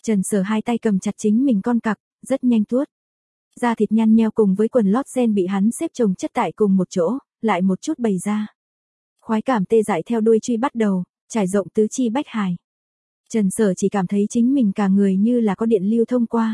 Trần Sở hai tay cầm chặt chính mình con cặc, rất nhanh tuốt. Da thịt nhăn nheo cùng với quần lót ren bị hắn xếp chồng chất tại cùng một chỗ, lại một chút bày ra. Khoái cảm tê dại theo đuôi truy bắt đầu, trải rộng tứ chi bách hải. Trần Sở chỉ cảm thấy chính mình cả người như là có điện lưu thông qua.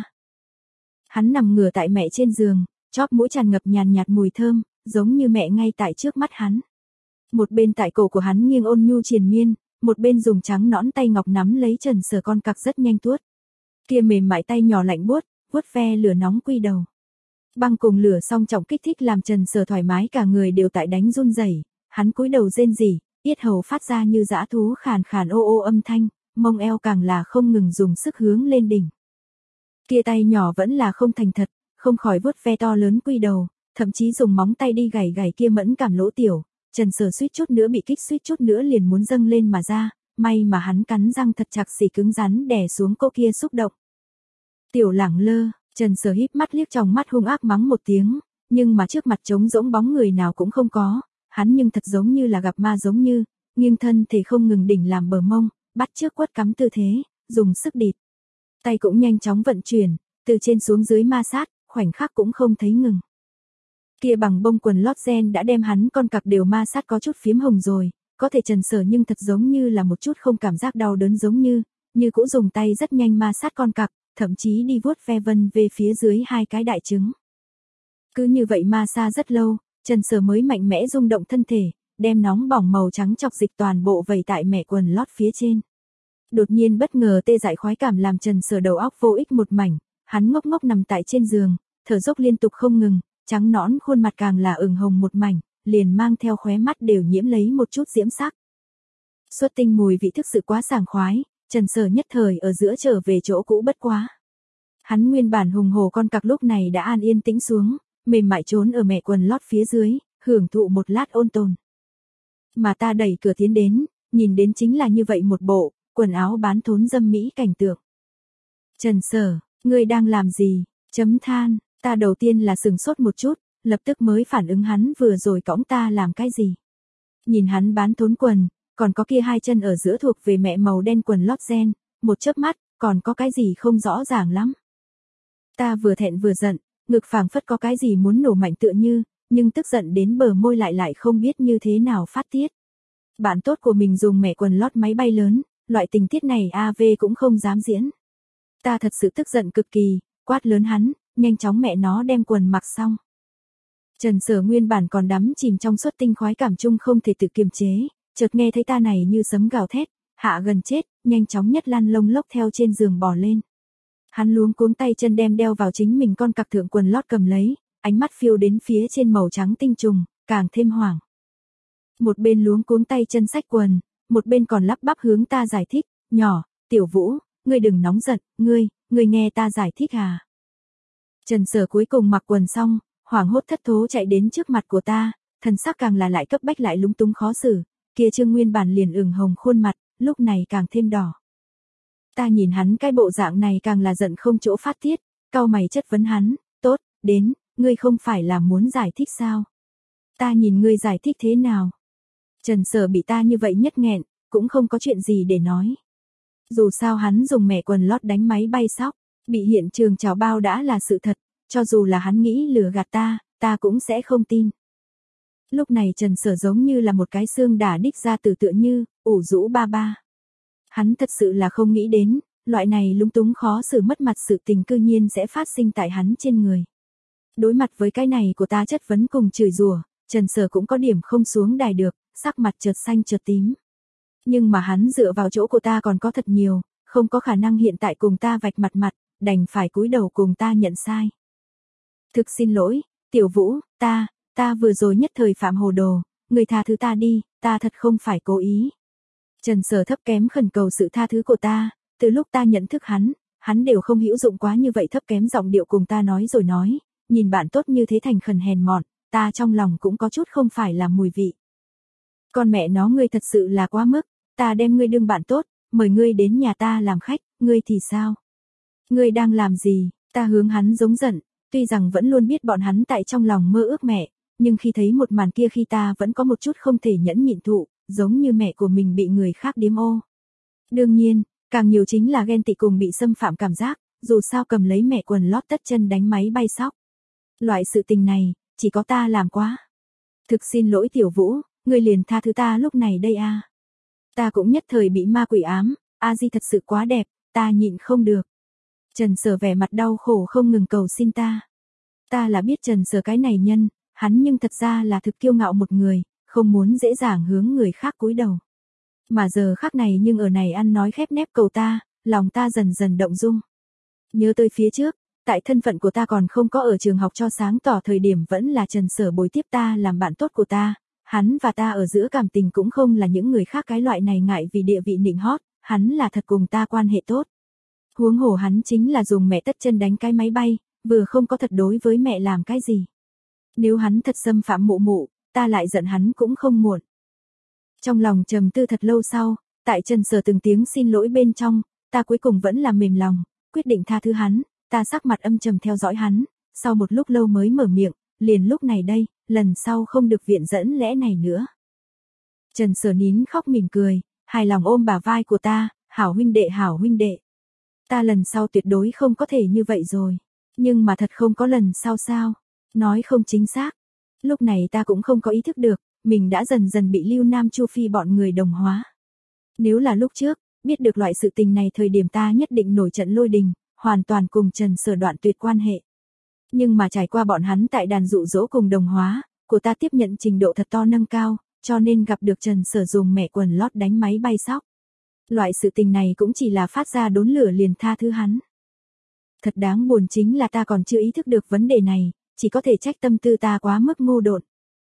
Hắn nằm ngửa tại mẹ trên giường, chóp mũi tràn ngập nhàn nhạt mùi thơm, giống như mẹ ngay tại trước mắt hắn. Một bên tại cổ của hắn nghiêng ôn nhu triền miên, một bên dùng trắng nõn tay ngọc nắm lấy Trần Sở con cặc rất nhanh tuốt. Kia mềm mại tay nhỏ lạnh buốt, vuốt ve lửa nóng quy đầu. Băng cùng lửa song trọng kích thích làm Trần Sở thoải mái cả người đều tại đánh run rẩy, hắn cúi đầu rên rỉ, yết hầu phát ra như dã thú khàn khàn ô ô âm thanh, mông eo càng là không ngừng dùng sức hướng lên đỉnh. Kia tay nhỏ vẫn là không thành thật, không khỏi vuốt ve to lớn quy đầu, thậm chí dùng móng tay đi gảy gảy kia mẫn cảm lỗ tiểu. Trần Sở suýt chút nữa bị kích, suýt chút nữa liền muốn dâng lên mà ra, may mà hắn cắn răng thật chặt xỉ cứng rắn đè xuống cô kia xúc động. Tiểu lẳng lơ, Trần Sở híp mắt liếc trong mắt hung ác mắng một tiếng, nhưng mà trước mặt trống rỗng bóng người nào cũng không có, hắn nhưng thật giống như là gặp ma giống như, nghiêng thân thể không ngừng đỉnh làm bờ mông, bắt trước quất cắm tư thế, dùng sức địt. Tay cũng nhanh chóng vận chuyển, từ trên xuống dưới ma sát, khoảnh khắc cũng không thấy ngừng. Kia bằng bông quần lót ren đã đem hắn con cặc đều ma sát có chút phiếm hồng rồi, có thể Trần Sở nhưng thật giống như là một chút không cảm giác đau đớn giống như cũng dùng tay rất nhanh ma sát con cặc, thậm chí đi vuốt ve vân về phía dưới hai cái đại trứng. Cứ như vậy ma sa rất lâu, Trần Sở mới mạnh mẽ rung động thân thể, đem nóng bỏng màu trắng chọc dịch toàn bộ vẩy tại mẹ quần lót phía trên. Đột nhiên bất ngờ tê dại khoái cảm làm Trần Sở đầu óc vô ích một mảnh, hắn ngốc ngốc nằm tại trên giường, thở dốc liên tục không ngừng, trắng nõn khuôn mặt càng là ửng hồng một mảnh, liền mang theo khóe mắt đều nhiễm lấy một chút diễm sắc. Xuất tinh mùi vị thực sự quá sảng khoái, Trần Sở nhất thời ở giữa trở về chỗ cũ bất quá. Hắn nguyên bản hùng hổ con cặc lúc này đã an yên tĩnh xuống, mềm mại trốn ở mẹ quần lót phía dưới, hưởng thụ một lát ôn tồn. Mà ta đẩy cửa tiến đến, nhìn đến chính là như vậy một bộ, quần áo bán thốn dâm mỹ cảnh tượng. Trần Sở, ngươi đang làm gì? Chấm than, ta đầu tiên là sửng sốt một chút, lập tức mới phản ứng hắn vừa rồi cõng ta làm cái gì. Nhìn hắn bán thốn quần, còn có kia hai chân ở giữa thuộc về mẹ màu đen quần lót ren, một chớp mắt, còn có cái gì không rõ ràng lắm. Ta vừa thẹn vừa giận, ngực phảng phất có cái gì muốn nổ mạnh tựa như, nhưng tức giận đến bờ môi lại không biết như thế nào phát tiết. Bạn tốt của mình dùng mẹ quần lót máy bay lớn, loại tình tiết này AV cũng không dám diễn. Ta thật sự tức giận cực kỳ, quát lớn hắn, nhanh chóng mẹ nó đem quần mặc xong. Trần Sở nguyên bản còn đắm chìm trong xuất tinh khoái cảm chung không thể tự kiềm chế, chợt nghe thấy ta này như sấm gào thét, hạ gần chết, nhanh chóng nhất lăn lông lốc theo trên giường bò lên. Hắn luống cuống tay chân đem đeo vào chính mình con cặc thượng quần lót cầm lấy, ánh mắt phiêu đến phía trên màu trắng tinh trùng, càng thêm hoảng. Một bên luống cuống tay chân xách quần, một bên còn lắp bắp hướng ta giải thích, nhỏ, Tiểu Vũ, ngươi đừng nóng giận, ngươi nghe ta giải thích à. Trần Sở cuối cùng mặc quần xong, hoảng hốt thất thố chạy đến trước mặt của ta, thần sắc càng là lại cấp bách lại lúng túng khó xử, kia trương nguyên bản liền ửng hồng khuôn mặt, lúc này càng thêm đỏ. Ta nhìn hắn cái bộ dạng này càng là giận không chỗ phát tiết, cau mày chất vấn hắn, tốt, đến, ngươi không phải là muốn giải thích sao? Ta nhìn ngươi giải thích thế nào? Trần Sở bị ta như vậy nhất nghẹn, cũng không có chuyện gì để nói. Dù sao hắn dùng mẹ quần lót đánh máy bay sóc, bị hiện trường trào bao đã là sự thật, cho dù là hắn nghĩ lừa gạt ta cũng sẽ không tin. Lúc này Trần Sở giống như là một cái xương đả đích ra từ tựa như, ủ rũ ba ba. Hắn thật sự là không nghĩ đến, loại này lúng túng khó xử mất mặt sự tình cư nhiên sẽ phát sinh tại hắn trên người. Đối mặt với cái này của ta chất vấn cùng chửi rủa, Trần Sở cũng có điểm không xuống đài được, sắc mặt chợt xanh chợt tím. Nhưng mà hắn dựa vào chỗ của ta còn có thật nhiều, không có khả năng hiện tại cùng ta vạch mặt, đành phải cúi đầu cùng ta nhận sai. Thực xin lỗi, Tiểu Vũ, ta vừa rồi nhất thời phạm hồ đồ, người tha thứ ta đi, ta thật không phải cố ý. Trần Sở thấp kém khẩn cầu sự tha thứ của ta, từ lúc ta nhận thức hắn đều không hữu dụng quá như vậy thấp kém giọng điệu cùng ta nói rồi nói, nhìn bạn tốt như thế thành khẩn hèn mọn, ta trong lòng cũng có chút không phải là mùi vị. Con mẹ nó ngươi thật sự là quá mức, ta đem ngươi đương bạn tốt, mời ngươi đến nhà ta làm khách, ngươi thì sao? Ngươi đang làm gì? Ta hướng hắn giống giận, tuy rằng vẫn luôn biết bọn hắn tại trong lòng mơ ước mẹ, nhưng khi thấy một màn kia khi ta vẫn có một chút không thể nhẫn nhịn thụ, giống như mẹ của mình bị người khác điếm ô. Đương nhiên, Càng nhiều chính là ghen tị cùng bị xâm phạm cảm giác, dù sao cầm lấy mẹ quần lót tất chân đánh máy bay sóc. Loại sự tình này, chỉ có ta làm quá. Thực xin lỗi Tiểu Vũ, ngươi liền tha thứ ta lúc này đây a. Ta cũng nhất thời bị ma quỷ ám, A Di thật sự quá đẹp, ta nhịn không được. Trần Sở vẻ mặt đau khổ không ngừng cầu xin ta. Ta là biết Trần Sở cái này nhân, hắn nhưng thật ra là thực kiêu ngạo một người, không muốn dễ dàng hướng người khác cúi đầu. Mà giờ khắc này nhưng ở này ăn nói khép nép cầu ta, lòng ta dần dần động dung. Nhớ tới phía trước, tại thân phận của ta còn không có ở trường học cho sáng tỏ thời điểm vẫn là Trần Sở bồi tiếp ta làm bạn tốt của ta, hắn và ta ở giữa cảm tình cũng không là những người khác cái loại này ngại vì địa vị nịnh hót, hắn là thật cùng ta quan hệ tốt. Huống hồ hắn chính là dùng mẹ tất chân đánh cái máy bay, vừa không có thật đối với mẹ làm cái gì. Nếu hắn thật xâm phạm mụ mụ, ta lại giận hắn cũng không muộn. Trong lòng trầm tư thật lâu sau, tại Trần Sở từng tiếng xin lỗi bên trong, ta cuối cùng vẫn là mềm lòng, quyết định tha thứ hắn, ta sắc mặt âm trầm theo dõi hắn, sau một lúc lâu mới mở miệng, liền lúc này đây, lần sau không được viện dẫn lẽ này nữa. Trần Sở nín khóc mỉm cười, hài lòng ôm bả vai của ta, hảo huynh đệ hảo huynh đệ. Ta lần sau tuyệt đối không có thể như vậy rồi, nhưng mà thật không có lần sau sao, nói không chính xác. Lúc này ta cũng không có ý thức được, mình đã dần dần bị Lưu Nam Chu Phi bọn người đồng hóa. Nếu là lúc trước, biết được loại sự tình này thời điểm ta nhất định nổi trận lôi đình, hoàn toàn cùng Trần Sở đoạn tuyệt quan hệ. Nhưng mà trải qua bọn hắn tại đàn dụ dỗ cùng đồng hóa, của ta tiếp nhận trình độ thật to nâng cao, cho nên gặp được Trần Sở dùng mẹ quần lót đánh máy bay sóc. Loại sự tình này cũng chỉ là phát ra đốn lửa liền tha thứ hắn. Thật đáng buồn chính là ta còn chưa ý thức được vấn đề này, chỉ có thể trách tâm tư ta quá mức ngu độn.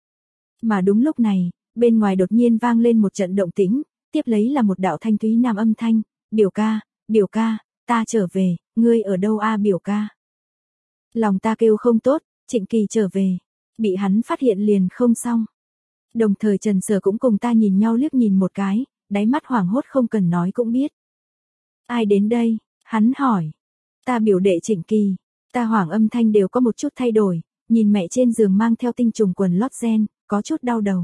Mà đúng lúc này, bên ngoài đột nhiên vang lên một trận động tĩnh, tiếp lấy là một đạo thanh thúy nam âm thanh, biểu ca, ta trở về, ngươi ở đâu a biểu ca. Lòng ta kêu không tốt, Trịnh Kỳ trở về, bị hắn phát hiện liền không xong. Đồng thời Trần Sở cũng cùng ta nhìn nhau liếc nhìn một cái, đáy mắt hoảng hốt không cần nói cũng biết. Ai đến đây, hắn hỏi. Ta biểu đệ Trịnh Kỳ, ta hoảng âm thanh đều có một chút thay đổi, nhìn mẹ trên giường mang theo tinh trùng quần lót gen, có chút đau đầu.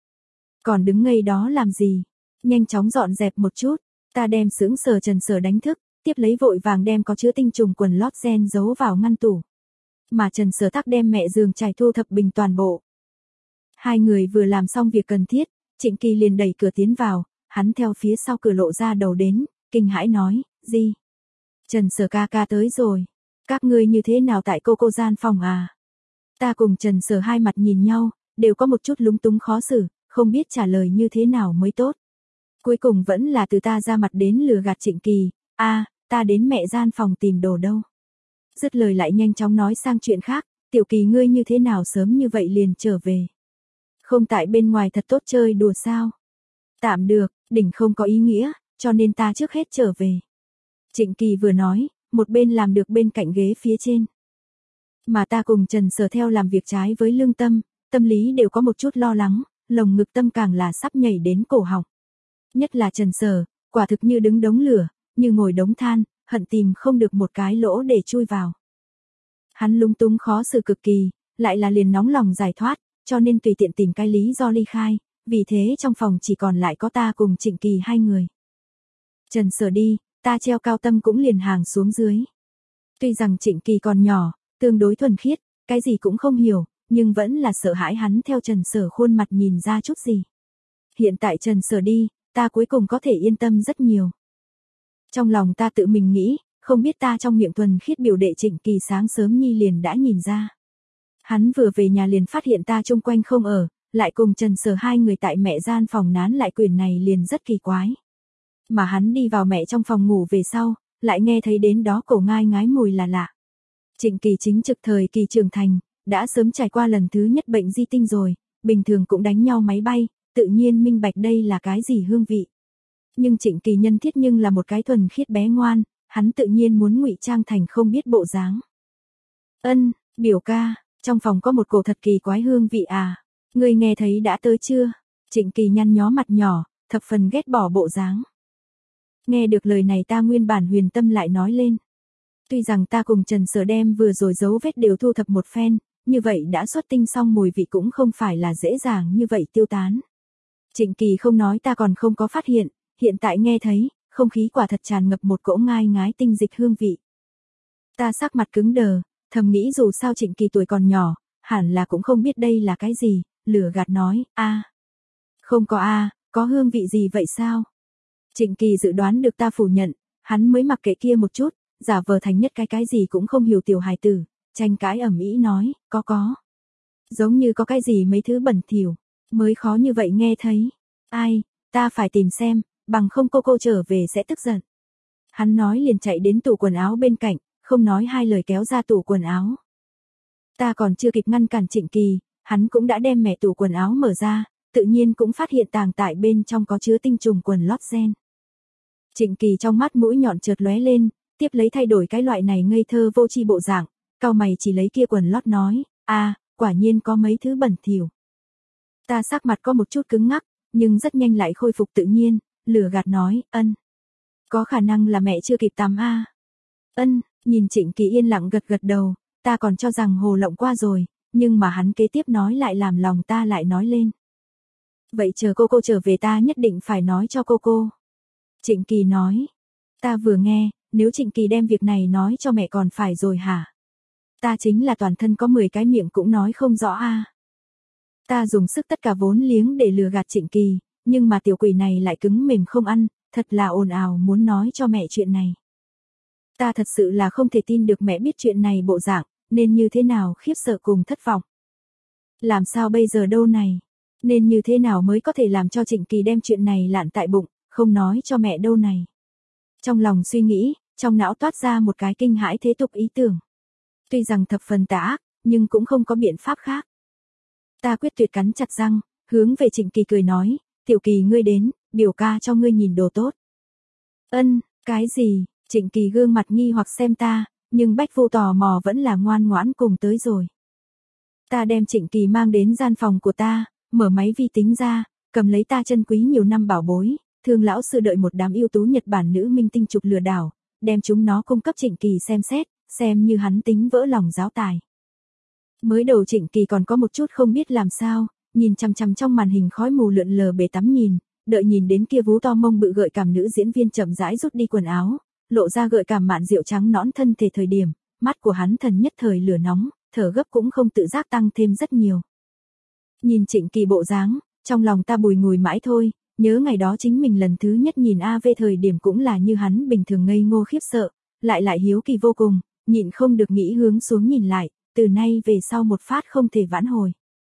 Còn đứng ngây đó làm gì, nhanh chóng dọn dẹp một chút, ta đem sững sờ Trần Sở đánh thức, tiếp lấy vội vàng đem có chứa tinh trùng quần lót gen giấu vào ngăn tủ. Mà Trần Sở tắc đem mẹ giường trải thu thập bình toàn bộ. Hai người vừa làm xong việc cần thiết, Trịnh Kỳ liền đẩy cửa tiến vào, hắn theo phía sau cửa lộ ra đầu đến, kinh hãi nói, gì? Trần Sở ca ca tới rồi, các ngươi như thế nào tại cô gian phòng à? Ta cùng Trần Sở hai mặt nhìn nhau, đều có một chút lúng túng khó xử, không biết trả lời như thế nào mới tốt. Cuối cùng vẫn là từ ta ra mặt đến lừa gạt Trịnh Kỳ, ta đến mẹ gian phòng tìm đồ đâu. Dứt lời lại nhanh chóng nói sang chuyện khác, Tiểu Kỳ ngươi như thế nào sớm như vậy liền trở về. Không tại bên ngoài thật tốt chơi đùa sao? Tạm được, đỉnh không có ý nghĩa, cho nên ta trước hết trở về. Trịnh Kỳ vừa nói, một bên làm được bên cạnh ghế phía trên. Mà ta cùng Trần Sở theo làm việc trái với lương tâm, tâm lý đều có một chút lo lắng, lồng ngực tâm càng là sắp nhảy đến cổ họng. Nhất là Trần Sở, quả thực như đứng đống lửa, như ngồi đống than, hận tìm không được một cái lỗ để chui vào. Hắn lúng túng khó xử cực kỳ, lại là liền nóng lòng giải thoát, cho nên tùy tiện tìm cái lý do ly khai, vì thế trong phòng chỉ còn lại có ta cùng Trịnh Kỳ hai người. Trần Sở đi, ta treo cao tâm cũng liền hàng xuống dưới. Tuy rằng Trịnh Kỳ còn nhỏ, tương đối thuần khiết, cái gì cũng không hiểu, nhưng vẫn là sợ hãi hắn theo Trần Sở khuôn mặt nhìn ra chút gì. Hiện tại Trần Sở đi, ta cuối cùng có thể yên tâm rất nhiều. Trong lòng ta tự mình nghĩ, không biết ta trong miệng thuần khiết biểu đệ Trịnh Kỳ sáng sớm nhi liền đã nhìn ra. Hắn vừa về nhà liền phát hiện ta chung quanh không ở, lại cùng Trần Sở hai người tại mẹ gian phòng nán lại quyền này liền rất kỳ quái. Mà hắn đi vào mẹ trong phòng ngủ về sau, lại nghe thấy đến đó cổ ngai ngái mùi là lạ. Trịnh Kỳ chính trực thời kỳ trưởng thành, đã sớm trải qua lần thứ nhất bệnh di tinh rồi, bình thường cũng đánh nhau máy bay, tự nhiên minh bạch đây là cái gì hương vị. Nhưng Trịnh Kỳ nhân thiết nhưng là một cái thuần khiết bé ngoan, hắn tự nhiên muốn ngụy trang thành không biết bộ dáng. Biểu ca, trong phòng có một cổ thật kỳ quái hương vị à, ngươi nghe thấy đã tới chưa? Trịnh Kỳ nhăn nhó mặt nhỏ, thập phần ghét bỏ bộ dáng. Nghe được lời này ta nguyên bản huyền tâm lại nói lên. Tuy rằng ta cùng Trần Sở đem vừa rồi dấu vết đều thu thập một phen, như vậy đã xuất tinh xong mùi vị cũng không phải là dễ dàng như vậy tiêu tán. Trịnh Kỳ không nói ta còn không có phát hiện, hiện tại nghe thấy, không khí quả thật tràn ngập một cỗ ngai ngái tinh dịch hương vị. Ta sắc mặt cứng đờ, thầm nghĩ dù sao Trịnh Kỳ tuổi còn nhỏ, hẳn là cũng không biết đây là cái gì, lửa gạt nói, không có có hương vị gì vậy sao? Trịnh Kỳ dự đoán được ta phủ nhận, hắn mới mặc kệ kia một chút, giả vờ thành nhất cái gì cũng không hiểu tiểu hài tử, tranh cãi ầm ĩ nói, có. Giống như có cái gì mấy thứ bẩn thỉu, mới khó như vậy nghe thấy. Ai, ta phải tìm xem, bằng không cô trở về sẽ tức giận. Hắn nói liền chạy đến tủ quần áo bên cạnh, không nói hai lời kéo ra tủ quần áo. Ta còn chưa kịp ngăn cản Trịnh Kỳ, hắn cũng đã đem mẻ tủ quần áo mở ra, tự nhiên cũng phát hiện tàng tại bên trong có chứa tinh trùng quần lót gen. Trịnh Kỳ trong mắt mũi nhọn chợt lóe lên, tiếp lấy thay đổi cái loại này ngây thơ vô tri bộ dạng, cau mày chỉ lấy kia quần lót nói, quả nhiên có mấy thứ bẩn thỉu. Ta sắc mặt có một chút cứng ngắc, nhưng rất nhanh lại khôi phục tự nhiên, lửa gạt nói, có khả năng là mẹ chưa kịp tắm nhìn Trịnh Kỳ yên lặng gật đầu, ta còn cho rằng hồ lộng qua rồi, nhưng mà hắn kế tiếp nói lại làm lòng ta lại nói lên. Vậy chờ cô trở về ta nhất định phải nói cho cô. Trịnh Kỳ nói. Ta vừa nghe, nếu Trịnh Kỳ đem việc này nói cho mẹ còn phải rồi hả? Ta chính là toàn thân có 10 cái miệng cũng nói không rõ Ta dùng sức tất cả vốn liếng để lừa gạt Trịnh Kỳ, nhưng mà tiểu quỷ này lại cứng mềm không ăn, thật là ồn ào muốn nói cho mẹ chuyện này. Ta thật sự là không thể tin được mẹ biết chuyện này bộ dạng, nên như thế nào khiếp sợ cùng thất vọng. Làm sao bây giờ đâu này? Nên như thế nào mới có thể làm cho Trịnh Kỳ đem chuyện này lạn tại bụng, không nói cho mẹ đâu này? Trong lòng suy nghĩ, trong não toát ra một cái kinh hãi thế tục ý tưởng. Tuy rằng thập phần tà ác, nhưng cũng không có biện pháp khác. Ta quyết tuyệt cắn chặt răng, hướng về Trịnh Kỳ cười nói, Tiểu Kỳ ngươi đến, biểu ca cho ngươi nhìn đồ tốt. Cái gì? Trịnh Kỳ gương mặt nghi hoặc xem ta, nhưng Bách Vô tò mò vẫn là ngoan ngoãn cùng tới rồi. Ta đem Trịnh Kỳ mang đến gian phòng của ta, mở máy vi tính ra, cầm lấy ta chân quý nhiều năm bảo bối, Thương lão sư đợi một đám ưu tú Nhật Bản nữ minh tinh chụp lừa đảo, đem chúng nó cung cấp Trịnh Kỳ xem xét, xem như hắn tính vỡ lòng giáo tài. Mới đầu Trịnh Kỳ còn có một chút không biết làm sao, nhìn chằm chằm trong màn hình khói mù lượn lờ bể tắm nhìn, đợi nhìn đến kia vú to mông bự gợi cảm nữ diễn viên chậm rãi rút đi quần áo, lộ ra gợi cảm mạn rượu trắng nõn thân thể thời điểm, mắt của hắn thần nhất thời lửa nóng, thở gấp cũng không tự giác tăng thêm rất nhiều. Nhìn Trịnh Kỳ bộ dáng, trong lòng ta bùi ngùi mãi thôi, nhớ ngày đó chính mình lần thứ nhất nhìn AV thời điểm cũng là như hắn bình thường ngây ngô khiếp sợ, lại hiếu kỳ vô cùng, nhịn không được nghĩ hướng xuống nhìn lại, từ nay về sau một phát không thể vãn hồi.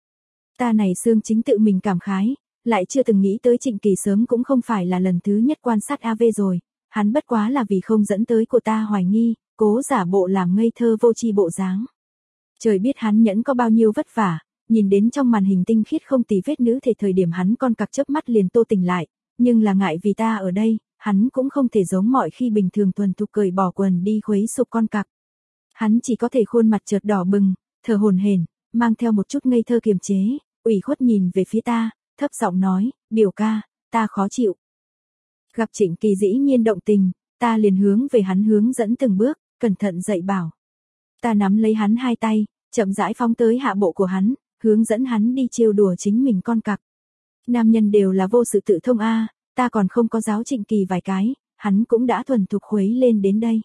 Ta này xương chính tự mình cảm khái, lại chưa từng nghĩ tới Trịnh Kỳ sớm cũng không phải là lần thứ nhất quan sát AV rồi, hắn bất quá là vì không dẫn tới của ta hoài nghi, cố giả bộ làm ngây thơ vô tri bộ dáng. Trời biết hắn nhẫn có bao nhiêu vất vả, nhìn đến trong màn hình tinh khiết không tì vết nữ thể thời điểm hắn con cặc chớp mắt liền tô tỉnh lại, nhưng là ngại vì ta ở đây, hắn cũng không thể giống mọi khi bình thường thuần thục cởi bỏ quần đi khuấy sụp con cặc. Hắn chỉ có thể khuôn mặt chợt đỏ bừng, thở hổn hển, mang theo một chút ngây thơ kiềm chế, ủy khuất nhìn về phía ta, thấp giọng nói, biểu ca, ta khó chịu. Gặp Trịnh Kỳ dĩ nhiên động tình, ta liền hướng về hắn hướng dẫn từng bước, cẩn thận dạy bảo. Ta nắm lấy hắn hai tay, chậm rãi phóng tới hạ bộ của hắn, hướng dẫn hắn đi trêu đùa chính mình con cặc. Nam nhân đều là vô sự tự thông ta còn không có giáo Trịnh Kỳ vài cái, hắn cũng đã thuần thục khuấy lên đến đây.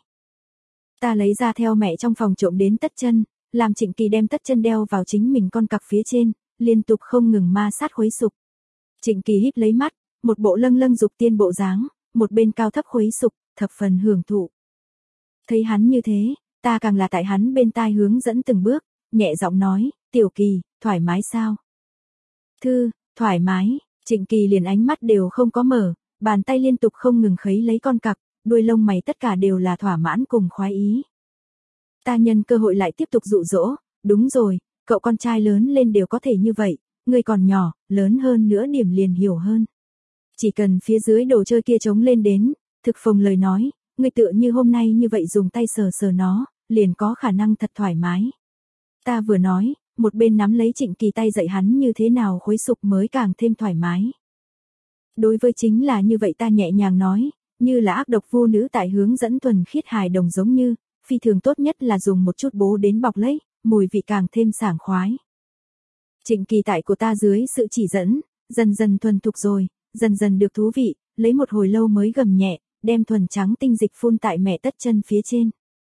Ta lấy ra theo mẹ trong phòng trộm đến tất chân, làm Trịnh Kỳ đem tất chân đeo vào chính mình con cặc phía trên, liên tục không ngừng ma sát khuấy sụp. Trịnh Kỳ híp lấy mắt, một bộ lâng dục tiên bộ dáng, một bên cao thấp khuấy sụp, thập phần hưởng thụ. Thấy hắn như thế, ta càng là tại hắn bên tai hướng dẫn từng bước, nhẹ giọng nói, Tiểu Kỳ, thoải mái sao? Thoải mái, Trịnh Kỳ liền ánh mắt đều không có mở, bàn tay liên tục không ngừng khấy lấy con cặc, đuôi lông mày tất cả đều là thỏa mãn cùng khoái ý. Ta nhân cơ hội lại tiếp tục dụ dỗ, đúng rồi, cậu con trai lớn lên đều có thể như vậy, ngươi còn nhỏ, lớn hơn nữa điểm liền hiểu hơn. Chỉ cần phía dưới đồ chơi kia trống lên đến, thực phồng lời nói, ngươi tựa như hôm nay như vậy dùng tay sờ nó, liền có khả năng thật thoải mái. Ta vừa nói, một bên nắm lấy Trịnh Kỳ tay dạy hắn như thế nào khuấy sụp mới càng thêm thoải mái. Đối với chính là như vậy ta nhẹ nhàng nói, như là ác độc vô nữ tại hướng dẫn thuần khiết hài đồng giống như, phi thường tốt nhất là dùng một chút bố đến bọc lấy, mùi vị càng thêm sảng khoái. Trịnh Kỳ tại của ta dưới sự chỉ dẫn, dần dần thuần thục rồi, dần dần được thú vị, lấy một hồi lâu mới gầm nhẹ, đem thuần trắng tinh dịch phun tại mẹ tất chân phía trên.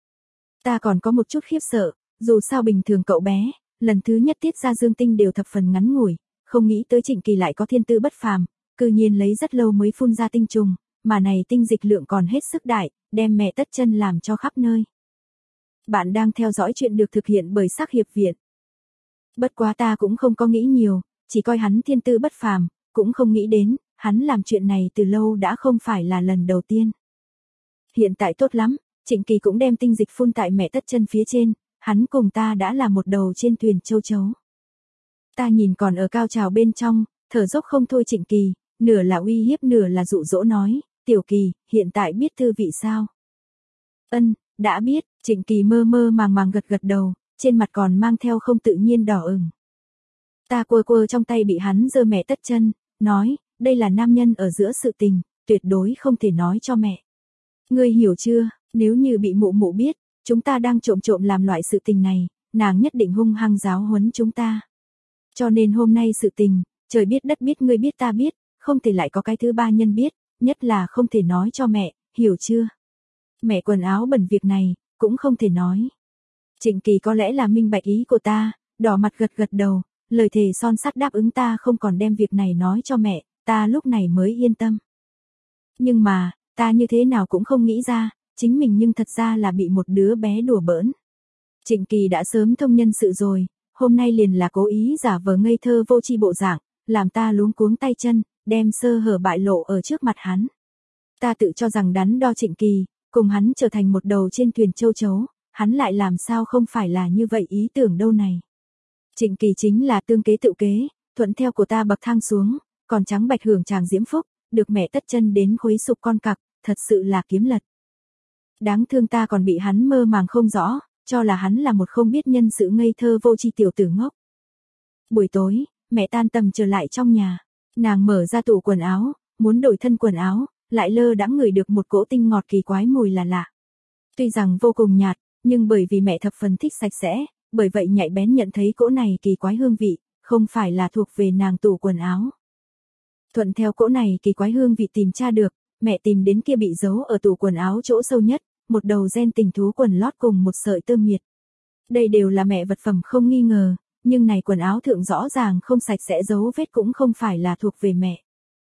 Ta còn có một chút khiếp sợ, dù sao bình thường cậu bé, lần thứ nhất tiết ra dương tinh đều thập phần ngắn ngủi, không nghĩ tới Trịnh Kỳ lại có thiên tư bất phàm, cư nhiên lấy rất lâu mới phun ra tinh trùng, mà này tinh dịch lượng còn hết sức đại, đem mẹ tất chân làm cho khắp nơi. Bạn đang theo dõi chuyện được thực hiện bởi Sắc Hiệp Viện. Bất quá ta cũng không có nghĩ nhiều, chỉ coi hắn thiên tư bất phàm, cũng không nghĩ đến, hắn làm chuyện này từ lâu đã không phải là lần đầu tiên. Hiện tại tốt lắm, Trịnh Kỳ cũng đem tinh dịch phun tại mẹ tất chân phía trên, hắn cùng ta đã là một đầu trên thuyền châu chấu. Ta nhìn còn ở cao trào bên trong, thở dốc không thôi Trịnh Kỳ, nửa là uy hiếp nửa là dụ dỗ nói, Tiểu Kỳ, hiện tại biết thư vị sao? Ân, đã biết, Trịnh Kỳ mơ mơ màng màng gật gật đầu, trên mặt còn mang theo không tự nhiên đỏ ửng. Ta quơ quơ trong tay bị hắn giơ mẹ tất chân, nói, đây là nam nhân ở giữa sự tình, tuyệt đối không thể nói cho mẹ. Ngươi hiểu chưa, nếu như bị mụ mụ biết, chúng ta đang trộm trộm làm loại sự tình này, nàng nhất định hung hăng giáo huấn chúng ta. Cho nên hôm nay sự tình, trời biết đất biết ngươi biết ta biết, không thể lại có cái thứ ba nhân biết, nhất là không thể nói cho mẹ, hiểu chưa? Mẹ quần áo bẩn việc này, cũng không thể nói. Trịnh Kỳ có lẽ là minh bạch ý của ta, đỏ mặt gật gật đầu, lời thề son sắt đáp ứng ta không còn đem việc này nói cho mẹ, ta lúc này mới yên tâm. Nhưng mà, ta như thế nào cũng không nghĩ ra, chính mình nhưng thật ra là bị một đứa bé đùa bỡn. Trịnh Kỳ đã sớm thông nhân sự rồi, hôm nay liền là cố ý giả vờ ngây thơ vô tri bộ dạng, làm ta luống cuống tay chân, đem sơ hở bại lộ ở trước mặt hắn. Ta tự cho rằng đắn đo Trịnh Kỳ, cùng hắn trở thành một đầu trên thuyền châu chấu, hắn lại làm sao không phải là như vậy ý tưởng đâu này. Trịnh Kỳ chính là tương kế tự kế, thuận theo của ta bậc thang xuống, còn trắng bạch hưởng chàng diễm phúc, được mẹ tất chân đến khuấy sụp con cặc, thật sự là kiếm lật. Đáng thương ta còn bị hắn mơ màng không rõ, cho là hắn là một không biết nhân sự ngây thơ vô tri tiểu tử ngốc. Buổi tối, mẹ tan tầm trở lại trong nhà, nàng mở ra tủ quần áo, muốn đổi thân quần áo, lại lơ đãng ngửi được một cỗ tinh ngọt kỳ quái mùi là lạ. Tuy rằng vô cùng nhạt, nhưng bởi vì mẹ thập phần thích sạch sẽ, bởi vậy nhạy bén nhận thấy cỗ này kỳ quái hương vị, không phải là thuộc về nàng tủ quần áo. Thuận theo cỗ này kỳ quái hương vị tìm tra được, mẹ tìm đến kia bị giấu ở tủ quần áo chỗ sâu nhất, một đầu gen tình thú quần lót cùng một sợi tơ miệt. Đây đều là mẹ vật phẩm không nghi ngờ, nhưng này quần áo thượng rõ ràng không sạch sẽ dấu vết cũng không phải là thuộc về mẹ.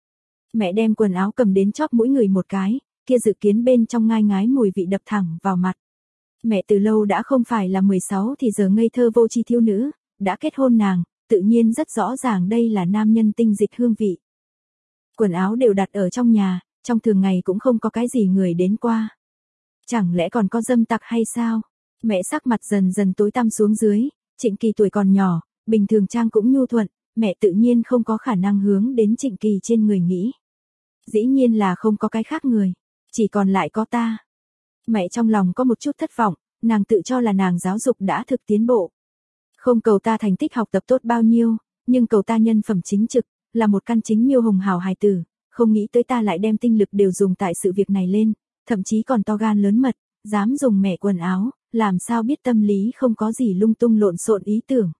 Mẹ đem quần áo cầm đến chóp mũi người một cái, kia dự kiến bên trong ngai ngái mùi vị đập thẳng vào mặt. Mẹ từ lâu đã không phải là 16 thì giờ ngây thơ vô tri thiếu nữ, đã kết hôn nàng, tự nhiên rất rõ ràng đây là nam nhân tinh dịch hương vị. Quần áo đều đặt ở trong nhà, trong thường ngày cũng không có cái gì người đến qua. Chẳng lẽ còn có dâm tặc hay sao? Mẹ sắc mặt dần dần tối tăm xuống dưới, Trịnh Kỳ tuổi còn nhỏ, bình thường trang cũng nhu thuận, mẹ tự nhiên không có khả năng hướng đến Trịnh Kỳ trên người nghĩ. Dĩ nhiên là không có cái khác người, chỉ còn lại có ta. Mẹ trong lòng có một chút thất vọng, nàng tự cho là nàng giáo dục đã thực tiến bộ. Không cầu ta thành tích học tập tốt bao nhiêu, nhưng cầu ta nhân phẩm chính trực, là một căn chính miêu hồng hào hài tử, không nghĩ tới ta lại đem tinh lực đều dùng tại sự việc này lên, thậm chí còn to gan lớn mật, dám dùng mẹ quần áo, làm sao biết tâm lý không có gì lung tung lộn xộn ý tưởng.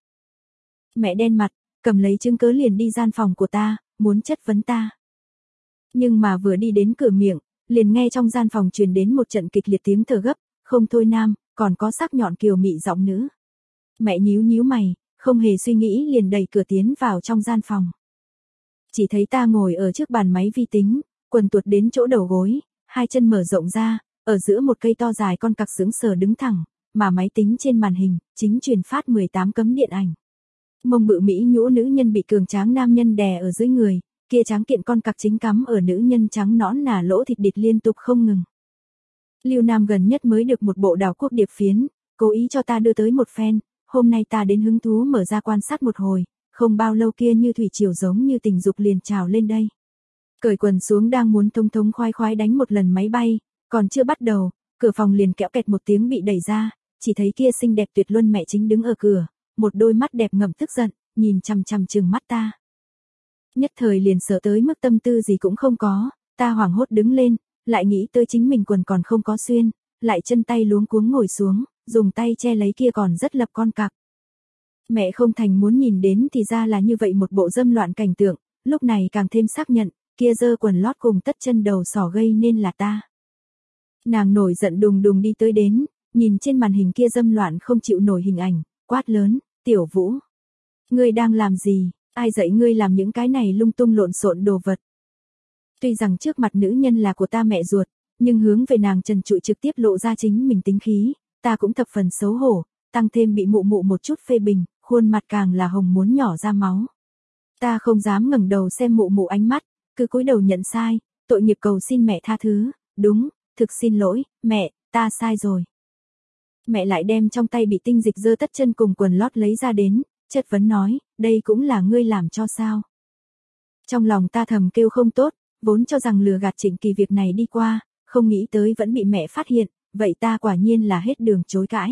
Mẹ đen mặt, cầm lấy chứng cớ liền đi gian phòng của ta, muốn chất vấn ta. Nhưng mà vừa đi đến cửa miệng, liền nghe trong gian phòng truyền đến một trận kịch liệt tiếng thở gấp, không thôi nam, còn có sắc nhọn kiều mị giọng nữ. Mẹ nhíu nhíu mày, không hề suy nghĩ liền đẩy cửa tiến vào trong gian phòng. Chỉ thấy ta ngồi ở trước bàn máy vi tính, quần tuột đến chỗ đầu gối, hai chân mở rộng ra, ở giữa một cây to dài con cặc sướng sờ đứng thẳng, mà máy tính trên màn hình, chính truyền phát 18 cấm điện ảnh. Mông bự mỹ nhũ nữ nhân bị cường tráng nam nhân đè ở dưới người, kia tráng kiện con cặc chính cắm ở nữ nhân trắng nõn nà lỗ thịt địt liên tục không ngừng. Lưu Nam gần nhất mới được một bộ đào quốc điệp phiến, cố ý cho ta đưa tới một phen, hôm nay ta đến hứng thú mở ra quan sát một hồi, không bao lâu kia như thủy triều giống như tình dục liền trào lên đây. Cởi quần xuống đang muốn thông thống khoái khoái đánh một lần máy bay, còn chưa bắt đầu, cửa phòng liền kẽo kẹt một tiếng bị đẩy ra, chỉ thấy kia xinh đẹp tuyệt luân mẹ chính đứng ở cửa, một đôi mắt đẹp ngậm tức giận, nhìn chằm chằm trừng mắt ta. Nhất thời liền sợ tới mức tâm tư gì cũng không có, ta hoảng hốt đứng lên, lại nghĩ tới chính mình quần còn không có xuyên, lại chân tay luống cuống ngồi xuống, dùng tay che lấy kia còn rất lập con cặc. Mẹ không thành muốn nhìn đến thì ra là như vậy một bộ dâm loạn cảnh tượng, lúc này càng thêm xác nhận, kia dơ quần lót cùng tất chân đầu sỏ gây nên là ta. Nàng nổi giận đùng đùng đi tới đến, nhìn trên màn hình kia dâm loạn không chịu nổi hình ảnh, quát lớn, Tiểu Vũ. Ngươi đang làm gì, ai dạy ngươi làm những cái này lung tung lộn xộn đồ vật. Tuy rằng trước mặt nữ nhân là của ta mẹ ruột, nhưng hướng về nàng trần trụi trực tiếp lộ ra chính mình tính khí, ta cũng thập phần xấu hổ, tăng thêm bị mụ mụ một chút phê bình, khuôn mặt càng là hồng muốn nhỏ ra máu. Ta không dám ngẩng đầu xem mụ mụ ánh mắt, cứ cúi đầu nhận sai, tội nghiệp cầu xin mẹ tha thứ, đúng, thực xin lỗi, mẹ, ta sai rồi. Mẹ lại đem trong tay bị tinh dịch dơ tất chân cùng quần lót lấy ra đến, chất vấn nói, đây cũng là ngươi làm cho sao. Trong lòng ta thầm kêu không tốt, vốn cho rằng lừa gạt Trịnh Kỳ việc này đi qua, không nghĩ tới vẫn bị mẹ phát hiện, vậy ta quả nhiên là hết đường chối cãi.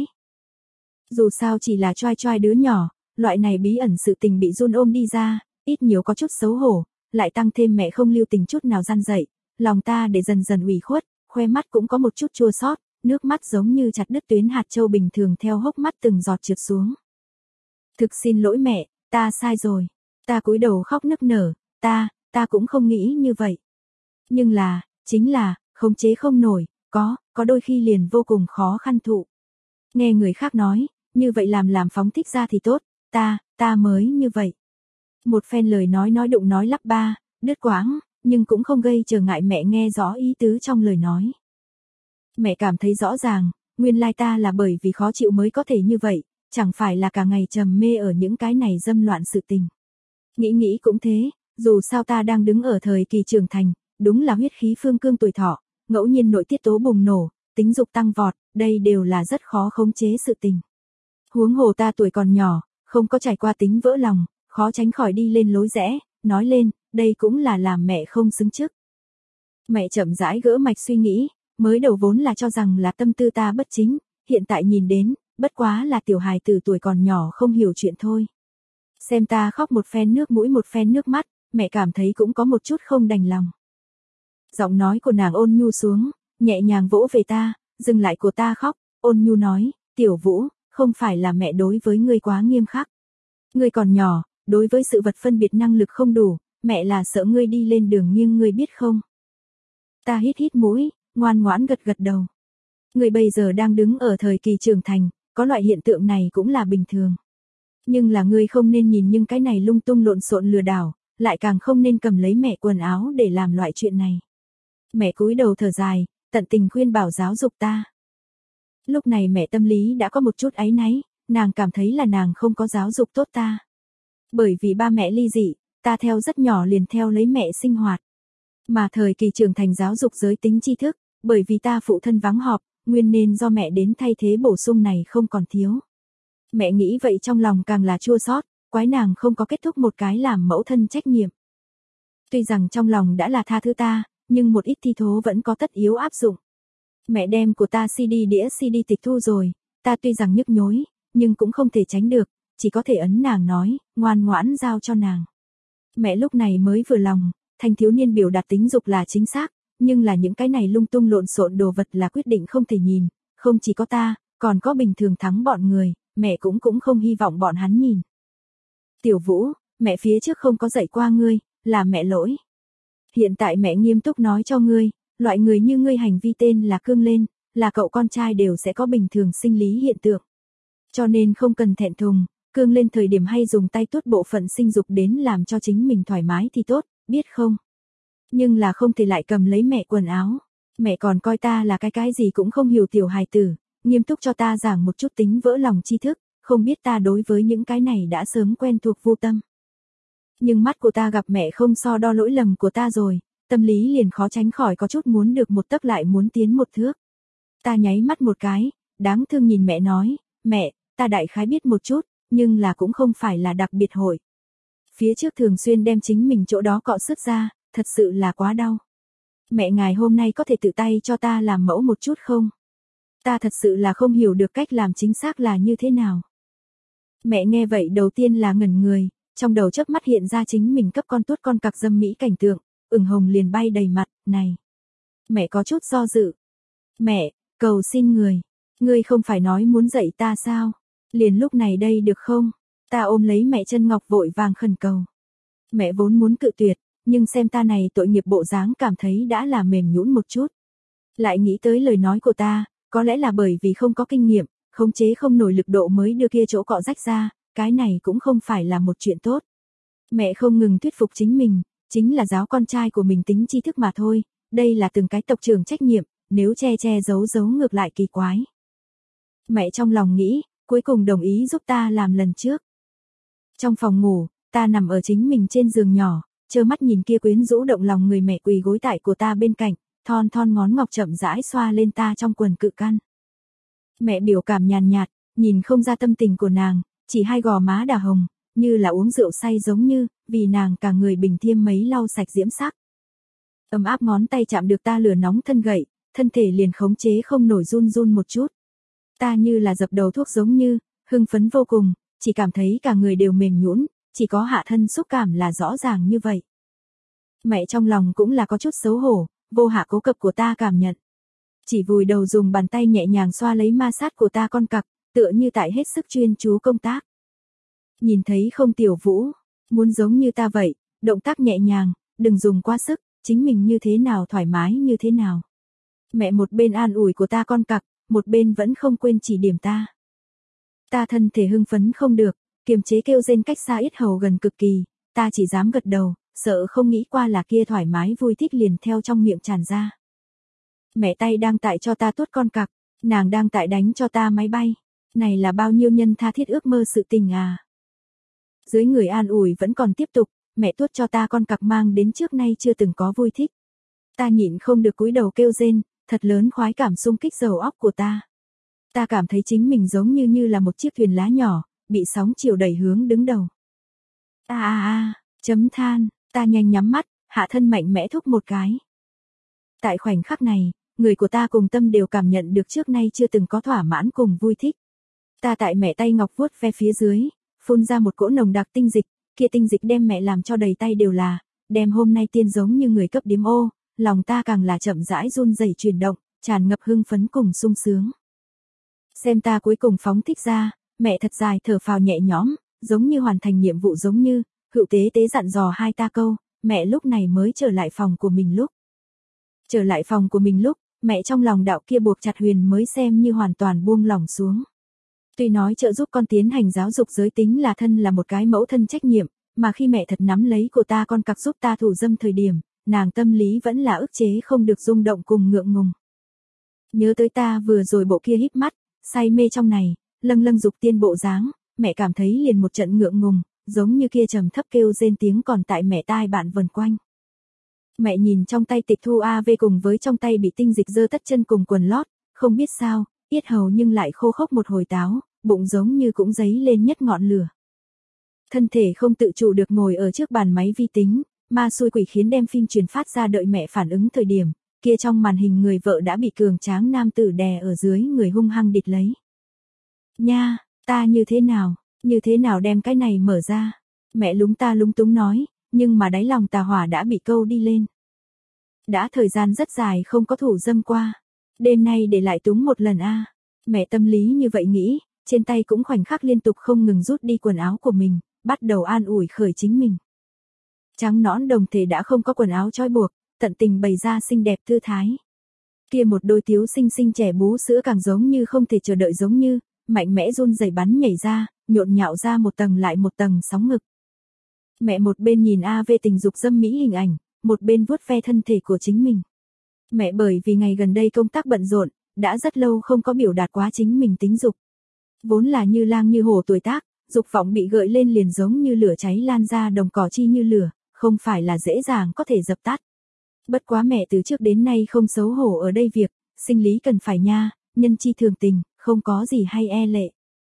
Dù sao chỉ là choai choai đứa nhỏ, loại này bí ẩn sự tình bị run ôm đi ra, ít nhiều có chút xấu hổ, lại tăng thêm mẹ không lưu tình chút nào gian dạy, lòng ta để dần dần ủy khuất, khoe mắt cũng có một chút chua xót, nước mắt giống như chặt đứt tuyến hạt châu bình thường theo hốc mắt từng giọt trượt xuống. Thực xin lỗi mẹ, ta sai rồi. Ta cúi đầu khóc nức nở, ta cũng không nghĩ như vậy. Nhưng là, chính là, khống chế không nổi, có đôi khi liền vô cùng khó khăn thụ. Nghe người khác nói, như vậy làm phóng thích ra thì tốt, ta mới như vậy. Một phen lời nói đụng nói lắp ba, đứt quãng, nhưng cũng không gây trở ngại mẹ nghe rõ ý tứ trong lời nói. Mẹ cảm thấy rõ ràng, nguyên lai ta là bởi vì khó chịu mới có thể như vậy, chẳng phải là cả ngày trầm mê ở những cái này dâm loạn sự tình. Nghĩ cũng thế, dù sao ta đang đứng ở thời kỳ trưởng thành, đúng là huyết khí phương cương tuổi thọ, ngẫu nhiên nội tiết tố bùng nổ, tính dục tăng vọt, đây đều là rất khó khống chế sự tình. Huống hồ ta tuổi còn nhỏ, không có trải qua tính vỡ lòng, khó tránh khỏi đi lên lối rẽ, nói lên, đây cũng là làm mẹ không xứng trước. Mẹ chậm rãi gỡ mạch suy nghĩ, mới đầu vốn là cho rằng là tâm tư ta bất chính, hiện tại nhìn đến, bất quá là tiểu hài từ tuổi còn nhỏ không hiểu chuyện thôi. Xem ta khóc một phen nước mũi một phen nước mắt, mẹ cảm thấy cũng có một chút không đành lòng. Giọng nói của nàng ôn nhu xuống, nhẹ nhàng vỗ về ta, dừng lại của ta khóc, ôn nhu nói, Tiểu Vũ, không phải là mẹ đối với ngươi quá nghiêm khắc. Ngươi còn nhỏ, đối với sự vật phân biệt năng lực không đủ, mẹ là sợ ngươi đi lên đường nghiêng ngươi biết không. Ta hít mũi, ngoan ngoãn gật đầu. Ngươi bây giờ đang đứng ở thời kỳ trưởng thành, có loại hiện tượng này cũng là bình thường. Nhưng là ngươi không nên nhìn những cái này lung tung lộn xộn lừa đảo, lại càng không nên cầm lấy mẹ quần áo để làm loại chuyện này. Mẹ cúi đầu thở dài, tận tình khuyên bảo giáo dục ta. Lúc này mẹ tâm lý đã có một chút áy náy, nàng cảm thấy là nàng không có giáo dục tốt ta. Bởi vì ba mẹ ly dị, ta theo rất nhỏ liền theo lấy mẹ sinh hoạt. Mà thời kỳ trưởng thành giáo dục giới tính tri thức, bởi vì ta phụ thân vắng họp, nguyên nên do mẹ đến thay thế bổ sung này không còn thiếu. Mẹ nghĩ vậy trong lòng càng là chua xót, quái nàng không có kết thúc một cái làm mẫu thân trách nhiệm. Tuy rằng trong lòng đã là tha thứ ta, nhưng một ít thi thố vẫn có tất yếu áp dụng. Mẹ đem của ta đĩa CD tịch thu rồi, ta tuy rằng nhức nhối, nhưng cũng không thể tránh được, chỉ có thể ấn nàng nói, ngoan ngoãn giao cho nàng. Mẹ lúc này mới vừa lòng, thanh thiếu niên biểu đạt tính dục là chính xác, nhưng là những cái này lung tung lộn xộn đồ vật là quyết định không thể nhìn, không chỉ có ta, còn có bình thường thắng bọn người, mẹ cũng không hy vọng bọn hắn nhìn. Tiểu Vũ, mẹ phía trước không có dạy qua ngươi, là mẹ lỗi. Hiện tại mẹ nghiêm túc nói cho ngươi, loại người như ngươi hành vi tên là cương lên, là cậu con trai đều sẽ có bình thường sinh lý hiện tượng. Cho nên không cần thẹn thùng, cương lên thời điểm hay dùng tay tuốt bộ phận sinh dục đến làm cho chính mình thoải mái thì tốt, biết không? Nhưng là không thể lại cầm lấy mẹ quần áo. Mẹ còn coi ta là cái gì cũng không hiểu tiểu hài tử, nghiêm túc cho ta giảng một chút tính vỡ lòng tri thức, không biết ta đối với những cái này đã sớm quen thuộc vô tâm. Nhưng mắt của ta gặp mẹ không so đo lỗi lầm của ta rồi, tâm lý liền khó tránh khỏi có chút muốn được một tấc lại muốn tiến một thước. Ta nháy mắt một cái, đáng thương nhìn mẹ nói, mẹ, ta đại khái biết một chút, nhưng là cũng không phải là đặc biệt hội. Phía trước thường xuyên đem chính mình chỗ đó cọ sứt ra, thật sự là quá đau. Mẹ ngài hôm nay có thể tự tay cho ta làm mẫu một chút không? Ta thật sự là không hiểu được cách làm chính xác là như thế nào. Mẹ nghe vậy đầu tiên là ngẩn người, trong đầu chớp mắt hiện ra chính mình cấp con tuốt con cặc dâm mỹ cảnh tượng, ửng hồng liền bay đầy mặt, này. Mẹ có chút do dự. Mẹ, cầu xin người, ngươi không phải nói muốn dạy ta sao? Liền lúc này đây được không? Ta ôm lấy mẹ chân ngọc vội vàng khẩn cầu. Mẹ vốn muốn cự tuyệt, nhưng xem ta này tội nghiệp bộ dáng cảm thấy đã là mềm nhũn một chút. Lại nghĩ tới lời nói của ta, có lẽ là bởi vì không có kinh nghiệm, khống chế không nổi lực độ mới đưa kia chỗ cọ rách ra, cái này cũng không phải là một chuyện tốt. Mẹ không ngừng thuyết phục chính mình, chính là giáo con trai của mình tính tri thức mà thôi, đây là từng cái tộc trưởng trách nhiệm, nếu che che giấu giấu ngược lại kỳ quái. Mẹ trong lòng nghĩ, cuối cùng đồng ý giúp ta làm lần trước. Trong phòng ngủ, ta nằm ở chính mình trên giường nhỏ, trơ mắt nhìn kia quyến rũ động lòng người mẹ quỳ gối tại của ta bên cạnh, thon thon ngón ngọc chậm rãi xoa lên ta trong quần cự căn. Mẹ biểu cảm nhàn nhạt, nhìn không ra tâm tình của nàng, chỉ hai gò má đỏ hồng, như là uống rượu say giống như, vì nàng cả người bình thiêm mấy lau sạch diễm sắc. Ấm áp ngón tay chạm được ta lửa nóng thân gậy, thân thể liền khống chế không nổi run run một chút. Ta như là dập đầu thuốc giống như, hưng phấn vô cùng, chỉ cảm thấy cả người đều mềm nhũn, chỉ có hạ thân xúc cảm là rõ ràng như vậy. Mẹ trong lòng cũng là có chút xấu hổ, vô hạ cố cập của ta cảm nhận. Chỉ vùi đầu dùng bàn tay nhẹ nhàng xoa lấy ma sát của ta con cặc, tựa như tại hết sức chuyên chú công tác. Nhìn thấy không Tiểu Vũ, muốn giống như ta vậy, động tác nhẹ nhàng, đừng dùng quá sức, chính mình như thế nào thoải mái như thế nào. Mẹ một bên an ủi của ta con cặc, một bên vẫn không quên chỉ điểm ta. Ta thân thể hưng phấn không được, kiềm chế kêu rên cách xa yết hầu gần cực kỳ, ta chỉ dám gật đầu, sợ không nghĩ qua là kia thoải mái vui thích liền theo trong miệng tràn ra. Mẹ tay đang tại cho ta tuốt con cặc, nàng đang tại đánh cho ta máy bay, này là bao nhiêu nhân tha thiết ước mơ sự tình à. Dưới người an ủi vẫn còn tiếp tục, mẹ tuốt cho ta con cặc mang đến trước nay chưa từng có vui thích. Ta nhịn không được cúi đầu kêu rên, thật lớn khoái cảm xung kích đầu óc của ta. Ta cảm thấy chính mình giống như là một chiếc thuyền lá nhỏ, bị sóng chiều đẩy hướng đứng đầu. Chấm than, ta nhanh nhắm mắt, hạ thân mạnh mẽ thúc một cái. Tại khoảnh khắc này, người của ta cùng tâm đều cảm nhận được trước nay chưa từng có thỏa mãn cùng vui thích. Ta tại mẹ tay ngọc vuốt ve phía dưới, phun ra một cỗ nồng đặc tinh dịch, kia tinh dịch đem mẹ làm cho đầy tay đều là, đem hôm nay tiên giống như người cấp điếm ô, lòng ta càng là chậm rãi run rẩy chuyển động, tràn ngập hưng phấn cùng sung sướng. Xem ta cuối cùng phóng thích ra, mẹ thật dài thở phào nhẹ nhõm, giống như hoàn thành nhiệm vụ giống như, hữu tế tế dặn dò hai ta câu, mẹ lúc này mới trở lại phòng của mình lúc. Trở lại phòng của mình lúc, mẹ trong lòng đạo kia buộc chặt huyền mới xem như hoàn toàn buông lỏng xuống. Tuy nói trợ giúp con tiến hành giáo dục giới tính là thân là một cái mẫu thân trách nhiệm, mà khi mẹ thật nắm lấy của ta con cặc giúp ta thủ dâm thời điểm, nàng tâm lý vẫn là ức chế không được rung động cùng ngượng ngùng. Nhớ tới ta vừa rồi bộ kia híp mắt, say mê trong này, lâng lâng dục tiên bộ dáng, mẹ cảm thấy liền một trận ngượng ngùng, giống như kia trầm thấp kêu rên tiếng còn tại mẹ tai bạn vần quanh. Mẹ nhìn trong tay tịch thu AV cùng với trong tay bị tinh dịch dơ tất chân cùng quần lót, không biết sao, yết hầu nhưng lại khô khốc một hồi táo, bụng giống như cũng dấy lên nhất ngọn lửa. Thân thể không tự chủ được ngồi ở trước bàn máy vi tính, ma xui quỷ khiến đem phim truyền phát ra đợi mẹ phản ứng thời điểm, kia trong màn hình người vợ đã bị cường tráng nam tử đè ở dưới người hung hăng địch lấy. Nha, ta như thế nào đem cái này mở ra? Mẹ lúng ta lúng túng nói, nhưng mà đáy lòng tà hỏa đã bị câu đi lên. Đã thời gian rất dài không có thủ dâm qua, đêm nay để lại túng một lần a. Mẹ tâm lý như vậy nghĩ, trên tay cũng khoảnh khắc liên tục không ngừng rút đi quần áo của mình, bắt đầu an ủi khởi chính mình. Trắng nõn đồng thể đã không có quần áo trói buộc, tận tình bày ra xinh đẹp thư thái. Kia một đôi thiếu xinh xinh trẻ bú sữa càng giống như không thể chờ đợi giống như, mạnh mẽ run rẩy bắn nhảy ra, nhộn nhạo ra một tầng lại một tầng sóng ngực. Mẹ một bên nhìn AV tình dục dâm mỹ hình ảnh, một bên vuốt ve thân thể của chính mình. Mẹ bởi vì ngày gần đây công tác bận rộn, đã rất lâu không có biểu đạt quá chính mình tính dục. Vốn là như lang như hổ tuổi tác, dục vọng bị gợi lên liền giống như lửa cháy lan ra đồng cỏ chi như lửa, không phải là dễ dàng có thể dập tắt. Bất quá mẹ từ trước đến nay không xấu hổ ở đây việc, sinh lý cần phải nha, nhân chi thường tình, không có gì hay e lệ.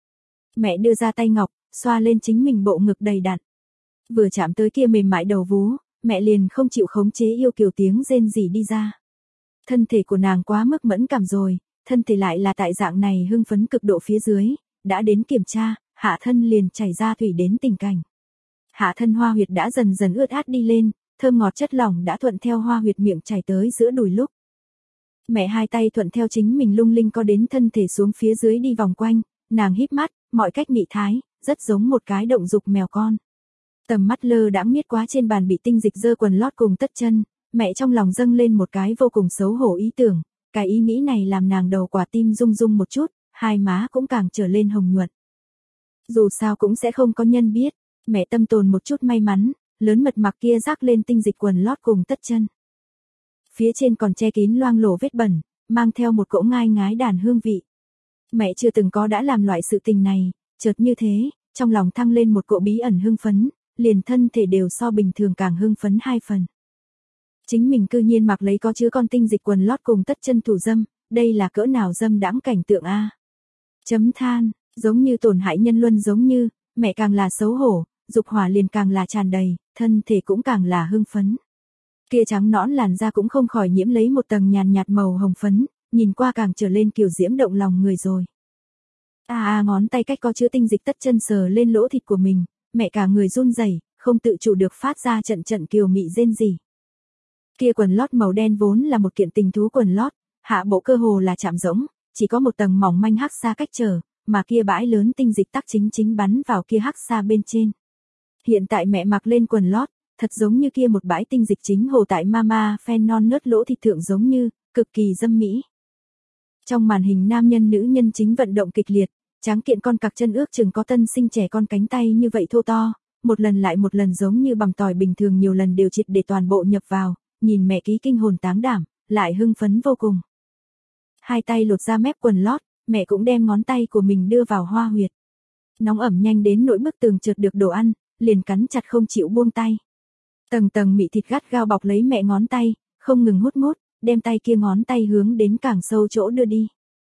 Mẹ đưa ra tay ngọc, xoa lên chính mình bộ ngực đầy đặn. Vừa chạm tới kia mềm mại đầu vú, mẹ liền không chịu khống chế yêu kiều tiếng rên rỉ đi ra. Thân thể của nàng quá mức mẫn cảm rồi, thân thể lại là tại dạng này hưng phấn cực độ phía dưới, đã đến kiểm tra, hạ thân liền chảy ra thủy đến tình cảnh. Hạ thân hoa huyệt đã dần dần ướt át đi lên, thơm ngọt chất lỏng đã thuận theo hoa huyệt miệng chảy tới giữa đùi lúc. Mẹ hai tay thuận theo chính mình lung linh có đến thân thể xuống phía dưới đi vòng quanh, nàng híp mắt, mọi cách mị thái, rất giống một cái động dục mèo con. Tầm mắt lơ đãng miết quá trên bàn bị tinh dịch dơ quần lót cùng tất chân, mẹ trong lòng dâng lên một cái vô cùng xấu hổ ý tưởng, Cái ý nghĩ này làm nàng đầu quả tim rung rung một chút, hai má cũng càng trở lên hồng nhuận. Dù sao cũng sẽ không có nhân biết, mẹ tâm tồn một chút may mắn, lớn mật mặc kia rác lên tinh dịch quần lót cùng tất chân. Phía trên còn che kín loang lổ vết bẩn, mang theo một cỗ ngai ngái đàn hương vị. Mẹ chưa từng có đã làm loại sự tình này, chợt như thế, trong lòng thăng lên một cỗ bí ẩn hưng phấn, liền thân thể đều so bình thường càng hưng phấn 2 phần. Chính mình cư nhiên mặc lấy có chứa con tinh dịch quần lót cùng tất chân thủ dâm, đây là cỡ nào dâm đãng cảnh tượng a. Chấm than, giống như tổn hại nhân luân giống như, mẹ càng là xấu hổ, dục hỏa liền càng là tràn đầy, thân thể cũng càng là hưng phấn. Kia trắng nõn làn da cũng không khỏi nhiễm lấy một tầng nhàn nhạt màu hồng phấn, nhìn qua càng trở lên kiều diễm động lòng người rồi. Ngón tay cách có chứa tinh dịch tất chân sờ lên lỗ thịt của mình, mẹ cả người run rẩy, không tự chủ được phát ra trận trận kiều mị rên rỉ. Kia quần lót màu đen vốn là một kiện tình thú quần lót, hạ bộ cơ hồ là chạm rỗng, chỉ có một tầng mỏng manh hắc xa cách trở, mà kia bãi lớn tinh dịch tắc chính bắn vào kia hắc xa bên trên. Hiện tại mẹ mặc lên quần lót, thật giống như kia một bãi tinh dịch chính hồ tại mama phen non nớt lỗ thịt thượng giống như, cực kỳ dâm mỹ. Trong màn hình nam nhân nữ nhân chính vận động kịch liệt, tráng kiện con cặc chân ước chừng có tân sinh trẻ con cánh tay như vậy thô to, một lần lại một lần giống như bằng tỏi bình thường nhiều lần điều triệt để toàn bộ nhập vào, nhìn mẹ ký kinh hồn táng đảm, lại hưng phấn vô cùng. Hai tay lột ra mép quần lót, mẹ cũng đem ngón tay của mình đưa vào hoa huyệt. Nóng ẩm nhanh đến nỗi bức tường trượt được đồ ăn, liền cắn chặt không chịu buông tay. Tầng tầng mị thịt gắt gao bọc lấy mẹ ngón tay, không ngừng hút mút, đem tay kia ngón tay hướng đến càng sâu chỗ đưa đi.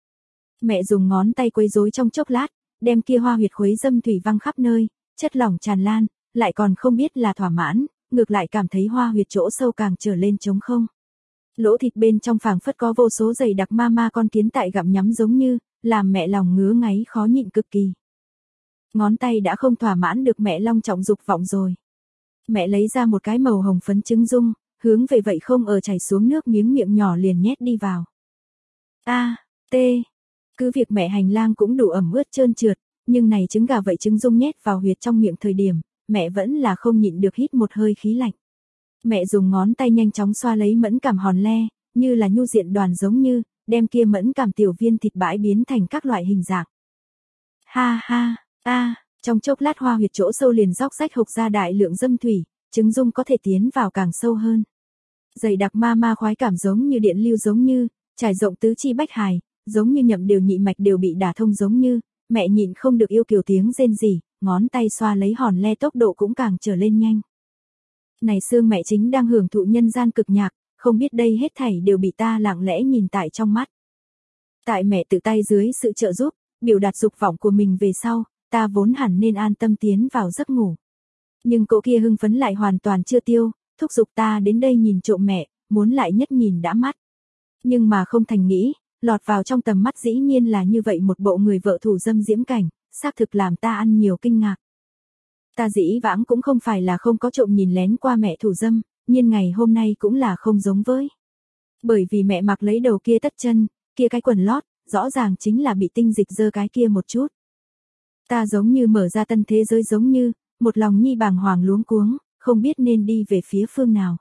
Mẹ dùng ngón tay quấy rối trong chốc lát, đem kia hoa huyệt khuấy dâm thủy văng khắp nơi, chất lỏng tràn lan, lại còn không biết là thỏa mãn, ngược lại cảm thấy hoa huyệt chỗ sâu càng trở lên trống không. Lỗ thịt bên trong phảng phất có vô số dày đặc ma con kiến tại gặm nhắm giống như, làm mẹ lòng ngứa ngáy khó nhịn cực kỳ. Ngón tay đã không thỏa mãn được mẹ long trọng dục vọng rồi. Mẹ lấy ra một cái màu hồng phấn trứng dung, hướng về vậy không ở chảy xuống nước miếng miệng nhỏ liền nhét đi vào. Cứ việc mẹ hành lang cũng đủ ẩm ướt trơn trượt, nhưng này trứng gà vậy trứng dung nhét vào huyệt trong miệng thời điểm, mẹ vẫn là không nhịn được hít một hơi khí lạnh. Mẹ dùng ngón tay nhanh chóng xoa lấy mẫn cảm hòn le, như là nhu diện đoàn giống như, đem kia mẫn cảm tiểu viên thịt bãi biến thành các loại hình dạng. Trong chốc lát hoa huyệt chỗ sâu liền róc rách hộc ra đại lượng dâm thủy, trứng dung có thể tiến vào càng sâu hơn. Dày đặc ma khoái cảm giống như điện lưu giống như, trải rộng tứ chi bách hài, giống như nhậm đều nhị mạch đều bị đả thông giống như, mẹ nhịn không được yêu kiều tiếng rên rỉ, ngón tay xoa lấy hòn le tốc độ cũng càng trở lên nhanh. Này xương mẹ chính đang hưởng thụ nhân gian cực nhạc, không biết đây hết thảy đều bị ta lặng lẽ nhìn tại trong mắt. Tại mẹ tự tay dưới sự trợ giúp, biểu đạt dục vọng của mình về sau, ta vốn hẳn nên an tâm tiến vào giấc ngủ. Nhưng cỗ kia hưng phấn lại hoàn toàn chưa tiêu, thúc giục ta đến đây nhìn trộm mẹ, muốn lại nhất nhìn đã mắt. Nhưng mà không thành nghĩ, lọt vào trong tầm mắt dĩ nhiên là như vậy một bộ người vợ thủ dâm diễm cảnh, xác thực làm ta ăn nhiều kinh ngạc. Ta dĩ vãng cũng không phải là không có trộm nhìn lén qua mẹ thủ dâm, nhưng ngày hôm nay cũng là không giống với. Bởi vì mẹ mặc lấy đầu kia tất chân, kia cái quần lót, rõ ràng chính là bị tinh dịch dơ cái kia một chút. Ta giống như mở ra tân thế giới giống như, một lòng nhi bàng hoàng luống cuống, không biết nên đi về phía phương nào.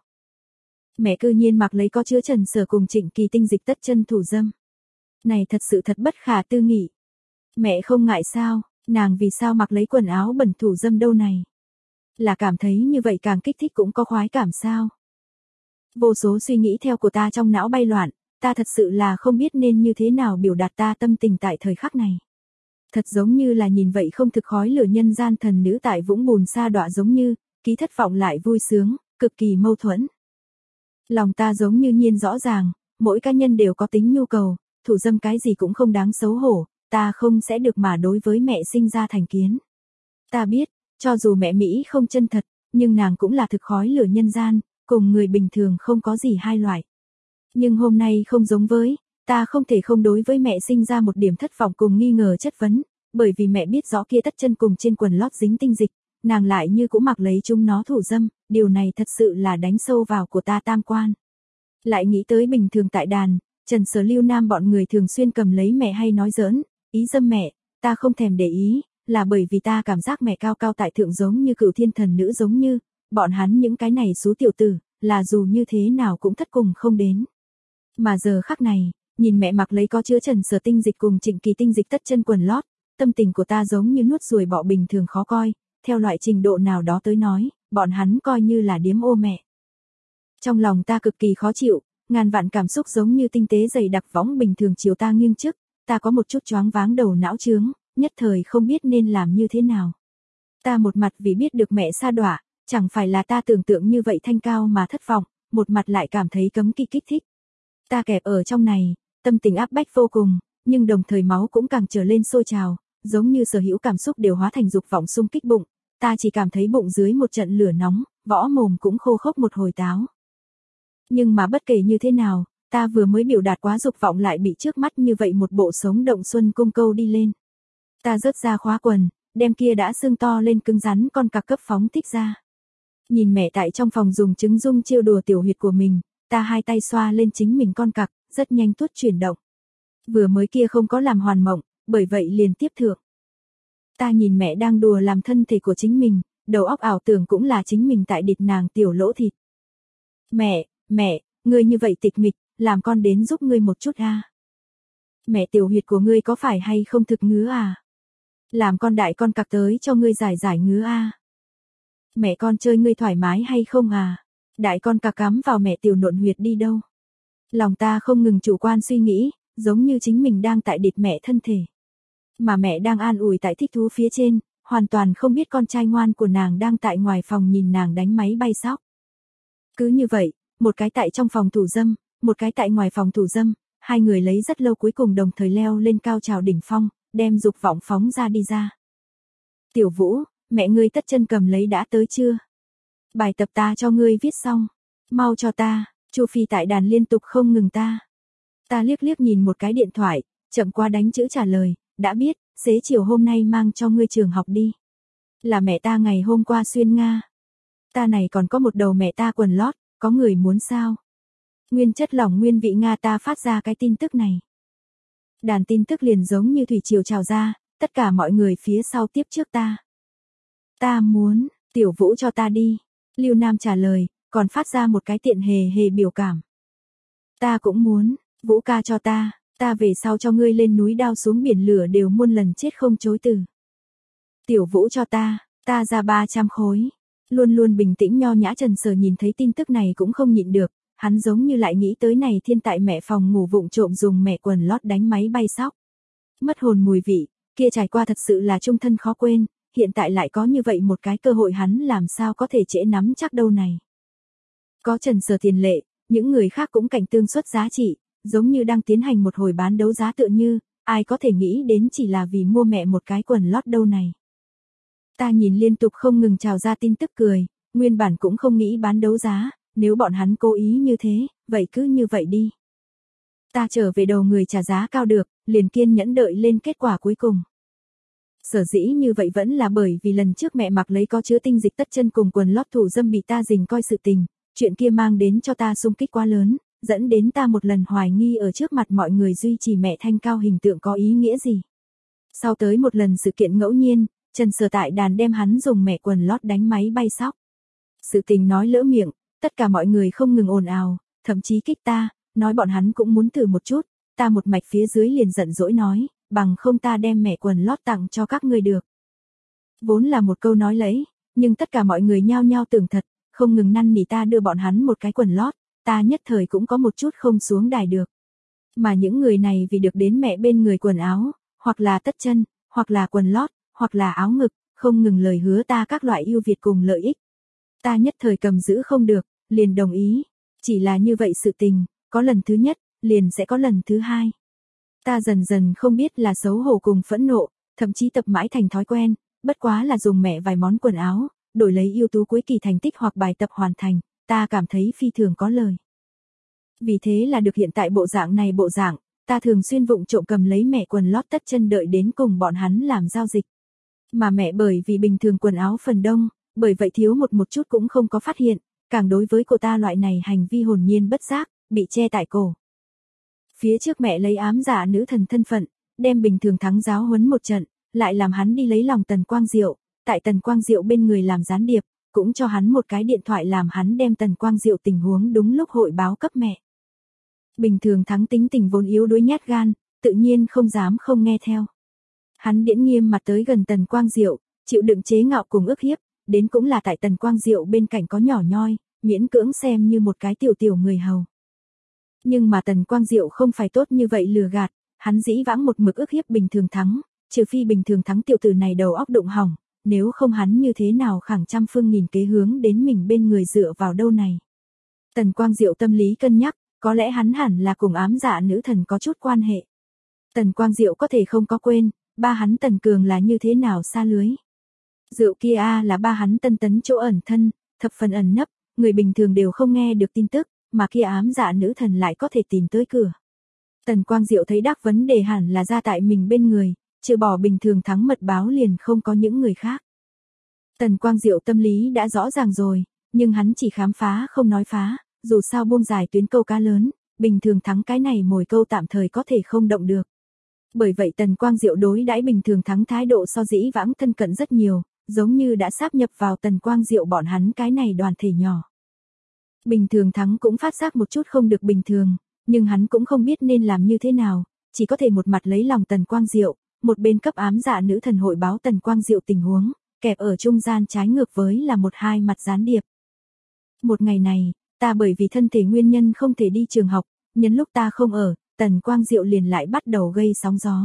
Mẹ cư nhiên mặc lấy có chứa Trần Sở cùng Trịnh Kỳ tinh dịch tất chân thủ dâm. Này thật sự thật bất khả tư nghị. Mẹ không ngại sao, nàng vì sao mặc lấy quần áo bẩn thủ dâm đâu này. Là cảm thấy như vậy càng kích thích cũng có khoái cảm sao. Vô số suy nghĩ theo của ta trong não bay loạn, ta thật sự là không biết nên như thế nào biểu đạt ta tâm tình tại thời khắc này. Thật giống như là nhìn vậy không thực khói lửa nhân gian thần nữ tại vũng bùn sa đọa giống như, ký thất vọng lại vui sướng, cực kỳ mâu thuẫn. Lòng ta giống như nhiên rõ ràng, mỗi cá nhân đều có tính nhu cầu, thủ dâm cái gì cũng không đáng xấu hổ, ta không sẽ được mà đối với mẹ sinh ra thành kiến. Ta biết, cho dù mẹ Mỹ không chân thật, nhưng nàng cũng là thực khói lửa nhân gian, cùng người bình thường không có gì hai loại. Nhưng hôm nay không giống với, ta không thể không đối với mẹ sinh ra một điểm thất vọng cùng nghi ngờ chất vấn, bởi vì mẹ biết rõ kia tất chân cùng trên quần lót dính tinh dịch, nàng lại như cũng mặc lấy chúng nó thủ dâm, điều này thật sự là đánh sâu vào của ta tam quan. Lại nghĩ tới bình thường tại đàn, Trần Sở Lưu Nam bọn người thường xuyên cầm lấy mẹ hay nói giỡn, ý dâm mẹ, ta không thèm để ý, là bởi vì ta cảm giác mẹ cao cao tại thượng giống như cửu thiên thần nữ giống như, bọn hắn những cái này số tiểu tử, là dù như thế nào cũng thất cùng không đến. Mà giờ khắc này, Nhìn mẹ mặc lấy có chứa Trần Sở tinh dịch cùng Trịnh Kỳ tinh dịch tất chân quần lót, tâm tình của ta giống như nuốt ruồi bọ bình thường khó coi, theo loại trình độ nào đó tới nói, bọn hắn coi như là điếm ô mẹ. Trong lòng ta cực kỳ khó chịu, ngàn vạn cảm xúc giống như tinh tế dày đặc võng bình thường chiều ta nghiêng trước, ta có một chút choáng váng đầu não trướng, nhất thời không biết nên làm như thế nào. Ta một mặt vì biết được mẹ sa đọa, chẳng phải là ta tưởng tượng như vậy thanh cao mà thất vọng, một mặt lại cảm thấy cấm kỵ kích thích. Ta kẹp ở trong này, tâm tình áp bách vô cùng, nhưng đồng thời máu cũng càng trở lên sôi trào, giống như sở hữu cảm xúc đều hóa thành dục vọng xung kích bụng, ta chỉ cảm thấy bụng dưới một trận lửa nóng, võ mồm cũng khô khốc một hồi táo. Nhưng mà bất kể như thế nào, ta vừa mới biểu đạt quá dục vọng lại bị trước mắt như vậy một bộ sống động xuân cung câu đi lên. Ta rớt ra khóa quần, đem kia đã xương to lên cứng rắn con cặc cấp phóng thích ra. Nhìn mẹ tại trong phòng dùng trứng dung trêu đùa tiểu huyệt của mình, ta hai tay xoa lên chính mình con cặc, rất nhanh tuốt chuyển động. Vừa mới kia không có làm hoàn mộng, bởi vậy liền tiếp thượng. Ta nhìn mẹ đang đùa làm thân thể của chính mình, đầu óc ảo tưởng cũng là chính mình tại địt nàng tiểu lỗ thịt. Mẹ, ngươi như vậy tịch mịch, làm con đến giúp ngươi một chút a. Mẹ tiểu huyệt của ngươi có phải hay không thực ngứa à? Làm con đại con cặc tới cho ngươi giải giải ngứa a. Mẹ con chơi ngươi thoải mái hay không à? Đại con cặc cắm vào mẹ tiểu nộn huyệt đi đâu? Lòng ta không ngừng chủ quan suy nghĩ, giống như chính mình đang tại địt mẹ thân thể. Mà mẹ đang an ủi tại thích thú phía trên, hoàn toàn không biết con trai ngoan của nàng đang tại ngoài phòng nhìn nàng đánh máy bay sóc. Cứ như vậy, một cái tại trong phòng thủ dâm, một cái tại ngoài phòng thủ dâm, hai người lấy rất lâu cuối cùng đồng thời leo lên cao trào đỉnh phong, đem dục vọng phóng ra đi ra. Tiểu Vũ, mẹ ngươi tất chân cầm lấy đã tới chưa? Bài tập ta cho ngươi viết xong, mau cho ta. Chu Phi tại đàn liên tục không ngừng ta. Ta liếc liếc nhìn một cái điện thoại, chậm qua đánh chữ trả lời, đã biết, xế chiều hôm nay mang cho ngươi trường học đi. Là mẹ ta ngày hôm qua xuyên Nga. Ta này còn có một đầu mẹ ta quần lót, có người muốn sao? Nguyên chất lỏng nguyên vị Nga ta phát ra cái tin tức này. Đàn tin tức liền giống như thủy triều trào ra, tất cả mọi người phía sau tiếp trước ta. Ta muốn, Tiểu Vũ cho ta đi. Lưu Nam trả lời, còn phát ra một cái tiện hề biểu cảm. Ta cũng muốn, Vũ ca cho ta về sau cho ngươi lên núi đao xuống biển lửa đều muôn lần chết không chối từ. Tiểu Vũ cho ta ra 300 khối. Luôn luôn bình tĩnh nho nhã Trần Sở nhìn thấy tin tức này cũng không nhịn được, hắn giống như lại nghĩ tới này thiên tại mẹ phòng ngủ vụng trộm dùng mẹ quần lót đánh máy bay sóc. Mất hồn mùi vị, kia trải qua thật sự là trung thân khó quên, hiện tại lại có như vậy một cái cơ hội hắn làm sao có thể trễ nắm chắc đâu này. Có Trần Sở tiền lệ, những người khác cũng cảnh tương xuất giá trị, giống như đang tiến hành một hồi bán đấu giá tựa như, ai có thể nghĩ đến chỉ là vì mua mẹ một cái quần lót đâu này. Ta nhìn liên tục không ngừng trào ra tin tức cười, nguyên bản cũng không nghĩ bán đấu giá, nếu bọn hắn cố ý như thế, vậy cứ như vậy đi. Ta trở về đầu người trả giá cao được, liền kiên nhẫn đợi lên kết quả cuối cùng. Sở dĩ như vậy vẫn là bởi vì lần trước mẹ mặc lấy có chứa tinh dịch tất chân cùng quần lót thủ dâm bị ta dình coi sự tình, chuyện kia mang đến cho ta xung kích quá lớn, dẫn đến ta một lần hoài nghi ở trước mặt mọi người duy trì mẹ thanh cao hình tượng có ý nghĩa gì. Sau tới một lần sự kiện ngẫu nhiên, Trần Sở tại đàn đem hắn dùng mẹ quần lót đánh máy bay sóc. Sự tình nói lỡ miệng, tất cả mọi người không ngừng ồn ào, thậm chí kích ta, nói bọn hắn cũng muốn thử một chút, ta một mạch phía dưới liền giận dỗi nói, bằng không ta đem mẹ quần lót tặng cho các ngươi được. Vốn là một câu nói lẫy, nhưng tất cả mọi người nhao nhao tưởng thật, không ngừng năn nỉ ta đưa bọn hắn một cái quần lót, ta nhất thời cũng có một chút không xuống đài được. Mà những người này vì được đến mẹ bên người quần áo, hoặc là tất chân, hoặc là quần lót, hoặc là áo ngực, không ngừng lời hứa ta các loại ưu việt cùng lợi ích. Ta nhất thời cầm giữ không được, liền đồng ý. Chỉ là như vậy sự tình, có lần thứ nhất, liền sẽ có lần thứ hai. Ta dần dần không biết là xấu hổ cùng phẫn nộ, thậm chí tập mãi thành thói quen, bất quá là dùng mẹ vài món quần áo, đổi lấy ưu tú cuối kỳ thành tích hoặc bài tập hoàn thành, ta cảm thấy phi thường có lời. Vì thế là được hiện tại bộ dạng này bộ dạng, ta thường xuyên vụng trộm cầm lấy mẹ quần lót tất chân đợi đến cùng bọn hắn làm giao dịch. Mà mẹ bởi vì bình thường quần áo phần đông, bởi vậy thiếu một chút cũng không có phát hiện, càng đối với cô ta loại này hành vi hồn nhiên bất giác, bị che tại cổ. Phía trước mẹ lấy ám giả nữ thần thân phận, đem bình thường thắng giáo huấn một trận, lại làm hắn đi lấy lòng Tần Quang Diệu, tại Tần Quang Diệu bên người làm gián điệp, cũng cho hắn một cái điện thoại làm hắn đem Tần Quang Diệu tình huống đúng lúc hội báo cấp mẹ. Bình thường Thắng tính tình vốn yếu đuối nhát gan, tự nhiên không dám không nghe theo. Hắn điễn nghiêm mặt tới gần Tần Quang Diệu, chịu đựng chế ngạo cùng ức hiếp, đến cũng là tại Tần Quang Diệu bên cạnh có nhỏ nhoi, miễn cưỡng xem như một cái tiểu tiểu người hầu. Nhưng mà Tần Quang Diệu không phải tốt như vậy lừa gạt, hắn dĩ vãng một mực ức hiếp Bình Thường Thắng, trừ phi Bình Thường Thắng tiểu tử này đầu óc đụng hỏng, nếu không hắn như thế nào khẳng trăm phương nghìn kế hướng đến mình bên người dựa vào đâu này. Tần Quang Diệu tâm lý cân nhắc, có lẽ hắn hẳn là cùng ám dạ nữ thần có chút quan hệ. Tần Quang Diệu có thể không có quên, ba hắn Tần Cường là như thế nào xa lưới. Diệu kia là ba hắn Tân Tấn chỗ ẩn thân, thập phần ẩn nấp, người bình thường đều không nghe được tin tức, mà kia ám dạ nữ thần lại có thể tìm tới cửa. Tần Quang Diệu thấy đắc vấn đề hẳn là ra tại mình bên người, trừ bỏ Bình Thường Thắng mật báo liền không có những người khác. Tần Quang Diệu tâm lý đã rõ ràng rồi, nhưng hắn chỉ khám phá không nói phá, dù sao buông dài tuyến câu cá lớn, Bình Thường Thắng cái này mồi câu tạm thời có thể không động được. Bởi vậy Tần Quang Diệu đối đãi Bình Thường Thắng thái độ so dĩ vãng thân cận rất nhiều, giống như đã sáp nhập vào Tần Quang Diệu bọn hắn cái này đoàn thể nhỏ. Bình Thường Thắng cũng phát giác một chút không được bình thường, nhưng hắn cũng không biết nên làm như thế nào, chỉ có thể một mặt lấy lòng Tần Quang Diệu, một bên cấp ám dạ nữ thần hội báo Tần Quang Diệu tình huống, kẹp ở trung gian trái ngược với là một hai mặt gián điệp. Một ngày này, ta bởi vì thân thể nguyên nhân không thể đi trường học, nhân lúc ta không ở, Tần Quang Diệu liền lại bắt đầu gây sóng gió.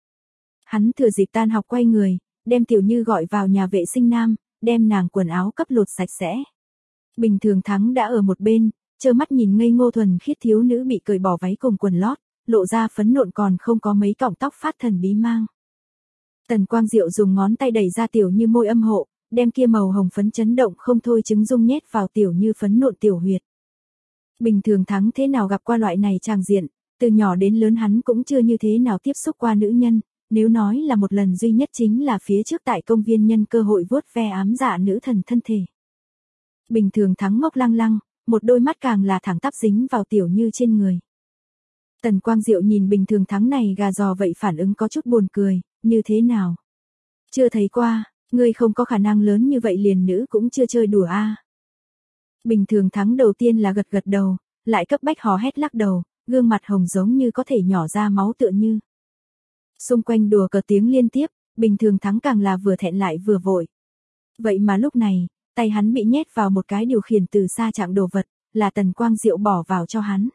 Hắn thừa dịp tan học quay người, đem Tiểu Như gọi vào nhà vệ sinh nam, đem nàng quần áo cấp lột sạch sẽ. Bình Thường Thắng đã ở một bên, trơ mắt nhìn ngây ngô thuần khiết thiếu nữ bị cởi bỏ váy cùng quần lót, lộ ra phấn nộn còn không có mấy cọng tóc phát thần bí mang. Tần Quang Diệu dùng ngón tay đẩy ra Tiểu Như môi âm hộ, đem kia màu hồng phấn chấn động không thôi trứng dung nhét vào Tiểu Như phấn nộn tiểu huyệt. Bình Thường Thắng thế nào gặp qua loại này tràng diện, từ nhỏ đến lớn hắn cũng chưa như thế nào tiếp xúc qua nữ nhân, nếu nói là một lần duy nhất chính là phía trước tại công viên nhân cơ hội vuốt ve ám dạ nữ thần thân thể. Bình Thường Thắng ngốc lăng lăng, một đôi mắt càng là thẳng tắp dính vào Tiểu Như trên người. Tần Quang Diệu nhìn Bình Thường Thắng này gà giò vậy phản ứng có chút buồn cười, như thế nào? Chưa thấy qua, ngươi không có khả năng lớn như vậy liền nữ cũng chưa chơi đùa a. Bình Thường Thắng đầu tiên là gật gật đầu, lại cấp bách hò hét lắc đầu, gương mặt hồng giống như có thể nhỏ ra máu tựa như. Xung quanh đùa cợt tiếng liên tiếp, Bình Thường Thắng càng là vừa thẹn lại vừa vội. Vậy mà lúc này, tay hắn bị nhét vào một cái điều khiển từ xa trạng đồ vật, là Tần Quang Diệu bỏ vào cho hắn.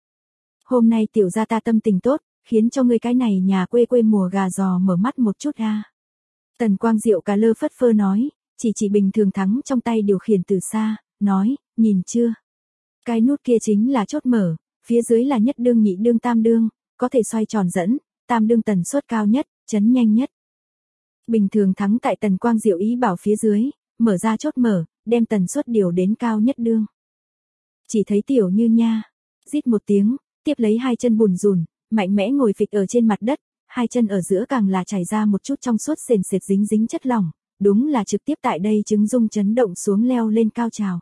Hôm nay tiểu gia ta tâm tình tốt, khiến cho ngươi cái này nhà quê quê mùa gà giò mở mắt một chút a. Tần Quang Diệu cà lơ phất phơ nói, chỉ Bình Thường Thắng trong tay điều khiển từ xa, nói, nhìn chưa? Cái nút kia chính là chốt mở, phía dưới là nhất đương nhị đương tam đương, có thể xoay tròn dẫn, tam đương tần suất cao nhất, chấn nhanh nhất. Bình Thường Thắng tại Tần Quang Diệu ý bảo phía dưới, mở ra chốt mở, đem tần suất điều đến cao nhất đương. Chỉ thấy Tiểu Như nha, rít một tiếng, tiếp lấy hai chân bùn rùn, mạnh mẽ ngồi phịch ở trên mặt đất, hai chân ở giữa càng là chảy ra một chút trong suốt sền sệt dính dính chất lỏng, đúng là trực tiếp tại đây trứng dung chấn động xuống leo lên cao trào.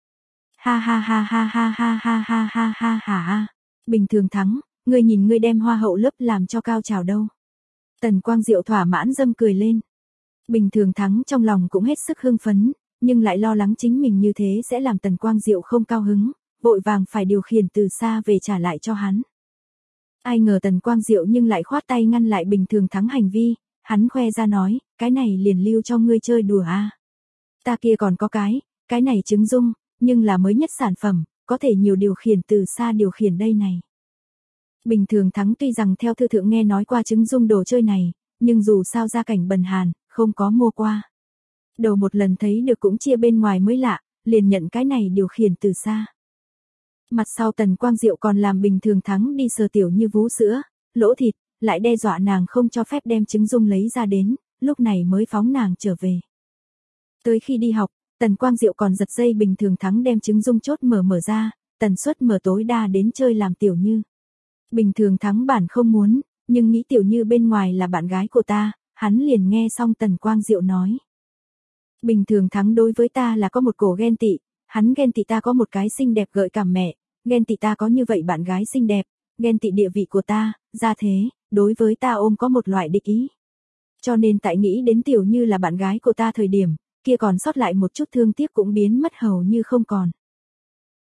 Ha ha ha ha ha ha ha ha ha ha ha. Bình Thường Thắng, ngươi nhìn ngươi đem hoa hậu lớp làm cho cao trào đâu. Tần Quang Diệu thỏa mãn dâm cười lên. Bình Thường Thắng trong lòng cũng hết sức hưng phấn, nhưng lại lo lắng chính mình như thế sẽ làm Tần Quang Diệu không cao hứng, vội vàng phải điều khiển từ xa về trả lại cho hắn. Ai ngờ Tần Quang Diệu nhưng lại khoát tay ngăn lại Bình Thường Thắng hành vi, hắn khoe ra nói, cái này liền lưu cho ngươi chơi đùa a. Ta kia còn có cái này trứng dung, nhưng là mới nhất sản phẩm, có thể nhiều điều khiển từ xa điều khiển đây này. Bình Thường Thắng tuy rằng theo thư thượng nghe nói qua trứng dung đồ chơi này, nhưng dù sao gia cảnh bần hàn, không có mua qua. Đầu một lần thấy được cũng chia bên ngoài mới lạ, liền nhận cái này điều khiển từ xa. Mặt sau Tần Quang Diệu còn làm Bình Thường Thắng đi sờ Tiểu Như vú sữa, lỗ thịt, lại đe dọa nàng không cho phép đem trứng dung lấy ra đến, lúc này mới phóng nàng trở về. Tới khi đi học, Tần Quang Diệu còn giật dây Bình Thường Thắng đem trứng dung chốt mở ra, tần suất mở tối đa đến chơi làm Tiểu Như. Bình Thường Thắng bản không muốn, nhưng nghĩ Tiểu Như bên ngoài là bạn gái của ta, hắn liền nghe xong Tần Quang Diệu nói. Bình Thường Thắng đối với ta là có một cổ ghen tị, hắn ghen tị ta có một cái xinh đẹp gợi cảm mẹ, ghen tị ta có như vậy bạn gái xinh đẹp, ghen tị địa vị của ta, ra thế, đối với ta ôm có một loại địch ý. Cho nên tại nghĩ đến Tiểu Như là bạn gái của ta thời điểm, kia còn sót lại một chút thương tiếc cũng biến mất hầu như không còn.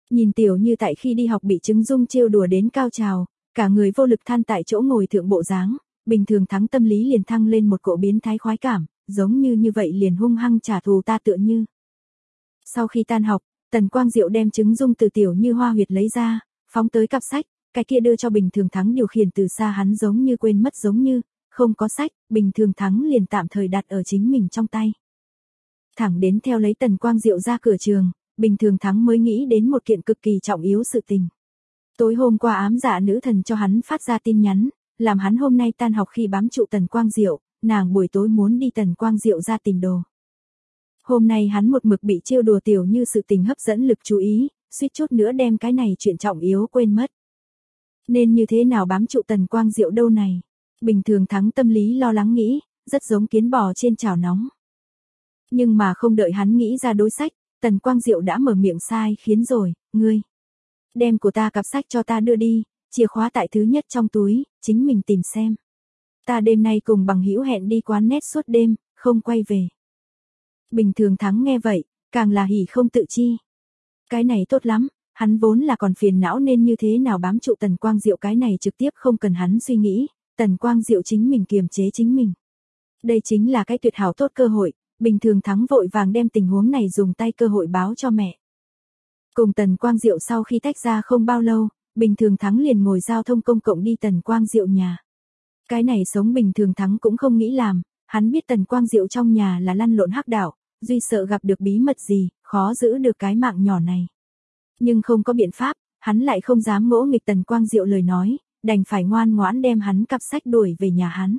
Nhìn Tiểu Như tại khi đi học bị Trứng Dung trêu đùa đến cao trào, cả người vô lực than tại chỗ ngồi thượng bộ dáng, Bình Thường Thắng tâm lý liền thăng lên một cỗ biến thái khoái cảm, giống như vậy liền hung hăng trả thù ta tựa như. Sau khi tan học, Tần Quang Diệu đem Trứng Dung từ Tiểu Như hoa huyệt lấy ra, phóng tới cặp sách, cái kia đưa cho Bình Thường Thắng điều khiển từ xa hắn giống như quên mất giống như, không có sách, Bình Thường Thắng liền tạm thời đặt ở chính mình trong tay. Thẳng đến theo lấy Tần Quang Diệu ra cửa trường, Bình Thường Thắng mới nghĩ đến một kiện cực kỳ trọng yếu sự tình. Tối hôm qua ám dạ nữ thần cho hắn phát ra tin nhắn, làm hắn hôm nay tan học khi bám trụ Tần Quang Diệu, nàng buổi tối muốn đi Tần Quang Diệu ra tìm đồ. Hôm nay hắn một mực bị trêu đùa Tiểu Như sự tình hấp dẫn lực chú ý, suýt chút nữa đem cái này chuyện trọng yếu quên mất. Nên như thế nào bám trụ Tần Quang Diệu đâu này? Bình Thường Thắng tâm lý lo lắng nghĩ, rất giống kiến bò trên chảo nóng. Nhưng mà không đợi hắn nghĩ ra đối sách, Tần Quang Diệu đã mở miệng sai khiến rồi, ngươi. Đem của ta cặp sách cho ta đưa đi, chìa khóa tại thứ nhất trong túi, chính mình tìm xem. Ta đêm nay cùng bằng hữu hẹn đi quán net suốt đêm, không quay về. Bình Thường Thắng nghe vậy, càng là hỉ không tự chi. Cái này tốt lắm, hắn vốn là còn phiền não nên như thế nào bám trụ Tần Quang Diệu cái này trực tiếp không cần hắn suy nghĩ, Tần Quang Diệu chính mình kiềm chế chính mình. Đây chính là cái tuyệt hảo tốt cơ hội, Bình Thường Thắng vội vàng đem tình huống này dùng tay cơ hội báo cho mẹ. Cùng Tần Quang Diệu sau khi tách ra không bao lâu, Bình Thường Thắng liền ngồi giao thông công cộng đi Tần Quang Diệu nhà. Cái này sống Bình Thường Thắng cũng không nghĩ làm, hắn biết Tần Quang Diệu trong nhà là lăn lộn hắc đạo, duy sợ gặp được bí mật gì, khó giữ được cái mạng nhỏ này. Nhưng không có biện pháp, hắn lại không dám ngỗ nghịch Tần Quang Diệu lời nói, đành phải ngoan ngoãn đem hắn cặp sách đuổi về nhà hắn.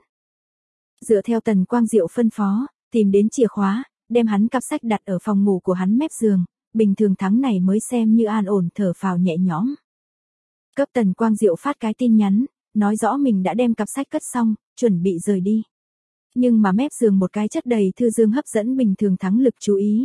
Dựa theo Tần Quang Diệu phân phó, tìm đến chìa khóa, đem hắn cặp sách đặt ở phòng ngủ của hắn mép giường, Bình Thường Thắng này mới xem như an ổn thở phào nhẹ nhõm. Cấp Tần Quang Diệu phát cái tin nhắn, nói rõ mình đã đem cặp sách cất xong, chuẩn bị rời đi. Nhưng mà mép giường một cái chất đầy thư dương hấp dẫn Bình Thường Thắng lực chú ý.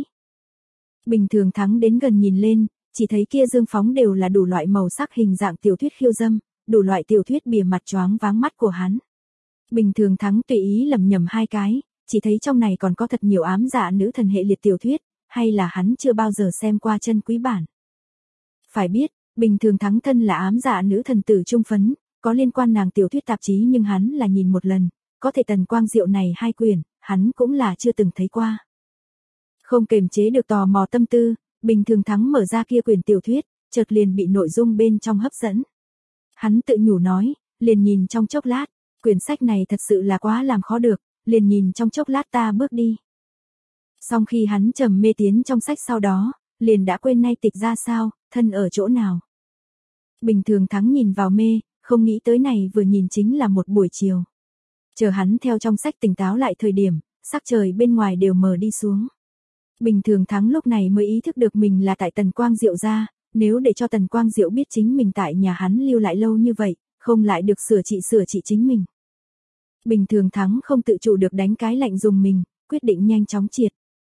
Bình Thường Thắng đến gần nhìn lên, chỉ thấy kia dương phóng đều là đủ loại màu sắc hình dạng tiểu thuyết khiêu dâm, đủ loại tiểu thuyết bìa mặt choáng váng mắt của hắn. Bình Thường Thắng tùy ý lẩm nhẩm hai cái, chỉ thấy trong này còn có thật nhiều ám dạ nữ thần hệ liệt tiểu thuyết, hay là hắn chưa bao giờ xem qua chân quý bản. Phải biết, Bình Thường Thắng thân là ám dạ nữ thần tử trung phấn, có liên quan nàng tiểu thuyết tạp chí nhưng hắn là nhìn một lần, có thể Tần Quang Diệu này hai quyển, hắn cũng là chưa từng thấy qua. Không kềm chế được tò mò tâm tư, Bình Thường Thắng mở ra kia quyển tiểu thuyết, chợt liền bị nội dung bên trong hấp dẫn. Hắn tự nhủ nói, liền nhìn trong chốc lát, quyển sách này thật sự là quá làm khó được, liền nhìn trong chốc lát ta bước đi. Xong khi hắn trầm mê tiến trong sách sau đó, liền đã quên nay tịch ra sao, thân ở chỗ nào. Bình Thường Thắng nhìn vào mê, không nghĩ tới này vừa nhìn chính là một buổi chiều. Chờ hắn theo trong sách tỉnh táo lại thời điểm, sắc trời bên ngoài đều mờ đi xuống. Bình Thường Thắng lúc này mới ý thức được mình là tại Tần Quang Diệu gia, nếu để cho Tần Quang Diệu biết chính mình tại nhà hắn lưu lại lâu như vậy, không lại được sửa trị chính mình. Bình Thường Thắng không tự chủ được đánh cái lạnh dùng mình, quyết định nhanh chóng triệt.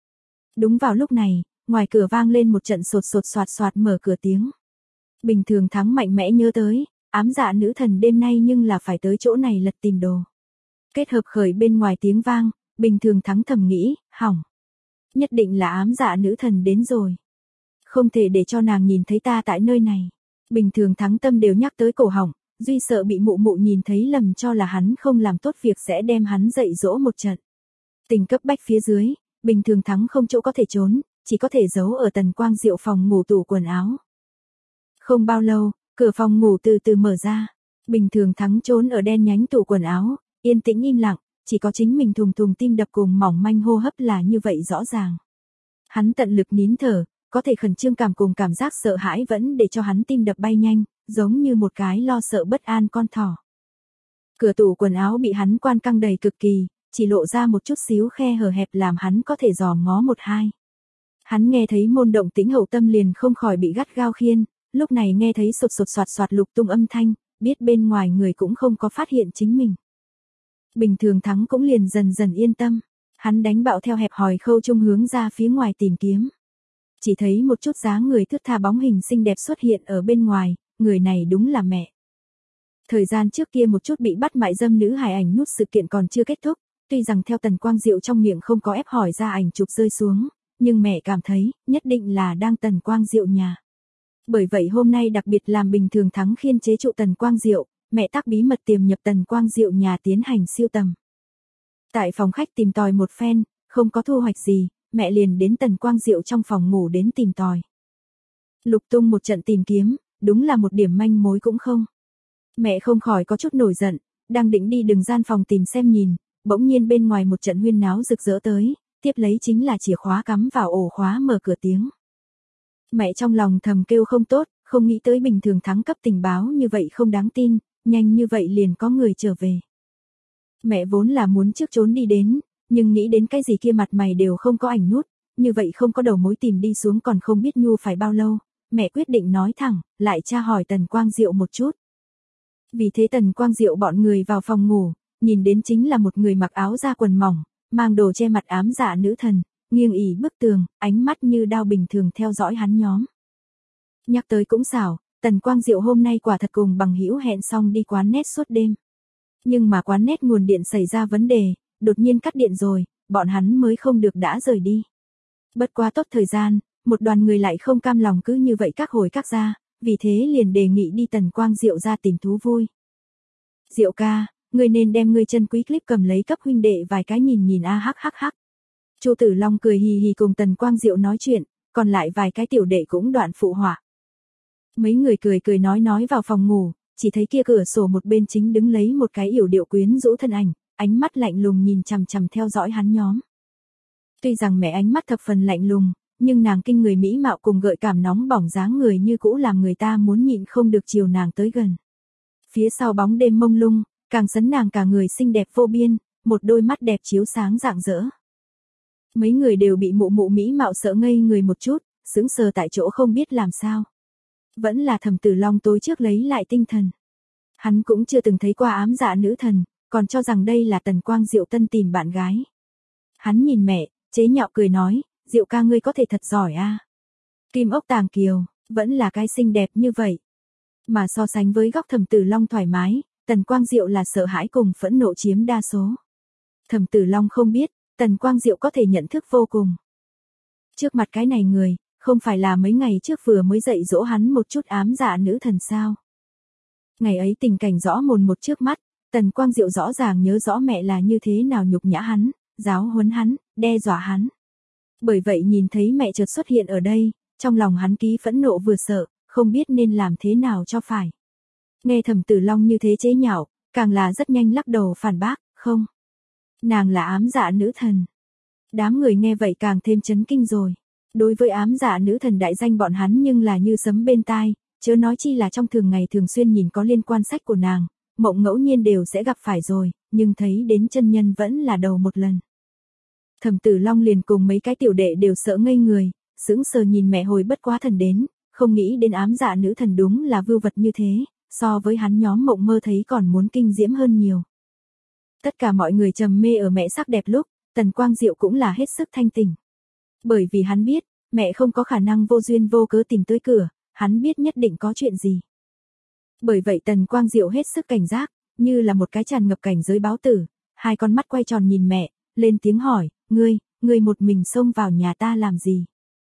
Đúng vào lúc này, ngoài cửa vang lên một trận sột sột soạt soạt mở cửa tiếng. Bình Thường Thắng mạnh mẽ nhớ tới, ám dạ nữ thần đêm nay nhưng là phải tới chỗ này lật tìm đồ. Kết hợp khởi bên ngoài tiếng vang, Bình Thường Thắng thầm nghĩ, hỏng. Nhất định là ám dạ nữ thần đến rồi. Không thể để cho nàng nhìn thấy ta tại nơi này. Bình Thường Thắng tâm đều nhắc tới cổ họng, duy sợ bị mụ mụ nhìn thấy lầm cho là hắn không làm tốt việc sẽ đem hắn dạy dỗ một trận. Tình cấp bách phía dưới, Bình Thường Thắng không chỗ có thể trốn, chỉ có thể giấu ở Tần Quang Diệu phòng ngủ tủ quần áo. Không bao lâu, cửa phòng ngủ từ từ mở ra. Bình Thường Thắng trốn ở đen nhánh tủ quần áo, yên tĩnh im lặng, chỉ có chính mình thùng thùng tim đập cùng mỏng manh hô hấp là như vậy rõ ràng. Hắn tận lực nín thở, có thể khẩn trương cảm cùng cảm giác sợ hãi vẫn để cho hắn tim đập bay nhanh, giống như một cái lo sợ bất an con thỏ. Cửa tủ quần áo bị hắn quan căng đầy cực kỳ, chỉ lộ ra một chút xíu khe hở hẹp làm hắn có thể dò ngó một hai. Hắn nghe thấy môn động tĩnh hậu tâm liền không khỏi bị gắt gao khiên, lúc này nghe thấy sột sột soạt soạt lục tung âm thanh, biết bên ngoài người cũng không có phát hiện chính mình. Bình Thường Thắng cũng liền dần dần yên tâm, hắn đánh bạo theo hẹp hòi khâu trung hướng ra phía ngoài tìm kiếm. Chỉ thấy một chút dáng người thướt tha bóng hình xinh đẹp xuất hiện ở bên ngoài, người này đúng là mẹ. Thời gian trước kia một chút bị bắt mại dâm nữ hài ảnh nút sự kiện còn chưa kết thúc, tuy rằng theo Tần Quang Diệu trong miệng không có ép hỏi ra ảnh chụp rơi xuống, nhưng mẹ cảm thấy, nhất định là đang Tần Quang Diệu nhà. Bởi vậy hôm nay đặc biệt làm bình thường thắng khiên chế trụ Tần Quang Diệu, mẹ tác bí mật tiềm nhập Tần Quang Diệu nhà tiến hành siêu tầm. Tại phòng khách tìm tòi một phen, không có thu hoạch gì, mẹ liền đến Tần Quang Diệu trong phòng ngủ đến tìm tòi. Lục tung một trận tìm kiếm, đúng là một điểm manh mối cũng không. Mẹ không khỏi có chút nổi giận, đang định đi đường gian phòng tìm xem nhìn, bỗng nhiên bên ngoài một trận huyên náo rực rỡ tới, tiếp lấy chính là chìa khóa cắm vào ổ khóa mở cửa tiếng. Mẹ trong lòng thầm kêu không tốt, không nghĩ tới bình thường thắng cấp tình báo như vậy không đáng tin, nhanh như vậy liền có người trở về. Mẹ vốn là muốn trước trốn đi đến, nhưng nghĩ đến cái gì kia mặt mày đều không có ảnh nút, như vậy không có đầu mối tìm đi xuống còn không biết nhu phải bao lâu, mẹ quyết định nói thẳng, lại tra hỏi Tần Quang Diệu một chút. Vì thế Tần Quang Diệu bọn người vào phòng ngủ, nhìn đến chính là một người mặc áo da quần mỏng, mang đồ che mặt ám dạ nữ thần, nghiêng ỉ bức tường, ánh mắt như đao bình thường theo dõi hắn nhóm. Nhắc tới cũng xảo, Tần Quang Diệu hôm nay quả thật cùng bằng hữu hẹn xong đi quán nét suốt đêm. Nhưng mà quán nét nguồn điện xảy ra vấn đề, đột nhiên cắt điện rồi, bọn hắn mới không được đã rời đi. Bất quá tốt thời gian, một đoàn người lại không cam lòng cứ như vậy các hồi các ra, vì thế liền đề nghị đi Tần Quang Diệu ra tìm thú vui. Diệu ca, ngươi nên đem ngươi chân quý clip cầm lấy cấp huynh đệ vài cái nhìn nhìn a hắc hắc hắc. Chu Tử Long cười hì hì cùng Tần Quang Diệu nói chuyện, còn lại vài cái tiểu đệ cũng đoạn phụ họa. Mấy người cười cười nói vào phòng ngủ, chỉ thấy kia cửa sổ một bên chính đứng lấy một cái yểu điệu quyến rũ thân ảnh, ánh mắt lạnh lùng nhìn chằm chằm theo dõi hắn nhóm. Tuy rằng mẹ ánh mắt thập phần lạnh lùng, nhưng nàng kinh người mỹ mạo cùng gợi cảm nóng bỏng dáng người như cũ làm người ta muốn nhịn không được chiều nàng tới gần. Phía sau bóng đêm mông lung, càng sấn nàng cả người xinh đẹp vô biên, một đôi mắt đẹp chiếu sáng rạng rỡ. Mấy người đều bị mụ mụ mỹ mạo sợ ngây người một chút, sững sờ tại chỗ không biết làm sao. Vẫn là Thẩm Tử Long tối trước lấy lại tinh thần. Hắn cũng chưa từng thấy qua ám dạ nữ thần, còn cho rằng đây là Tần Quang Diệu tân tìm bạn gái. Hắn nhìn mẹ, chế nhạo cười nói, Diệu ca ngươi có thể thật giỏi a. Kim ốc tàng kiều, vẫn là cái xinh đẹp như vậy. Mà so sánh với góc Thẩm Tử Long thoải mái, Tần Quang Diệu là sợ hãi cùng phẫn nộ chiếm đa số. Thẩm Tử Long không biết, Tần Quang Diệu có thể nhận thức vô cùng. Trước mặt cái này người, không phải là mấy ngày trước vừa mới dạy dỗ hắn một chút ám dạ nữ thần sao. Ngày ấy tình cảnh rõ mồn một trước mắt, Tần Quang Diệu rõ ràng nhớ rõ mẹ là như thế nào nhục nhã hắn, giáo huấn hắn, đe dọa hắn. Bởi vậy nhìn thấy mẹ chợt xuất hiện ở đây, trong lòng hắn ký phẫn nộ vừa sợ, không biết nên làm thế nào cho phải. Nghe Thẩm Tử Long như thế chế nhạo, càng là rất nhanh lắc đầu phản bác, không. Nàng là ám dạ nữ thần. Đám người nghe vậy càng thêm chấn kinh rồi. Đối với ám dạ nữ thần đại danh bọn hắn nhưng là như sấm bên tai, chớ nói chi là trong thường ngày thường xuyên nhìn có liên quan sách của nàng, mộng ngẫu nhiên đều sẽ gặp phải rồi, nhưng thấy đến chân nhân vẫn là đầu một lần. Thẩm Tử Long liền cùng mấy cái tiểu đệ đều sợ ngây người, sững sờ nhìn mẹ hồi bất quá thần đến, không nghĩ đến ám dạ nữ thần đúng là vưu vật như thế, so với hắn nhóm mộng mơ thấy còn muốn kinh diễm hơn nhiều. Tất cả mọi người trầm mê ở mẹ sắc đẹp lúc, Tần Quang Diệu cũng là hết sức thanh tỉnh. Bởi vì hắn biết, mẹ không có khả năng vô duyên vô cớ tìm tới cửa, hắn biết nhất định có chuyện gì. Bởi vậy Tần Quang Diệu hết sức cảnh giác, như là một cái tràn ngập cảnh giới báo tử, hai con mắt quay tròn nhìn mẹ, lên tiếng hỏi, ngươi một mình xông vào nhà ta làm gì?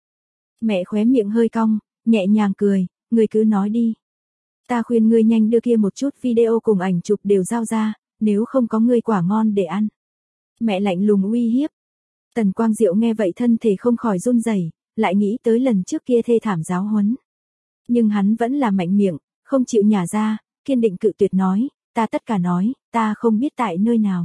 Mẹ khóe miệng hơi cong, nhẹ nhàng cười, ngươi cứ nói đi. Ta khuyên ngươi nhanh đưa kia một chút video cùng ảnh chụp đều giao ra, nếu không có ngươi quả ngon để ăn. Mẹ lạnh lùng uy hiếp. Tần Quang Diệu nghe vậy thân thể không khỏi run rẩy, lại nghĩ tới lần trước kia thê thảm giáo huấn. Nhưng hắn vẫn là mạnh miệng, không chịu nhả ra, kiên định cự tuyệt nói, ta tất cả nói, ta không biết tại nơi nào.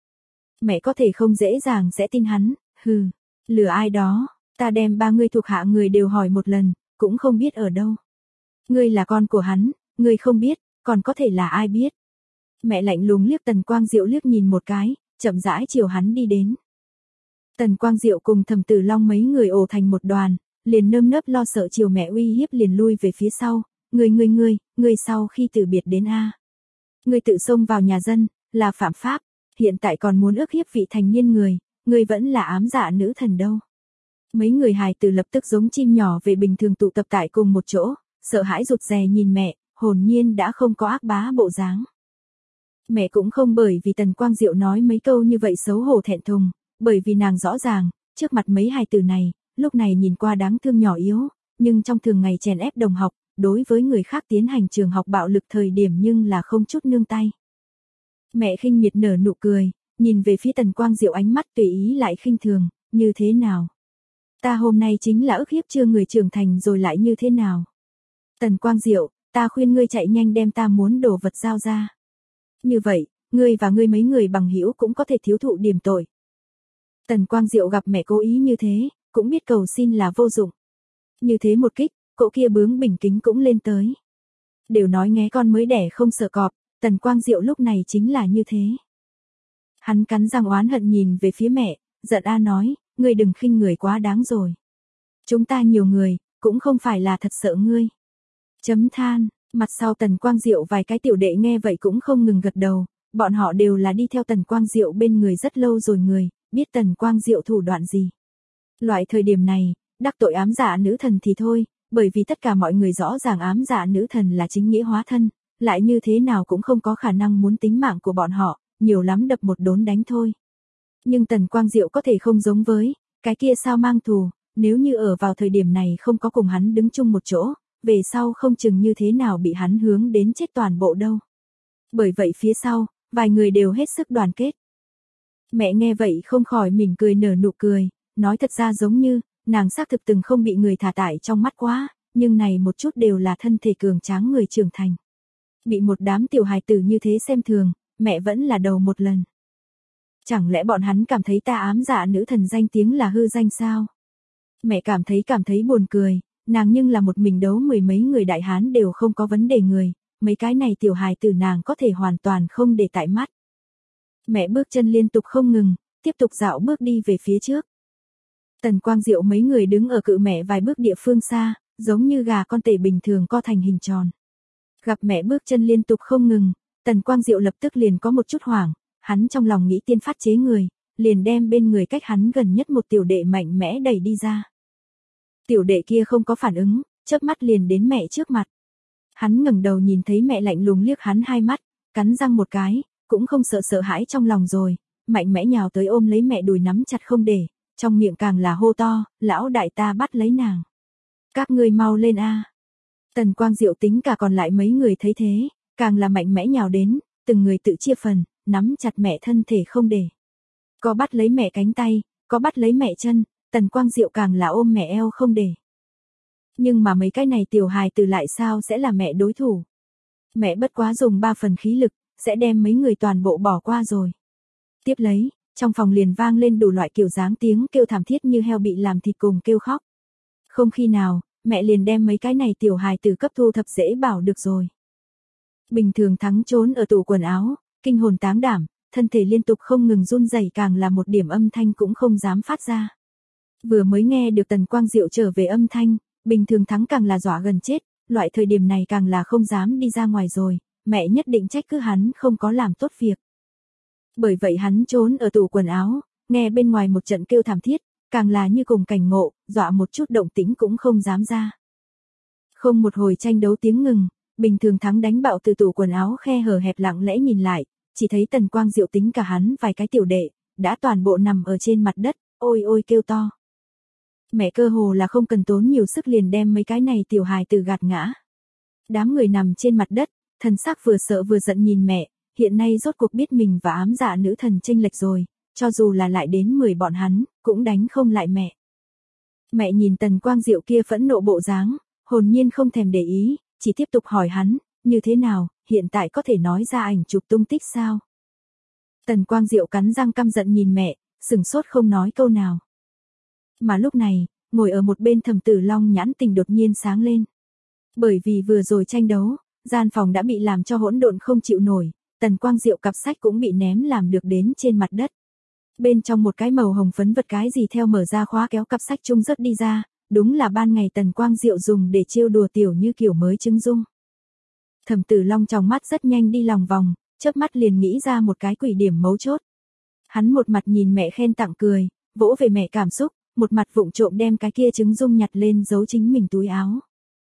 Mẹ có thể không dễ dàng sẽ tin hắn, hừ, lừa ai đó, ta đem ba ngươi thuộc hạ người đều hỏi một lần, cũng không biết ở đâu. Ngươi là con của hắn, ngươi không biết, còn có thể là ai biết. Mẹ lạnh lùng liếc Tần Quang Diệu liếc nhìn một cái, chậm rãi chiều hắn đi đến. Tần Quang Diệu cùng Thẩm Tử Long mấy người ồ thành một đoàn, liền nơm nớp lo sợ chiều mẹ uy hiếp liền lui về phía sau, ngươi sau khi từ biệt đến a. Ngươi tự xông vào nhà dân, là phạm pháp, hiện tại còn muốn ức hiếp vị thành niên người, ngươi vẫn là ám dạ nữ thần đâu. Mấy người hài tử lập tức giống chim nhỏ về bình thường tụ tập tại cùng một chỗ, sợ hãi rụt rè nhìn mẹ, hồn nhiên đã không có ác bá bộ dáng. Mẹ cũng không bởi vì Tần Quang Diệu nói mấy câu như vậy xấu hổ thẹn thùng, bởi vì nàng rõ ràng, trước mặt mấy hài tử này, lúc này nhìn qua đáng thương nhỏ yếu, nhưng trong thường ngày chèn ép đồng học, đối với người khác tiến hành trường học bạo lực thời điểm nhưng là không chút nương tay. Mẹ khinh miệt nở nụ cười, nhìn về phía Tần Quang Diệu ánh mắt tùy ý lại khinh thường, như thế nào? Ta hôm nay chính là ức hiếp chưa người trưởng thành rồi lại như thế nào? Tần Quang Diệu, ta khuyên ngươi chạy nhanh đem ta muốn đồ vật giao ra. Như vậy, ngươi và ngươi mấy người bằng hữu cũng có thể thiếu thụ điểm tội. Tần Quang Diệu gặp mẹ cố ý như thế, cũng biết cầu xin là vô dụng. Như thế một kích, cậu kia bướng bình kính cũng lên tới. Đều nói nghé con mới đẻ không sợ cọp, Tần Quang Diệu lúc này chính là như thế. Hắn cắn răng oán hận nhìn về phía mẹ, giận a nói, ngươi đừng khinh người quá đáng rồi. Chúng ta nhiều người, cũng không phải là thật sợ ngươi. Chấm than, mặt sau Tần Quang Diệu vài cái tiểu đệ nghe vậy cũng không ngừng gật đầu, bọn họ đều là đi theo Tần Quang Diệu bên người rất lâu rồi người, biết Tần Quang Diệu thủ đoạn gì. Loại thời điểm này, đắc tội ám dạ nữ thần thì thôi, bởi vì tất cả mọi người rõ ràng ám dạ nữ thần là chính nghĩa hóa thân, lại như thế nào cũng không có khả năng muốn tính mạng của bọn họ, nhiều lắm đập một đốn đánh thôi. Nhưng Tần Quang Diệu có thể không giống với, cái kia sao mang thù, nếu như ở vào thời điểm này không có cùng hắn đứng chung một chỗ, về sau không chừng như thế nào bị hắn hướng đến chết toàn bộ đâu. Bởi vậy phía sau, vài người đều hết sức đoàn kết. Mẹ nghe vậy không khỏi mỉm cười nở nụ cười, nói thật ra giống như, nàng xác thực từng không bị người thả tải trong mắt quá, nhưng này một chút đều là thân thể cường tráng người trưởng thành. Bị một đám tiểu hài tử như thế xem thường, mẹ vẫn là đầu một lần. Chẳng lẽ bọn hắn cảm thấy ta ám dạ nữ thần danh tiếng là hư danh sao? Mẹ cảm thấy buồn cười, nàng nhưng là một mình đấu mười mấy người đại hán đều không có vấn đề người, mấy cái này tiểu hài tử nàng có thể hoàn toàn không để tại mắt. Mẹ bước chân liên tục không ngừng, tiếp tục dạo bước đi về phía trước. Tần Quang Diệu mấy người đứng ở cự mẹ vài bước địa phương xa, giống như gà con tể bình thường co thành hình tròn. Gặp mẹ bước chân liên tục không ngừng, Tần Quang Diệu lập tức liền có một chút hoảng, hắn trong lòng nghĩ tiên phát chế người, liền đem bên người cách hắn gần nhất một tiểu đệ mạnh mẽ đẩy đi ra. Tiểu đệ kia không có phản ứng, chớp mắt liền đến mẹ trước mặt. Hắn ngẩng đầu nhìn thấy mẹ lạnh lùng liếc hắn hai mắt, cắn răng một cái, cũng không sợ hãi trong lòng rồi, mạnh mẽ nhào tới ôm lấy mẹ đùi nắm chặt không để, trong miệng càng là hô to, lão đại ta bắt lấy nàng. Các ngươi mau lên a. Tần Quang Diệu tính cả còn lại mấy người thấy thế, càng là mạnh mẽ nhào đến, từng người tự chia phần, nắm chặt mẹ thân thể không để. Có bắt lấy mẹ cánh tay, có bắt lấy mẹ chân, Tần Quang Diệu càng là ôm mẹ eo không để. Nhưng mà mấy cái này tiểu hài từ lại sao sẽ là mẹ đối thủ. Mẹ bất quá dùng 3 phần khí lực, sẽ đem mấy người toàn bộ bỏ qua rồi. Tiếp lấy, trong phòng liền vang lên đủ loại kiểu dáng tiếng kêu thảm thiết như heo bị làm thịt cùng kêu khóc. Không khi nào, mẹ liền đem mấy cái này tiểu hài từ cấp thu thập dễ bảo được rồi. Bình thường Thắng trốn ở tủ quần áo, kinh hồn táng đảm, thân thể liên tục không ngừng run rẩy càng là một điểm âm thanh cũng không dám phát ra. Vừa mới nghe được Tần Quang Diệu trở về âm thanh, bình thường Thắng càng là dọa gần chết, loại thời điểm này càng là không dám đi ra ngoài rồi, mẹ nhất định trách cứ hắn không có làm tốt việc. Bởi vậy hắn trốn ở tủ quần áo, nghe bên ngoài một trận kêu thảm thiết, càng là như cùng cảnh ngộ, dọa một chút động tĩnh cũng không dám ra. Không một hồi tranh đấu tiếng ngừng, bình thường Thắng đánh bạo từ tủ quần áo khe hở hẹp lặng lẽ nhìn lại, chỉ thấy Tần Quang Diệu tính cả hắn vài cái tiểu đệ, đã toàn bộ nằm ở trên mặt đất, ôi ôi kêu to. Mẹ cơ hồ là không cần tốn nhiều sức liền đem mấy cái này tiểu hài từ gạt ngã. Đám người nằm trên mặt đất, thần sắc vừa sợ vừa giận nhìn mẹ, hiện nay rốt cuộc biết mình và ám dạ nữ thần chênh lệch rồi, cho dù là lại đến 10 bọn hắn, cũng đánh không lại mẹ. Mẹ nhìn Tần Quang Diệu kia phẫn nộ bộ dáng, hồn nhiên không thèm để ý, chỉ tiếp tục hỏi hắn, như thế nào, hiện tại có thể nói ra ảnh chụp tung tích sao? Tần Quang Diệu cắn răng căm giận nhìn mẹ, sừng sốt không nói câu nào. Mà lúc này, ngồi ở một bên Thẩm Tử Long nhãn tình đột nhiên sáng lên. Bởi vì vừa rồi tranh đấu, gian phòng đã bị làm cho hỗn độn không chịu nổi, Tần Quang Diệu cặp sách cũng bị ném làm được đến trên mặt đất. Bên trong một cái màu hồng phấn vật cái gì theo mở ra khóa kéo cặp sách chung rớt đi ra, đúng là ban ngày Tần Quang Diệu dùng để trêu đùa tiểu như kiểu mới trứng dung. Thẩm Tử Long trong mắt rất nhanh đi lòng vòng, chớp mắt liền nghĩ ra một cái quỷ điểm mấu chốt. Hắn một mặt nhìn mẹ khen tặng cười, vỗ về mẹ cảm xúc, một mặt vụng trộm đem cái kia trứng dung nhặt lên giấu chính mình túi áo.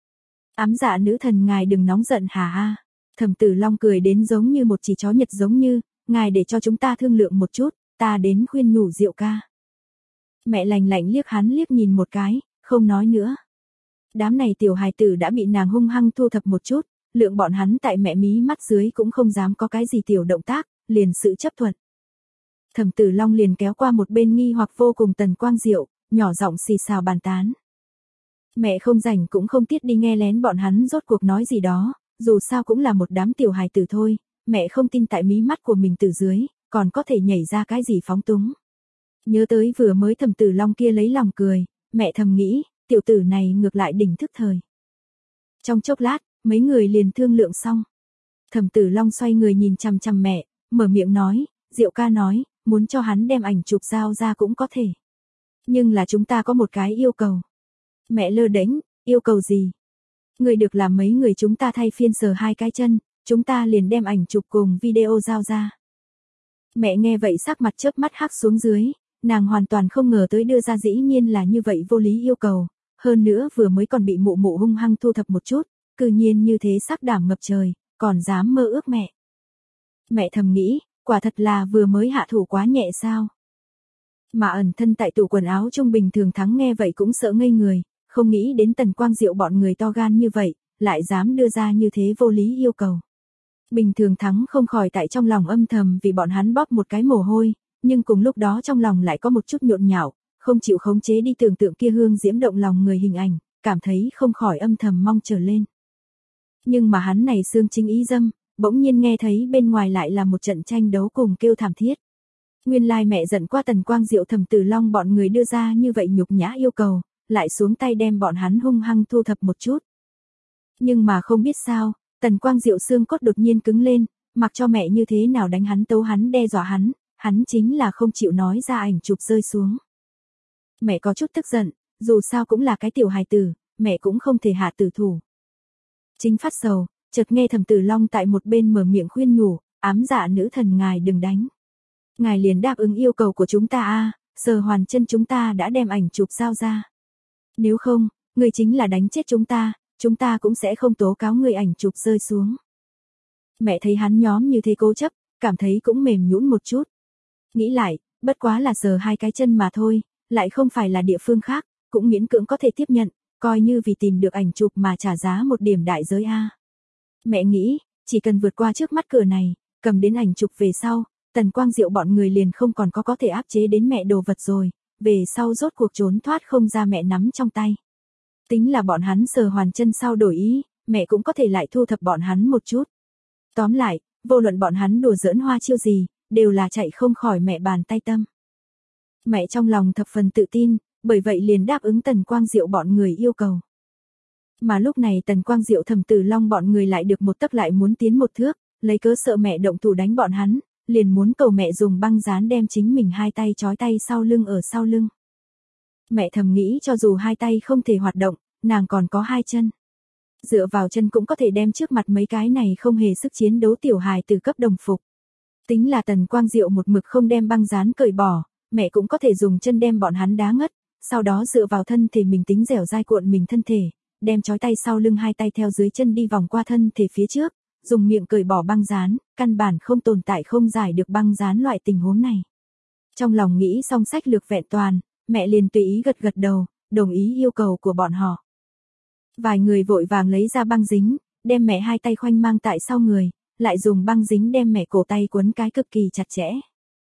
Ám dạ nữ thần ngài đừng nóng giận hà ha. Thẩm Tử Long cười đến giống như một chỉ chó nhật giống như, ngài để cho chúng ta thương lượng một chút, ta đến khuyên nhủ Diệu ca. Mẹ lạnh lạnh liếc hắn liếc nhìn một cái, không nói nữa. Đám này tiểu hài tử đã bị nàng hung hăng thu thập một chút, lượng bọn hắn tại mẹ mí mắt dưới cũng không dám có cái gì tiểu động tác, liền sự chấp thuận. Thẩm Tử Long liền kéo qua một bên nghi hoặc vô cùng Tần Quang Diệu, nhỏ giọng xì xào bàn tán. Mẹ không rảnh cũng không tiết đi nghe lén bọn hắn rốt cuộc nói gì đó, dù sao cũng là một đám tiểu hài tử thôi, mẹ không tin tại mí mắt của mình từ dưới, còn có thể nhảy ra cái gì phóng túng. Nhớ tới vừa mới Thẩm Tử Long kia lấy lòng cười, mẹ thầm nghĩ, tiểu tử này ngược lại đỉnh thức thời. Trong chốc lát, mấy người liền thương lượng xong. Thẩm Tử Long xoay người nhìn chằm chằm mẹ, mở miệng nói, Diệu ca nói, muốn cho hắn đem ảnh chụp giao ra cũng có thể. Nhưng là chúng ta có một cái yêu cầu. Mẹ lơ đễnh, yêu cầu gì? Người được làm mấy người chúng ta thay phiên sờ hai cái chân, chúng ta liền đem ảnh chụp cùng video giao ra. Mẹ nghe vậy sắc mặt chớp mắt hắc xuống dưới, nàng hoàn toàn không ngờ tới đưa ra dĩ nhiên là như vậy vô lý yêu cầu, hơn nữa vừa mới còn bị mụ mụ hung hăng thu thập một chút, cư nhiên như thế sắc đảm ngập trời, còn dám mơ ước mẹ. Mẹ thầm nghĩ, quả thật là vừa mới hạ thủ quá nhẹ sao. Mà ẩn thân tại tủ quần áo Trung Bình Thường Thắng nghe vậy cũng sợ ngây người, không nghĩ đến Tần Quang Diệu bọn người to gan như vậy, lại dám đưa ra như thế vô lý yêu cầu. Bình Thường Thắng không khỏi tại trong lòng âm thầm vì bọn hắn bóp một cái mồ hôi, nhưng cùng lúc đó trong lòng lại có một chút nhộn nhạo, không chịu khống chế đi tưởng tượng kia hương diễm động lòng người hình ảnh, cảm thấy không khỏi âm thầm mong trở lên. Nhưng mà hắn này xương chính ý dâm, bỗng nhiên nghe thấy bên ngoài lại là một trận tranh đấu cùng kêu thảm thiết. Nguyên lai mẹ giận qua Tần Quang Diệu Thẩm Tử Long bọn người đưa ra như vậy nhục nhã yêu cầu, lại xuống tay đem bọn hắn hung hăng thu thập một chút. Nhưng mà không biết sao, Tần Quang Diệu xương cốt đột nhiên cứng lên, mặc cho mẹ như thế nào đánh hắn tấu hắn đe dọa hắn chính là không chịu nói ra ảnh chụp rơi xuống. Mẹ có chút tức giận, dù sao cũng là cái tiểu hài tử, mẹ cũng không thể hạ tử thủ. Chính phát sầu, chợt nghe Thẩm Tử Long tại một bên mở miệng khuyên nhủ, ám dạ nữ thần ngài đừng đánh. Ngài liền đáp ứng yêu cầu của chúng ta a, Sở Hoàn Chân chúng ta đã đem ảnh chụp giao ra. Nếu không, người chính là đánh chết chúng ta cũng sẽ không tố cáo người ảnh chụp rơi xuống. Mẹ thấy hắn nhóm như thế cố chấp, cảm thấy cũng mềm nhũn một chút. Nghĩ lại, bất quá là sờ hai cái chân mà thôi, lại không phải là địa phương khác, cũng miễn cưỡng có thể tiếp nhận, coi như vì tìm được ảnh chụp mà trả giá một điểm đại giới a. Mẹ nghĩ, chỉ cần vượt qua trước mắt cửa này, cầm đến ảnh chụp về sau, Tần Quang Diệu bọn người liền không còn có thể áp chế đến mẹ đồ vật rồi, về sau rốt cuộc trốn thoát không ra mẹ nắm trong tay. Tính là bọn hắn Sở Hoàn Chân sau đổi ý, mẹ cũng có thể lại thu thập bọn hắn một chút. Tóm lại, vô luận bọn hắn đùa giỡn hoa chiêu gì, đều là chạy không khỏi mẹ bàn tay tâm. Mẹ trong lòng thập phần tự tin, bởi vậy liền đáp ứng Tần Quang Diệu bọn người yêu cầu. Mà lúc này Tần Quang Diệu Thẩm Tử Long bọn người lại được một tấc lại muốn tiến một thước, lấy cớ sợ mẹ động thủ đánh bọn hắn, liền muốn cầu mẹ dùng băng dán đem chính mình hai tay trói tay sau lưng ở sau lưng. Mẹ thầm nghĩ cho dù hai tay không thể hoạt động, nàng còn có hai chân. Dựa vào chân cũng có thể đem trước mặt mấy cái này không hề sức chiến đấu tiểu hài từ cấp đồng phục. Tính là Tần Quang Diệu một mực không đem băng dán cởi bỏ, mẹ cũng có thể dùng chân đem bọn hắn đá ngất, sau đó dựa vào thân thể mình tính dẻo dai cuộn mình thân thể, đem trói tay sau lưng hai tay theo dưới chân đi vòng qua thân thể phía trước, dùng miệng cởi bỏ băng dán, căn bản không tồn tại không giải được băng dán loại tình huống này. Trong lòng nghĩ xong sách lược vẹn toàn, mẹ liền tùy ý gật đầu, đồng ý yêu cầu của bọn họ. Vài người vội vàng lấy ra băng dính, đem mẹ hai tay khoanh mang tại sau người, lại dùng băng dính đem mẹ cổ tay quấn cái cực kỳ chặt chẽ.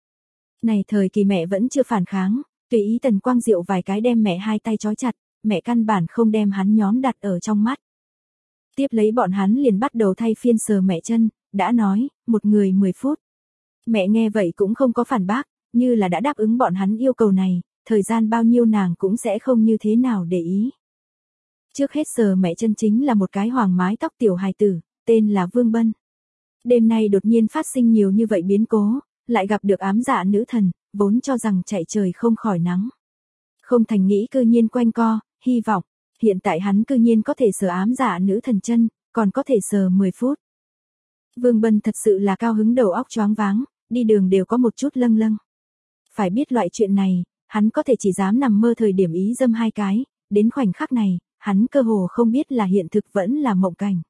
Này thời kỳ mẹ vẫn chưa phản kháng, tùy ý Tần Quang Diệu vài cái đem mẹ hai tay trói chặt, mẹ căn bản không đem hắn nhóm đặt ở trong mắt. Tiếp lấy bọn hắn liền bắt đầu thay phiên sờ mẹ chân, đã nói, một người 10 phút. Mẹ nghe vậy cũng không có phản bác, như là đã đáp ứng bọn hắn yêu cầu này, thời gian bao nhiêu nàng cũng sẽ không như thế nào để ý. Trước hết sờ mẹ chân chính là một cái hoàng mái tóc tiểu hài tử, tên là Vương Bân. Đêm nay đột nhiên phát sinh nhiều như vậy biến cố, lại gặp được ám dạ nữ thần, vốn cho rằng chạy trời không khỏi nắng. Không thành nghĩ cư nhiên quanh co, hy vọng, hiện tại hắn cư nhiên có thể sờ ám dạ nữ thần chân, còn có thể sờ 10 phút. Vương Bân thật sự là cao hứng đầu óc choáng váng, đi đường đều có một chút lâng lâng. Phải biết loại chuyện này, hắn có thể chỉ dám nằm mơ thời điểm ý dâm hai cái, đến khoảnh khắc này, hắn cơ hồ không biết là hiện thực vẫn là mộng cảnh.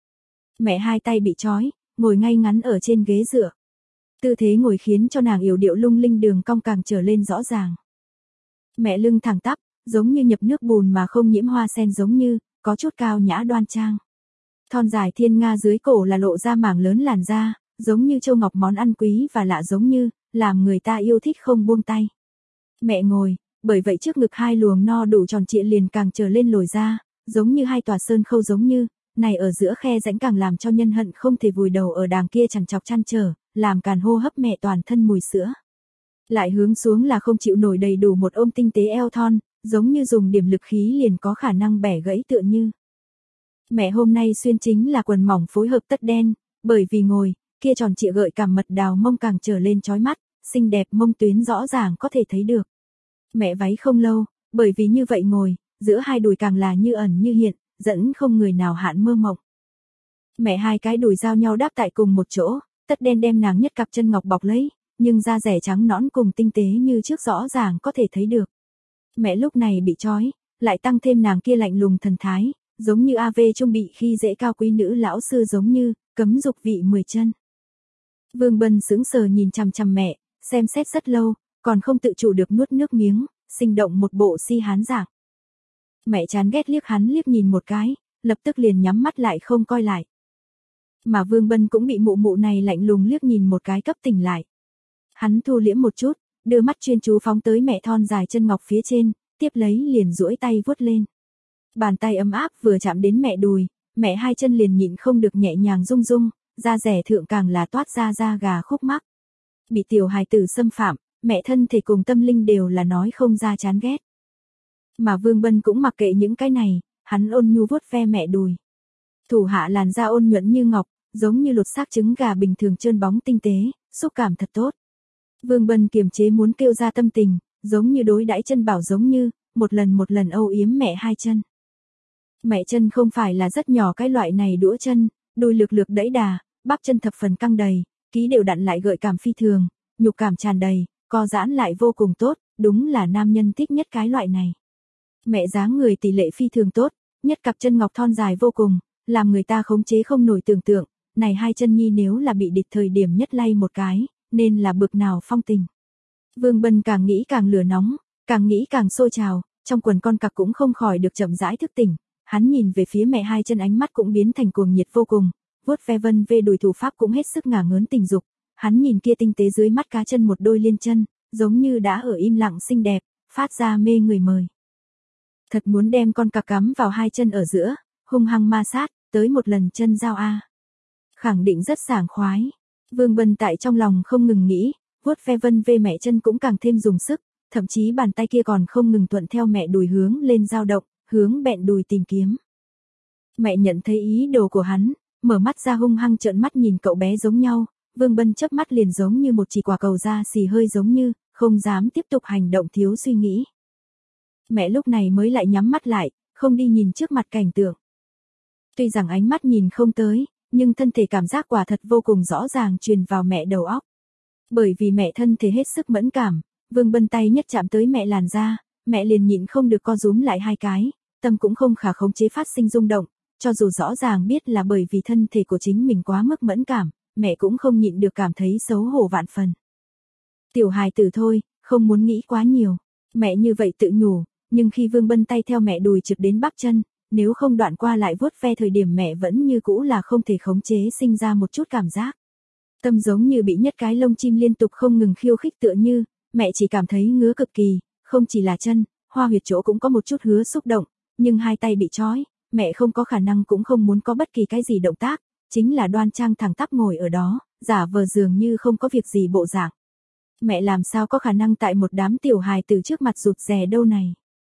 Mẹ hai tay bị trói, ngồi ngay ngắn ở trên ghế dựa. Tư thế ngồi khiến cho nàng yểu điệu lung linh đường cong càng trở lên rõ ràng. Mẹ lưng thẳng tắp, giống như nhập nước bùn mà không nhiễm hoa sen giống như, có chút cao nhã đoan trang. Thon dài thiên nga dưới cổ là lộ ra mảng lớn làn da, giống như châu ngọc món ăn quý và lạ giống như, làm người ta yêu thích không buông tay. Mẹ ngồi, bởi vậy trước ngực hai luồng no đủ tròn trịa liền càng trở lên lồi ra, giống như hai tòa sơn khâu giống như, này ở giữa khe rãnh càng làm cho nhân hận không thể vùi đầu ở đàng kia chằn chọc chăn trở, làm càn hô hấp mẹ toàn thân mùi sữa. Lại hướng xuống là không chịu nổi đầy đủ một ôm tinh tế eo thon, giống như dùng điểm lực khí liền có khả năng bẻ gãy tựa như. Mẹ hôm nay xuyên chính là quần mỏng phối hợp tất đen, bởi vì ngồi, kia tròn trịa gợi cảm mật đào mông càng trở lên chói mắt, xinh đẹp mông tuyến rõ ràng có thể thấy được. Mẹ váy không lâu, bởi vì như vậy ngồi, giữa hai đùi càng là như ẩn như hiện, dẫn không người nào hạn mơ mộng. Mẹ hai cái đùi giao nhau đáp tại cùng một chỗ, tất đen đem nàng nhất cặp chân ngọc bọc lấy, nhưng da rẻ trắng nõn cùng tinh tế như trước rõ ràng có thể thấy được. Mẹ lúc này bị trói, lại tăng thêm nàng kia lạnh lùng thần thái, giống như AV trung bị khi dễ cao quý nữ lão sư giống như, cấm dục vị 10 chân. Vương Bân sững sờ nhìn chằm chằm mẹ, xem xét rất lâu, còn không tự chủ được nuốt nước miếng, sinh động một bộ si hán dạng. Mẹ chán ghét liếc hắn liếc nhìn một cái, lập tức liền nhắm mắt lại không coi lại. Mà Vương Bân cũng bị mụ mụ này lạnh lùng liếc nhìn một cái cấp tỉnh lại. Hắn thu liễm một chút, đưa mắt chuyên chú phóng tới mẹ thon dài chân ngọc phía trên, tiếp lấy liền duỗi tay vuốt lên. Bàn tay ấm áp vừa chạm đến mẹ đùi, mẹ hai chân liền nhịn không được nhẹ nhàng rung rung, da rẻ thượng càng là toát ra da gà khúc mắc. Bị tiểu hài tử xâm phạm, mẹ thân thể cùng tâm linh đều là nói không ra chán ghét. Mà Vương Bân cũng mặc kệ những cái này, hắn ôn nhu vuốt ve mẹ đùi. Thủ hạ làn da ôn nhuận như ngọc, giống như lột xác trứng gà bình thường trơn bóng tinh tế, xúc cảm thật tốt. Vương Bân kiềm chế muốn kêu ra tâm tình, giống như đối đãi chân bảo giống như, một lần âu yếm mẹ hai chân. Mẹ chân không phải là rất nhỏ cái loại này đũa chân, đùi lược lược đẫy đà, bắp chân thập phần căng đầy, ký đều đặn lại gợi cảm phi thường, nhục cảm tràn đầy, co giãn lại vô cùng tốt, đúng là nam nhân thích nhất cái loại này. Mẹ dáng người tỷ lệ phi thường tốt, nhất cặp chân ngọc thon dài vô cùng, làm người ta khống chế không nổi tưởng tượng, này hai chân nhi nếu là bị địch thời điểm nhất lay một cái, nên là bực nào phong tình. Vương Bân càng nghĩ càng lửa nóng, càng nghĩ càng sôi trào, trong quần con cặc cũng không khỏi được chậm rãi thức tỉnh, hắn nhìn về phía mẹ hai chân ánh mắt cũng biến thành cuồng nhiệt vô cùng, vuốt ve vân về đùi thủ pháp cũng hết sức ngả ngớn tình dục, hắn nhìn kia tinh tế dưới mắt cá chân một đôi liên chân, giống như đã ở im lặng xinh đẹp, phát ra mê người mời. Thật muốn đem con cặc cắm vào hai chân ở giữa, hung hăng ma sát, tới một lần chân giao a. Khẳng định rất sảng khoái. Vương Bân tại trong lòng không ngừng nghĩ, vuốt ve vân về mẹ chân cũng càng thêm dùng sức, thậm chí bàn tay kia còn không ngừng thuận theo mẹ đùi hướng lên dao động, hướng bẹn đùi tìm kiếm. Mẹ nhận thấy ý đồ của hắn, mở mắt ra hung hăng trợn mắt nhìn cậu bé giống nhau, Vương Bân chớp mắt liền giống như một chỉ quả cầu da xì hơi giống như, không dám tiếp tục hành động thiếu suy nghĩ. Mẹ lúc này mới lại nhắm mắt lại, không đi nhìn trước mặt cảnh tượng. Tuy rằng ánh mắt nhìn không tới, nhưng thân thể cảm giác quả thật vô cùng rõ ràng truyền vào mẹ đầu óc. Bởi vì mẹ thân thể hết sức mẫn cảm, Vương Bân tay nhất chạm tới mẹ làn da, mẹ liền nhịn không được co rúm lại hai cái, tâm cũng không khả khống chế phát sinh rung động, cho dù rõ ràng biết là bởi vì thân thể của chính mình quá mức mẫn cảm, mẹ cũng không nhịn được cảm thấy xấu hổ vạn phần. Tiểu hài tử thôi, không muốn nghĩ quá nhiều, mẹ như vậy tự nhủ, nhưng khi Vương Bân tay theo mẹ đùi trực đến bắp chân, nếu không đoạn qua lại vuốt ve thời điểm mẹ vẫn như cũ là không thể khống chế sinh ra một chút cảm giác. Tâm giống như bị nhất cái lông chim liên tục không ngừng khiêu khích tựa như, mẹ chỉ cảm thấy ngứa cực kỳ, không chỉ là chân, hoa huyệt chỗ cũng có một chút hứa xúc động, nhưng hai tay bị trói, mẹ không có khả năng cũng không muốn có bất kỳ cái gì động tác, chính là đoan trang thẳng tắp ngồi ở đó, giả vờ dường như không có việc gì bộ dạng. Mẹ làm sao có khả năng tại một đám tiểu hài từ trước mặt rụt rè đâu này.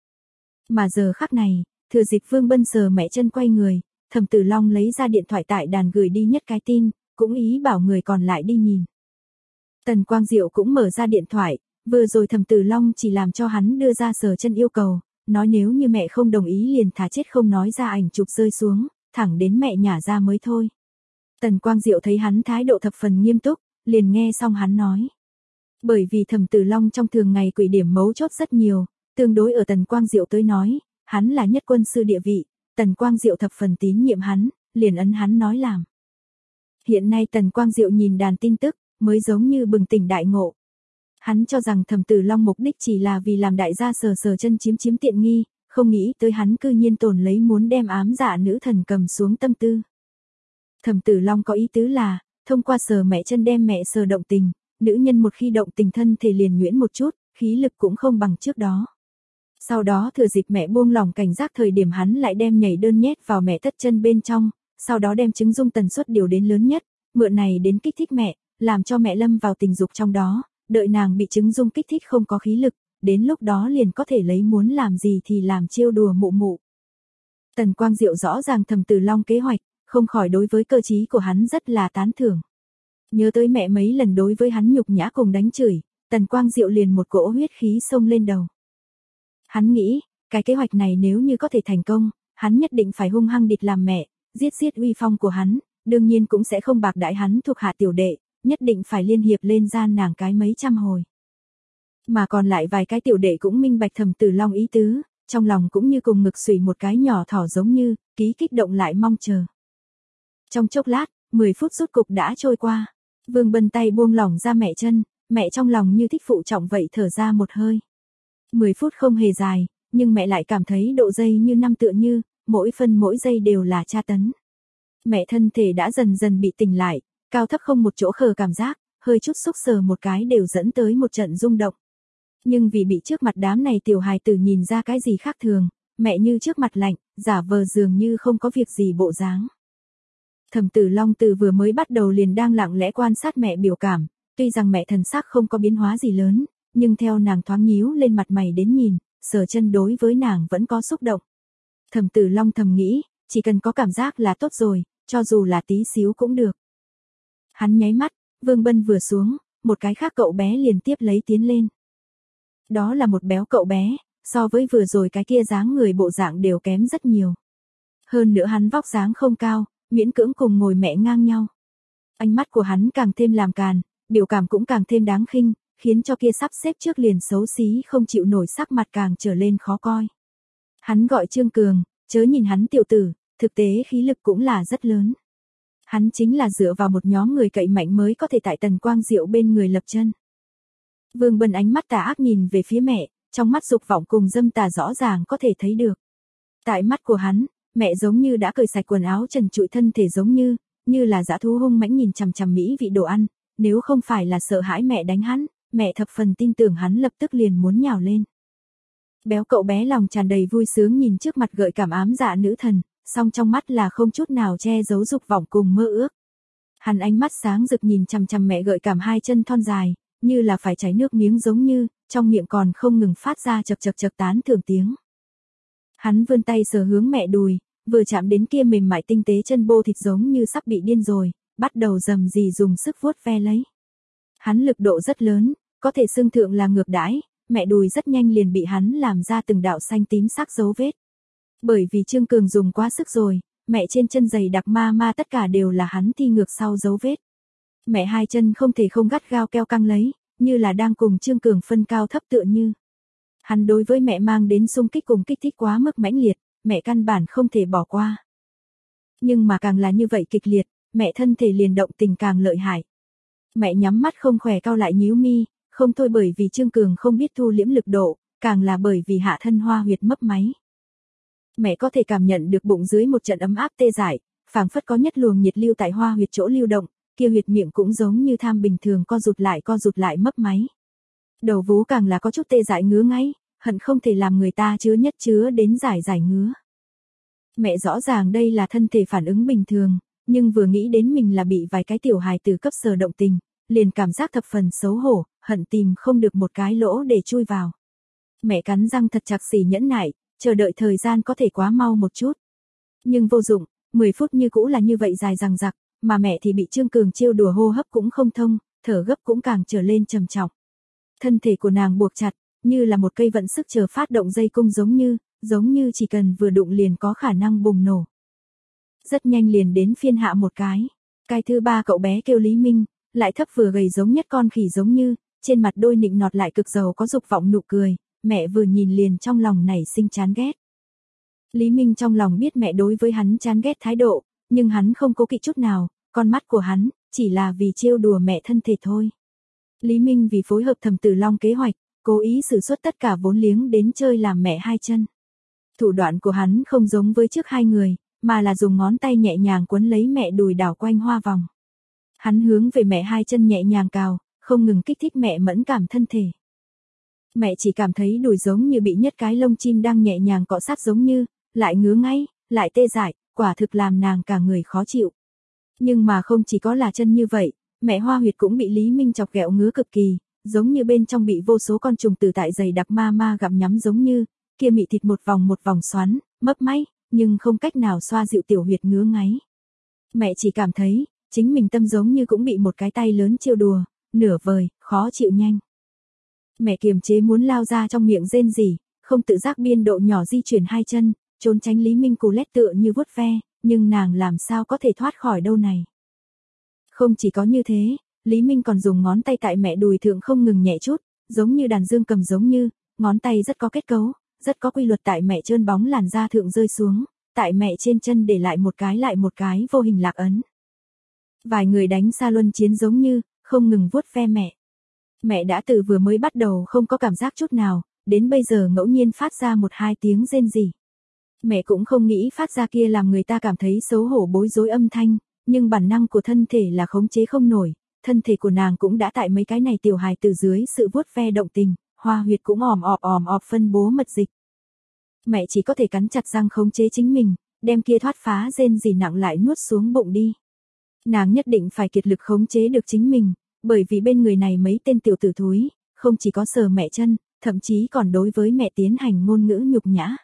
Mà giờ khắc này, thừa dịp Vương Bân sờ mẹ chân quay người, Thẩm Tử Long lấy ra điện thoại tại đàn gửi đi nhất cái tin, cũng ý bảo người còn lại đi nhìn. Tần Quang Diệu cũng mở ra điện thoại, vừa rồi Thẩm Tử Long chỉ làm cho hắn đưa ra sờ chân yêu cầu, nói nếu như mẹ không đồng ý liền thả chết không nói ra ảnh chụp rơi xuống, thẳng đến mẹ nhả ra mới thôi. Tần Quang Diệu thấy hắn thái độ thập phần nghiêm túc, liền nghe xong hắn nói. Bởi vì Thẩm Tử Long trong thường ngày quỷ điểm mấu chốt rất nhiều, tương đối ở Tần Quang Diệu tới nói, hắn là nhất quân sư địa vị, Tần Quang Diệu thập phần tín nhiệm hắn, liền ấn hắn nói làm. Hiện nay Tần Quang Diệu nhìn đàn tin tức, mới giống như bừng tỉnh đại ngộ. Hắn cho rằng Thẩm Tử Long mục đích chỉ là vì làm đại gia sờ sờ chân chiếm tiện nghi, không nghĩ tới hắn cư nhiên tồn lấy muốn đem ám dạ nữ thần cầm xuống tâm tư. Thẩm Tử Long có ý tứ là, thông qua sờ mẹ chân đem mẹ sờ động tình, nữ nhân một khi động tình thân thể liền nhuyễn một chút, khí lực cũng không bằng trước đó. Sau đó thừa dịp mẹ buông lỏng cảnh giác thời điểm hắn lại đem nhảy đơn nhét vào mẹ tất chân bên trong, sau đó đem trứng dung tần suất điều đến lớn nhất, mượn này đến kích thích mẹ, làm cho mẹ lâm vào tình dục trong đó, đợi nàng bị trứng dung kích thích không có khí lực, đến lúc đó liền có thể lấy muốn làm gì thì làm trêu đùa mụ mụ. Tần Quang Diệu rõ ràng Thẩm Tử Long kế hoạch, không khỏi đối với cơ trí của hắn rất là tán thưởng. Nhớ tới mẹ mấy lần đối với hắn nhục nhã cùng đánh chửi, Tần Quang Diệu liền một cỗ huyết khí xông lên đầu. Hắn nghĩ, cái kế hoạch này nếu như có thể thành công, hắn nhất định phải hung hăng địch làm mẹ, giết uy phong của hắn, đương nhiên cũng sẽ không bạc đãi hắn thuộc hạ tiểu đệ, nhất định phải liên hiệp lên gian nàng cái mấy trăm hồi. Mà còn lại vài cái tiểu đệ cũng minh bạch Thẩm Tử Long ý tứ, trong lòng cũng như cùng ngực sụy một cái nhỏ thỏ giống như, ký kích động lại mong chờ. Trong chốc lát, 10 phút rút cục đã trôi qua. Vương Bân tay buông lỏng ra mẹ chân, mẹ trong lòng như thích phụ trọng vậy thở ra một hơi. 10 phút không hề dài, nhưng mẹ lại cảm thấy độ dây như năm tựa như, mỗi phân mỗi giây đều là tra tấn. Mẹ thân thể đã dần dần bị tỉnh lại, cao thấp không một chỗ khờ cảm giác, hơi chút xúc sờ một cái đều dẫn tới một trận rung động. Nhưng vì bị trước mặt đám này tiểu hài tử nhìn ra cái gì khác thường, mẹ như trước mặt lạnh, giả vờ dường như không có việc gì bộ dáng. Thẩm Tử Long từ vừa mới bắt đầu liền đang lặng lẽ quan sát mẹ biểu cảm, tuy rằng mẹ thần sắc không có biến hóa gì lớn, nhưng theo nàng thoáng nhíu lên mặt mày đến nhìn, sờ chân đối với nàng vẫn có xúc động. Thẩm Tử Long thầm nghĩ, chỉ cần có cảm giác là tốt rồi, cho dù là tí xíu cũng được. Hắn nháy mắt, Vương Bân vừa xuống, một cái khác cậu bé liền tiếp lấy tiến lên. Đó là một béo cậu bé, so với vừa rồi cái kia dáng người bộ dạng đều kém rất nhiều. Hơn nữa hắn vóc dáng không cao, miễn cưỡng cùng ngồi mẹ ngang nhau. Ánh mắt của hắn càng thêm làm càn, biểu cảm cũng càng thêm đáng khinh, khiến cho kia sắp xếp trước liền xấu xí không chịu nổi sắc mặt càng trở lên khó coi. Hắn gọi Trương Cường, chớ nhìn hắn tiểu tử, thực tế khí lực cũng là rất lớn. Hắn chính là dựa vào một nhóm người cậy mạnh mới có thể tại Tần Quang Diệu bên người lập chân. Vương Bân ánh mắt tà ác nhìn về phía mẹ, trong mắt dục vọng cùng dâm tà rõ ràng có thể thấy được. Tại mắt của hắn, mẹ giống như đã cởi sạch quần áo trần trụi thân thể giống như là dã thú hung mãnh nhìn chằm chằm mỹ vị đồ ăn, nếu không phải là sợ hãi mẹ đánh hắn, mẹ thập phần tin tưởng hắn lập tức liền muốn nhào lên. Béo cậu bé lòng tràn đầy vui sướng nhìn trước mặt gợi cảm ám dạ nữ thần, song trong mắt là không chút nào che giấu dục vọng cùng mơ ước. Hắn ánh mắt sáng rực nhìn chằm chằm mẹ gợi cảm hai chân thon dài, như là phải chảy nước miếng giống như, trong miệng còn không ngừng phát ra chậc chậc chậc tán thưởng tiếng. Hắn vươn tay sờ hướng mẹ đùi, vừa chạm đến kia mềm mại tinh tế chân bô thịt giống như sắp bị điên rồi, bắt đầu rầm rì dùng sức vuốt ve lấy. Hắn lực độ rất lớn, có thể xưng thượng là ngược đãi, mẹ đùi rất nhanh liền bị hắn làm ra từng đạo xanh tím sắc dấu vết. Bởi vì Trương Cường dùng quá sức rồi, mẹ trên chân giày đặc ma tất cả đều là hắn thi ngược sau dấu vết. Mẹ hai chân không thể không gắt gao keo căng lấy, như là đang cùng Trương Cường phân cao thấp tựa như. Hắn đối với mẹ mang đến xung kích cùng kích thích quá mức mãnh liệt, mẹ căn bản không thể bỏ qua. Nhưng mà càng là như vậy kịch liệt, mẹ thân thể liền động tình càng lợi hại. Mẹ nhắm mắt không khỏe cau lại nhíu mi, không thôi bởi vì Trương Cường không biết thu liễm lực độ, càng là bởi vì hạ thân hoa huyệt mấp máy. Mẹ có thể cảm nhận được bụng dưới một trận ấm áp tê dại, phảng phất có nhất luồng nhiệt lưu tại hoa huyệt chỗ lưu động, kia huyệt miệng cũng giống như tham bình thường co rụt lại mấp máy. Đầu vú càng là có chút tê dại ngứa ngáy, hận không thể làm người ta chứa đến giải ngứa. Mẹ rõ ràng đây là thân thể phản ứng bình thường, nhưng vừa nghĩ đến mình là bị vài cái tiểu hài tử cấp sờ động tình, liền cảm giác thập phần xấu hổ, hận tìm không được một cái lỗ để chui vào. Mẹ cắn răng thật chặt xỉ nhẫn nại, chờ đợi thời gian có thể quá mau một chút. Nhưng vô dụng, 10 phút như cũ là như vậy dài dằng dặc, mà mẹ thì bị Trương Cường trêu đùa hô hấp cũng không thông, thở gấp cũng càng trở lên trầm trọng. Thân thể của nàng buộc chặt, như là một cây vận sức chờ phát động dây cung giống như chỉ cần vừa đụng liền có khả năng bùng nổ. Rất nhanh liền đến phiên hạ một cái. Cái thứ ba cậu bé kêu Lý Minh, lại thấp vừa gầy giống nhất con khỉ giống như, trên mặt đôi nịnh nọt lại cực giàu có dục vọng nụ cười, mẹ vừa nhìn liền trong lòng nảy sinh chán ghét. Lý Minh trong lòng biết mẹ đối với hắn chán ghét thái độ, nhưng hắn không cố kỵ chút nào, con mắt của hắn, chỉ là vì trêu đùa mẹ thân thể thôi. Lý Minh vì phối hợp Thẩm Tử Long kế hoạch, cố ý sử xuất tất cả vốn liếng đến chơi làm mẹ hai chân. Thủ đoạn của hắn không giống với trước hai người, mà là dùng ngón tay nhẹ nhàng quấn lấy mẹ đùi đảo quanh hoa vòng. Hắn hướng về mẹ hai chân nhẹ nhàng cào, không ngừng kích thích mẹ mẫn cảm thân thể. Mẹ chỉ cảm thấy đùi giống như bị nhất cái lông chim đang nhẹ nhàng cọ sát giống như, lại ngứa ngay, lại tê dại, quả thực làm nàng cả người khó chịu. Nhưng mà không chỉ có là chân như vậy, mẹ Hoa Huyệt cũng bị Lý Minh chọc ghẹo ngứa cực kỳ, giống như bên trong bị vô số con trùng từ tại dày đặc ma gặm nhắm giống như, kia mị thịt một vòng xoắn, mấp máy, nhưng không cách nào xoa dịu tiểu huyệt ngứa ngáy. Mẹ chỉ cảm thấy, chính mình tâm giống như cũng bị một cái tay lớn trêu đùa, nửa vời, khó chịu nhanh. Mẹ kiềm chế muốn lao ra trong miệng rên rỉ, không tự giác biên độ nhỏ di chuyển hai chân, trốn tránh Lý Minh cù lét tựa như vuốt ve, nhưng nàng làm sao có thể thoát khỏi đâu này. Không chỉ có như thế, Lý Minh còn dùng ngón tay tại mẹ đùi thượng không ngừng nhẹ chút, giống như đàn dương cầm giống như, ngón tay rất có kết cấu, rất có quy luật tại mẹ trơn bóng làn da thượng rơi xuống, tại mẹ trên chân để lại một cái vô hình lạc ấn. Vài người đánh xa luân chiến giống như, không ngừng vuốt ve mẹ. Mẹ đã từ vừa mới bắt đầu không có cảm giác chút nào, đến bây giờ ngẫu nhiên phát ra một hai tiếng rên rỉ. Mẹ cũng không nghĩ phát ra kia làm người ta cảm thấy xấu hổ bối rối âm thanh, nhưng bản năng của thân thể là khống chế không nổi, thân thể của nàng cũng đã tại mấy cái này tiểu hài từ dưới sự vuốt ve động tình, Hoa Huyệt cũng òm ọp phân bố mật dịch. Mẹ chỉ có thể cắn chặt răng khống chế chính mình, đem kia thoát phá rên rỉ nặng lại nuốt xuống bụng đi. Nàng nhất định phải kiệt lực khống chế được chính mình, bởi vì bên người này mấy tên tiểu tử thúi, không chỉ có sờ mẹ chân, thậm chí còn đối với mẹ tiến hành ngôn ngữ nhục nhã.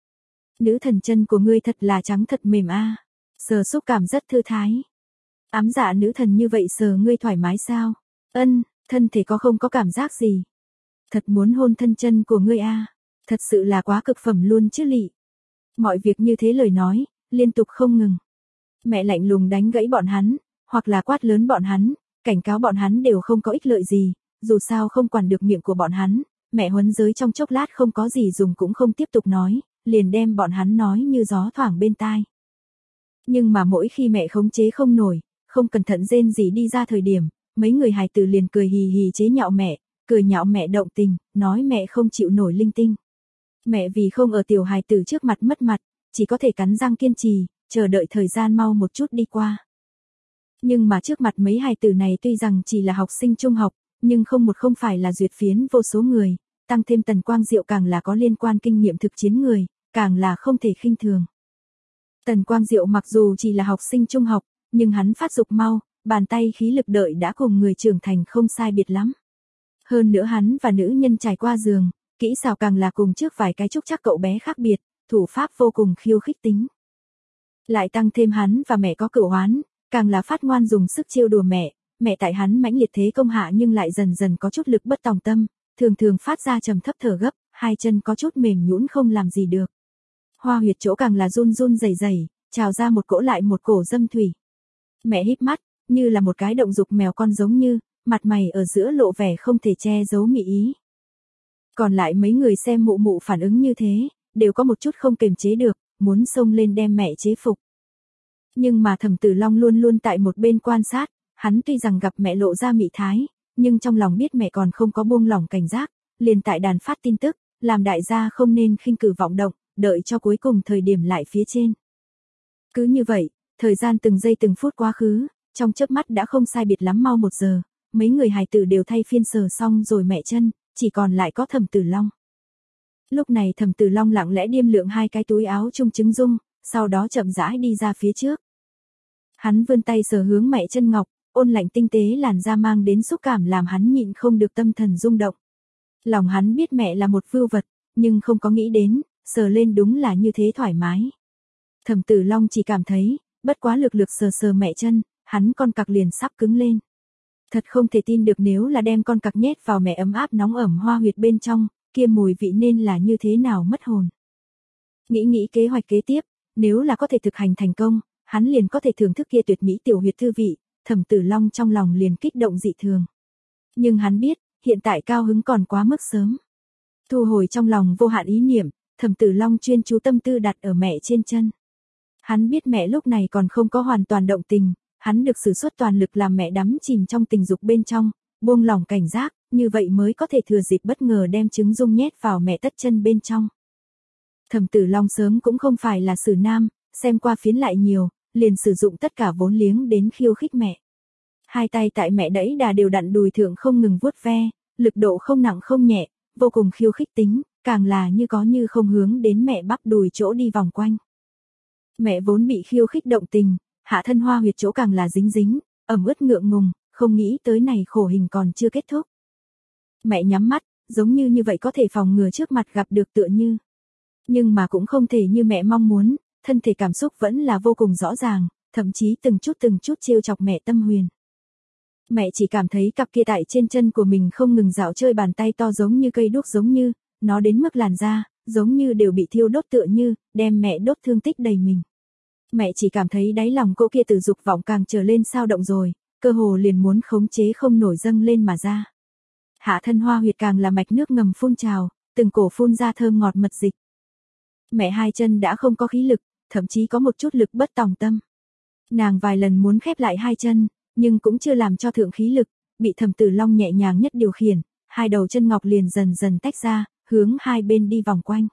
Nữ thần chân của ngươi thật là trắng thật mềm a, sờ xúc cảm rất thư thái. Ám dạ nữ thần như vậy sờ ngươi thoải mái sao? Ân, thân thể có không có cảm giác gì? Thật muốn hôn thân chân của ngươi a, thật sự là quá cực phẩm luôn chứ lị. Mọi việc như thế lời nói, liên tục không ngừng. Mẹ lạnh lùng đánh gãy bọn hắn, hoặc là quát lớn bọn hắn, cảnh cáo bọn hắn đều không có ích lợi gì, dù sao không quản được miệng của bọn hắn, mẹ huấn giới trong chốc lát không có gì dùng cũng không tiếp tục nói, liền đem bọn hắn nói như gió thoảng bên tai. Nhưng mà mỗi khi mẹ khống chế không nổi, không cẩn thận rên gì đi ra thời điểm, mấy người hài tử liền cười hì hì chế nhạo mẹ, cười nhạo mẹ động tình, nói mẹ không chịu nổi linh tinh. Mẹ vì không ở tiểu hài tử trước mặt mất mặt, chỉ có thể cắn răng kiên trì, chờ đợi thời gian mau một chút đi qua. Nhưng mà trước mặt mấy hài tử này tuy rằng chỉ là học sinh trung học, nhưng không phải là duyệt phiến vô số người, tăng thêm Tần Quang Diệu càng là có liên quan kinh nghiệm thực chiến người, càng là không thể khinh thường. Tần Quang Diệu mặc dù chỉ là học sinh trung học, nhưng hắn phát dục mau, bàn tay khí lực đợi đã cùng người trưởng thành không sai biệt lắm. Hơn nữa hắn và nữ nhân trải qua giường, kỹ xảo càng là cùng trước vài cái trúc chắc cậu bé khác biệt, thủ pháp vô cùng khiêu khích tính. Lại tăng thêm hắn và mẹ có cửu oán, càng là phát ngoan dùng sức trêu đùa mẹ tại hắn mãnh liệt thế công hạ nhưng lại dần dần có chút lực bất tòng tâm, thường phát ra trầm thấp thở gấp, hai chân có chút mềm nhũn không làm gì được. Hoa Huyệt chỗ càng là run rẩy, trào ra một cỗ lại một cổ dâm thủy. Mẹ híp mắt, như là một cái động dục mèo con giống như, mặt mày ở giữa lộ vẻ không thể che giấu mị ý. Còn lại mấy người xem mụ phản ứng như thế, đều có một chút không kềm chế được, muốn xông lên đem mẹ chế phục. Nhưng mà Thẩm Tử Long luôn tại một bên quan sát, hắn tuy rằng gặp mẹ lộ ra mị thái, nhưng trong lòng biết mẹ còn không có buông lỏng cảnh giác, liền tại đàn phát tin tức, làm đại gia không nên khinh cử vọng động, đợi cho cuối cùng thời điểm lại phía trên. Cứ như vậy, thời gian từng giây từng phút quá khứ, trong chớp mắt đã không sai biệt lắm mau 1 giờ, mấy người hài tử đều thay phiên sờ xong rồi mẹ chân, chỉ còn lại có Thẩm Tử Long. Lúc này Thẩm Tử Long lặng lẽ điêm lượng 2 cái túi áo chung trứng dung, sau đó chậm rãi đi ra phía trước. Hắn vươn tay sờ hướng mẹ chân ngọc, ôn lạnh tinh tế làn da mang đến xúc cảm làm hắn nhịn không được tâm thần rung động. Lòng hắn biết mẹ là một vưu vật, nhưng không có nghĩ đến, sờ lên đúng là như thế thoải mái. Thẩm Tử Long chỉ cảm thấy, bất quá lực sờ mẹ chân, hắn con cặc liền sắp cứng lên. Thật không thể tin được nếu là đem con cặc nhét vào mẹ ấm áp nóng ẩm Hoa Huyệt bên trong, kia mùi vị nên là như thế nào mất hồn. Nghĩ kế hoạch kế tiếp, nếu là có thể thực hành thành công, hắn liền có thể thưởng thức kia tuyệt mỹ tiểu huyệt thư vị, Thẩm Tử Long trong lòng liền kích động dị thường. Nhưng hắn biết, hiện tại cao hứng còn quá mức sớm. Thu hồi trong lòng vô hạn ý niệm, Thẩm Tử Long chuyên chú tâm tư đặt ở mẹ trên chân. Hắn biết mẹ lúc này còn không có hoàn toàn động tình, hắn được sử xuất toàn lực làm mẹ đắm chìm trong tình dục bên trong, buông lỏng cảnh giác, như vậy mới có thể thừa dịp bất ngờ đem trứng dung nhét vào mẹ tất chân bên trong. Thẩm Tử Long sớm cũng không phải là xử nam, xem qua phiến lại nhiều, liền sử dụng tất cả vốn liếng đến khiêu khích mẹ. Hai tay tại mẹ đẫy đà đều đặn đùi thượng không ngừng vuốt ve, lực độ không nặng không nhẹ, vô cùng khiêu khích tính, càng là như có như không hướng đến mẹ bắp đùi chỗ đi vòng quanh. Mẹ vốn bị khiêu khích động tình, hạ thân hoa huyệt chỗ càng là dính dính, ẩm ướt ngượng ngùng, không nghĩ tới này khổ hình còn chưa kết thúc. Mẹ nhắm mắt, giống như vậy có thể phòng ngừa trước mặt gặp được tựa như. Nhưng mà cũng không thể như mẹ mong muốn, thân thể cảm xúc vẫn là vô cùng rõ ràng, thậm chí từng chút trêu chọc mẹ tâm huyền. Mẹ chỉ cảm thấy cặp kia tại trên chân của mình không ngừng dạo chơi bàn tay to giống như cây đuốc giống như, nó đến mức làn da, giống như đều bị thiêu đốt tựa như, đem mẹ đốt thương tích đầy mình. Mẹ chỉ cảm thấy đáy lòng cô kia từ dục vọng càng trở lên sao động rồi, cơ hồ liền muốn khống chế không nổi dâng lên mà ra. Hạ thân hoa huyệt càng là mạch nước ngầm phun trào, từng cổ phun ra thơm ngọt mật dịch. Mẹ hai chân đã không có khí lực, thậm chí có một chút lực bất tòng tâm. Nàng vài lần muốn khép lại hai chân, nhưng cũng chưa làm cho thượng khí lực, bị Thẩm Tử Long nhẹ nhàng nhất điều khiển, hai đầu chân ngọc liền dần dần tách ra, hướng hai bên đi vòng quanh.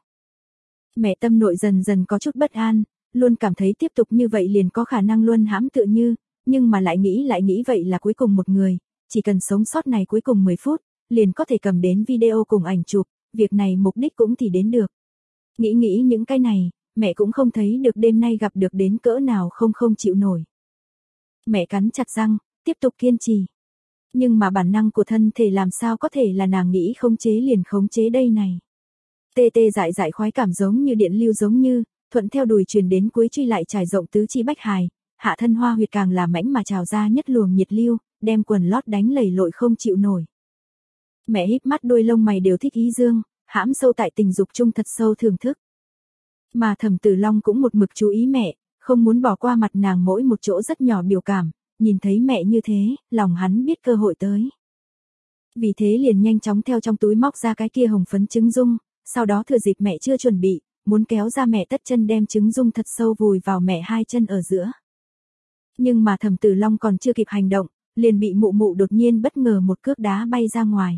Mẹ tâm nội dần dần có chút bất an, luôn cảm thấy tiếp tục như vậy liền có khả năng luân hãm tựa như, nhưng mà lại nghĩ vậy là cuối cùng một người, chỉ cần sống sót này cuối cùng 10 phút, liền có thể cầm đến video cùng ảnh chụp, việc này mục đích cũng thì đến được. Nghĩ những cái này, mẹ cũng không thấy được đêm nay gặp được đến cỡ nào không chịu nổi. Mẹ cắn chặt răng, tiếp tục kiên trì. Nhưng mà bản năng của thân thể làm sao có thể là nàng nghĩ khống chế liền khống chế đây này. Tê dại khoái cảm giống như điện lưu giống như, thuận theo đùi truyền đến cuối truy lại trải rộng tứ chi bách hài, hạ thân hoa huyệt càng là mãnh mà trào ra nhất luồng nhiệt lưu, đem quần lót đánh lầy lội không chịu nổi. Mẹ híp mắt đôi lông mày đều thích ý dương, hãm sâu tại tình dục chung thật sâu thưởng thức. Mà Thẩm Tử Long cũng một mực chú ý mẹ, không muốn bỏ qua mặt nàng mỗi một chỗ rất nhỏ biểu cảm, nhìn thấy mẹ như thế, lòng hắn biết cơ hội tới. Vì thế liền nhanh chóng theo trong túi móc ra cái kia hồng phấn trứng dung, sau đó thừa dịp mẹ chưa chuẩn bị, muốn kéo ra mẹ tất chân đem trứng dung thật sâu vùi vào mẹ hai chân ở giữa. Nhưng mà Thẩm Tử Long còn chưa kịp hành động, liền bị mụ đột nhiên bất ngờ một cước đá bay ra ngoài.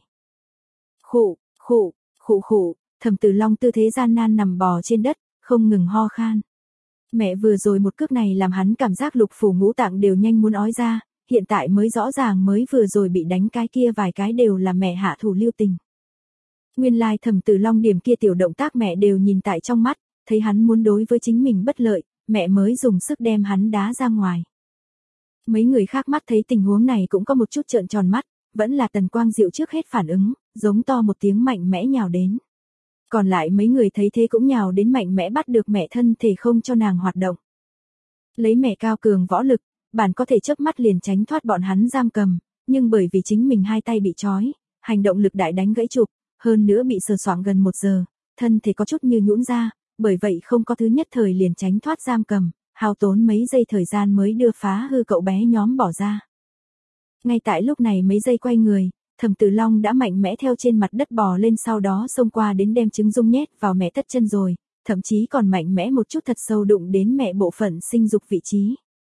Khụ, Thẩm Tử Long tư thế gian nan nằm bò trên đất, không ngừng ho khan. Mẹ vừa rồi một cước này làm hắn cảm giác lục phủ ngũ tạng đều nhanh muốn ói ra, hiện tại mới rõ ràng mới vừa rồi bị đánh cái kia vài cái đều là mẹ hạ thủ lưu tình. Nguyên lai Thẩm Tử Long điểm kia tiểu động tác mẹ đều nhìn tại trong mắt, thấy hắn muốn đối với chính mình bất lợi, mẹ mới dùng sức đem hắn đá ra ngoài. Mấy người khác mắt thấy tình huống này cũng có một chút trợn tròn mắt, vẫn là Tần Quang Diệu trước hết phản ứng, giống to một tiếng mạnh mẽ nhào đến. Còn lại mấy người thấy thế cũng nhào đến mạnh mẽ bắt được mẹ thân thể không cho nàng hoạt động. Lấy mẹ cao cường võ lực, bản có thể chớp mắt liền tránh thoát bọn hắn giam cầm, nhưng bởi vì chính mình hai tay bị trói, hành động lực đại đánh gãy chụp, hơn nữa bị sờ soạng gần 1 giờ, thân thể có chút như nhũn ra, bởi vậy không có thứ nhất thời liền tránh thoát giam cầm, hao tốn mấy giây thời gian mới đưa phá hư cậu bé nhóm bỏ ra. Ngay tại lúc này mấy giây quay người, Thẩm Tử Long đã mạnh mẽ theo trên mặt đất bò lên sau đó xông qua đến đem trứng dung nhét vào mẹ tất chân rồi, thậm chí còn mạnh mẽ một chút thật sâu đụng đến mẹ bộ phận sinh dục vị trí.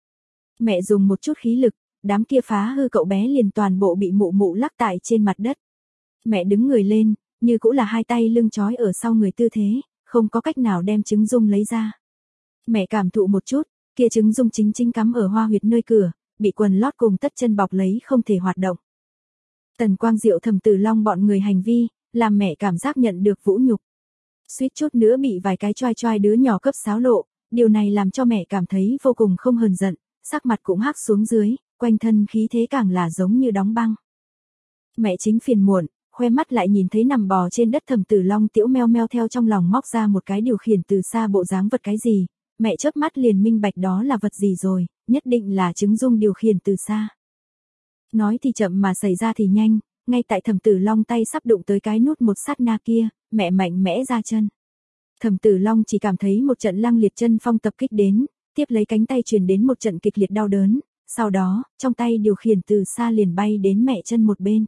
Mẹ dùng một chút khí lực, đám kia phá hư cậu bé liền toàn bộ bị mụ lắc tại trên mặt đất. Mẹ đứng người lên, như cũng là hai tay lưng trói ở sau người tư thế, không có cách nào đem trứng dung lấy ra. Mẹ cảm thụ một chút, kia trứng dung chính cắm ở hoa huyệt nơi cửa, bị quần lót cùng tất chân bọc lấy không thể hoạt động. Tần Quang Diệu Thẩm Tử Long bọn người hành vi, làm mẹ cảm giác nhận được vũ nhục. Suýt chút nữa bị vài cái choai đứa nhỏ cấp xáo lộ, điều này làm cho mẹ cảm thấy vô cùng không hờn giận, sắc mặt cũng hắc xuống dưới, quanh thân khí thế càng là giống như đóng băng. Mẹ chính phiền muộn, khoe mắt lại nhìn thấy nằm bò trên đất Thẩm Tử Long tiểu meo theo trong lòng móc ra một cái điều khiển từ xa bộ dáng vật cái gì, mẹ chớp mắt liền minh bạch đó là vật gì rồi, nhất định là trứng dung điều khiển từ xa. Nói thì chậm mà xảy ra thì nhanh, ngay tại Thẩm Tử Long tay sắp đụng tới cái nút một sát na kia, mẹ mạnh mẽ ra chân. Thẩm Tử Long chỉ cảm thấy một trận lăng liệt chân phong tập kích đến, tiếp lấy cánh tay truyền đến một trận kịch liệt đau đớn, sau đó, trong tay điều khiển từ xa liền bay đến mẹ chân một bên.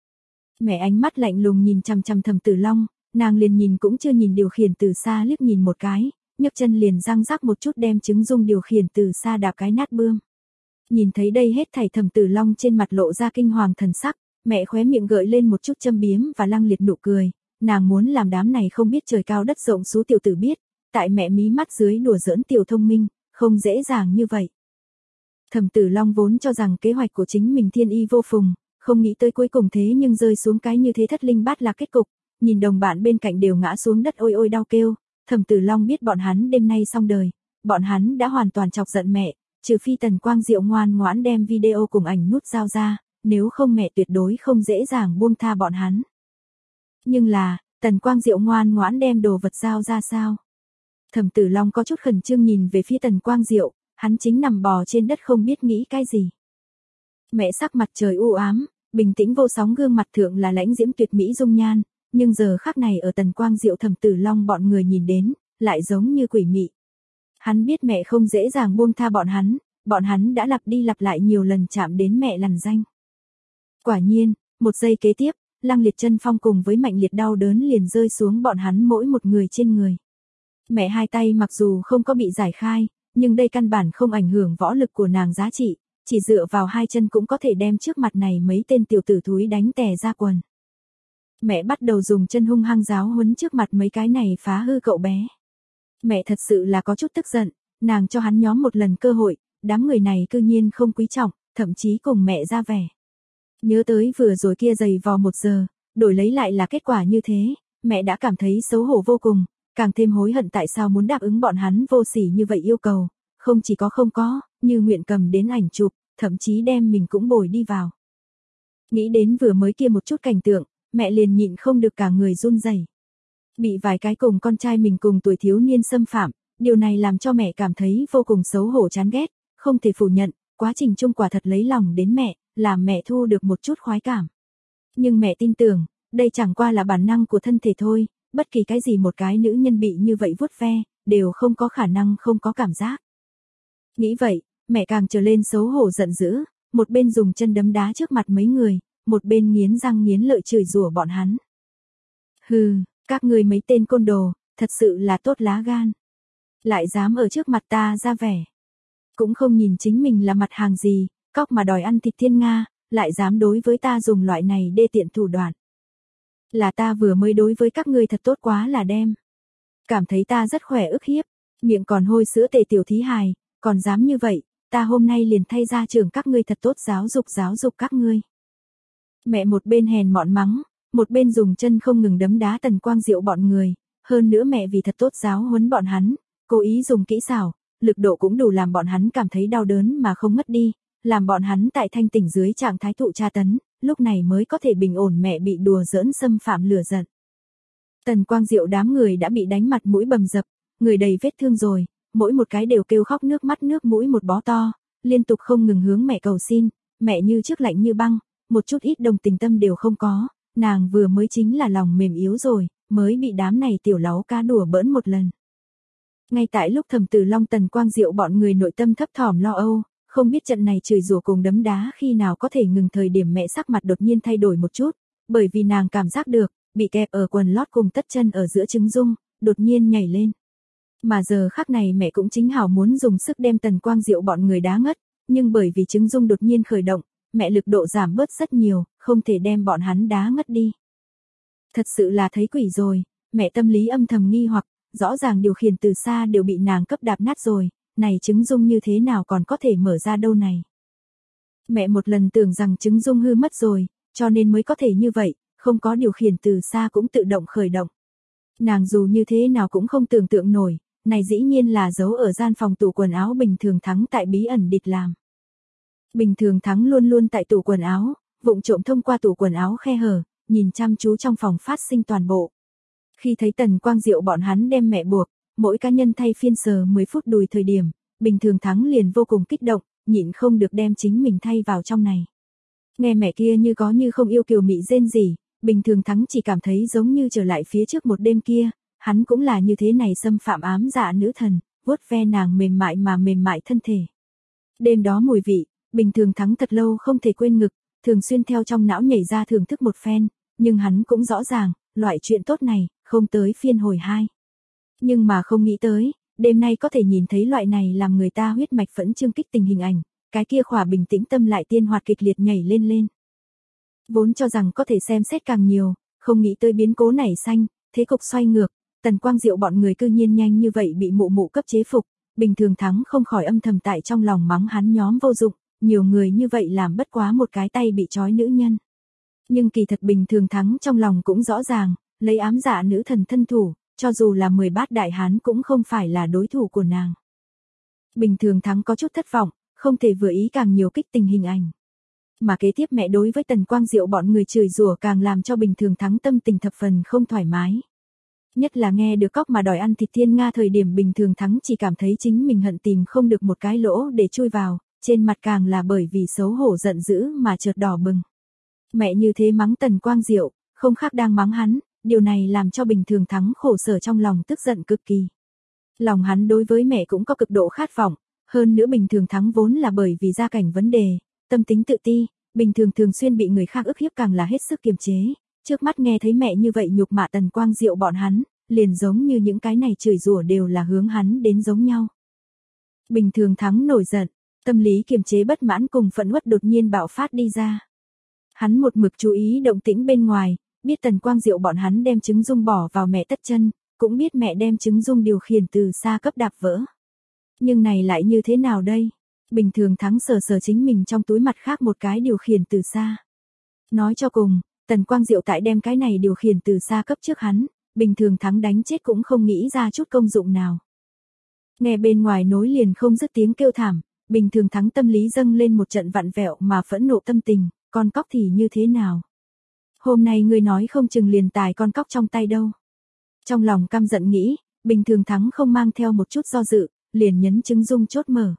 Mẹ ánh mắt lạnh lùng nhìn chằm chằm Thẩm Tử Long, nàng liền nhìn cũng chưa nhìn điều khiển từ xa liếc nhìn một cái, nhấc chân liền răng rắc một chút đem trứng dung điều khiển từ xa đạp cái nát bươm. Nhìn thấy đây hết thảy Thẩm Tử Long trên mặt lộ ra kinh hoàng thần sắc, mẹ khóe miệng gợi lên một chút châm biếm và lăng liệt nụ cười, nàng muốn làm đám này không biết trời cao đất rộng xú tiểu tử biết, tại mẹ mí mắt dưới đùa giỡn tiểu thông minh, không dễ dàng như vậy. Thẩm Tử Long vốn cho rằng kế hoạch của chính mình thiên y vô phùng, không nghĩ tới cuối cùng thế nhưng rơi xuống cái như thế thất linh bát lạc kết cục, nhìn đồng bạn bên cạnh đều ngã xuống đất ôi ôi đau kêu, Thẩm Tử Long biết bọn hắn đêm nay xong đời, bọn hắn đã hoàn toàn chọc giận mẹ, trừ phi Tần Quang Diệu ngoan ngoãn đem video cùng ảnh nút giao ra, nếu không mẹ tuyệt đối không dễ dàng buông tha bọn hắn. Nhưng là, Tần Quang Diệu ngoan ngoãn đem đồ vật giao ra sao? Thẩm Tử Long có chút khẩn trương nhìn về phía Tần Quang Diệu, hắn chính nằm bò trên đất không biết nghĩ cái gì. Mẹ sắc mặt trời u ám, bình tĩnh vô sóng gương mặt thượng là lãnh diễm tuyệt mỹ dung nhan, nhưng giờ khắc này ở Tần Quang Diệu Thẩm Tử Long bọn người nhìn đến, lại giống như quỷ mị. Hắn biết mẹ không dễ dàng buông tha bọn hắn đã lặp đi lặp lại nhiều lần chạm đến mẹ lằn danh. Quả nhiên, một giây kế tiếp, Lăng Liệt chân phong cùng với Mạnh Liệt đau đớn liền rơi xuống bọn hắn mỗi một người trên người. Mẹ hai tay mặc dù không có bị giải khai, nhưng đây căn bản không ảnh hưởng võ lực của nàng giá trị, chỉ dựa vào hai chân cũng có thể đem trước mặt này mấy tên tiểu tử thúi đánh tè ra quần. Mẹ bắt đầu dùng chân hung hăng giáo huấn trước mặt mấy cái này phá hư cậu bé. Mẹ thật sự là có chút tức giận, nàng cho hắn nhóm một lần cơ hội, đám người này cư nhiên không quý trọng, thậm chí cùng mẹ ra vẻ. Nhớ tới vừa rồi kia giày vò 1 giờ, đổi lấy lại là kết quả như thế, mẹ đã cảm thấy xấu hổ vô cùng, càng thêm hối hận tại sao muốn đáp ứng bọn hắn vô sỉ như vậy yêu cầu, không chỉ có không có, như nguyện cầm đến ảnh chụp, thậm chí đem mình cũng bồi đi vào. Nghĩ đến vừa mới kia một chút cảnh tượng, mẹ liền nhịn không được cả người run rẩy. Bị vài cái cùng con trai mình cùng tuổi thiếu niên xâm phạm, điều này làm cho mẹ cảm thấy vô cùng xấu hổ chán ghét, không thể phủ nhận, quá trình chung quả thật lấy lòng đến mẹ, làm mẹ thu được một chút khoái cảm. Nhưng mẹ tin tưởng, đây chẳng qua là bản năng của thân thể thôi, bất kỳ cái gì một cái nữ nhân bị như vậy vuốt ve, đều không có khả năng không có cảm giác. Nghĩ vậy, mẹ càng trở lên xấu hổ giận dữ, một bên dùng chân đấm đá trước mặt mấy người, một bên nghiến răng nghiến lợi chửi rủa bọn hắn. Hừ, các người mấy tên côn đồ, thật sự là tốt lá gan. Lại dám ở trước mặt ta ra vẻ. Cũng không nhìn chính mình là mặt hàng gì, cóc mà đòi ăn thịt thiên nga, lại dám đối với ta dùng loại này đê tiện thủ đoạn. Là ta vừa mới đối với các ngươi thật tốt quá là đem. Cảm thấy ta rất khỏe ức hiếp, miệng còn hôi sữa tề tiểu thí hài, còn dám như vậy, ta hôm nay liền thay ra trưởng các ngươi thật tốt giáo dục các ngươi. Mẹ một bên hèn mọn mắng, một bên dùng chân không ngừng đấm đá Tần Quang Diệu bọn người, hơn nữa mẹ vì thật tốt giáo huấn bọn hắn, cố ý dùng kỹ xảo, lực độ cũng đủ làm bọn hắn cảm thấy đau đớn mà không ngất đi, làm bọn hắn tại thanh tỉnh dưới trạng thái thụ tra tấn, lúc này mới có thể bình ổn mẹ bị đùa giỡn xâm phạm lửa giận. Tần Quang Diệu đám người đã bị đánh mặt mũi bầm dập, người đầy vết thương rồi, mỗi một cái đều kêu khóc nước mắt nước mũi một bó to, liên tục không ngừng hướng mẹ cầu xin, mẹ như trước lạnh như băng, một chút ít đồng tình tâm đều không có, nàng vừa mới chính là lòng mềm yếu rồi, mới bị đám này tiểu láu cá đùa bỡn một lần. Ngay tại lúc Thẩm Tử Long Tần Quang Diệu bọn người nội tâm thấp thỏm lo âu, không biết trận này chửi rủa cùng đấm đá khi nào có thể ngừng, thời điểm mẹ sắc mặt đột nhiên thay đổi một chút, bởi vì nàng cảm giác được, bị kẹp ở quần lót cùng tất chân ở giữa trứng dung, đột nhiên nhảy lên. Mà giờ khắc này mẹ cũng chính hảo muốn dùng sức đem Tần Quang Diệu bọn người đá ngất, nhưng bởi vì trứng dung đột nhiên khởi động, mẹ lực độ giảm bớt rất nhiều, không thể đem bọn hắn đá ngất đi. Thật sự là thấy quỷ rồi, mẹ tâm lý âm thầm nghi hoặc, rõ ràng điều khiển từ xa đều bị nàng cấp đạp nát rồi, này trứng dung như thế nào còn có thể mở ra đâu này. Mẹ một lần tưởng rằng trứng dung hư mất rồi, cho nên mới có thể như vậy, không có điều khiển từ xa cũng tự động khởi động. Nàng dù như thế nào cũng không tưởng tượng nổi, này dĩ nhiên là giấu ở gian phòng tủ quần áo Bình Thường Thắng tại bí ẩn địt làm. Bình Thường Thắng luôn luôn tại tủ quần áo, vụng trộm thông qua tủ quần áo khe hở, nhìn chăm chú trong phòng phát sinh toàn bộ. Khi thấy Tần Quang Diệu bọn hắn đem mẹ buộc, mỗi cá nhân thay phiên sờ 10 phút đùi thời điểm, Bình Thường Thắng liền vô cùng kích động, nhịn không được đem chính mình thay vào trong này. Nghe mẹ kia như có như không yêu kiều mị rên rỉ, Bình Thường Thắng chỉ cảm thấy giống như trở lại phía trước một đêm kia, hắn cũng là như thế này xâm phạm ám dạ nữ thần, vuốt ve nàng mềm mại thân thể. Đêm đó mùi vị, Bình Thường Thắng thật lâu không thể quên ngực, thường xuyên theo trong não nhảy ra thưởng thức một phen, nhưng hắn cũng rõ ràng, loại chuyện tốt này, không tới phiên hồi 2. Nhưng mà không nghĩ tới, đêm nay có thể nhìn thấy loại này làm người ta huyết mạch phẫn trương kích tình hình ảnh, cái kia khỏa bình tĩnh tâm lại tiên hoạt kịch liệt nhảy lên. Vốn cho rằng có thể xem xét càng nhiều, không nghĩ tới biến cố nảy xanh, thế cục xoay ngược, Tần Quang Diệu bọn người cư nhiên nhanh như vậy bị mụ mụ cấp chế phục, Bình Thường Thắng không khỏi âm thầm tại trong lòng mắng hắn nhóm vô dụng, nhiều người như vậy làm bất quá một cái tay bị trói nữ nhân. Nhưng kỳ thật Bình Thường Thắng trong lòng cũng rõ ràng, lấy ám dạ nữ thần thân thủ, cho dù là 10 bát đại hán cũng không phải là đối thủ của nàng. Bình Thường Thắng có chút thất vọng, không thể vừa ý càng nhiều kích tình hình ảnh. Mà kế tiếp mẹ đối với Tần Quang Diệu bọn người chửi rủa càng làm cho Bình Thường Thắng tâm tình thập phần không thoải mái. Nhất là nghe được cóc mà đòi ăn thịt thiên nga thời điểm Bình Thường Thắng chỉ cảm thấy chính mình hận tìm không được một cái lỗ để chui vào, trên mặt càng là bởi vì xấu hổ giận dữ mà chợt đỏ bừng. Mẹ như thế mắng Tần Quang Diệu, không khác đang mắng hắn, điều này làm cho Bình Thường Thắng khổ sở trong lòng tức giận cực kỳ. Lòng hắn đối với mẹ cũng có cực độ khát vọng, hơn nữa Bình Thường Thắng vốn là bởi vì gia cảnh vấn đề, tâm tính tự ti, bình thường thường xuyên bị người khác ức hiếp càng là hết sức kiềm chế. Trước mắt nghe thấy mẹ như vậy nhục mạ Tần Quang Diệu bọn hắn, liền giống như những cái này chửi rủa đều là hướng hắn đến giống nhau. Bình Thường Thắng nổi giận, tâm lý kiềm chế bất mãn cùng phẫn uất đột nhiên bạo phát đi ra. Hắn một mực chú ý động tĩnh bên ngoài, biết Tần Quang Diệu bọn hắn đem trứng dung bỏ vào mẹ tất chân, cũng biết mẹ đem trứng dung điều khiển từ xa cấp đạp vỡ. Nhưng này lại như thế nào đây? Bình Thường Thắng sờ sờ chính mình trong túi mặt khác một cái điều khiển từ xa. Nói cho cùng, Tần Quang Diệu tại đem cái này điều khiển từ xa cấp trước hắn, Bình Thường Thắng đánh chết cũng không nghĩ ra chút công dụng nào. Nghe bên ngoài nối liền không dứt tiếng kêu thảm, Bình Thường Thắng tâm lý dâng lên một trận vặn vẹo mà phẫn nộ tâm tình, con cóc thì như thế nào? Hôm nay ngươi nói không chừng liền tài con cóc trong tay đâu. Trong lòng căm giận nghĩ, Bình Thường Thắng không mang theo một chút do dự, liền nhấn trứng dung chốt mở.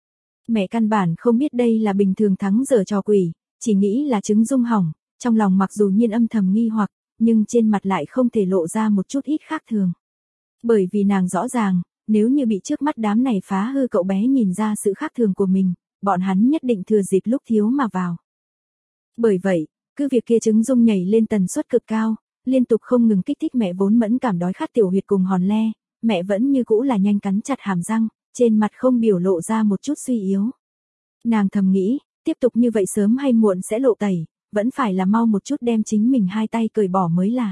Mẹ căn bản không biết đây là Bình Thường Thắng giở trò quỷ, chỉ nghĩ là trứng dung hỏng, trong lòng mặc dù nhiên âm thầm nghi hoặc, nhưng trên mặt lại không thể lộ ra một chút ít khác thường. Bởi vì nàng rõ ràng, nếu như bị trước mắt đám này phá hư cậu bé nhìn ra sự khác thường của mình, bọn hắn nhất định thừa dịp lúc thiếu mà vào. Bởi vậy, cứ việc kia trứng dung nhảy lên tần suất cực cao, liên tục không ngừng kích thích mẹ vốn mẫn cảm đói khát tiểu huyệt cùng hòn le, mẹ vẫn như cũ là nhanh cắn chặt hàm răng, trên mặt không biểu lộ ra một chút suy yếu. Nàng thầm nghĩ, tiếp tục như vậy sớm hay muộn sẽ lộ tẩy, vẫn phải là mau một chút đem chính mình hai tay cởi bỏ mới là.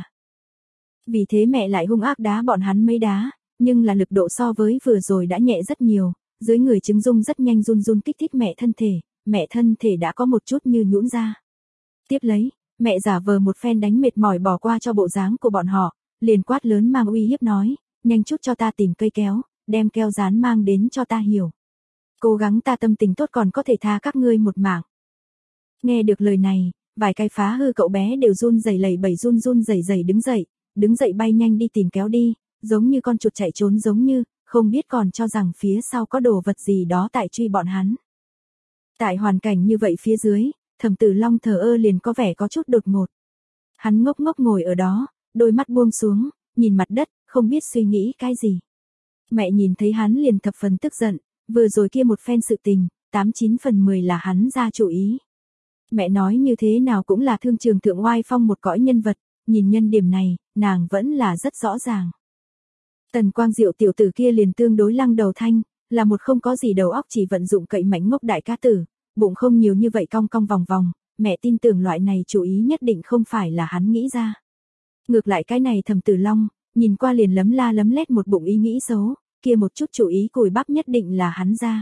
Vì thế mẹ lại hung ác đá bọn hắn mấy đá, nhưng là lực độ so với vừa rồi đã nhẹ rất nhiều, dưới người trứng dung rất nhanh run run kích thích mẹ thân thể đã có một chút như nhũn ra. Tiếp lấy, mẹ giả vờ một phen đánh mệt mỏi bỏ qua cho bộ dáng của bọn họ, liền quát lớn mang uy hiếp nói, nhanh chút cho ta tìm cây kéo, đem keo dán mang đến cho ta hiểu. Cố gắng ta tâm tình tốt còn có thể tha các ngươi một mạng. Nghe được lời này, vài cái phá hư cậu bé đều run rẩy lẩy bẩy run rẩy rẩy đứng dậy bay nhanh đi tìm kéo đi, giống như con chuột chạy trốn giống như, không biết còn cho rằng phía sau có đồ vật gì đó tại truy bọn hắn. Tại hoàn cảnh như vậy phía dưới, Thẩm Tử Long thờ ơ liền có vẻ có chút đột ngột. Hắn ngốc ngốc ngồi ở đó, đôi mắt buông xuống, nhìn mặt đất, không biết suy nghĩ cái gì. Mẹ nhìn thấy hắn liền thập phần tức giận, vừa rồi kia một phen sự tình, 89 phần 10 là hắn ra chủ ý. Mẹ nói như thế nào cũng là thương trường thượng oai phong một cõi nhân vật, nhìn nhân điểm này, nàng vẫn là rất rõ ràng. Tần Quang Diệu tiểu tử kia liền tương đối lăng đầu thanh, là một không có gì đầu óc chỉ vận dụng cậy mảnh ngốc đại ca tử, bụng không nhiều như vậy cong cong vòng vòng, mẹ tin tưởng loại này chủ ý nhất định không phải là hắn nghĩ ra. Ngược lại cái này Thẩm Tử Long, nhìn qua liền lấm la lấm lét một bụng ý nghĩ xấu, kia một chút chủ ý cùi bắp nhất định là hắn ra.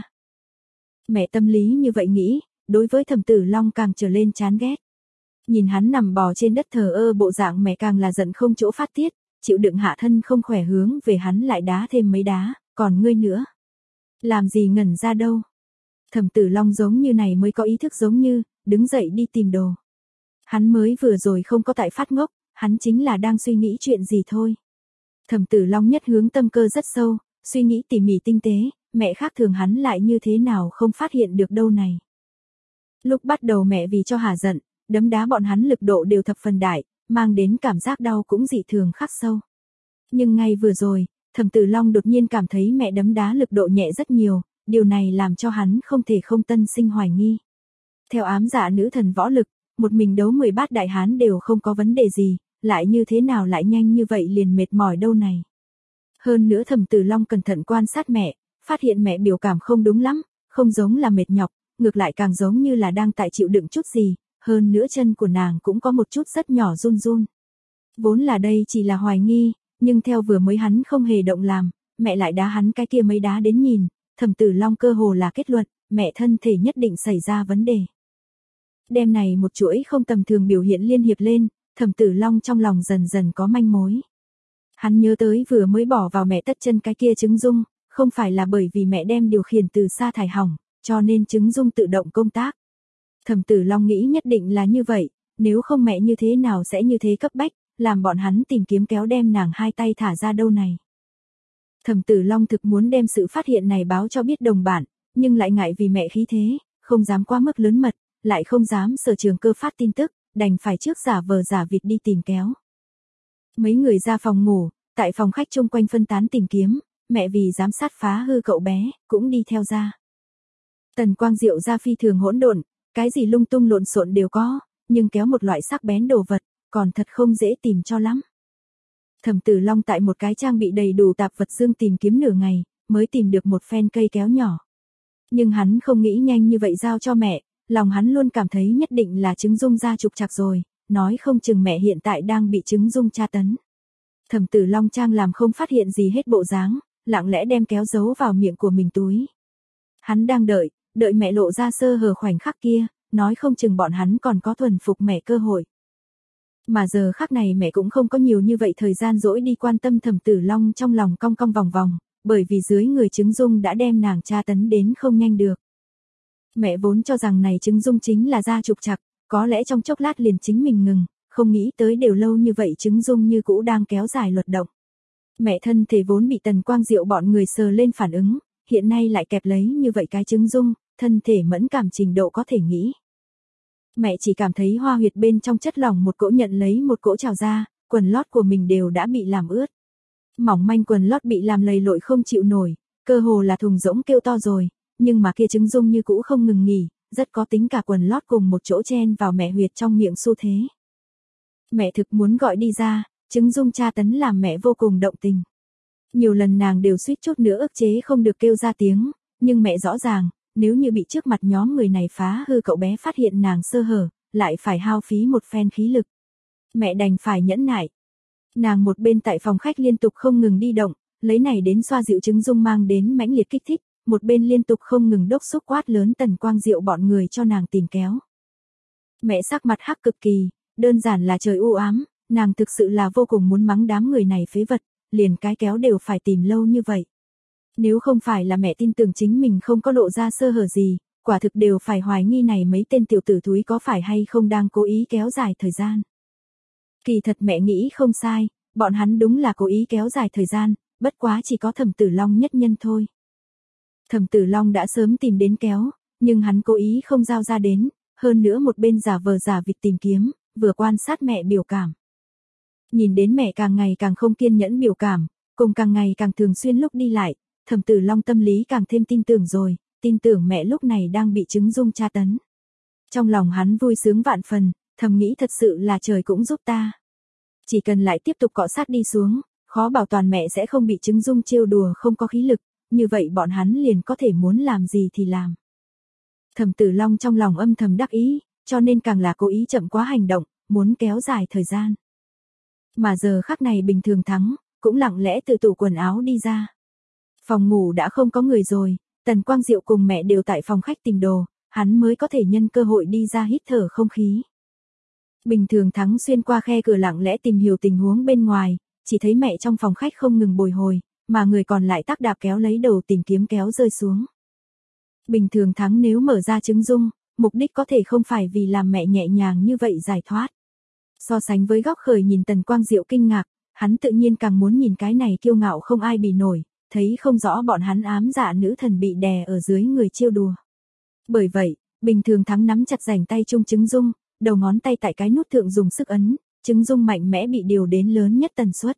Mẹ tâm lý như vậy nghĩ, đối với Thẩm Tử Long càng trở lên chán ghét. Nhìn hắn nằm bò trên đất thờ ơ bộ dạng mẹ càng là giận không chỗ phát tiết, chịu đựng hạ thân không khỏe hướng về hắn lại đá thêm mấy đá, còn ngươi nữa. Làm gì ngẩn ra đâu. Thẩm Tử Long giống như này mới có ý thức giống như, đứng dậy đi tìm đồ. Hắn mới vừa rồi không có tại phát ngốc, hắn chính là đang suy nghĩ chuyện gì thôi. Thẩm Tử Long nhất hướng tâm cơ rất sâu, suy nghĩ tỉ mỉ tinh tế, mẹ khác thường hắn lại như thế nào không phát hiện được đâu này. Lúc bắt đầu mẹ vì cho hả giận, đấm đá bọn hắn lực độ đều thập phần đại, mang đến cảm giác đau cũng dị thường khắc sâu. Nhưng ngay vừa rồi, Thẩm Tử Long đột nhiên cảm thấy mẹ đấm đá lực độ nhẹ rất nhiều, điều này làm cho hắn không thể không tân sinh hoài nghi. Theo ám dạ nữ thần võ lực, một mình đấu 10 bát đại hán đều không có vấn đề gì, lại như thế nào lại nhanh như vậy liền mệt mỏi đâu này. Hơn nữa Thẩm Tử Long cẩn thận quan sát mẹ, phát hiện mẹ biểu cảm không đúng lắm, không giống là mệt nhọc, ngược lại càng giống như là đang tại chịu đựng chút gì, hơn nữa chân của nàng cũng có một chút rất nhỏ run run. Vốn là đây chỉ là hoài nghi, nhưng theo vừa mới hắn không hề động làm, mẹ lại đá hắn cái kia mấy đá đến nhìn, Thẩm Tử Long cơ hồ là kết luận, mẹ thân thể nhất định xảy ra vấn đề. Đêm này một chuỗi không tầm thường biểu hiện liên hiệp lên, Thẩm Tử Long trong lòng dần dần có manh mối. Hắn nhớ tới vừa mới bỏ vào mẹ tất chân cái kia trứng dung, không phải là bởi vì mẹ đem điều khiển từ xa thải hỏng, cho nên trứng dung tự động công tác. Thẩm Tử Long nghĩ nhất định là như vậy, nếu không mẹ như thế nào sẽ như thế cấp bách, làm bọn hắn tìm kiếm kéo đem nàng hai tay thả ra đâu này. Thẩm Tử Long thực muốn đem sự phát hiện này báo cho biết đồng bạn, nhưng lại ngại vì mẹ khí thế, không dám quá mức lớn mật, lại không dám Sở Trường Cơ phát tin tức, đành phải trước giả vờ giả vịt đi tìm kéo. Mấy người ra phòng ngủ, tại phòng khách chung quanh phân tán tìm kiếm, mẹ vì giám sát phá hư cậu bé, cũng đi theo ra. Tần Quang Diệu ra phi thường hỗn độn, cái gì lung tung lộn xộn đều có, nhưng kéo một loại sắc bén đồ vật, còn thật không dễ tìm cho lắm. Thẩm Tử Long tại một cái trang bị đầy đủ tạp vật dương tìm kiếm nửa ngày, mới tìm được một phen cây kéo nhỏ. Nhưng hắn không nghĩ nhanh như vậy giao cho mẹ, lòng hắn luôn cảm thấy nhất định là trứng dung ra trục trặc rồi, nói không chừng mẹ hiện tại đang bị trứng dung tra tấn. Thẩm Tử Long trang làm không phát hiện gì hết bộ dáng, lặng lẽ đem kéo giấu vào miệng của mình túi. Hắn đang đợi mẹ lộ ra sơ hở khoảnh khắc kia, nói không chừng bọn hắn còn có thuần phục mẹ cơ hội. Mà giờ khắc này mẹ cũng không có nhiều như vậy thời gian dỗi đi quan tâm Thẩm Tử Long trong lòng cong cong vòng vòng, bởi vì dưới người trứng dung đã đem nàng tra tấn đến không nhanh được. Mẹ vốn cho rằng này trứng dung chính là da trục trặc, có lẽ trong chốc lát liền chính mình ngừng, không nghĩ tới đều lâu như vậy trứng dung như cũ đang kéo dài luật động. Mẹ thân thể vốn bị Tần Quang Diệu bọn người sờ lên phản ứng, hiện nay lại kẹp lấy như vậy cái trứng dung, thân thể mẫn cảm trình độ có thể nghĩ. Mẹ chỉ cảm thấy hoa huyệt bên trong chất lỏng một cỗ nhận lấy một cỗ trào ra, quần lót của mình đều đã bị làm ướt. Mỏng manh quần lót bị làm lầy lội không chịu nổi, cơ hồ là thùng rỗng kêu to rồi, nhưng mà kia trứng dung như cũ không ngừng nghỉ, rất có tính cả quần lót cùng một chỗ chen vào mẹ huyệt trong miệng xu thế. Mẹ thực muốn gọi đi ra, trứng dung tra tấn làm mẹ vô cùng động tình. Nhiều lần nàng đều suýt chút nữa ức chế không được kêu ra tiếng, nhưng mẹ rõ ràng, nếu như bị trước mặt nhóm người này phá hư cậu bé phát hiện nàng sơ hở, lại phải hao phí một phen khí lực. Mẹ đành phải nhẫn nại. Nàng một bên tại phòng khách liên tục không ngừng đi động, lấy này đến xoa dịu trứng dung mang đến mãnh liệt kích thích, một bên liên tục không ngừng đốc xúc quát lớn Tần Quang Diệu bọn người cho nàng tìm kéo. Mẹ sắc mặt hắc cực kỳ, đơn giản là trời u ám, nàng thực sự là vô cùng muốn mắng đám người này phế vật, liền cái kéo đều phải tìm lâu như vậy. Nếu không phải là mẹ tin tưởng chính mình không có lộ ra sơ hở gì, quả thực đều phải hoài nghi này mấy tên tiểu tử thúi có phải hay không đang cố ý kéo dài thời gian. Kỳ thật mẹ nghĩ không sai, bọn hắn đúng là cố ý kéo dài thời gian, bất quá chỉ có Thẩm Tử Long nhất nhân thôi. Thẩm Tử Long đã sớm tìm đến kéo, nhưng hắn cố ý không giao ra đến, hơn nữa một bên giả vờ giả vịt tìm kiếm, vừa quan sát mẹ biểu cảm. Nhìn đến mẹ càng ngày càng không kiên nhẫn biểu cảm, cùng càng ngày càng thường xuyên lúc đi lại, Thẩm Tử Long tâm lý càng thêm tin tưởng rồi, tin tưởng mẹ lúc này đang bị trứng dung tra tấn. Trong lòng hắn vui sướng vạn phần, thầm nghĩ thật sự là trời cũng giúp ta. Chỉ cần lại tiếp tục cọ sát đi xuống, khó bảo toàn mẹ sẽ không bị trứng dung trêu đùa không có khí lực, như vậy bọn hắn liền có thể muốn làm gì thì làm. Thẩm Tử Long trong lòng âm thầm đắc ý, cho nên càng là cố ý chậm quá hành động, muốn kéo dài thời gian. Mà giờ khắc này Bình Thường Thắng, cũng lặng lẽ từ tủ quần áo đi ra. Phòng ngủ đã không có người rồi, Tần Quang Diệu cùng mẹ đều tại phòng khách tìm đồ, hắn mới có thể nhân cơ hội đi ra hít thở không khí. Bình Thường Thắng xuyên qua khe cửa lặng lẽ tìm hiểu tình huống bên ngoài, chỉ thấy mẹ trong phòng khách không ngừng bồi hồi, mà người còn lại tác đạp kéo lấy đầu tìm kiếm kéo rơi xuống. Bình Thường Thắng nếu mở ra trứng dung, mục đích có thể không phải vì làm mẹ nhẹ nhàng như vậy giải thoát. So sánh với góc khởi nhìn Tần Quang Diệu kinh ngạc, hắn tự nhiên càng muốn nhìn cái này kiêu ngạo không ai bì nổi, thấy không rõ bọn hắn ám dạ nữ thần bị đè ở dưới người trêu đùa. Bởi vậy, Bình Thường Thắng nắm chặt rảnh tay chung trứng dung, đầu ngón tay tại cái nút thượng dùng sức ấn, trứng dung mạnh mẽ bị điều đến lớn nhất tần suất.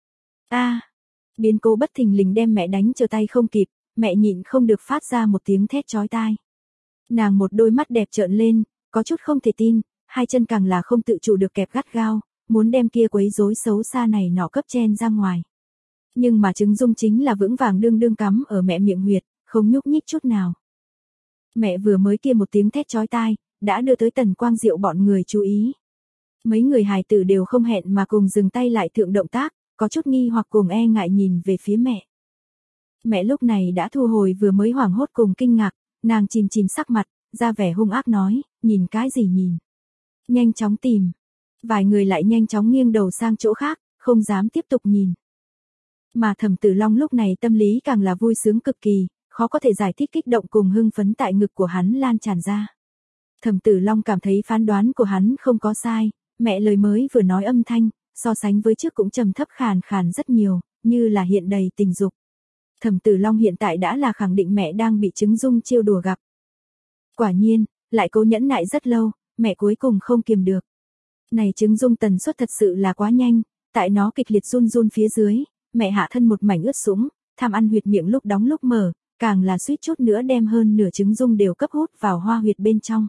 Biến cố bất thình lình đem mẹ đánh trở tay không kịp, mẹ nhịn không được phát ra một tiếng thét chói tai. Nàng một đôi mắt đẹp trợn lên, có chút không thể tin, hai chân càng là không tự chủ được kẹp gắt gao, muốn đem kia quấy rối xấu xa này nọ cấp chen ra ngoài. Nhưng mà trứng dung chính là vững vàng đương đương cắm ở mẹ miệng huyệt, không nhúc nhích chút nào. Mẹ vừa mới kia một tiếng thét chói tai, đã đưa tới Tần Quang Diệu bọn người chú ý. Mấy người hài tử đều không hẹn mà cùng dừng tay lại thượng động tác, có chút nghi hoặc cùng e ngại nhìn về phía mẹ. Mẹ lúc này đã thu hồi vừa mới hoảng hốt cùng kinh ngạc, nàng chìm chìm sắc mặt, ra vẻ hung ác nói, nhìn cái gì nhìn. Nhanh chóng tìm. Vài người lại nhanh chóng nghiêng đầu sang chỗ khác, không dám tiếp tục nhìn. Mà Thẩm Tử Long lúc này tâm lý càng là vui sướng cực kỳ, khó có thể giải thích kích động cùng hưng phấn tại ngực của hắn lan tràn ra. Thẩm Tử Long cảm thấy phán đoán của hắn không có sai, mẹ lời mới vừa nói âm thanh, so sánh với trước cũng trầm thấp khàn khàn rất nhiều, như là hiện đầy tình dục. Thẩm Tử Long hiện tại đã là khẳng định mẹ đang bị Trứng Dung trêu đùa gặp. Quả nhiên, lại cố nhẫn nại rất lâu, mẹ cuối cùng không kiềm được. Này Trứng Dung tần suất thật sự là quá nhanh, tại nó kịch liệt run run phía dưới, mẹ hạ thân một mảnh ướt sũng, tham ăn huyệt miệng lúc đóng lúc mở, càng là suýt chút nữa đem hơn nửa Trứng Dung đều cấp hút vào hoa huyệt bên trong.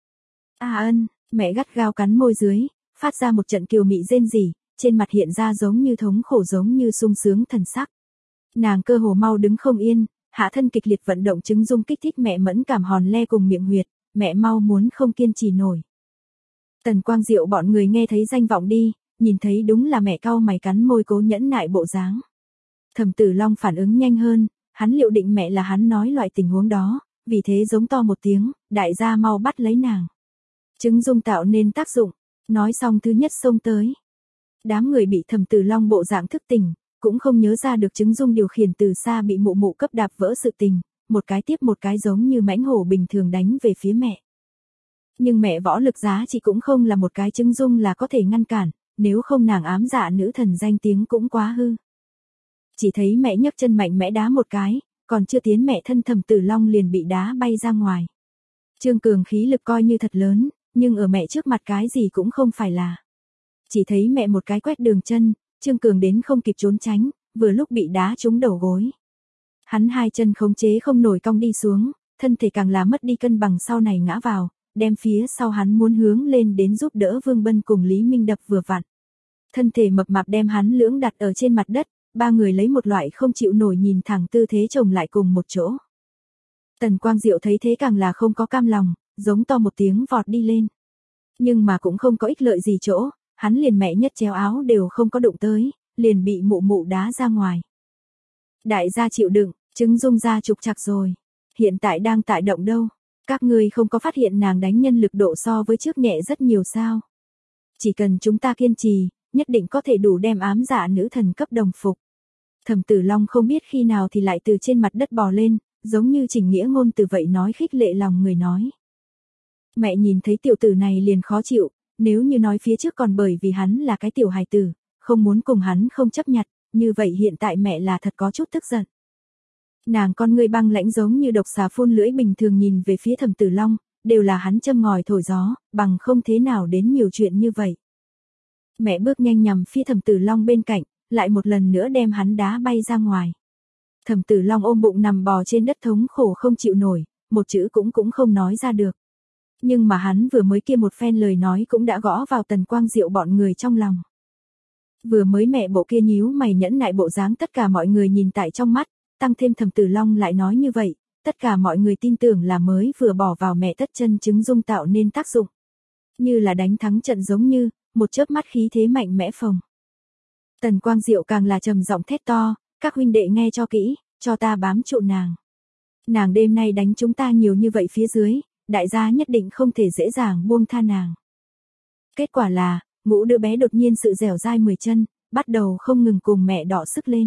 Mẹ gắt gao cắn môi dưới, phát ra một trận kiều mị rên rỉ, trên mặt hiện ra giống như thống khổ giống như sung sướng thần sắc. Nàng cơ hồ mau đứng không yên, hạ thân kịch liệt vận động Trứng Dung kích thích mẹ mẫn cảm hòn le cùng miệng huyệt, mẹ mau muốn không kiên trì nổi. Tần Quang Diệu bọn người nghe thấy danh vọng đi, nhìn thấy đúng là mẹ cau mày cắn môi cố nhẫn nại bộ dáng. Thẩm Tử Long phản ứng nhanh hơn, hắn liệu định mẹ là hắn nói loại tình huống đó, vì thế giống to một tiếng, đại gia mau bắt lấy nàng. Trứng Dung tạo nên tác dụng, nói xong thứ nhất xông tới. Đám người bị Thẩm Tử Long bộ dạng thức tỉnh, cũng không nhớ ra được Trứng Dung điều khiển từ xa bị mụ mụ cấp đạp vỡ sự tình, một cái tiếp một cái giống như mãnh hổ bình thường đánh về phía mẹ. Nhưng mẹ võ lực giá trị cũng không là một cái Trứng Dung là có thể ngăn cản, nếu không nàng ám dạ nữ thần danh tiếng cũng quá hư. Chỉ thấy mẹ nhấc chân mạnh mẽ đá một cái, còn chưa tiến mẹ thân Thẩm Tử Long liền bị đá bay ra ngoài. Trương Cường khí lực coi như thật lớn, nhưng ở mẹ trước mặt cái gì cũng không phải là. Chỉ thấy mẹ một cái quét đường chân, Trương Cường đến không kịp trốn tránh, vừa lúc bị đá trúng đầu gối. Hắn hai chân khống chế không nổi cong đi xuống, thân thể càng là mất đi cân bằng sau này ngã vào, đem phía sau hắn muốn hướng lên đến giúp đỡ Vương Bân cùng Lý Minh đập vừa vặn. Thân thể mập mạp đem hắn lưỡng đặt ở trên mặt đất, ba người lấy một loại không chịu nổi nhìn thẳng tư thế chồng lại cùng một chỗ. Tần Quang Diệu thấy thế càng là không có cam lòng, giống to một tiếng vọt đi lên. Nhưng mà cũng không có ích lợi gì chỗ, hắn liền mẹ nhất chéo áo đều không có đụng tới, liền bị mụ mụ đá ra ngoài. Đại gia chịu đựng, Trứng Dung ra trục trặc rồi. Hiện tại đang tại động đâu. Các ngươi không có phát hiện nàng đánh nhân lực độ so với trước nhẹ rất nhiều sao. Chỉ cần chúng ta kiên trì, nhất định có thể đủ đem ám dạ nữ thần cấp đồng phục. Thẩm Tử Long không biết khi nào thì lại từ trên mặt đất bò lên, giống như Trình Nghĩa ngôn từ vậy nói khích lệ lòng người nói. Mẹ nhìn thấy tiểu tử này liền khó chịu, nếu như nói phía trước còn bởi vì hắn là cái tiểu hài tử, không muốn cùng hắn không chấp nhặt, như vậy hiện tại mẹ là thật có chút tức giận. Nàng con người băng lãnh giống như độc xà phun lưỡi bình thường nhìn về phía Thẩm Tử Long, đều là hắn châm ngòi thổi gió, bằng không thế nào đến nhiều chuyện như vậy. Mẹ bước nhanh nhằm phía Thẩm Tử Long bên cạnh, lại một lần nữa đem hắn đá bay ra ngoài. Thẩm Tử Long ôm bụng nằm bò trên đất thống khổ không chịu nổi, một chữ cũng không nói ra được. Nhưng mà hắn vừa mới kia một phen lời nói cũng đã gõ vào Tần Quang Diệu bọn người trong lòng. Vừa mới mẹ bộ kia nhíu mày nhẫn nại bộ dáng tất cả mọi người nhìn tại trong mắt, tăng thêm Thẩm Tử Long lại nói như vậy, tất cả mọi người tin tưởng là mới vừa bỏ vào mẹ tất chân Trứng Dung tạo nên tác dụng. Như là đánh thắng trận giống như, một chớp mắt khí thế mạnh mẽ phồng. Tần Quang Diệu càng là trầm giọng thét to, các huynh đệ nghe cho kỹ, cho ta bám trụ nàng. Nàng đêm nay đánh chúng ta nhiều như vậy phía dưới, đại gia nhất định không thể dễ dàng buông tha nàng. Kết quả là, ngũ đứa bé đột nhiên sự dẻo dai 10 chân, bắt đầu không ngừng cùng mẹ đọ sức lên.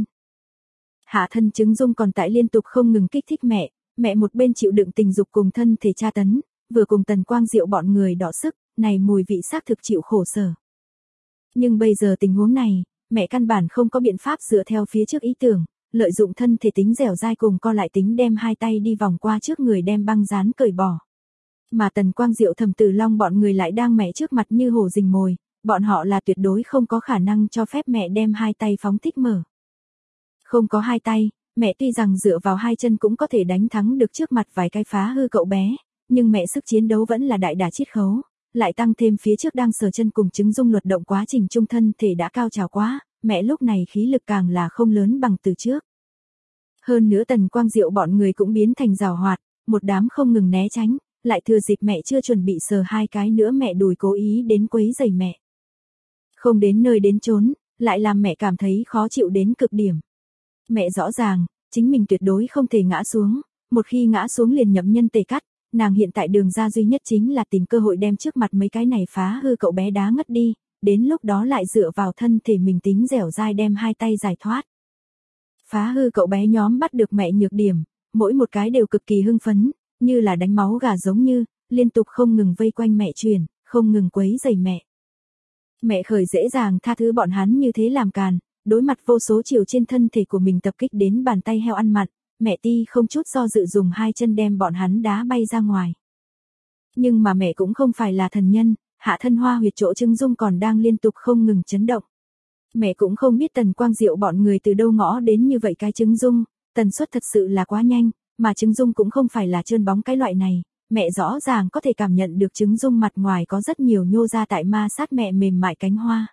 Hạ thân Trứng Dung còn tại liên tục không ngừng kích thích mẹ một bên chịu đựng tình dục cùng thân thể tra tấn, vừa cùng Tần Quang Diệu bọn người đọ sức, này mùi vị xác thực chịu khổ sở. Nhưng bây giờ tình huống này, mẹ căn bản không có biện pháp dựa theo phía trước ý tưởng, lợi dụng thân thể tính dẻo dai cùng co lại tính đem hai tay đi vòng qua trước người đem băng dán cởi bỏ. Mà Tần Quang Diệu Thẩm Tử Long bọn người lại đang mẹ trước mặt như hổ rình mồi, bọn họ là tuyệt đối không có khả năng cho phép mẹ đem hai tay phóng thích mở. Không có hai tay, mẹ tuy rằng dựa vào hai chân cũng có thể đánh thắng được trước mặt vài cái phá hư cậu bé, nhưng mẹ sức chiến đấu vẫn là đại đà chiết khấu, lại tăng thêm phía trước đang sờ chân cùng Trứng Dung luật động quá trình trung thân thể đã cao trào quá, mẹ lúc này khí lực càng là không lớn bằng từ trước. Hơn nữa Tần Quang Diệu bọn người cũng biến thành giàu hoạt, một đám không ngừng né tránh, lại thừa dịp mẹ chưa chuẩn bị sờ hai cái nữa mẹ đùi cố ý đến quấy rầy mẹ. Không đến nơi đến chốn, lại làm mẹ cảm thấy khó chịu đến cực điểm. Mẹ rõ ràng, chính mình tuyệt đối không thể ngã xuống, một khi ngã xuống liền nhậm nhân tề cắt, nàng hiện tại đường ra duy nhất chính là tìm cơ hội đem trước mặt mấy cái này phá hư cậu bé đá ngất đi, đến lúc đó lại dựa vào thân thể mình tính dẻo dai đem hai tay giải thoát. Phá hư cậu bé nhóm bắt được mẹ nhược điểm, mỗi một cái đều cực kỳ hưng phấn, như là đánh máu gà giống như, liên tục không ngừng vây quanh mẹ truyền, không ngừng quấy rầy mẹ. Mẹ khởi dễ dàng tha thứ bọn hắn như thế làm càn, đối mặt vô số chiều trên thân thể của mình tập kích đến bàn tay heo ăn mặn, mẹ Ti không chút do dự dùng hai chân đem bọn hắn đá bay ra ngoài. Nhưng mà mẹ cũng không phải là thần nhân, hạ thân hoa huyệt chỗ Trứng Dung còn đang liên tục không ngừng chấn động. Mẹ cũng không biết Tần Quang Diệu bọn người từ đâu ngõ đến như vậy cái Trứng Dung, tần suất thật sự là quá nhanh, mà Trứng Dung cũng không phải là trơn bóng cái loại này, mẹ rõ ràng có thể cảm nhận được Trứng Dung mặt ngoài có rất nhiều nhô ra tại ma sát mẹ mềm mại cánh hoa.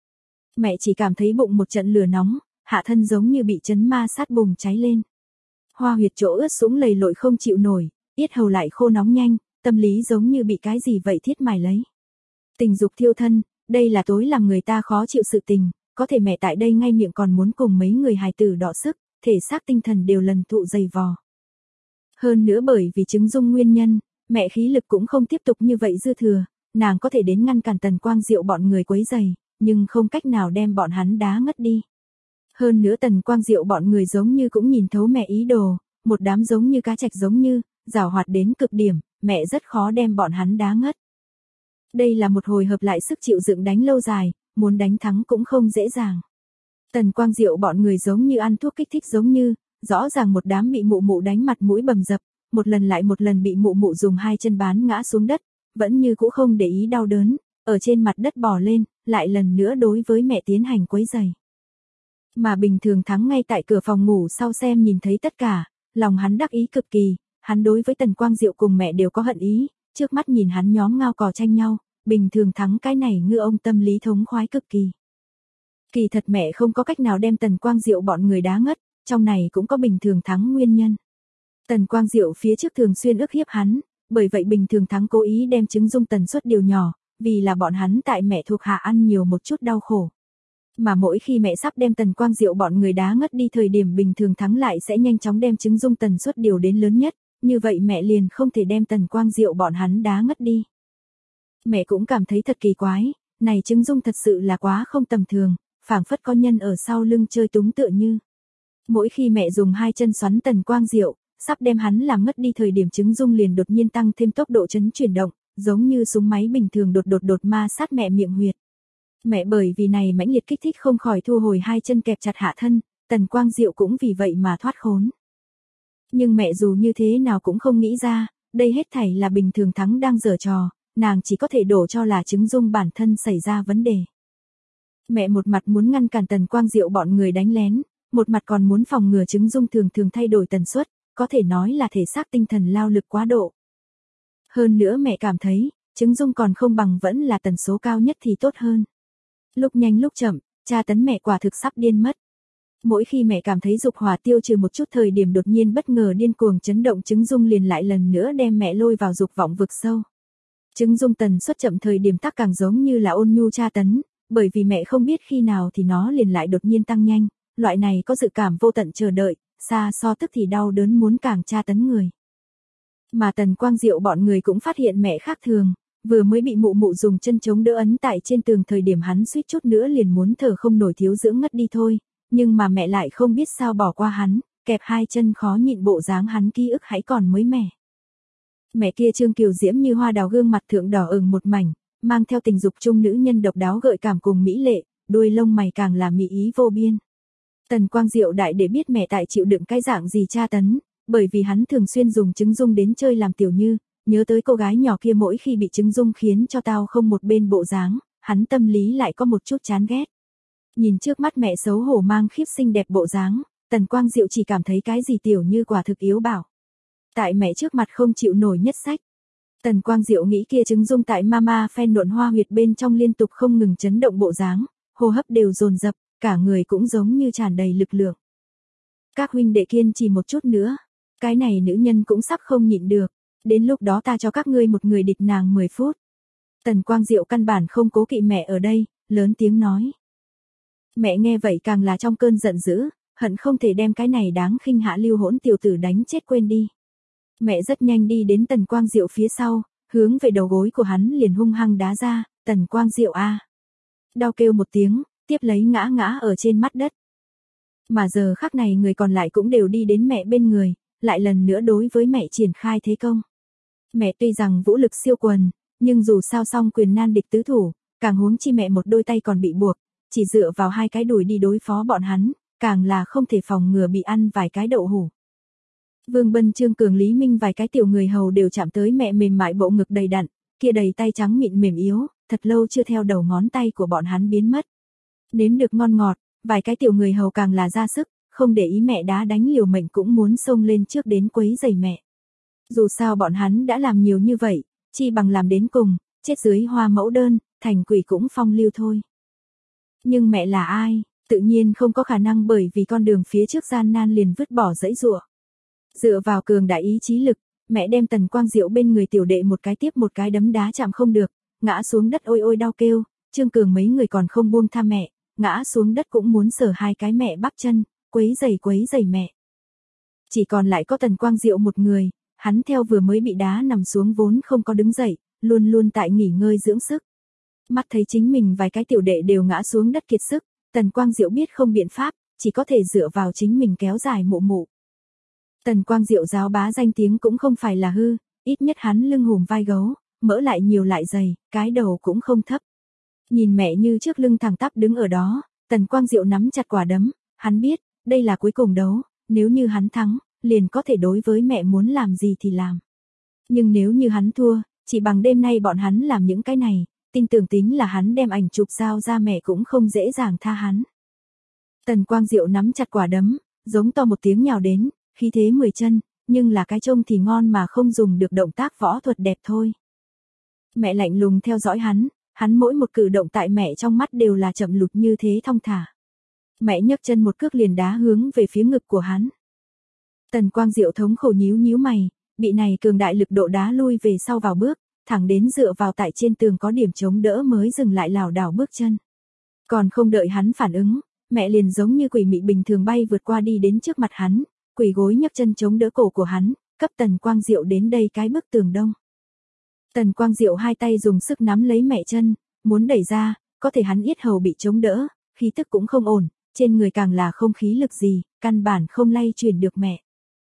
Mẹ chỉ cảm thấy bụng một trận lửa nóng, hạ thân giống như bị chấn ma sát bùng cháy lên. Hoa huyệt chỗ ướt sũng lầy lội không chịu nổi, yết hầu lại khô nóng nhanh, tâm lý giống như bị cái gì vậy thiết mài lấy. Tình dục thiêu thân, đây là tối làm người ta khó chịu sự tình, có thể mẹ tại đây ngay miệng còn muốn cùng mấy người hài tử đọ sức, thể xác tinh thần đều lần thụ dày vò. Hơn nữa bởi vì Trứng Dung nguyên nhân, mẹ khí lực cũng không tiếp tục như vậy dư thừa, nàng có thể đến ngăn cản Tần Quang Diệu bọn người quấy rầy, nhưng không cách nào đem bọn hắn đá ngất đi. Hơn nữa Tần Quang Diệu bọn người giống như cũng nhìn thấu mẹ ý đồ, một đám giống như cá trạch giống như, giảo hoạt đến cực điểm, mẹ rất khó đem bọn hắn đá ngất. Đây là một hồi hợp lại sức chịu đựng đánh lâu dài, muốn đánh thắng cũng không dễ dàng. Tần Quang Diệu bọn người giống như ăn thuốc kích thích giống như, rõ ràng một đám bị mụ mụ đánh mặt mũi bầm dập, một lần lại một lần bị mụ mụ dùng hai chân bán ngã xuống đất, vẫn như cũ không để ý đau đớn, ở trên mặt đất bò lên, lại lần nữa đối với mẹ tiến hành quấy rầy. Mà Bình Thường Thắng ngay tại cửa phòng ngủ sau xem nhìn thấy tất cả, lòng hắn đắc ý cực kỳ, hắn đối với Tần Quang Diệu cùng mẹ đều có hận ý, trước mắt nhìn hắn nhóm ngao cò tranh nhau, Bình Thường Thắng cái này ngư ông tâm lý thống khoái cực kỳ. Kỳ thật mẹ không có cách nào đem Tần Quang Diệu bọn người đá ngất, trong này cũng có Bình Thường Thắng nguyên nhân. Tần Quang Diệu phía trước thường xuyên ức hiếp hắn, bởi vậy Bình Thường Thắng cố ý đem Trứng Dung tần suất điều nhỏ, vì là bọn hắn tại mẹ thuộc hạ ăn nhiều một chút đau khổ. Mà mỗi khi mẹ sắp đem Tần Quang Diệu bọn người đá ngất đi thời điểm Bình Thường Thắng lại sẽ nhanh chóng đem Trứng Dung tần suất điều đến lớn nhất, như vậy mẹ liền không thể đem Tần Quang Diệu bọn hắn đá ngất đi. Mẹ cũng cảm thấy thật kỳ quái, này Trứng Dung thật sự là quá không tầm thường, phảng phất có nhân ở sau lưng chơi túng tựa như. Mỗi khi mẹ dùng hai chân xoắn Tần Quang Diệu, sắp đem hắn làm ngất đi thời điểm Trứng Dung liền đột nhiên tăng thêm tốc độ chấn chuyển động, giống như súng máy bình thường đột ma sát mẹ miệng huyệt. Mẹ bởi vì này mãnh liệt kích thích không khỏi thu hồi hai chân kẹp chặt hạ thân, Tần Quang Diệu cũng vì vậy mà thoát khốn. Nhưng mẹ dù như thế nào cũng không nghĩ ra, đây hết thảy là Bình Thường Thắng đang giở trò, nàng chỉ có thể đổ cho là Trứng Dung bản thân xảy ra vấn đề. Mẹ một mặt muốn ngăn cản Tần Quang Diệu bọn người đánh lén, một mặt còn muốn phòng ngừa Trứng Dung thường thường thay đổi tần suất, có thể nói là thể xác tinh thần lao lực quá độ. Hơn nữa mẹ cảm thấy, Trứng Dung còn không bằng vẫn là tần số cao nhất thì tốt hơn. Lúc nhanh lúc chậm, tra tấn mẹ quả thực sắp điên mất. Mỗi khi mẹ cảm thấy dục hỏa tiêu trừ một chút thời điểm đột nhiên bất ngờ điên cuồng chấn động Trứng Dung liền lại lần nữa đem mẹ lôi vào dục vọng vực sâu. Trứng Dung tần suất chậm thời điểm tắc càng giống như là ôn nhu tra tấn, bởi vì mẹ không biết khi nào thì nó liền lại đột nhiên tăng nhanh, loại này có dự cảm vô tận chờ đợi, xa so tức thì đau đớn muốn càng tra tấn người. Mà Tần Quang Diệu bọn người cũng phát hiện mẹ khác thường, vừa mới bị mụ mụ dùng chân chống đỡ ấn tại trên tường thời điểm hắn suýt chút nữa liền muốn thở không nổi thiếu dưỡng ngất đi thôi, nhưng mà mẹ lại không biết sao bỏ qua hắn, kẹp hai chân khó nhịn bộ dáng hắn ký ức hãy còn mới mẻ. Mẹ kia trương kiều diễm như hoa đào gương mặt thượng đỏ ửng một mảnh, mang theo tình dục trung nữ nhân độc đáo gợi cảm cùng mỹ lệ, đuôi lông mày càng là mỹ ý vô biên. Tần Quang Diệu đại để biết mẹ tại chịu đựng cái dạng gì tra tấn, bởi vì hắn thường xuyên dùng Trứng Dung đến chơi làm tiểu như, nhớ tới cô gái nhỏ kia mỗi khi bị Trứng Dung khiến cho tao không một bên bộ dáng, hắn tâm lý lại có một chút chán ghét. Nhìn trước mắt mẹ xấu hổ mang khiếp xinh đẹp bộ dáng, Tần Quang Diệu chỉ cảm thấy cái gì tiểu như quả thực yếu bảo. Tại mẹ trước mặt không chịu nổi nhất sách. Tần Quang Diệu nghĩ kia Trứng Dung tại mama phen nộn hoa huyệt bên trong liên tục không ngừng chấn động bộ dáng, hô hấp đều dồn dập, cả người cũng giống như tràn đầy lực lượng. Các huynh đệ kiên trì một chút nữa, cái này nữ nhân cũng sắp không nhịn được, đến lúc đó ta cho các ngươi một người địch nàng 10 phút. Tần Quang Diệu căn bản không cố kỵ mẹ ở đây, lớn tiếng nói. Mẹ nghe vậy càng là trong cơn giận dữ, hận không thể đem cái này đáng khinh hạ lưu hỗn tiểu tử đánh chết quên đi. Mẹ rất nhanh đi đến Tần Quang Diệu phía sau, hướng về đầu gối của hắn liền hung hăng đá ra, Tần Quang Diệu a. Đau kêu một tiếng, tiếp lấy ngã ngã ở trên mặt đất. Mà giờ khắc này người còn lại cũng đều đi đến mẹ bên người, lại lần nữa đối với mẹ triển khai thế công. Mẹ tuy rằng vũ lực siêu quần, nhưng dù sao song quyền nan địch tứ thủ, càng huống chi mẹ một đôi tay còn bị buộc, chỉ dựa vào hai cái đùi đi đối phó bọn hắn, càng là không thể phòng ngừa bị ăn vài cái đậu hũ. Vương Bân, Trương Cường, Lý Minh vài cái tiểu người hầu đều chạm tới mẹ mềm mại bộ ngực đầy đặn, kia đầy tay trắng mịn mềm yếu, thật lâu chưa theo đầu ngón tay của bọn hắn biến mất. Nếm được ngon ngọt, vài cái tiểu người hầu càng là ra sức, không để ý mẹ đá đánh liều mệnh cũng muốn xông lên trước đến quấy rầy mẹ. Dù sao bọn hắn đã làm nhiều như vậy, chi bằng làm đến cùng, chết dưới hoa mẫu đơn, thành quỷ cũng phong lưu thôi. Nhưng mẹ là ai, tự nhiên không có khả năng bởi vì con đường phía trước gian nan liền vứt bỏ dãy dụa. Dựa vào cường đại ý chí lực, mẹ đem Tần Quang Diệu bên người tiểu đệ một cái tiếp một cái đấm đá chạm không được, ngã xuống đất ôi ôi đau kêu, Trương Cường mấy người còn không buông tha mẹ, ngã xuống đất cũng muốn sờ hai cái mẹ bắp chân, quấy giày mẹ. Chỉ còn lại có Tần Quang Diệu một người, hắn theo vừa mới bị đá nằm xuống vốn không có đứng dậy, luôn luôn tại nghỉ ngơi dưỡng sức. Mắt thấy chính mình vài cái tiểu đệ đều ngã xuống đất kiệt sức, Tần Quang Diệu biết không biện pháp, chỉ có thể dựa vào chính mình kéo dài mụ mụ. Tần Quang Diệu giáo bá danh tiếng cũng không phải là hư, ít nhất hắn lưng hùm vai gấu, mỡ lại nhiều lại dày, cái đầu cũng không thấp. Nhìn mẹ như trước lưng thẳng tắp đứng ở đó, Tần Quang Diệu nắm chặt quả đấm, hắn biết, đây là cuối cùng đấu, nếu như hắn thắng, liền có thể đối với mẹ muốn làm gì thì làm. Nhưng nếu như hắn thua, chỉ bằng đêm nay bọn hắn làm những cái này, tin tưởng tính là hắn đem ảnh chụp giao ra mẹ cũng không dễ dàng tha hắn. Tần Quang Diệu nắm chặt quả đấm, giống to một tiếng nhào đến, khí thế 10 chân, nhưng là cái trông thì ngon mà không dùng được động tác võ thuật đẹp thôi. Mẹ lạnh lùng theo dõi hắn mỗi một cử động tại mẹ trong mắt đều là chậm lụt như thế thong thả. Mẹ nhấc chân một cước liền đá hướng về phía ngực của hắn. Tần Quang Diệu thống khổ nhíu mày, bị này cường đại lực độ đá lui về sau vào bước, thẳng đến dựa vào tại trên tường có điểm chống đỡ mới dừng lại lảo đảo bước chân. Còn không đợi hắn phản ứng, mẹ liền giống như quỷ mị bình thường bay vượt qua đi đến trước mặt hắn, quỳ gối nhấc chân chống đỡ cổ của hắn, cấp Tần Quang Diệu đến đây cái bức tường đông. Tần Quang Diệu hai tay dùng sức nắm lấy mẹ chân, muốn đẩy ra, có thể hắn yết hầu bị chống đỡ, khí tức cũng không ổn, trên người càng là không khí lực gì, căn bản không lay chuyển được mẹ.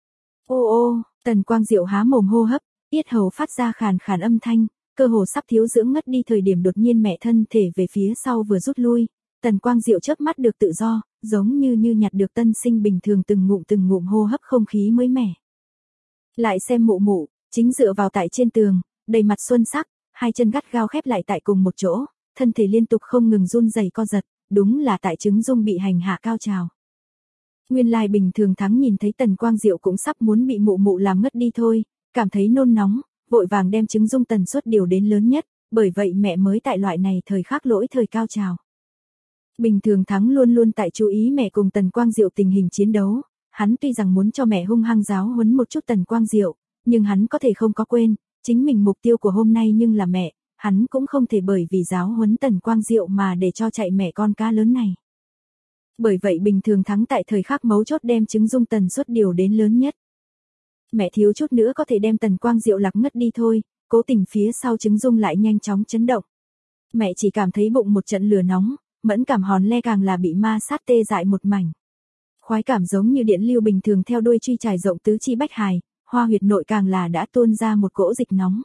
Ô ô, Tần Quang Diệu há mồm hô hấp, yết hầu phát ra khàn khàn âm thanh, cơ hồ sắp thiếu dưỡng ngất đi thời điểm đột nhiên mẹ thân thể về phía sau vừa rút lui, Tần Quang Diệu chớp mắt được tự do, giống như nhặt được tân sinh bình thường từng ngụm hô hấp không khí mới mẻ. Lại xem mụ mụ, chính dựa vào tại trên tường, đầy mặt xuân sắc, hai chân gắt gao khép lại tại cùng một chỗ, thân thể liên tục không ngừng run rẩy co giật, đúng là tại trứng dung bị hành hạ cao trào. Nguyên lai bình thường thắng nhìn thấy Tần Quang Diệu cũng sắp muốn bị mụ mụ làm ngất đi thôi, cảm thấy nôn nóng, vội vàng đem trứng dung tần suất điều đến lớn nhất, bởi vậy mẹ mới tại loại này thời khắc lỗi thời cao trào. Bình thường thắng luôn luôn tại chú ý mẹ cùng Tần Quang Diệu tình hình chiến đấu, hắn tuy rằng muốn cho mẹ hung hăng giáo huấn một chút Tần Quang Diệu, nhưng hắn có thể không có quên, chính mình mục tiêu của hôm nay nhưng là mẹ, hắn cũng không thể bởi vì giáo huấn Tần Quang Diệu mà để cho chạy mẹ con cá lớn này. Bởi vậy bình thường thắng tại thời khắc mấu chốt đem trứng dung tần suất điều đến lớn nhất. Mẹ thiếu chút nữa có thể đem Tần Quang Diệu lạc ngất đi thôi, cố tình phía sau trứng dung lại nhanh chóng chấn động. Mẹ chỉ cảm thấy bụng một trận lửa nóng, mẫn cảm hòn le càng là bị ma sát tê dại một mảnh. Khoái cảm giống như điện lưu bình thường theo đuôi truy trải rộng tứ chi bách hài, hoa huyệt nội càng là đã tuôn ra một cỗ dịch nóng.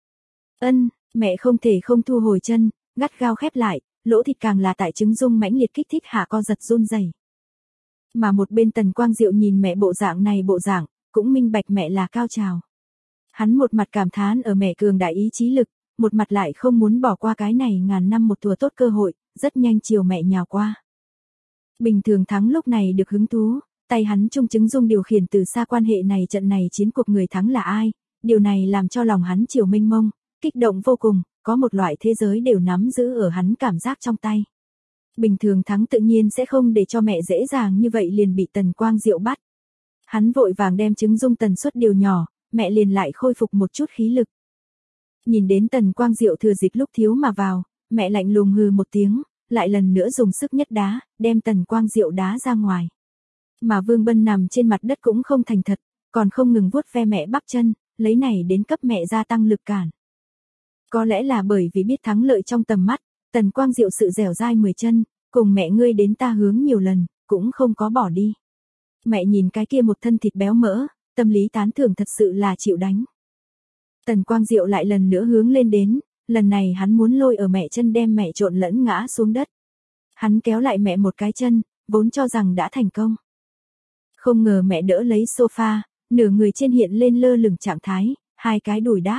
Mẹ không thể không thu hồi chân, gắt gao khép lại, lỗ thịt càng là tại trứng dung mãnh liệt kích thích hạ co giật run rẩy. Mà một bên Tần Quang Diệu nhìn mẹ bộ dạng, cũng minh bạch mẹ là cao trào. Hắn một mặt cảm thán ở mẹ cường đại ý chí lực, một mặt lại không muốn bỏ qua cái này ngàn năm một thùa tốt cơ hội, rất nhanh chiều mẹ nhào qua. Bình thường thắng lúc này được hứng thú, tay hắn trung trứng dung điều khiển từ xa quan hệ này trận này chiến cuộc người thắng là ai, điều này làm cho lòng hắn chiều mênh mông, kích động vô cùng, có một loại thế giới đều nắm giữ ở hắn cảm giác trong tay. Bình thường thắng tự nhiên sẽ không để cho mẹ dễ dàng như vậy liền bị Tần Quang Diệu bắt. Hắn vội vàng đem trứng dung tần suất điều nhỏ, mẹ liền lại khôi phục một chút khí lực. Nhìn đến Tần Quang Diệu thừa dịp lúc thiếu mà vào, mẹ lạnh lùng hừ một tiếng, lại lần nữa dùng sức nhất đá, đem Tần Quang Diệu đá ra ngoài. Mà Vương Bân nằm trên mặt đất cũng không thành thật, còn không ngừng vuốt ve mẹ bắp chân, lấy này đến cấp mẹ gia tăng lực cản. Có lẽ là bởi vì biết thắng lợi trong tầm mắt, Tần Quang Diệu sự dẻo dai 10 chân, cùng mẹ ngươi đến ta hướng nhiều lần, cũng không có bỏ đi. Mẹ nhìn cái kia một thân thịt béo mỡ, tâm lý tán thưởng thật sự là chịu đánh. Tần Quang Diệu lại lần nữa hướng lên đến, lần này hắn muốn lôi ở mẹ chân đem mẹ trộn lẫn ngã xuống đất. Hắn kéo lại mẹ một cái chân, vốn cho rằng đã thành công. Không ngờ mẹ đỡ lấy sofa, nửa người trên hiện lên lơ lửng trạng thái, hai cái đùi đáp.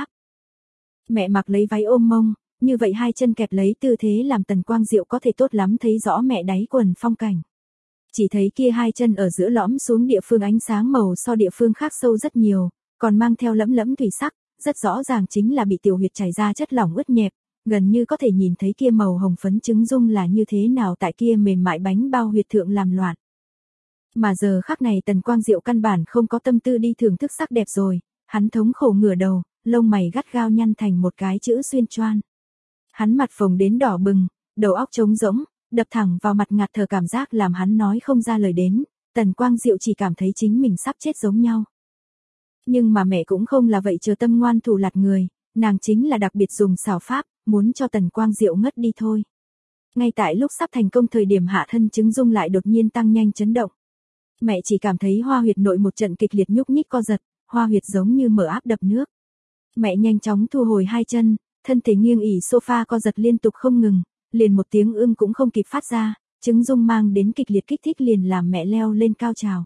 Mẹ mặc lấy váy ôm mông, như vậy hai chân kẹp lấy tư thế làm Tần Quang Diệu có thể tốt lắm thấy rõ mẹ đáy quần phong cảnh. Chỉ thấy kia hai chân ở giữa lõm xuống địa phương ánh sáng màu so địa phương khác sâu rất nhiều, còn mang theo lẫm lẫm thủy sắc, rất rõ ràng chính là bị tiểu huyệt chảy ra chất lỏng ướt nhẹp, gần như có thể nhìn thấy kia màu hồng phấn trứng dung là như thế nào tại kia mềm mại bánh bao huyệt thượng làm loạn. Mà giờ khắc này Tần Quang Diệu căn bản không có tâm tư đi thưởng thức sắc đẹp rồi, hắn thống khổ ngửa đầu, lông mày gắt gao nhăn thành một cái chữ xuyên choan. Hắn mặt phồng đến đỏ bừng, đầu óc trống rỗng, đập thẳng vào mặt ngạt thở cảm giác làm hắn nói không ra lời đến, Tần Quang Diệu chỉ cảm thấy chính mình sắp chết giống nhau. Nhưng mà mẹ cũng không là vậy chờ tâm ngoan thủ lạt người, nàng chính là đặc biệt dùng xảo pháp, muốn cho Tần Quang Diệu ngất đi thôi. Ngay tại lúc sắp thành công thời điểm hạ thân trứng dung lại đột nhiên tăng nhanh chấn động. Mẹ chỉ cảm thấy hoa huyệt nội một trận kịch liệt nhúc nhích co giật, hoa huyệt giống như mở áp đập nước. Mẹ nhanh chóng thu hồi hai chân, thân thể nghiêng ỉ sofa co giật liên tục không ngừng, liền một tiếng cũng không kịp phát ra, trứng dung mang đến kịch liệt kích thích liền làm mẹ leo lên cao trào.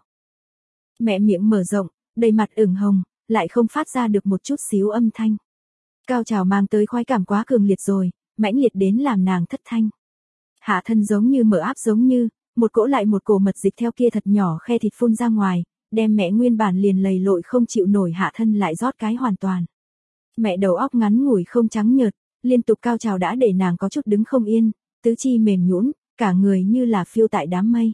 Mẹ miệng mở rộng, đầy mặt ửng hồng, lại không phát ra được một chút xíu âm thanh. Cao trào mang tới khoái cảm quá cường liệt rồi, mãnh liệt đến làm nàng thất thanh. Hạ thân giống như mở áp giống như, một cỗ lại một cổ mật dịch theo kia thật nhỏ khe thịt phun ra ngoài, đem mẹ nguyên bản liền lầy lội không chịu nổi hạ thân lại rót cái hoàn toàn. Mẹ đầu óc ngắn ngủi không trắng nhợt, liên tục cao trào đã để nàng có chút đứng không yên, tứ chi mềm nhũn, cả người như là phiêu tại đám mây.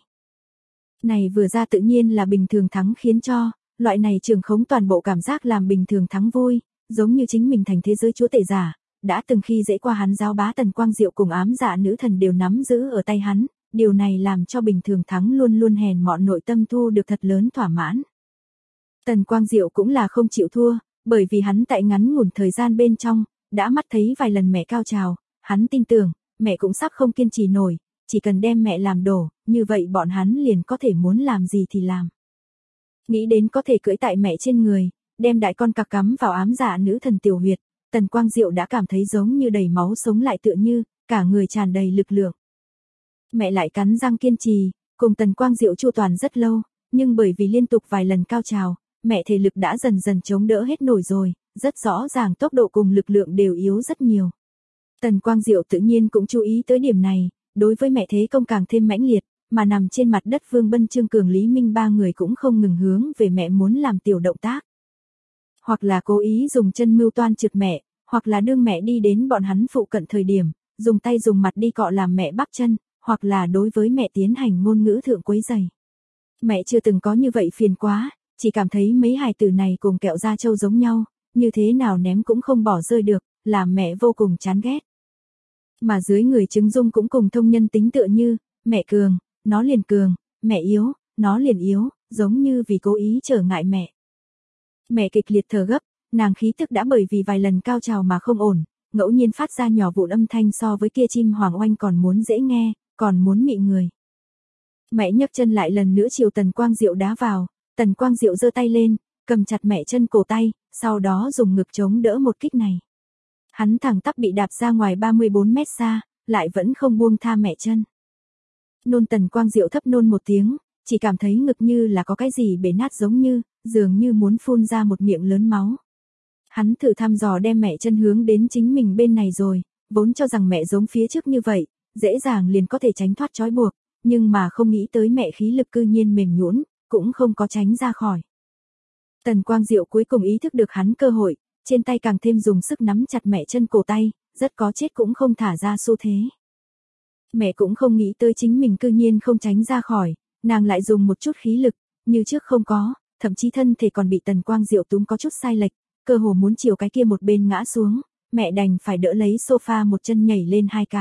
Này vừa ra tự nhiên là bình thường thắng khiến cho, loại này trường khống toàn bộ cảm giác làm bình thường thắng vui, giống như chính mình thành thế giới chúa tể giả, đã từng khi dễ qua hắn giáo bá Tần Quang Diệu cùng ám dạ nữ thần đều nắm giữ ở tay hắn, điều này làm cho bình thường thắng luôn luôn hèn mọn nội tâm thu được thật lớn thỏa mãn. Tần Quang Diệu cũng là không chịu thua, bởi vì hắn tại ngắn ngủn thời gian bên trong, đã mắt thấy vài lần mẹ cao trào, hắn tin tưởng, mẹ cũng sắp không kiên trì nổi, chỉ cần đem mẹ làm đổ, như vậy bọn hắn liền có thể muốn làm gì thì làm. Nghĩ đến có thể cưỡi tại mẹ trên người, đem đại con cặc cắm vào ám dạ nữ thần tiểu huyệt, Tần Quang Diệu đã cảm thấy giống như đầy máu sống lại tựa như, cả người tràn đầy lực lượng. Mẹ lại cắn răng kiên trì, cùng Tần Quang Diệu chu toàn rất lâu, nhưng bởi vì liên tục vài lần cao trào, mẹ thể lực đã dần dần chống đỡ hết nổi rồi, rất rõ ràng tốc độ cùng lực lượng đều yếu rất nhiều. Tần Quang Diệu tự nhiên cũng chú ý tới điểm này, đối với mẹ thế công càng thêm mãnh liệt, mà nằm trên mặt đất Vương Bân Trương Cường Lý Minh ba người cũng không ngừng hướng về mẹ muốn làm tiểu động tác. Hoặc là cố ý dùng chân mưu toan trượt mẹ, hoặc là đương mẹ đi đến bọn hắn phụ cận thời điểm, dùng tay dùng mặt đi cọ làm mẹ bắp chân, hoặc là đối với mẹ tiến hành ngôn ngữ thượng quấy rầy. Mẹ chưa từng có như vậy phiền quá, chỉ cảm thấy mấy hài tử này cùng kẹo da trâu giống nhau, như thế nào ném cũng không bỏ rơi được, làm mẹ vô cùng chán ghét. Mà dưới người trứng dung cũng cùng thông nhân tính tựa như, mẹ cường, nó liền cường, mẹ yếu, nó liền yếu, giống như vì cố ý trở ngại mẹ. Mẹ kịch liệt thở gấp, nàng khí tức đã bởi vì vài lần cao trào mà không ổn, ngẫu nhiên phát ra nhỏ vụn âm thanh so với kia chim hoàng oanh còn muốn dễ nghe, còn muốn mị người. Mẹ nhấc chân lại lần nữa chiều Tần Quang Diệu đá vào, Tần Quang Diệu giơ tay lên, cầm chặt mẹ chân cổ tay, sau đó dùng ngực chống đỡ một kích này. Hắn thẳng tắp bị đạp ra ngoài 34 mét xa, lại vẫn không buông tha mẹ chân. Nôn Tần Quang Diệu thấp nôn một tiếng, chỉ cảm thấy ngực như là có cái gì bể nát giống như, dường như muốn phun ra một miệng lớn máu. Hắn thử thăm dò đem mẹ chân hướng đến chính mình bên này rồi, vốn cho rằng mẹ giống phía trước như vậy, dễ dàng liền có thể tránh thoát trói buộc, nhưng mà không nghĩ tới mẹ khí lực cư nhiên mềm nhũn, cũng không có tránh ra khỏi. Tần Quang Diệu cuối cùng ý thức được hắn cơ hội, trên tay càng thêm dùng sức nắm chặt mẹ chân cổ tay, rất có chết cũng không thả ra xu thế. Mẹ cũng không nghĩ tới chính mình cư nhiên không tránh ra khỏi, nàng lại dùng một chút khí lực, như trước không có, thậm chí thân thể còn bị Tần Quang Diệu túm có chút sai lệch, cơ hồ muốn chiều cái kia một bên ngã xuống, mẹ đành phải đỡ lấy sofa một chân nhảy lên hai cái,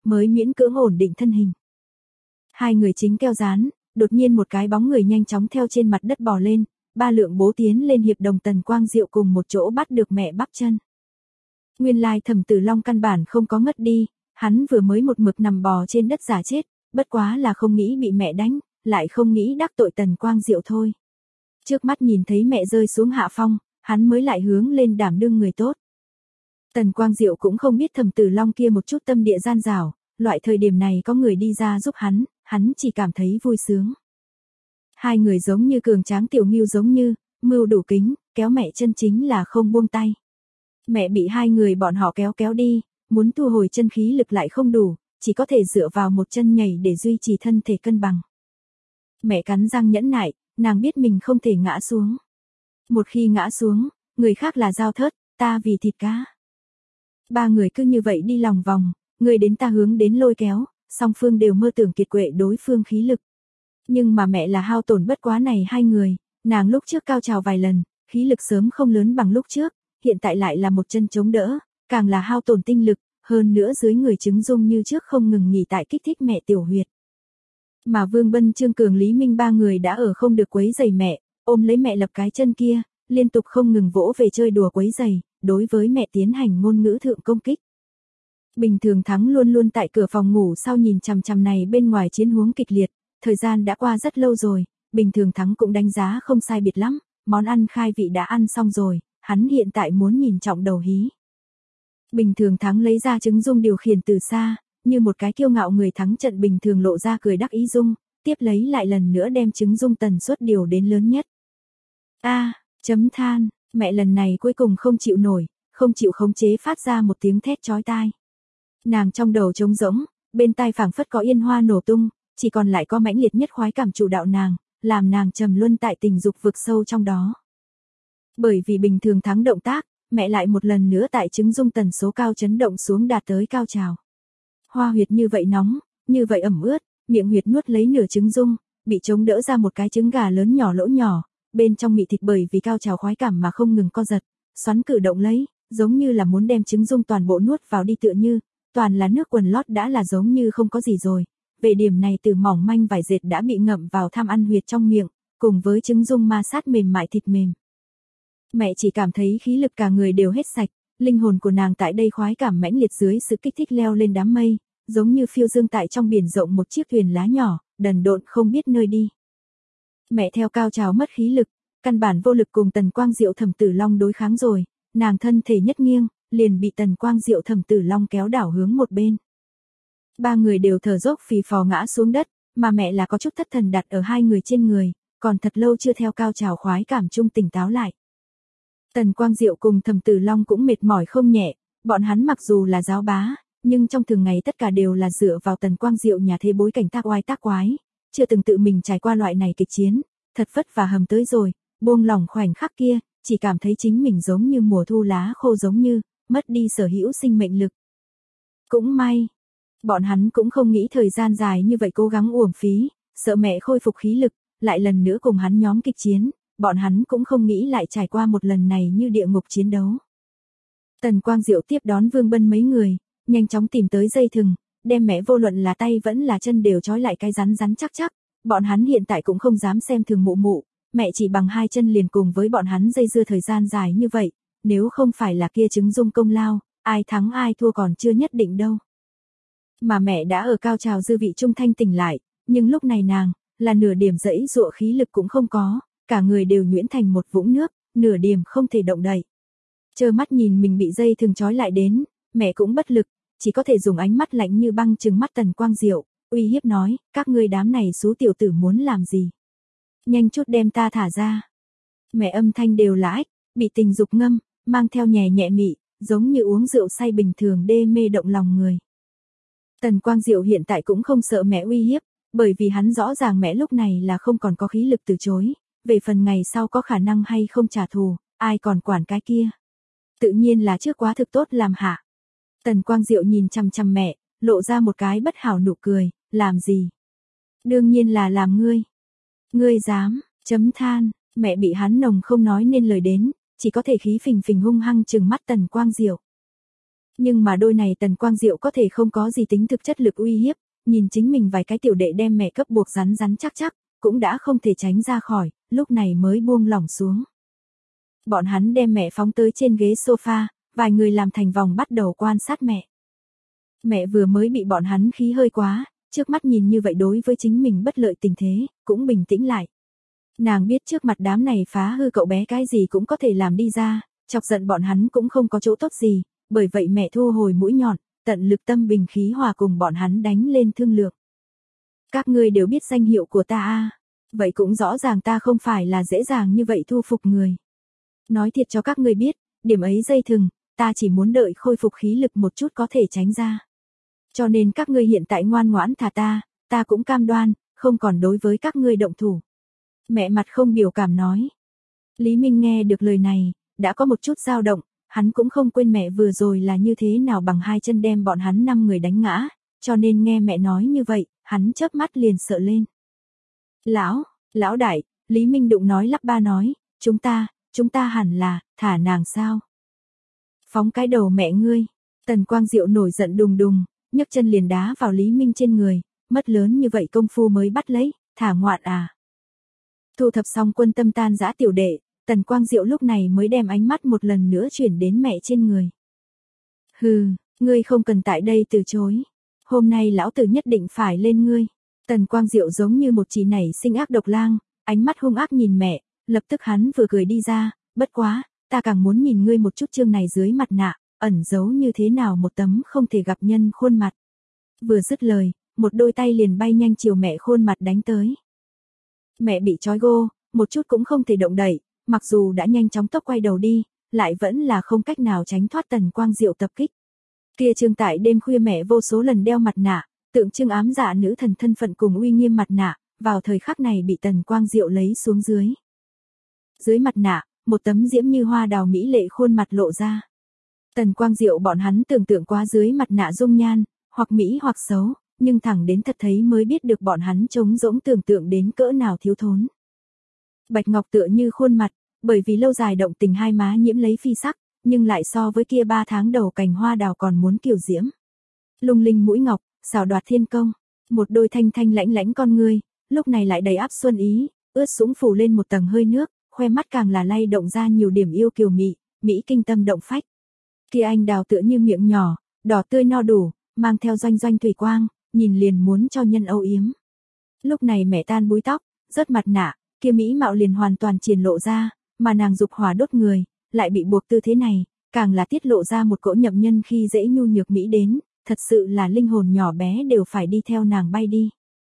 mới miễn cưỡng ổn định thân hình. Hai người chính keo dán, đột nhiên một cái bóng người nhanh chóng theo trên mặt đất bò lên, ba lượng bố tiến lên hiệp đồng Tần Quang Diệu cùng một chỗ bắt được mẹ bắp chân. Nguyên lai Thẩm Tử Long căn bản không có ngất đi, hắn vừa mới một mực nằm bò trên đất giả chết, bất quá là không nghĩ bị mẹ đánh, lại không nghĩ đắc tội Tần Quang Diệu thôi. Trước mắt nhìn thấy mẹ rơi xuống hạ phong, hắn mới lại hướng lên đảm đương người tốt. Tần Quang Diệu cũng không biết Thẩm Tử Long kia một chút tâm địa gian dảo, loại thời điểm này có người đi ra giúp hắn chỉ cảm thấy vui sướng. Hai người giống như cường tráng tiểu ngưu giống như, mưu đủ kính, kéo mẹ chân chính là không buông tay. Mẹ bị hai người bọn họ kéo đi, muốn thu hồi chân khí lực lại không đủ, chỉ có thể dựa vào một chân nhảy để duy trì thân thể cân bằng. Mẹ cắn răng nhẫn nại, nàng biết mình không thể ngã xuống. Một khi ngã xuống, người khác là dao thớt, ta vì thịt cá. Ba người cứ như vậy đi lòng vòng, người đến ta hướng đến lôi kéo, song phương đều mơ tưởng kiệt quệ đối phương khí lực. Nhưng mà mẹ là hao tổn bất quá này hai người, nàng lúc trước cao trào vài lần, khí lực sớm không lớn bằng lúc trước, hiện tại lại là một chân chống đỡ, càng là hao tổn tinh lực, hơn nữa dưới người chứng dung như trước không ngừng nghỉ tại kích thích mẹ tiểu huyệt. Mà Vương Bân Trương Cường Lý Minh ba người đã ở không được quấy giày mẹ, ôm lấy mẹ lập cái chân kia, liên tục không ngừng vỗ về chơi đùa quấy giày, đối với mẹ tiến hành ngôn ngữ thượng công kích. Bình Thường Thắng luôn luôn tại cửa phòng ngủ sau nhìn chằm chằm này bên ngoài chiến huống kịch liệt, thời gian đã qua rất lâu rồi, Bình Thường Thắng cũng đánh giá không sai biệt lắm, món ăn khai vị đã ăn xong rồi, hắn hiện tại muốn nhìn trọng đầu hí. Bình Thường Thắng lấy ra trứng dung điều khiển từ xa, như một cái kiêu ngạo người thắng trận bình thường lộ ra cười đắc ý dung, tiếp lấy lại lần nữa đem trứng dung tần suất điều đến lớn nhất. Chấm than, mẹ lần này cuối cùng không chịu nổi, không chịu khống chế phát ra một tiếng thét chói tai. Nàng trong đầu trống rỗng, bên tai phảng phất có yên hoa nổ tung, chỉ còn lại có mãnh liệt nhất khoái cảm chủ đạo nàng, làm nàng trầm luân tại tình dục vực sâu trong đó. Bởi vì Bình Thường Thắng động tác, mẹ lại một lần nữa tại trứng dung tần số cao chấn động xuống đạt tới cao trào. Hoa huyệt như vậy nóng, như vậy ẩm ướt, miệng huyệt nuốt lấy nửa trứng dung, bị chống đỡ ra một cái trứng gà lớn nhỏ lỗ nhỏ, bên trong mị thịt bởi vì cao trào khoái cảm mà không ngừng co giật, xoắn cử động lấy, giống như là muốn đem trứng dung toàn bộ nuốt vào đi tựa như, toàn là nước quần lót đã là giống như không có gì rồi. Về điểm này từ mỏng manh vải dệt đã bị ngậm vào tham ăn huyệt trong miệng, cùng với trứng dung ma sát mềm mại thịt mềm. Mẹ chỉ cảm thấy khí lực cả người đều hết sạch, linh hồn của nàng tại đây khoái cảm mãnh liệt dưới sự kích thích leo lên đám mây, giống như phiêu dương tại trong biển rộng một chiếc thuyền lá nhỏ, đần độn không biết nơi đi. Mẹ theo cao trào mất khí lực, căn bản vô lực cùng Tần Quang Diệu Thẩm Tử Long đối kháng rồi, nàng thân thể nhất nghiêng, liền bị Tần Quang Diệu Thẩm Tử Long kéo đảo hướng một bên. Ba người đều thở dốc phì phò ngã xuống đất, mà mẹ là có chút thất thần đặt ở hai người trên người, còn thật lâu chưa theo cao trào khoái cảm chung tỉnh táo lại. Tần Quang Diệu cùng Thẩm Tử Long cũng mệt mỏi không nhẹ, bọn hắn mặc dù là giáo bá, nhưng trong thường ngày tất cả đều là dựa vào Tần Quang Diệu nhà thế bối cảnh tác oai tác quái, chưa từng tự mình trải qua loại này kịch chiến, thật vất vả hầm tới rồi, buông lỏng khoảnh khắc kia, chỉ cảm thấy chính mình giống như mùa thu lá khô giống như, mất đi sở hữu sinh mệnh lực. Cũng may, bọn hắn cũng không nghĩ thời gian dài như vậy cố gắng uổng phí, sợ mẹ khôi phục khí lực, lại lần nữa cùng hắn nhóm kịch chiến, bọn hắn cũng không nghĩ lại trải qua một lần này như địa ngục chiến đấu. Tần Quang Diệu tiếp đón Vương Bân mấy người, nhanh chóng tìm tới dây thừng, đem mẹ vô luận là tay vẫn là chân đều trói lại cái rắn rắn chắc chắc, bọn hắn hiện tại cũng không dám xem thường mụ mụ, mẹ chỉ bằng hai chân liền cùng với bọn hắn dây dưa thời gian dài như vậy, nếu không phải là kia trứng dung công lao, ai thắng ai thua còn chưa nhất định đâu. Mà mẹ đã ở cao trào dư vị trung thanh tỉnh lại, nhưng lúc này nàng, là nửa điểm dẫy dụa khí lực cũng không có, cả người đều nhuyễn thành một vũng nước, nửa điểm không thể động đậy. Trơ mắt nhìn mình bị dây thừng trói lại đến, mẹ cũng bất lực, chỉ có thể dùng ánh mắt lạnh như băng trừng mắt Tần Quang Diệu, uy hiếp nói, các ngươi đám này xú tiểu tử muốn làm gì? Nhanh chút đem ta thả ra. Mẹ âm thanh đều là ách, bị tình dục ngâm, mang theo nhẹ nhẹ mị, giống như uống rượu say bình thường đê mê động lòng người. Tần Quang Diệu hiện tại cũng không sợ mẹ uy hiếp, bởi vì hắn rõ ràng mẹ lúc này là không còn có khí lực từ chối, về phần ngày sau có khả năng hay không trả thù, ai còn quản cái kia. Tự nhiên là trước quá thực tốt làm hạ. Tần Quang Diệu nhìn chằm chằm mẹ, lộ ra một cái bất hảo nụ cười, làm gì? Đương nhiên là làm ngươi. Ngươi dám, chấm than, mẹ bị hắn nồng không nói nên lời đến, chỉ có thể khí phình phình hung hăng trừng mắt Tần Quang Diệu. Nhưng mà đôi này Tần Quang Diệu có thể không có gì tính thực chất lực uy hiếp, nhìn chính mình vài cái tiểu đệ đem mẹ cấp buộc rắn rắn chắc chắc, cũng đã không thể tránh ra khỏi, lúc này mới buông lỏng xuống. Bọn hắn đem mẹ phóng tới trên ghế sofa, vài người làm thành vòng bắt đầu quan sát mẹ. Mẹ vừa mới bị bọn hắn khí hơi quá, trước mắt nhìn như vậy đối với chính mình bất lợi tình thế, cũng bình tĩnh lại. Nàng biết trước mặt đám này phá hư cậu bé cái gì cũng có thể làm đi ra, chọc giận bọn hắn cũng không có chỗ tốt gì, bởi vậy mẹ thu hồi mũi nhọn, tận lực tâm bình khí hòa cùng bọn hắn đánh lên thương lượng. Các ngươi đều biết danh hiệu của ta à, vậy cũng rõ ràng ta không phải là dễ dàng như vậy thu phục người. Nói thiệt cho các ngươi biết, điểm ấy dây thừng, ta chỉ muốn đợi khôi phục khí lực một chút có thể tránh ra. Cho nên các ngươi hiện tại ngoan ngoãn thả ta cũng cam đoan, không còn đối với các ngươi động thủ. Mẹ mặt không biểu cảm nói. Lý Minh nghe được lời này, đã có một chút dao động, hắn cũng không quên mẹ vừa rồi là như thế nào bằng hai chân đem bọn hắn 5 người đánh ngã, cho nên nghe mẹ nói như vậy, hắn chớp mắt liền sợ lên. Lão đại, Lý Minh đụng nói lắp ba nói, chúng ta hẳn là, thả nàng sao? Phóng cái đầu mẹ ngươi, Tần Quang Diệu nổi giận đùng đùng, nhấc chân liền đá vào Lý Minh trên người, mất lớn như vậy công phu mới bắt lấy, thả ngoạn à. Thu thập xong quân tâm tan dã tiểu đệ, Tần Quang Diệu lúc này mới đem ánh mắt một lần nữa chuyển đến mẹ trên người. Hừ, ngươi không cần tại đây từ chối. Hôm nay lão tử nhất định phải lên ngươi. Tần Quang Diệu giống như một chỉ nảy sinh ác độc lang, ánh mắt hung ác nhìn mẹ, lập tức hắn vừa cười đi ra, bất quá, ta càng muốn nhìn ngươi một chút chương này dưới mặt nạ, ẩn giấu như thế nào một tấm không thể gặp nhân khuôn mặt. Vừa dứt lời, một đôi tay liền bay nhanh chiều mẹ khuôn mặt đánh tới. Mẹ bị trói gô, một chút cũng không thể động đậy, mặc dù đã nhanh chóng tốc quay đầu đi, lại vẫn là không cách nào tránh thoát Tần Quang Diệu tập kích. Kia trương tại đêm khuya mẹ vô số lần đeo mặt nạ, tượng trưng ám dạ nữ thần thân phận cùng uy nghiêm mặt nạ, vào thời khắc này bị Tần Quang Diệu lấy xuống dưới. Dưới mặt nạ, một tấm diễm như hoa đào mỹ lệ khuôn mặt lộ ra. Tần Quang Diệu bọn hắn tưởng tượng qua dưới mặt nạ dung nhan, hoặc mỹ hoặc xấu, nhưng thẳng đến thật thấy mới biết được bọn hắn trống rỗng tưởng tượng đến cỡ nào thiếu thốn. Bạch ngọc tựa như khuôn mặt, bởi vì lâu dài động tình hai má nhiễm lấy phi sắc, nhưng lại so với kia 3 tháng đầu cành hoa đào còn muốn kiều diễm. Lung linh mũi ngọc, xảo đoạt thiên công, một đôi thanh thanh lãnh lãnh con ngươi, lúc này lại đầy áp xuân ý, ướt sũng phủ lên một tầng hơi nước, khoe mắt càng là lay động ra nhiều điểm yêu kiều mị, mỹ kinh tâm động phách. Kia anh đào tựa như miệng nhỏ, đỏ tươi no đủ, mang theo doanh doanh thủy quang, nhìn liền muốn cho nhân âu yếm. Lúc này mẹ tan búi tóc, rớt mặt nạ, kia mỹ mạo liền hoàn toàn triển lộ ra, mà nàng dục hỏa đốt người, lại bị buộc tư thế này, càng là tiết lộ ra một cỗ nhậm nhân khi dễ nhu nhược mỹ đến, thật sự là linh hồn nhỏ bé đều phải đi theo nàng bay đi.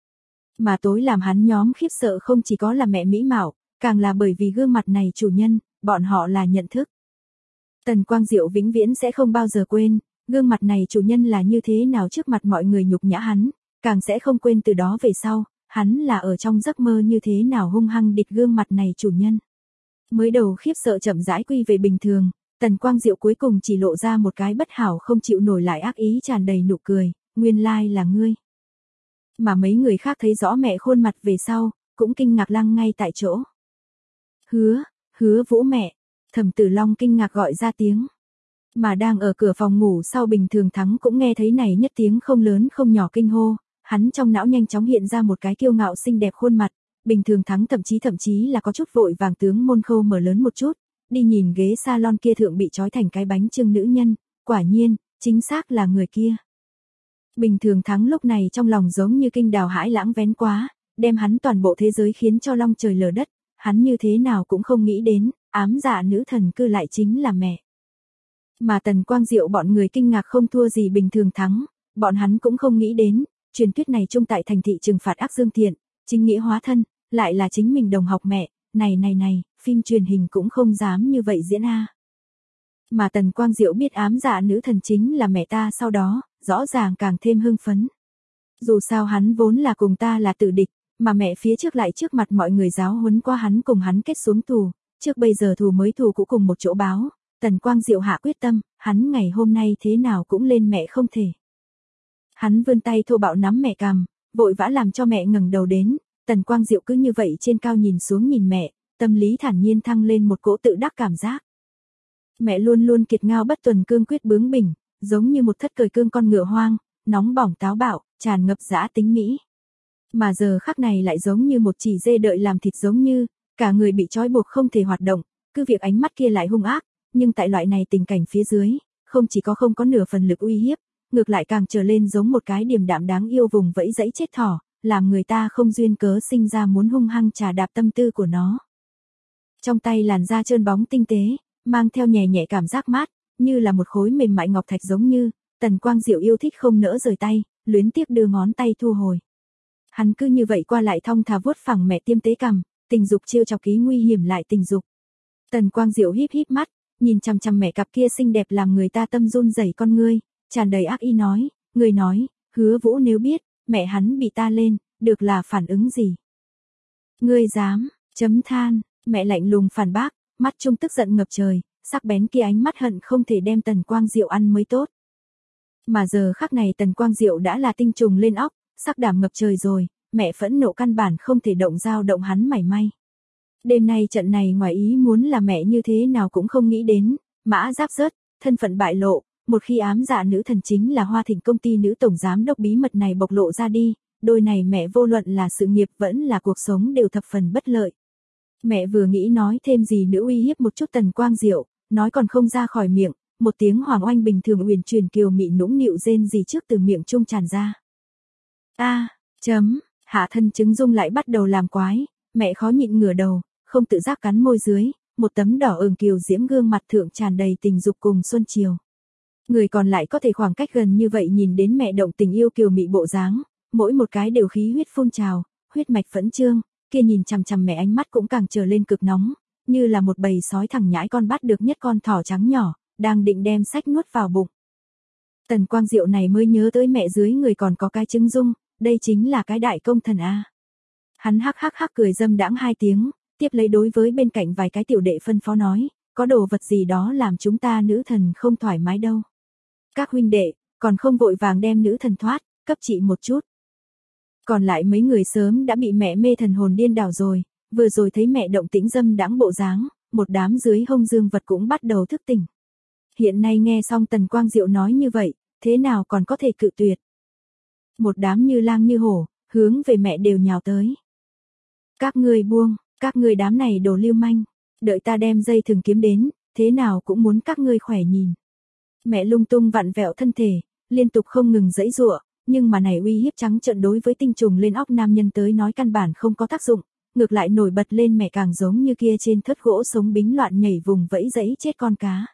Mà tối làm hắn nhóm khiếp sợ không chỉ có là mẹ mỹ mạo, càng là bởi vì gương mặt này chủ nhân, bọn họ là nhận thức. Tần Quang Diệu vĩnh viễn sẽ không bao giờ quên, gương mặt này chủ nhân là như thế nào trước mặt mọi người nhục nhã hắn, càng sẽ không quên từ đó về sau, hắn là ở trong giấc mơ như thế nào hung hăng địch gương mặt này chủ nhân. Mới đầu khiếp sợ chậm rãi quy về bình thường, Tần Quang Diệu cuối cùng chỉ lộ ra một cái bất hảo không chịu nổi lại ác ý tràn đầy nụ cười, nguyên lai là ngươi. Mà mấy người khác thấy rõ mẹ khuôn mặt về sau, cũng kinh ngạc lăng ngay tại chỗ. Hứa Vũ mẹ, Thẩm Tử Long kinh ngạc gọi ra tiếng. Mà đang ở cửa phòng ngủ sau Bình Thường Thắng cũng nghe thấy này nhất tiếng không lớn không nhỏ kinh hô, hắn trong não nhanh chóng hiện ra một cái kiêu ngạo xinh đẹp khuôn mặt, Bình Thường Thắng thậm chí là có chút vội vàng tướng môn khâu mở lớn một chút, đi nhìn ghế salon kia thượng bị trói thành cái bánh chưng nữ nhân, quả nhiên, chính xác là người kia. Bình Thường Thắng lúc này trong lòng giống như kinh đào hãi lãng vén quá, đem hắn toàn bộ thế giới khiến cho long trời lở đất, hắn như thế nào cũng không nghĩ đến, ám dạ nữ thần cư lại chính là mẹ. Mà Tần Quang Diệu bọn người kinh ngạc không thua gì Bình Thường Thắng, bọn hắn cũng không nghĩ đến, truyền thuyết này chung tại thành thị trừng phạt ác dương thiện, chính nghĩa hóa thân, lại là chính mình đồng học mẹ, này, phim truyền hình cũng không dám như vậy diễn a. Mà Tần Quang Diệu biết ám dạ nữ thần chính là mẹ ta sau đó, rõ ràng càng thêm hưng phấn. Dù sao hắn vốn là cùng ta là tử địch, mà mẹ phía trước lại trước mặt mọi người giáo huấn qua hắn cùng hắn kết xuống thù, trước bây giờ thù mới thù cũ cùng một chỗ báo, Tần Quang Diệu hạ quyết tâm, hắn ngày hôm nay thế nào cũng lên mẹ không thể. Hắn vươn tay thô bạo nắm mẹ cằm, vội vã làm cho mẹ ngẩng đầu đến, Tần Quang Diệu cứ như vậy trên cao nhìn xuống nhìn mẹ, tâm lý thản nhiên thăng lên một cỗ tự đắc cảm giác. Mẹ luôn luôn kiệt ngao bất tuần cương quyết bướng bỉnh, giống như một thất cởi cương con ngựa hoang, nóng bỏng táo bạo, tràn ngập dã tính mỹ. Mà giờ khắc này lại giống như một chỉ dê đợi làm thịt, giống như cả người bị trói buộc không thể hoạt động, cứ việc ánh mắt kia lại hung ác, nhưng tại loại này tình cảnh phía dưới, không chỉ có không có nửa phần lực uy hiếp, ngược lại càng trở lên giống một cái điềm đạm đáng yêu vùng vẫy dẫy chết thỏ, làm người ta không duyên cớ sinh ra muốn hung hăng trà đạp tâm tư của nó. Trong tay làn da trơn bóng tinh tế, mang theo nhẹ nhẹ cảm giác mát, như là một khối mềm mại ngọc thạch, giống như Tần Quang Diệu yêu thích không nỡ rời tay, luyến tiếc đưa ngón tay thu hồi. Hắn cứ như vậy qua lại thong thả vuốt phẳng mẹ tiêm tế cằm, tình dục trêu chọc ký nguy hiểm lại tình dục. Tần Quang Diệu híp híp mắt, nhìn chằm chằm mẹ cặp kia xinh đẹp làm người ta tâm run rẩy con ngươi, tràn đầy ác ý nói, người nói, Hứa Vũ nếu biết, mẹ hắn bị ta lên, được là phản ứng gì? Ngươi dám, chấm than, mẹ lạnh lùng phản bác, mắt trung tức giận ngập trời, sắc bén kia ánh mắt hận không thể đem Tần Quang Diệu ăn mới tốt. Mà giờ khắc này Tần Quang Diệu đã là tinh trùng lên óc, sắc đảm ngập trời rồi, mẹ phẫn nộ căn bản không thể động dao động hắn mảy may. Đêm nay trận này ngoài ý muốn là mẹ như thế nào cũng không nghĩ đến, Mã Giáp rớt, thân phận bại lộ, một khi ám dạ nữ thần chính là Hoa Thịnh công ty nữ tổng giám đốc bí mật này bộc lộ ra đi, đôi này mẹ vô luận là sự nghiệp vẫn là cuộc sống đều thập phần bất lợi. Mẹ vừa nghĩ nói thêm gì nữa uy hiếp một chút Tần Quang Diệu, nói còn không ra khỏi miệng, một tiếng hoàng oanh bình thường uyển chuyển kiều mị nũng nịu rên gì trước từ miệng trung tràn ra. Hạ thân chứng dung lại bắt đầu làm quái, mẹ khó nhịn ngửa đầu, không tự giác cắn môi dưới, một tấm đỏ ửng kiều diễm gương mặt thượng tràn đầy tình dục cùng xuân chiều. Người còn lại có thể khoảng cách gần như vậy nhìn đến mẹ động tình yêu kiều mị bộ dáng, mỗi một cái đều khí huyết phun trào, huyết mạch phẫn trương, kia nhìn chằm chằm mẹ ánh mắt cũng càng trở lên cực nóng, như là một bầy sói thẳng nhãi con bắt được nhất con thỏ trắng nhỏ, đang định đem sách nuốt vào bụng. Tần Quang Diệu này mới nhớ tới mẹ dưới người còn có cái chứng dung, đây chính là cái đại công thần a. Hắn hắc hắc hắc cười dâm đãng hai tiếng, tiếp lấy đối với bên cạnh vài cái tiểu đệ phân phó nói, có đồ vật gì đó làm chúng ta nữ thần không thoải mái đâu. Các huynh đệ, còn không vội vàng đem nữ thần thoát, cấp trị một chút. Còn lại mấy người sớm đã bị mẹ mê thần hồn điên đảo rồi, vừa rồi thấy mẹ động tĩnh dâm đãng bộ dáng, một đám dưới hông dương vật cũng bắt đầu thức tỉnh. Hiện nay nghe xong Tần Quang Diệu nói như vậy, thế nào còn có thể cự tuyệt. Một đám như lang như hổ, hướng về mẹ đều nhào tới. Các ngươi buông, các ngươi đám này đồ lưu manh, đợi ta đem dây thừng kiếm đến, thế nào cũng muốn các ngươi khỏe nhìn. Mẹ lung tung vặn vẹo thân thể, liên tục không ngừng giãy giụa, nhưng mà này uy hiếp trắng trợn đối với tinh trùng lên óc nam nhân tới nói căn bản không có tác dụng, ngược lại nổi bật lên mẹ càng giống như kia trên thớt gỗ sống bính loạn nhảy vùng vẫy dẫy chết con cá.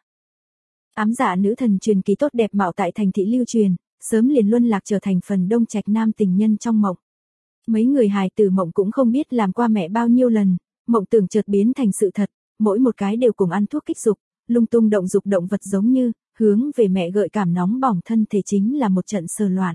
Ám dạ nữ thần truyền kỳ tốt đẹp mạo tại thành thị lưu truyền, sớm liền luân lạc trở thành phần đông trạch nam tình nhân trong mộng. Mấy người hài tử mộng cũng không biết làm qua mẹ bao nhiêu lần, mộng tưởng chợt biến thành sự thật, mỗi một cái đều cùng ăn thuốc kích dục, lung tung động dục động vật giống như, hướng về mẹ gợi cảm nóng bỏng thân thể chính là một trận sờ loạn.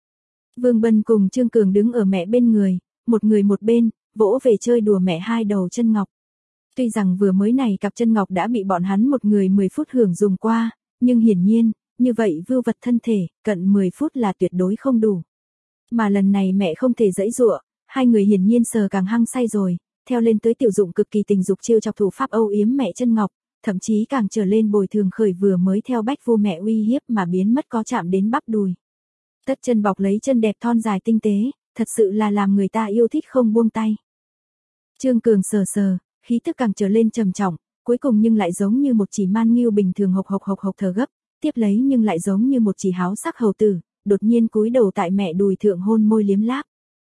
Vương Bân cùng Trương Cường đứng ở mẹ bên người, một người một bên, vỗ về chơi đùa mẹ hai đầu chân ngọc. Tuy rằng vừa mới này cặp chân ngọc đã bị bọn hắn một người 10 phút hưởng dùng qua, nhưng hiển nhiên, như vậy vưu vật thân thể, cận 10 phút là tuyệt đối không đủ. Mà lần này mẹ không thể giãy giụa, hai người hiển nhiên sờ càng hăng say rồi, theo lên tới tiểu dụng cực kỳ tình dục chiêu chọc thủ pháp âu yếm mẹ chân ngọc, thậm chí càng trở lên bồi thường khởi vừa mới theo bách vu mẹ uy hiếp mà biến mất có chạm đến bắp đùi. Tất chân bọc lấy chân đẹp thon dài tinh tế, thật sự là làm người ta yêu thích không buông tay. Trương Cường sờ sờ, khí tức càng trở lên trầm trọng, cuối cùng nhưng lại giống như một chỉ man nghiêu bình thường hộc hộc thở gấp, tiếp lấy nhưng lại giống như một chỉ háo sắc hầu tử, đột nhiên cúi đầu tại mẹ đùi thượng hôn môi liếm láp.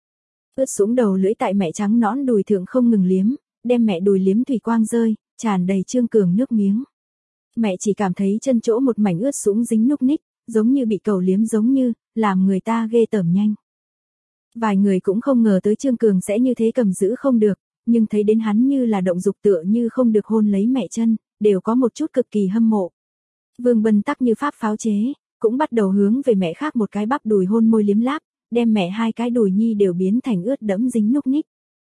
Ướt sũng đầu lưỡi tại mẹ trắng nõn đùi thượng không ngừng liếm, đem mẹ đùi liếm thủy quang rơi, tràn đầy Trương Cường nước miếng. Mẹ chỉ cảm thấy chân chỗ một mảnh ướt sũng dính núc ních, giống như bị cầu liếm giống như, làm người ta ghê tởm nhanh. Vài người cũng không ngờ tới Trương Cường sẽ như thế cầm giữ không được, nhưng thấy đến hắn như là động dục tựa như không được hôn lấy mẹ chân, đều có một chút cực kỳ hâm mộ. Vương Bân tắc như pháp pháo chế, cũng bắt đầu hướng về mẹ khác một cái bắp đùi hôn môi liếm láp, đem mẹ hai cái đùi nhi đều biến thành ướt đẫm dính núc ních.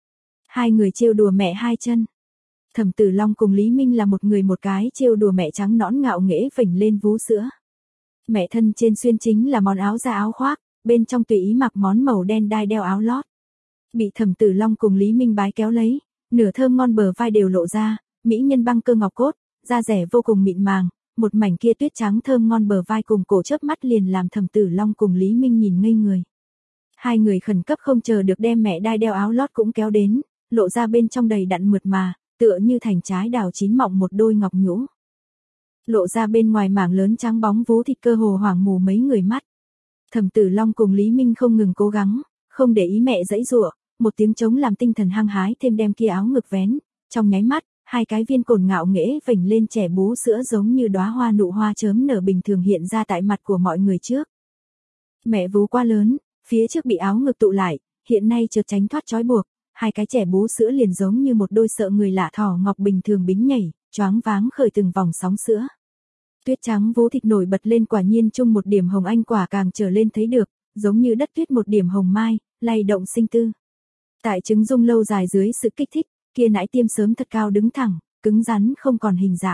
Hai người trêu đùa mẹ hai chân. Thẩm Tử Long cùng Lý Minh là một người một cái trêu đùa mẹ trắng nõn ngạo nghễ phình lên vú sữa. Mẹ thân trên xuyên chính là món áo da áo khoác, bên trong tùy ý mặc món màu đen đai đeo áo lót. Bị Thẩm Tử Long cùng Lý Minh bái kéo lấy, nửa thơm ngon bờ vai đều lộ ra, mỹ nhân băng cơ ngọc cốt, da rẻ vô cùng mịn màng, một mảnh kia tuyết trắng thơm ngon bờ vai cùng cổ chớp mắt liền làm Thẩm Tử Long cùng Lý Minh nhìn ngây người. Hai người khẩn cấp không chờ được đem mẹ đai đeo áo lót cũng kéo đến, lộ ra bên trong đầy đặn mượt mà, tựa như thành trái đào chín mọng một đôi ngọc nhũ. Lộ ra bên ngoài mảng lớn trắng bóng vú thịt cơ hồ hoảng mù mấy người mắt. Thẩm Tử Long cùng Lý Minh không ngừng cố gắng, không để ý mẹ giãy giụa, một tiếng trống làm tinh thần hăng hái thêm đem kia áo ngực vén, trong nháy mắt, hai cái viên cồn ngạo nghễ vểnh lên trẻ bú sữa giống như đóa hoa nụ hoa chớm nở bình thường hiện ra tại mặt của mọi người trước. Mẹ vú quá lớn, phía trước bị áo ngực tụ lại, hiện nay chợt tránh thoát trói buộc, hai cái trẻ bú sữa liền giống như một đôi sợ người lạ thỏ ngọc bình thường bính nhảy, choáng váng khởi từng vòng sóng sữa. Tuyết trắng vú thịt nổi bật lên quả nhiên chung một điểm hồng anh quả càng trở lên thấy được, giống như đất tuyết một điểm hồng mai, lay động sinh tư. Tại trứng dung lâu dài dưới sự kích thích, kia nãi tiêm sớm thật cao đứng thẳng, cứng rắn không còn hình dạng.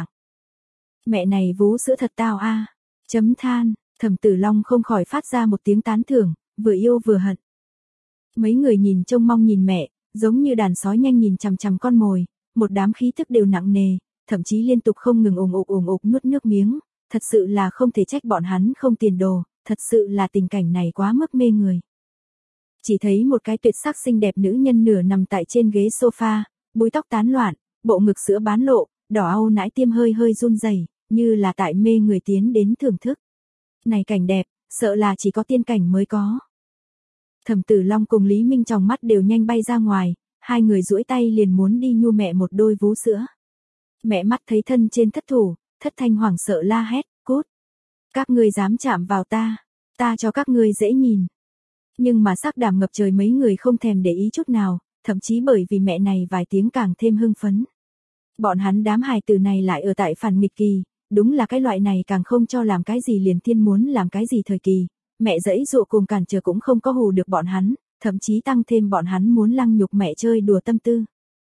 Mẹ này vú sữa thật tao a. Chấm than, Thẩm Tử Long không khỏi phát ra một tiếng tán thưởng, vừa yêu vừa hận. Mấy người nhìn trông mong nhìn mẹ, giống như đàn sói nhanh nhìn chằm chằm con mồi, một đám khí thức đều nặng nề, thậm chí liên tục không ngừng ủng ục nuốt nước miếng, thật sự là không thể trách bọn hắn không tiền đồ, thật sự là tình cảnh này quá mức mê người. Chỉ thấy một cái tuyệt sắc xinh đẹp nữ nhân nửa nằm tại trên ghế sofa, búi tóc tán loạn, bộ ngực sữa bán lộ, đỏ au nãi tiêm hơi hơi run rẩy, như là tại mê người tiến đến thưởng thức. Này cảnh đẹp, sợ là chỉ có tiên cảnh mới có. Thẩm Tử Long cùng Lý Minh trong mắt đều nhanh bay ra ngoài, hai người duỗi tay liền muốn đi nhu mẹ một đôi vú sữa. Mẹ mắt thấy thân trên thất thủ, thất thanh hoảng sợ la hét, cút. Các ngươi dám chạm vào ta cho các ngươi dễ nhìn. Nhưng mà sắc đảm ngập trời mấy người không thèm để ý chút nào, thậm chí bởi vì mẹ này vài tiếng càng thêm hưng phấn. Bọn hắn đám hài tử này lại ở tại phản nghịch kỳ, đúng là cái loại này càng không cho làm cái gì liền thiên muốn làm cái gì thời kỳ, mẹ giãy dụa cùng cản trở cũng không có hù được bọn hắn, thậm chí tăng thêm bọn hắn muốn lăng nhục mẹ chơi đùa tâm tư.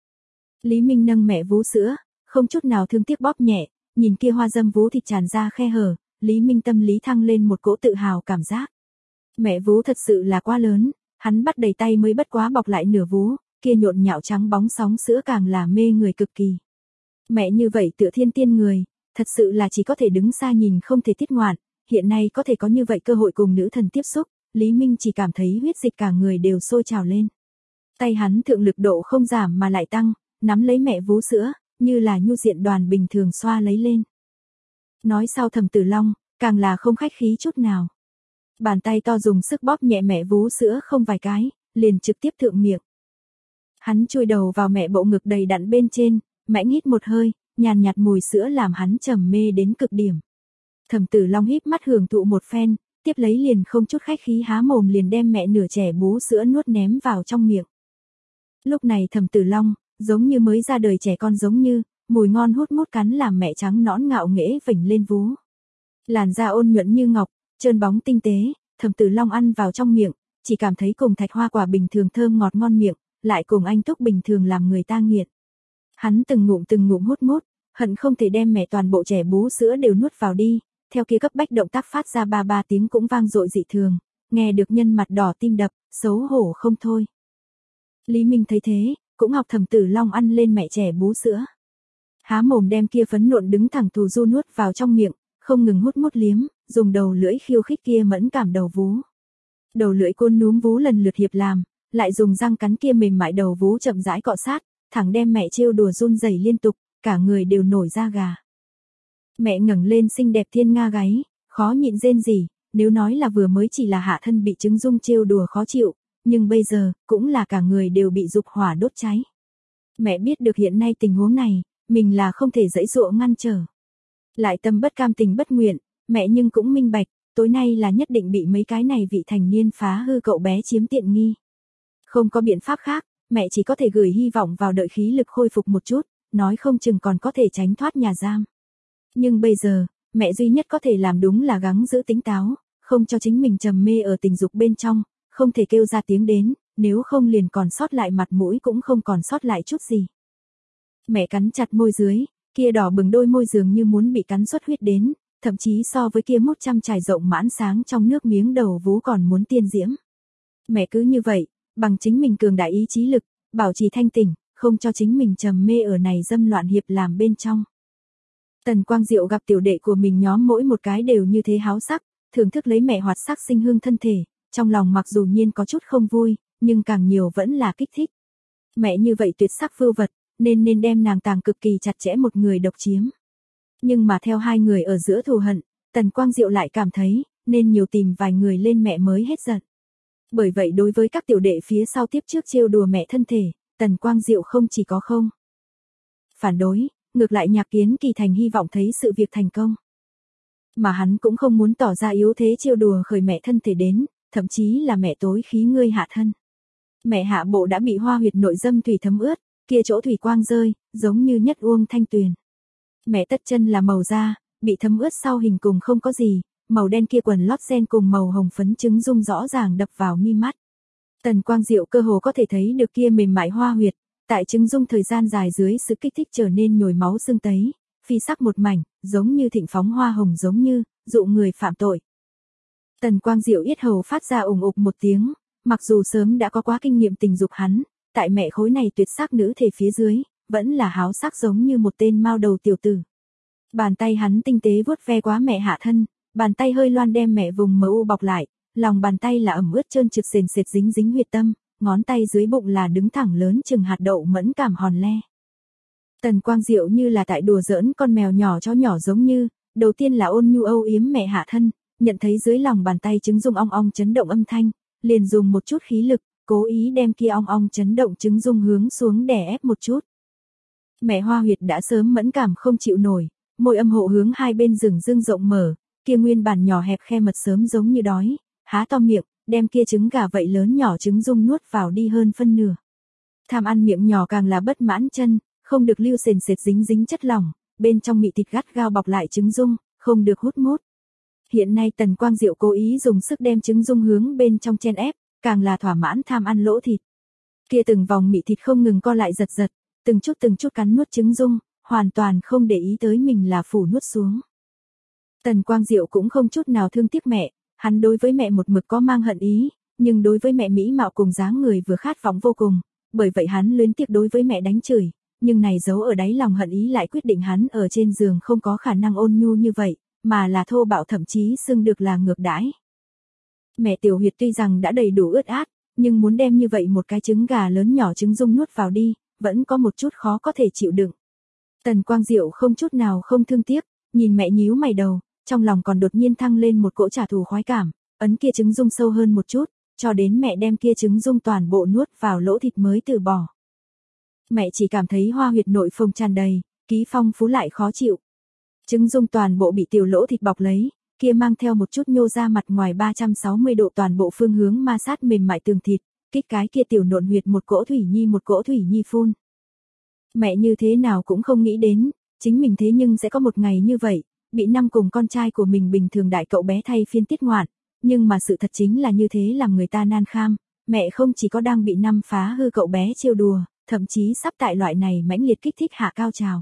Lý Minh nâng mẹ vú sữa, không chút nào thương tiếc bóp nhẹ, nhìn kia hoa dâm vú thịt tràn ra khe hở, Lý Minh tâm lý thăng lên một cỗ tự hào cảm giác. Mẹ vú thật sự là quá lớn, hắn bắt đầy tay mới bất quá bọc lại nửa vú, kia nhộn nhạo trắng bóng sóng sữa càng là mê người cực kỳ. Mẹ như vậy tựa thiên tiên người, thật sự là chỉ có thể đứng xa nhìn không thể tiết ngoạn, hiện nay có thể có như vậy cơ hội cùng nữ thần tiếp xúc, Lý Minh chỉ cảm thấy huyết dịch cả người đều sôi trào lên. Tay hắn thượng lực độ không giảm mà lại tăng, nắm lấy mẹ vú sữa, như là nhu diện đoàn bình thường xoa lấy lên. Nói sau Thẩm Tử Long, càng là không khách khí chút nào. Bàn tay to dùng sức bóp nhẹ mẹ vú sữa không vài cái, liền trực tiếp thượng miệng. Hắn chui đầu vào mẹ bộ ngực đầy đặn bên trên, mãnh hít một hơi, nhàn nhạt mùi sữa làm hắn trầm mê đến cực điểm. Thẩm Tử Long híp mắt hưởng thụ một phen, tiếp lấy liền không chút khách khí há mồm liền đem mẹ nửa trẻ bú sữa nuốt ném vào trong miệng. Lúc này Thẩm Tử Long, giống như mới ra đời trẻ con giống như, mùi ngon hút mút cắn làm mẹ trắng nõn ngạo nghễ vểnh lên vú. Làn da ôn nhuận như ngọc, trơn bóng tinh tế, Thẩm Tử Long ăn vào trong miệng, chỉ cảm thấy cùng thạch hoa quả bình thường thơm ngọt ngon miệng, lại cùng anh túc bình thường làm người ta nghiện. Hắn từng ngụm hút mút, hận không thể đem mẹ toàn bộ trẻ bú sữa đều nuốt vào đi, theo kia cấp bách động tác phát ra ba tiếng cũng vang dội dị thường, nghe được nhân mặt đỏ tim đập, xấu hổ không thôi. Lý Minh thấy thế, cũng học Thẩm Tử Long ăn lên mẹ trẻ bú sữa. Há mồm đem kia phấn nộn đứng thẳng thù du nuốt vào trong miệng, không ngừng hút mút liếm, dùng đầu lưỡi khiêu khích kia mẫn cảm đầu vú. Đầu lưỡi côn núm vú lần lượt hiệp làm, lại dùng răng cắn kia mềm mại đầu vú chậm rãi cọ sát, thẳng đem mẹ trêu đùa run rẩy liên tục, cả người đều nổi da gà. Mẹ ngẩng lên xinh đẹp thiên nga gáy, khó nhịn rên rỉ, nếu nói là vừa mới chỉ là hạ thân bị trứng dung trêu đùa khó chịu, nhưng bây giờ, cũng là cả người đều bị dục hỏa đốt cháy. Mẹ biết được hiện nay tình huống này, mình là không thể giãy giụa ngăn trở. Lại tâm bất cam tình bất nguyện, mẹ nhưng cũng minh bạch, tối nay là nhất định bị mấy cái này vị thành niên phá hư cậu bé chiếm tiện nghi. Không có biện pháp khác, mẹ chỉ có thể gửi hy vọng vào đợi khí lực khôi phục một chút, nói không chừng còn có thể tránh thoát nhà giam. Nhưng bây giờ, mẹ duy nhất có thể làm đúng là gắng giữ tỉnh táo, không cho chính mình trầm mê ở tình dục bên trong, không thể kêu ra tiếng đến, nếu không liền còn sót lại mặt mũi cũng không còn sót lại chút gì. Mẹ cắn chặt môi dưới, kia đỏ bừng đôi môi dường như muốn bị cắn xuất huyết đến, thậm chí so với kia mút trăm trải rộng mãn sáng trong nước miếng đầu vú còn muốn tiên diễm. Mẹ cứ như vậy, bằng chính mình cường đại ý chí lực, bảo trì thanh tỉnh, không cho chính mình trầm mê ở này dâm loạn hiệp làm bên trong. Tần Quang Diệu gặp tiểu đệ của mình nhóm mỗi một cái đều như thế háo sắc, thưởng thức lấy mẹ hoạt sắc sinh hương thân thể, trong lòng mặc dù nhiên có chút không vui, nhưng càng nhiều vẫn là kích thích. Mẹ như vậy tuyệt sắc vưu vật, nên đem nàng tàng cực kỳ chặt chẽ một người độc chiếm. Nhưng mà theo hai người ở giữa thù hận, Tần Quang Diệu lại cảm thấy, nên nhiều tìm vài người lên mẹ mới hết giận. Bởi vậy đối với các tiểu đệ phía sau tiếp trước trêu đùa mẹ thân thể, Tần Quang Diệu không chỉ có không phản đối, ngược lại Nhạc Kiến Kỳ Thành hy vọng thấy sự việc thành công. Mà hắn cũng không muốn tỏ ra yếu thế trêu đùa khởi mẹ thân thể đến, thậm chí là mẹ tối khí ngươi hạ thân. Mẹ hạ bộ đã bị hoa huyệt nội dâm thủy thấm ướt, kia chỗ thủy quang rơi, giống như nhất uông thanh tuyền. Mẹ tất chân là màu da, bị thấm ướt sau hình cùng không có gì, màu đen kia quần lót ren cùng màu hồng phấn trứng dung rõ ràng đập vào mi mắt. Tần Quang Diệu cơ hồ có thể thấy được kia mềm mại hoa huyệt, tại trứng dung thời gian dài dưới sự kích thích trở nên nhồi máu sưng tấy, phi sắc một mảnh, giống như thịnh phóng hoa hồng giống như, dụ người phạm tội. Tần Quang Diệu yết hầu phát ra ủng ục một tiếng, mặc dù sớm đã có quá kinh nghiệm tình dục hắn, tại mẹ khối này tuyệt sắc nữ thể phía dưới, vẫn là háo sắc giống như một tên mao đầu tiểu tử. Bàn tay hắn tinh tế vuốt ve quá mẹ hạ thân, bàn tay hơi loan đem mẹ vùng mờ u bọc lại, lòng bàn tay là ẩm ướt trơn trượt sền sệt dính dính huyệt tâm, ngón tay dưới bụng là đứng thẳng lớn chừng hạt đậu mẫn cảm hòn le. Tần Quang Diệu như là tại đùa giỡn con mèo nhỏ chó nhỏ giống như, đầu tiên là ôn nhu âu yếm mẹ hạ thân, nhận thấy dưới lòng bàn tay trứng dung ong ong chấn động âm thanh, liền dùng một chút khí lực, cố ý đem kia ong ong chấn động trứng dung hướng xuống đè ép một chút. Mẹ hoa huyệt đã sớm mẫn cảm không chịu nổi, môi âm hộ hướng hai bên rừng rưng rộng mở, kia nguyên bản nhỏ hẹp khe mật sớm giống như đói, há to miệng, đem kia trứng gà vậy lớn nhỏ trứng dung nuốt vào đi hơn phân nửa. Tham ăn miệng nhỏ càng là bất mãn chân, không được lưu sền sệt dính dính chất lỏng, bên trong mị thịt gắt gao bọc lại trứng dung, không được hút mút. Hiện nay Tần Quang Diệu cố ý dùng sức đem trứng dung hướng bên trong chen ép, càng là thỏa mãn tham ăn lỗ thịt. Kia từng vòng mị thịt không ngừng co lại giật giật, từng chút cắn nuốt trứng dung, hoàn toàn không để ý tới mình là phủ nuốt xuống. Tần Quang Diệu cũng không chút nào thương tiếc mẹ, hắn đối với mẹ một mực có mang hận ý, nhưng đối với mẹ mỹ mạo cùng dáng người vừa khát vọng vô cùng, bởi vậy hắn luyến tiếc đối với mẹ đánh chửi, nhưng này giấu ở đáy lòng hận ý lại quyết định hắn ở trên giường không có khả năng ôn nhu như vậy, mà là thô bạo thậm chí xưng được là ngược đãi. Mẹ tiểu huyệt tuy rằng đã đầy đủ ướt át, nhưng muốn đem như vậy một cái trứng gà lớn nhỏ trứng dung nuốt vào đi, vẫn có một chút khó có thể chịu đựng. Tần Quang Diệu không chút nào không thương tiếc, nhìn mẹ nhíu mày đầu, trong lòng còn đột nhiên thăng lên một cỗ trả thù khoái cảm, ấn kia trứng dung sâu hơn một chút, cho đến mẹ đem kia trứng dung toàn bộ nuốt vào lỗ thịt mới từ bỏ. Mẹ chỉ cảm thấy hoa huyệt nội phồng tràn đầy, ký phong phú lại khó chịu. Trứng dung toàn bộ bị tiểu lỗ thịt bọc lấy, kia mang theo một chút nhô ra mặt ngoài 360 độ toàn bộ phương hướng ma sát mềm mại tường thịt, kích cái kia tiểu nộn huyệt một cỗ thủy nhi phun. Mẹ như thế nào cũng không nghĩ đến, chính mình thế nhưng sẽ có một ngày như vậy, bị năm cùng con trai của mình bình thường đại cậu bé thay phiên tiết ngoạn, nhưng mà sự thật chính là như thế làm người ta nan kham, mẹ không chỉ có đang bị năm phá hư cậu bé trêu đùa, thậm chí sắp tại loại này mãnh liệt kích thích hạ cao trào.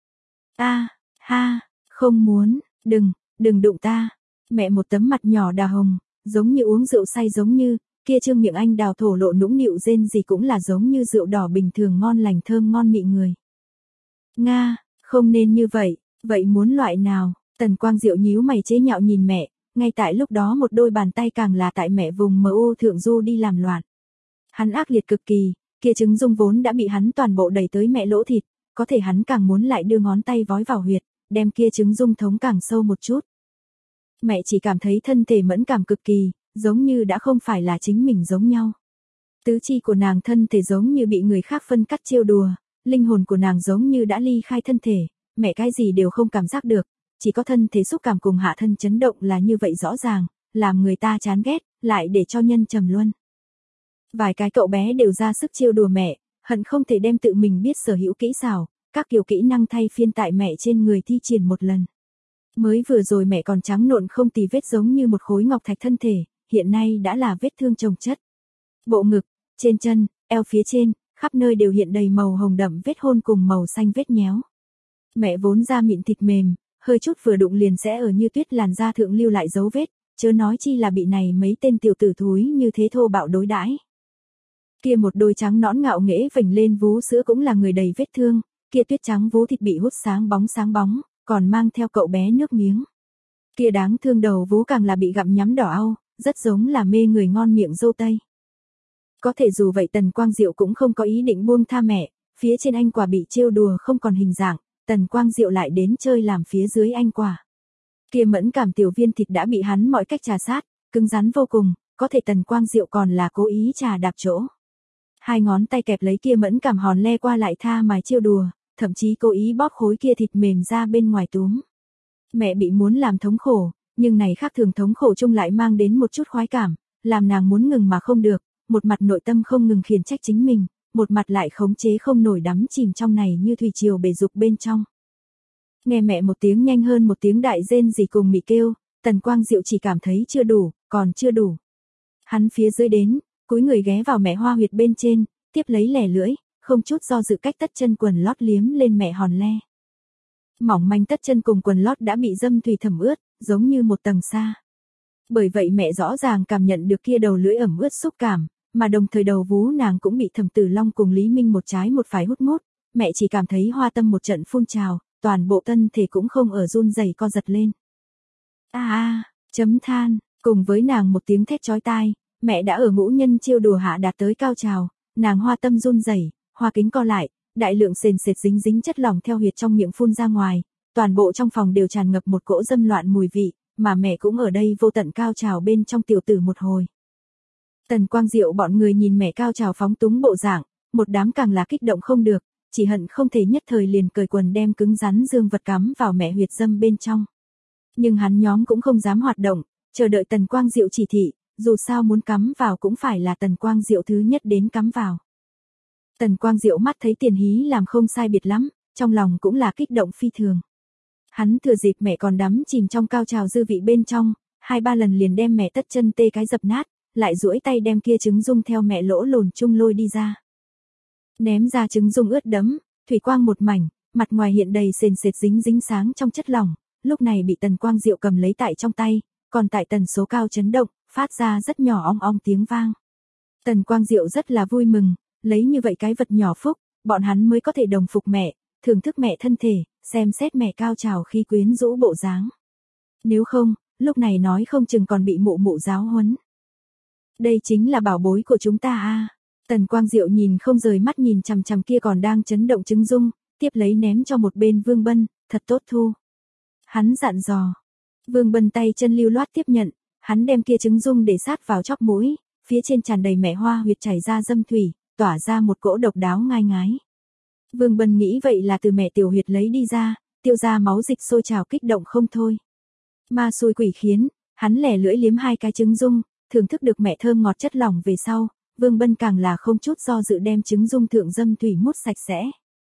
Ha, không muốn, đừng đụng ta. Mẹ một tấm mặt nhỏ đà hồng, giống như uống rượu say giống như, kia trương miệng anh đào thổ lộ nũng nịu rên gì cũng là giống như rượu đỏ bình thường ngon lành thơm ngon mị người. Nga, không nên như vậy, vậy muốn loại nào? Tần Quang Diệu nhíu mày chế nhạo nhìn mẹ, ngay tại lúc đó một đôi bàn tay càng là tại mẹ vùng MU thượng du đi làm loạn. Hắn ác liệt cực kỳ, kia trứng dung vốn đã bị hắn toàn bộ đẩy tới mẹ lỗ thịt, có thể hắn càng muốn lại đưa ngón tay vói vào huyệt, đem kia trứng dung thống càng sâu một chút. Mẹ chỉ cảm thấy thân thể mẫn cảm cực kỳ, giống như đã không phải là chính mình giống nhau. Tứ chi của nàng thân thể giống như bị người khác phân cắt trêu đùa, linh hồn của nàng giống như đã ly khai thân thể, mẹ cái gì đều không cảm giác được, chỉ có thân thể xúc cảm cùng hạ thân chấn động là như vậy rõ ràng, làm người ta chán ghét, lại để cho nhân trầm luân. Vài cái cậu bé đều ra sức trêu đùa mẹ, hận không thể đem tự mình biết sở hữu kỹ xảo, các kiểu kỹ năng thay phiên tại mẹ trên người thi triển một lần. Mới vừa rồi mẹ còn trắng nộn không tì vết giống như một khối ngọc thạch thân thể, hiện nay đã là vết thương chồng chất. Bộ ngực, trên chân, eo phía trên, khắp nơi đều hiện đầy màu hồng đậm vết hôn cùng màu xanh vết nhéo. Mẹ vốn da mịn thịt mềm, hơi chút vừa đụng liền sẽ ở như tuyết làn da thượng lưu lại dấu vết, chớ nói chi là bị này mấy tên tiểu tử thúi như thế thô bạo đối đãi. Kia một đôi trắng nõn ngạo nghễ vểnh lên vú sữa cũng là người đầy vết thương, kia tuyết trắng vú thịt bị hút sáng bóng, còn mang theo cậu bé nước miếng. Kia đáng thương đầu vú càng là bị gặm nhắm đỏ au, rất giống là mê người ngon miệng dâu tây. Có thể dù vậy Tần Quang Diệu cũng không có ý định buông tha mẹ, phía trên anh quả bị trêu đùa không còn hình dạng, Tần Quang Diệu lại đến chơi làm phía dưới anh quả. Kia mẫn cảm tiểu viên thịt đã bị hắn mọi cách trà sát, cứng rắn vô cùng, có thể Tần Quang Diệu còn là cố ý trà đạp chỗ. Hai ngón tay kẹp lấy kia mẫn cảm hòn le qua lại tha mài trêu đùa, thậm chí cố ý bóp khối kia thịt mềm ra bên ngoài túm. Mẹ bị muốn làm thống khổ, nhưng này khác thường thống khổ chung lại mang đến một chút khoái cảm, làm nàng muốn ngừng mà không được, một mặt nội tâm không ngừng khiển trách chính mình, một mặt lại khống chế không nổi đắm chìm trong này như thủy triều bể dục bên trong. Nghe mẹ một tiếng nhanh hơn một tiếng đại rên gì cùng mị kêu, Tần Quang Diệu chỉ cảm thấy chưa đủ, còn chưa đủ. Hắn phía dưới đến, cúi người ghé vào mẹ hoa huyệt bên trên, tiếp lấy lẻ lưỡi, không chút do dự cách tất chân quần lót liếm lên mẹ hòn le. Mỏng manh tất chân cùng quần lót đã bị dâm thủy thẩm ướt, giống như một tầng sa. Bởi vậy mẹ rõ ràng cảm nhận được kia đầu lưỡi ẩm ướt xúc cảm, mà đồng thời đầu vú nàng cũng bị Thẩm Tử Long cùng Lý Minh một trái một phải hút mút, mẹ chỉ cảm thấy hoa tâm một trận phun trào, toàn bộ thân thể cũng không ở run rẩy co giật lên. Chấm than, cùng với nàng một tiếng thét chói tai, mẹ đã ở ngũ nhân chiêu đùa hạ đạt tới cao trào, nàng hoa tâm run rẩy, hoa kính co lại, đại lượng sền sệt dính dính chất lỏng theo huyệt trong miệng phun ra ngoài, toàn bộ trong phòng đều tràn ngập một cỗ dâm loạn mùi vị, mà mẹ cũng ở đây vô tận cao trào bên trong tiểu tử một hồi. Tần Quang Diệu bọn người nhìn mẹ cao trào phóng túng bộ dạng, một đám càng là kích động không được, chỉ hận không thể nhất thời liền cởi quần đem cứng rắn dương vật cắm vào mẹ huyệt dâm bên trong. Nhưng hắn nhóm cũng không dám hoạt động, chờ đợi Tần Quang Diệu chỉ thị, dù sao muốn cắm vào cũng phải là Tần Quang Diệu thứ nhất đến cắm vào. Tần Quang Diệu mắt thấy Tiền Hí làm không sai biệt lắm, trong lòng cũng là kích động phi thường. Hắn thừa dịp mẹ còn đắm chìm trong cao trào dư vị bên trong, 2-3 lần liền đem mẹ tất chân tê cái dập nát, lại duỗi tay đem kia trứng dung theo mẹ lỗ lồn chung lôi đi ra. Ném ra trứng dung ướt đẫm, thủy quang một mảnh, mặt ngoài hiện đầy sền sệt dính dính sáng trong chất lỏng, lúc này bị Tần Quang Diệu cầm lấy tại trong tay, còn tại tần số cao chấn động, phát ra rất nhỏ ong ong tiếng vang. Tần Quang Diệu rất là vui mừng, lấy như vậy cái vật nhỏ phúc, bọn hắn mới có thể đồng phục mẹ, thưởng thức mẹ thân thể, xem xét mẹ cao trào khi quyến rũ bộ dáng. Nếu không, lúc này nói không chừng còn bị mụ mụ giáo huấn. Đây chính là bảo bối của chúng ta a. Tần Quang Diệu nhìn không rời mắt nhìn chằm chằm kia còn đang chấn động trứng dung, tiếp lấy ném cho một bên Vương Bân, thật tốt thu. Hắn dặn dò. Vương Bân tay chân lưu loát tiếp nhận, hắn đem kia trứng dung để sát vào chóp mũi, phía trên tràn đầy mẹ hoa huyệt chảy ra dâm thủy, tỏa ra một cỗ độc đáo ngai ngái. Vương Bân nghĩ vậy là từ mẹ tiểu huyệt lấy đi ra, tiêu ra máu dịch sôi trào kích động không thôi. Ma xui quỷ khiến, hắn lẻ lưỡi liếm 2 cái trứng dung, thưởng thức được mẹ thơm ngọt chất lỏng về sau, Vương Bân càng là không chút do dự đem trứng dung thượng dâm thủy mút sạch sẽ.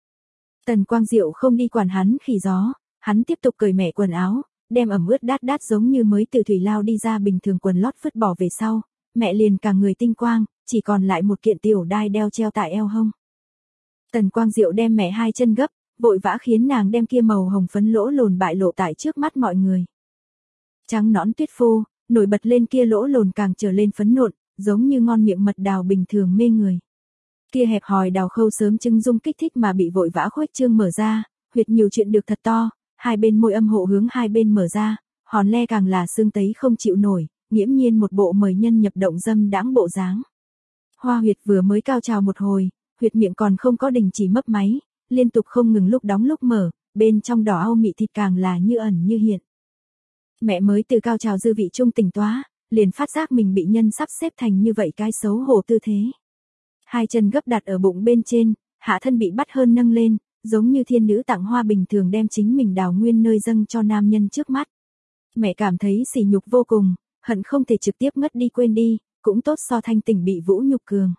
Tần Quang Diệu không đi quản hắn khỉ gió, hắn tiếp tục cởi mẹ quần áo, đem ẩm ướt đát đát giống như mới từ thủy lao đi ra bình thường quần lót vứt bỏ về sau, mẹ liền cả người tinh quang, chỉ còn lại một kiện tiểu đai đeo treo tại eo hông. Tần Quang Diệu đem mẹ 2 chân gấp, vội vã khiến nàng đem kia màu hồng phấn lỗ lồn bại lộ tại trước mắt mọi người. Trắng nõn tuyết phô, nổi bật lên kia lỗ lồn càng trở lên phấn nộn, giống như ngon miệng mật đào bình thường mê người. Kia hẹp hòi đào khâu sớm trứng dung kích thích mà bị vội vã khuếch trương mở ra, huyệt nhiều chuyện được thật to, hai bên môi âm hộ hướng hai bên mở ra, hòn le càng là xương tấy không chịu nổi, nghiễm nhiên một bộ mời nhân nhập động dâm đãng bộ dáng. Hoa huyệt vừa mới cao trào một hồi, huyệt miệng còn không có đình chỉ mấp máy, liên tục không ngừng lúc đóng lúc mở, bên trong đỏ au mị thịt càng là như ẩn như hiện. Mẹ mới từ cao trào dư vị trung tỉnh toá, liền phát giác mình bị nhân sắp xếp thành như vậy cái xấu hổ tư thế. 2 chân gấp đặt ở bụng bên trên, hạ thân bị bắt hơn nâng lên, giống như thiên nữ tặng hoa bình thường đem chính mình đào nguyên nơi dâng cho nam nhân trước mắt. Mẹ cảm thấy sỉ nhục vô cùng, hận không thể trực tiếp ngất đi quên đi, cũng tốt so thanh tỉnh bị vũ nhục cường.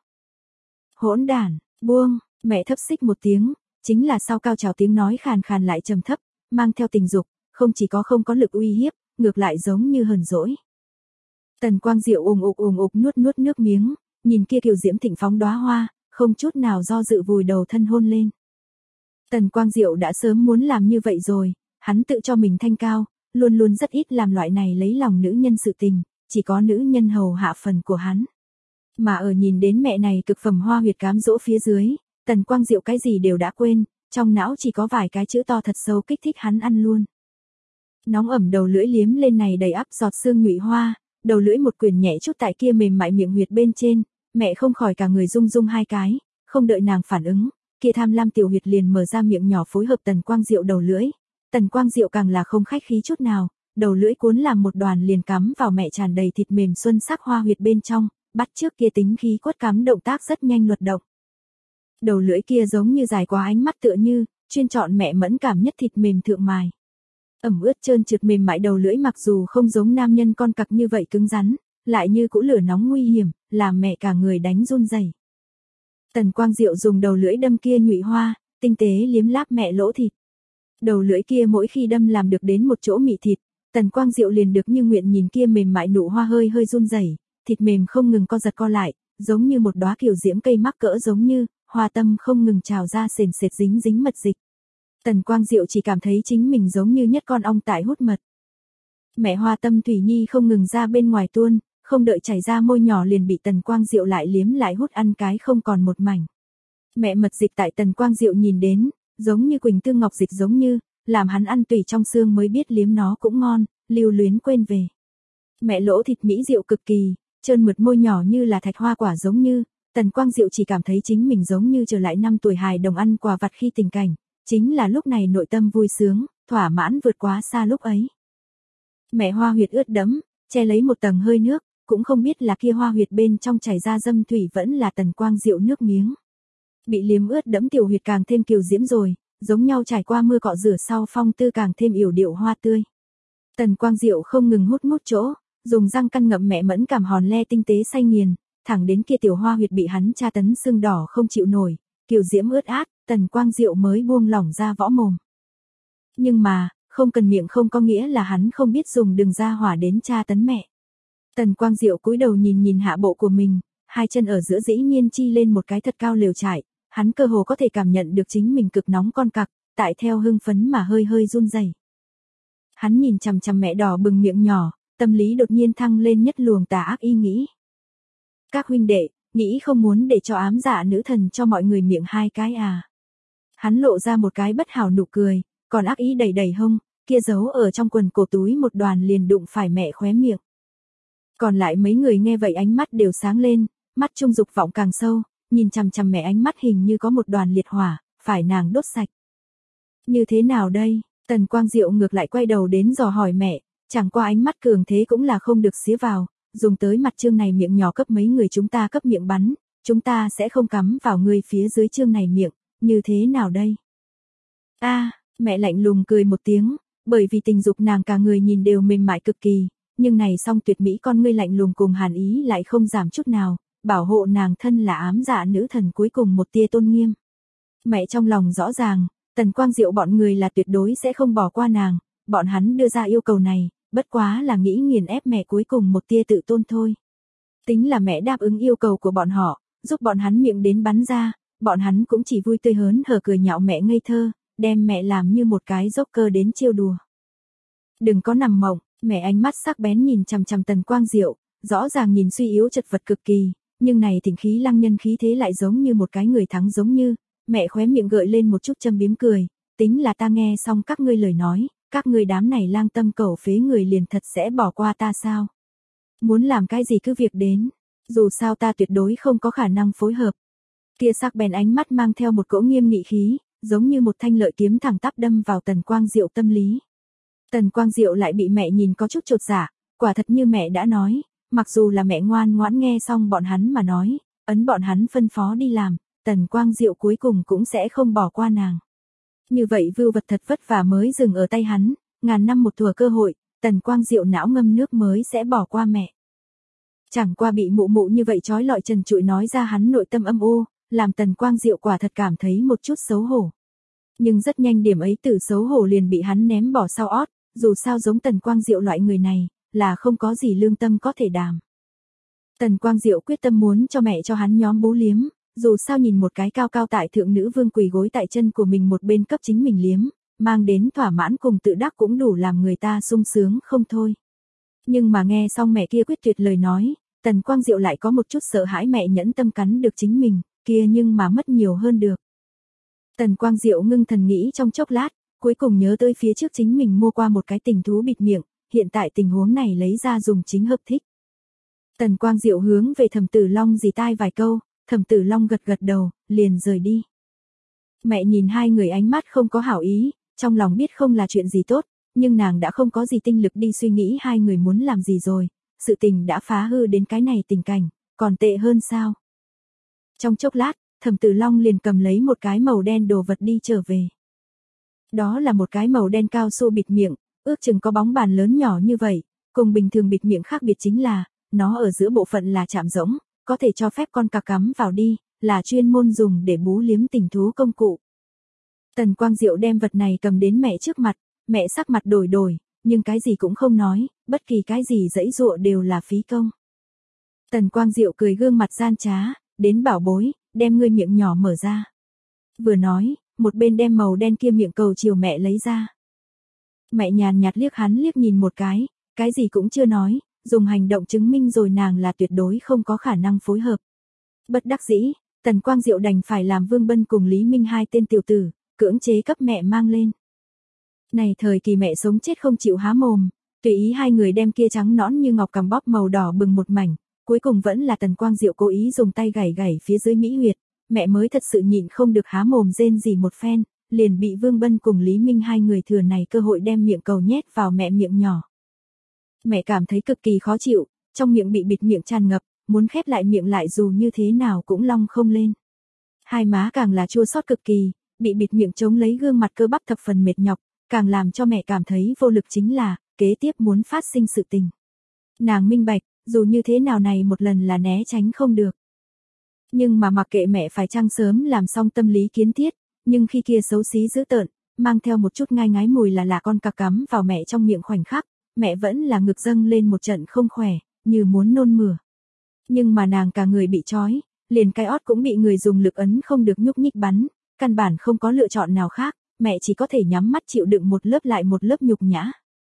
Hỗn đản, buông, mẹ thấp xích một tiếng, chính là sau cao trào tiếng nói khàn khàn lại trầm thấp, mang theo tình dục, không chỉ có không có lực uy hiếp, ngược lại giống như hờn dỗi. Tần Quang Diệu ùng ục nuốt nước miếng, nhìn kia kiều diễm thịnh phóng đóa hoa, không chút nào do dự vùi đầu thân hôn lên. Tần Quang Diệu đã sớm muốn làm như vậy rồi, hắn tự cho mình thanh cao, luôn luôn rất ít làm loại này lấy lòng nữ nhân sự tình, chỉ có nữ nhân hầu hạ phần của hắn. Mà ở nhìn đến mẹ này cực phẩm hoa huyệt cám dỗ phía dưới, Tần Quang Diệu cái gì đều đã quên, trong não chỉ có vài cái chữ to thật sâu kích thích hắn ăn luôn. Nóng ẩm đầu lưỡi liếm lên này đầy ắp giọt sương nhụy hoa, đầu lưỡi một quyền nhẹ chút tại kia mềm mại miệng huyệt bên trên, mẹ không khỏi cả người rung rung hai cái, không đợi nàng phản ứng, kia tham lam tiểu huyệt liền mở ra miệng nhỏ phối hợp Tần Quang Diệu đầu lưỡi. Tần Quang Diệu càng là không khách khí chút nào, đầu lưỡi cuốn làm một đoàn liền cắm vào mẹ tràn đầy thịt mềm xuân sắc hoa huyệt bên trong, bắt trước kia tính khí quất cắm động tác rất nhanh luật động. Đầu lưỡi kia giống như dài quá ánh mắt tựa như, chuyên chọn mẹ mẫn cảm nhất thịt mềm thượng mài. Ẩm ướt trơn trượt mềm mại đầu lưỡi mặc dù không giống nam nhân con cặc như vậy cứng rắn, lại như cũ lửa nóng nguy hiểm, làm mẹ cả người đánh run rẩy. Tần Quang Diệu dùng đầu lưỡi đâm kia nhụy hoa, tinh tế liếm láp mẹ lỗ thịt. Đầu lưỡi kia mỗi khi đâm làm được đến một chỗ mị thịt, Tần Quang Diệu liền được như nguyện nhìn kia mềm mại nụ hoa hơi hơi run rẩy, thịt mềm không ngừng co giật co lại, giống như một đóa kiều diễm cây mắc cỡ giống như, hoa tâm không ngừng trào ra sền sệt dính dính mật dịch. Tần Quang Diệu chỉ cảm thấy chính mình giống như nhất con ong tại hút mật. Mẹ hoa tâm thủy nhi không ngừng ra bên ngoài tuôn, không đợi chảy ra môi nhỏ liền bị Tần Quang Diệu lại liếm lại hút ăn cái không còn một mảnh. Mẹ mật dịch tại Tần Quang Diệu nhìn đến, giống như quỳnh tương ngọc dịch giống như, làm hắn ăn tùy trong xương mới biết liếm nó cũng ngon, lưu luyến quên về. Mẹ lỗ thịt mỹ diệu cực kỳ, trơn mượt môi nhỏ như là thạch hoa quả giống như, Tần Quang Diệu chỉ cảm thấy chính mình giống như trở lại 5 tuổi hài đồng ăn quà vặt khi tình cảnh, chính là lúc này nội tâm vui sướng, thỏa mãn vượt quá xa lúc ấy. Mẹ hoa huyệt ướt đẫm, che lấy một tầng hơi nước, cũng không biết là kia hoa huyệt bên trong chảy ra dâm thủy vẫn là Tần Quang Diệu nước miếng. Bị liếm ướt đẫm tiểu huyệt càng thêm kiều diễm rồi, giống nhau trải qua mưa cọ rửa sau phong tư càng thêm yểu điệu hoa tươi. Tần Quang Diệu không ngừng hút mút chỗ, dùng răng căn ngậm mẹ mẫn cảm hòn le tinh tế say nghiền, thẳng đến kia tiểu hoa huyệt bị hắn tra tấn sưng đỏ không chịu nổi, kiều diễm ướt át, Tần Quang Diệu mới buông lỏng ra võ mồm. Nhưng mà, không cần miệng không có nghĩa là hắn không biết dùng đường ra hỏa đến tra tấn mẹ. Tần Quang Diệu cúi đầu nhìn nhìn hạ bộ của mình, hai chân ở giữa dĩ nhiên chi lên một cái thật cao lều trải, hắn cơ hồ có thể cảm nhận được chính mình cực nóng con cặc, tại theo hưng phấn mà hơi hơi run rẩy. Hắn nhìn chằm chằm mẹ đỏ bừng miệng nhỏ, tâm lý đột nhiên thăng lên nhất luồng tà ác ý nghĩ. Các huynh đệ, nghĩ không muốn để cho ám dạ nữ thần cho mọi người miệng hai cái à. Hắn lộ ra một cái bất hảo nụ cười, còn ác ý đầy đầy hông, kia giấu ở trong quần cổ túi một đoàn liền đụng phải mẹ khóe miệng. Còn lại mấy người nghe vậy ánh mắt đều sáng lên, mắt trung dục vọng càng sâu, nhìn chằm chằm mẹ ánh mắt hình như có một đoàn liệt hỏa, phải nàng đốt sạch. Như thế nào đây? Tần Quang Diệu ngược lại quay đầu đến dò hỏi mẹ, chẳng qua ánh mắt cường thế cũng là không được xía vào, dùng tới mặt chương này miệng nhỏ cấp mấy người chúng ta cấp miệng bắn, chúng ta sẽ không cắm vào người phía dưới chương này miệng, như thế nào đây? Mẹ lạnh lùng cười một tiếng, bởi vì tình dục nàng cả người nhìn đều mềm mại cực kỳ, nhưng này song tuyệt mỹ con ngươi lạnh lùng cùng hàn ý lại không giảm chút nào, bảo hộ nàng thân là ám dạ nữ thần cuối cùng một tia tôn nghiêm. Mẹ trong lòng rõ ràng, Tần Quang Diệu bọn người là tuyệt đối sẽ không bỏ qua nàng, bọn hắn đưa ra yêu cầu này, bất quá là nghĩ nghiền ép mẹ cuối cùng một tia tự tôn thôi. Tính là mẹ đáp ứng yêu cầu của bọn họ, giúp bọn hắn miệng đến bắn ra, bọn hắn cũng chỉ vui tươi hớn hở cười nhạo mẹ ngây thơ, đem mẹ làm như một cái joker đến trêu đùa. Đừng có nằm mộng, mẹ ánh mắt sắc bén nhìn chằm chằm Tần Quang Diệu, rõ ràng nhìn suy yếu chật vật cực kỳ, nhưng này thịnh khí lăng nhân khí thế lại giống như một cái người thắng giống như, mẹ khóe miệng gợi lên một chút châm biếm cười, tính là ta nghe xong các ngươi lời nói, các ngươi đám này lang tâm cẩu phế người liền thật sẽ bỏ qua ta sao? Muốn làm cái gì cứ việc đến, dù sao ta tuyệt đối không có khả năng phối hợp. Kia sắc bén ánh mắt mang theo một cỗ nghiêm nghị khí, giống như một thanh lợi kiếm thẳng tắp đâm vào Tần Quang Diệu tâm lý. Tần Quang Diệu lại bị mẹ nhìn có chút chột dạ, quả thật như mẹ đã nói, mặc dù là mẹ ngoan ngoãn nghe xong bọn hắn mà nói, ấn bọn hắn phân phó đi làm, Tần Quang Diệu cuối cùng cũng sẽ không bỏ qua nàng. Như vậy vưu vật thật vất vả mới dừng ở tay hắn, ngàn năm một thủa cơ hội, Tần Quang Diệu não ngâm nước mới sẽ bỏ qua mẹ. Chẳng qua bị mụ mụ như vậy trói lọi trần trụi nói ra hắn nội tâm âm u, làm Tần Quang Diệu quả thật cảm thấy một chút xấu hổ. Nhưng rất nhanh điểm ấy từ xấu hổ liền bị hắn ném bỏ sau ót, dù sao giống Tần Quang Diệu loại người này, là không có gì lương tâm có thể đàm. Tần Quang Diệu quyết tâm muốn cho mẹ cho hắn nhóm bú liếm, dù sao nhìn một cái cao cao tại thượng nữ vương quỳ gối tại chân của mình một bên cấp chính mình liếm, mang đến thỏa mãn cùng tự đắc cũng đủ làm người ta sung sướng không thôi. Nhưng mà nghe xong mẹ kia quyết tuyệt lời nói, Tần Quang Diệu lại có một chút sợ hãi mẹ nhẫn tâm cắn được chính mình, kia nhưng mà mất nhiều hơn được. Tần Quang Diệu ngưng thần nghĩ trong chốc lát, cuối cùng nhớ tới phía trước chính mình mua qua một cái tình thú bịt miệng, hiện tại tình huống này lấy ra dùng chính hợp thích. Tần Quang Diệu hướng về Thẩm Tử Long rì tai vài câu, Thẩm Tử Long gật gật đầu, liền rời đi. Mẹ nhìn hai người ánh mắt không có hảo ý, trong lòng biết không là chuyện gì tốt, nhưng nàng đã không có gì tinh lực đi suy nghĩ hai người muốn làm gì rồi, sự tình đã phá hư đến cái này tình cảnh, còn tệ hơn sao. Trong chốc lát, Thẩm Tử Long liền cầm lấy một cái màu đen đồ vật đi trở về. Đó là một cái màu đen cao su bịt miệng, ước chừng có bóng bàn lớn nhỏ như vậy, cùng bình thường bịt miệng khác biệt chính là, nó ở giữa bộ phận là chạm rỗng, có thể cho phép con cá cắm vào đi, là chuyên môn dùng để bú liếm tình thú công cụ. Tần Quang Diệu đem vật này cầm đến mẹ trước mặt, mẹ sắc mặt đổi đổi, nhưng cái gì cũng không nói, bất kỳ cái gì giãy giụa đều là phí công. Tần Quang Diệu cười gương mặt gian trá, đến bảo bối, đem ngươi miệng nhỏ mở ra. Vừa nói, một bên đem màu đen kia miệng cầu chiều mẹ lấy ra. Mẹ nhàn nhạt liếc hắn liếc nhìn một cái gì cũng chưa nói, dùng hành động chứng minh rồi nàng là tuyệt đối không có khả năng phối hợp. Bất đắc dĩ, Tần Quang Diệu đành phải làm Vương Bân cùng Lý Minh hai tên tiểu tử, cưỡng chế cấp mẹ mang lên. Này thời kỳ mẹ sống chết không chịu há mồm, tùy ý hai người đem kia trắng nõn như ngọc cằm bóp màu đỏ bừng một mảnh, cuối cùng vẫn là Tần Quang Diệu cố ý dùng tay gảy gảy phía dưới mỹ huyệt, mẹ mới thật sự nhịn không được há mồm rên rỉ một phen, liền bị Vương Bân cùng Lý Minh hai người thừa này cơ hội đem miệng cầu nhét vào mẹ miệng nhỏ. Mẹ cảm thấy cực kỳ khó chịu, trong miệng bị bịt miệng tràn ngập, muốn khép lại miệng lại dù như thế nào cũng long không lên. Hai má càng là chua xót cực kỳ, bị bịt miệng chống lấy gương mặt cơ bắp thập phần mệt nhọc, càng làm cho mẹ cảm thấy vô lực chính là, kế tiếp muốn phát sinh sự tình. Nàng minh bạch, dù như thế nào này một lần là né tránh không được. Nhưng mà mặc kệ mẹ phải chăng sớm làm xong tâm lý kiến thiết, nhưng khi kia xấu xí dữ tợn, mang theo một chút ngai ngái mùi là con cá cắm vào mẹ trong miệng khoảnh khắc, mẹ vẫn là ngực dâng lên một trận không khỏe, như muốn nôn mửa. Nhưng mà nàng cả người bị trói, liền cái ót cũng bị người dùng lực ấn không được nhúc nhích bắn, căn bản không có lựa chọn nào khác, mẹ chỉ có thể nhắm mắt chịu đựng một lớp lại một lớp nhục nhã.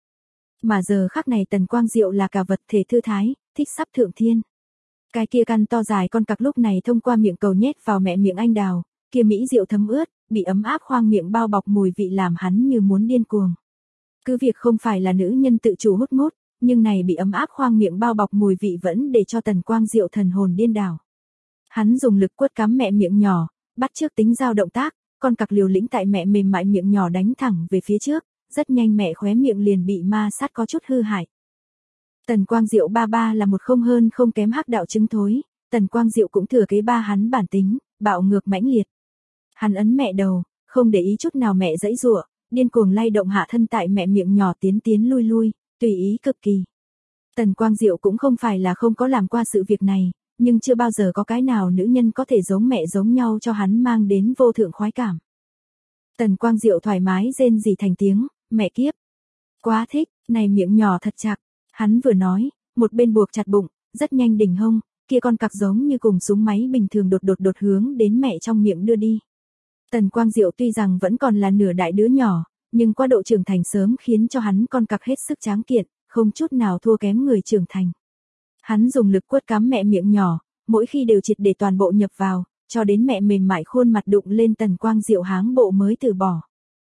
Mà giờ khắc này Tần Quang Diệu là cả vật thể thư thái, thích sắp thượng thiên. Cái kia căn to dài con cặc lúc này thông qua miệng cầu nhét vào mẹ miệng anh đào, kia mỹ rượu thấm ướt, bị ấm áp khoang miệng bao bọc mùi vị làm hắn như muốn điên cuồng. Cứ việc không phải là nữ nhân tự chủ hút mút, nhưng này bị ấm áp khoang miệng bao bọc mùi vị vẫn để cho Tần Quang Diệu thần hồn điên đảo. Hắn dùng lực quất cắm mẹ miệng nhỏ, bắt chước tính giao động tác, con cặc liều lĩnh tại mẹ mềm mại miệng nhỏ đánh thẳng về phía trước, rất nhanh mẹ khóe miệng liền bị ma sát có chút hư hại. Tần Quang Diệu ba ba là một không hơn không kém hắc đạo chứng thối, Tần Quang Diệu cũng thừa kế ba hắn bản tính, bạo ngược mãnh liệt. Hắn ấn mẹ đầu, không để ý chút nào mẹ giãy giụa, điên cuồng lay động hạ thân tại mẹ miệng nhỏ tiến tiến lui lui, tùy ý cực kỳ. Tần Quang Diệu cũng không phải là không có làm qua sự việc này, nhưng chưa bao giờ có cái nào nữ nhân có thể giống mẹ giống nhau cho hắn mang đến vô thượng khoái cảm. Tần Quang Diệu thoải mái rên rỉ thành tiếng, mẹ kiếp. Quá thích, này miệng nhỏ thật chặt. Hắn vừa nói, một bên buộc chặt bụng, rất nhanh đỉnh hông, kia con cặc giống như cùng súng máy bình thường đột hướng đến mẹ trong miệng đưa đi. Tần Quang Diệu tuy rằng vẫn còn là nửa đại đứa nhỏ, nhưng qua độ trưởng thành sớm khiến cho hắn con cặc hết sức tráng kiện, không chút nào thua kém người trưởng thành. Hắn dùng lực quất cắm mẹ miệng nhỏ, mỗi khi đều triệt để toàn bộ nhập vào, cho đến mẹ mềm mại khuôn mặt đụng lên Tần Quang Diệu háng bộ mới từ bỏ.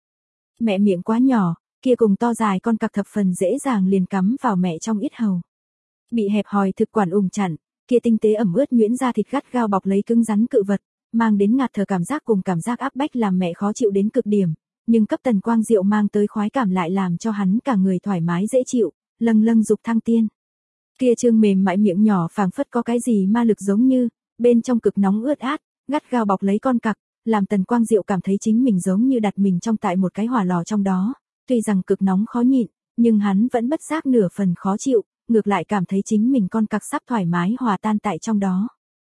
Mẹ miệng quá nhỏ, kia cùng to dài con cặc thập phần dễ dàng liền cắm vào mẹ trong yết hầu. Bị hẹp hòi thực quản ủng chặn, kia tinh tế ẩm ướt nhuyễn da thịt gắt gao bọc lấy cứng rắn cự vật, mang đến ngạt thở cảm giác cùng cảm giác áp bách làm mẹ khó chịu đến cực điểm, nhưng cấp Tần Quang Diệu mang tới khoái cảm lại làm cho hắn cả người thoải mái dễ chịu, lâng lâng dục thăng tiên. Kia trương mềm mại miệng nhỏ phảng phất có cái gì ma lực giống như, bên trong cực nóng ướt át, gắt gao bọc lấy con cặc, làm Tần Quang Diệu cảm thấy chính mình giống như đặt mình trong tại một cái hỏa lò trong đó, tuy rằng cực nóng khó nhịn, nhưng hắn vẫn bất giác nửa phần khó chịu, ngược lại cảm thấy chính mình con cặc sắp thoải mái hòa tan tại trong đó.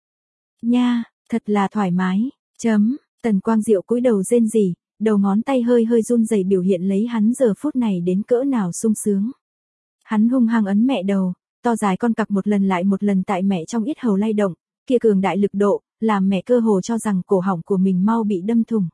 Nha, thật là thoải mái, Tần Quang Diệu cúi đầu rên rỉ, đầu ngón tay hơi hơi run rẩy biểu hiện lấy hắn giờ phút này đến cỡ nào sung sướng. Hắn hung hăng ấn mẹ đầu, to dài con cặc một lần lại một lần tại mẹ trong yết hầu lay động, kia cường đại lực độ, làm mẹ cơ hồ cho rằng cổ họng của mình mau bị đâm thủng.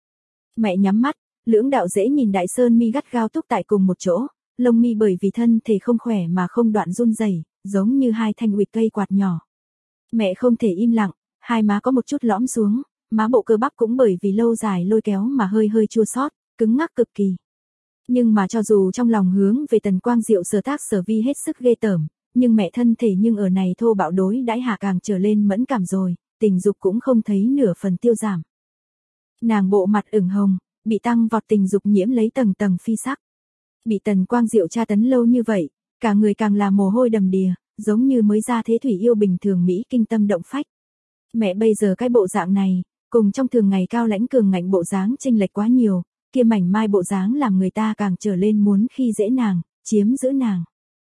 Mẹ nhắm mắt, lưỡng đạo dễ nhìn đại sơn mi gắt gao túc tại cùng một chỗ, lông mi bởi vì thân thể không khỏe mà không đoạn run rẩy, giống như hai thanh uỵt cây quạt nhỏ. Mẹ không thể im lặng, hai má có một chút lõm xuống, má bộ cơ bắp cũng bởi vì lâu dài lôi kéo mà hơi hơi chua xót, cứng ngắc cực kỳ. Nhưng mà cho dù trong lòng hướng về Tần Quang Diệu sở tác sở vi hết sức ghê tởm, nhưng mẹ thân thể nhưng ở này thô bạo đối đãi hạ càng trở lên mẫn cảm rồi, tình dục cũng không thấy nửa phần tiêu giảm. Nàng bộ mặt ửng hồng, bị tăng vọt tình dục nhiễm lấy tầng tầng phi sắc. Bị Tần Quang Diệu tra tấn lâu như vậy, cả người càng là mồ hôi đầm đìa, giống như mới ra thế thủy yêu bình thường mỹ kinh tâm động phách. Mẹ bây giờ cái bộ dạng này, cùng trong thường ngày cao lãnh cường ngạnh bộ dáng chênh lệch quá nhiều, kia mảnh mai bộ dáng làm người ta càng trở lên muốn khi dễ nàng, chiếm giữ nàng.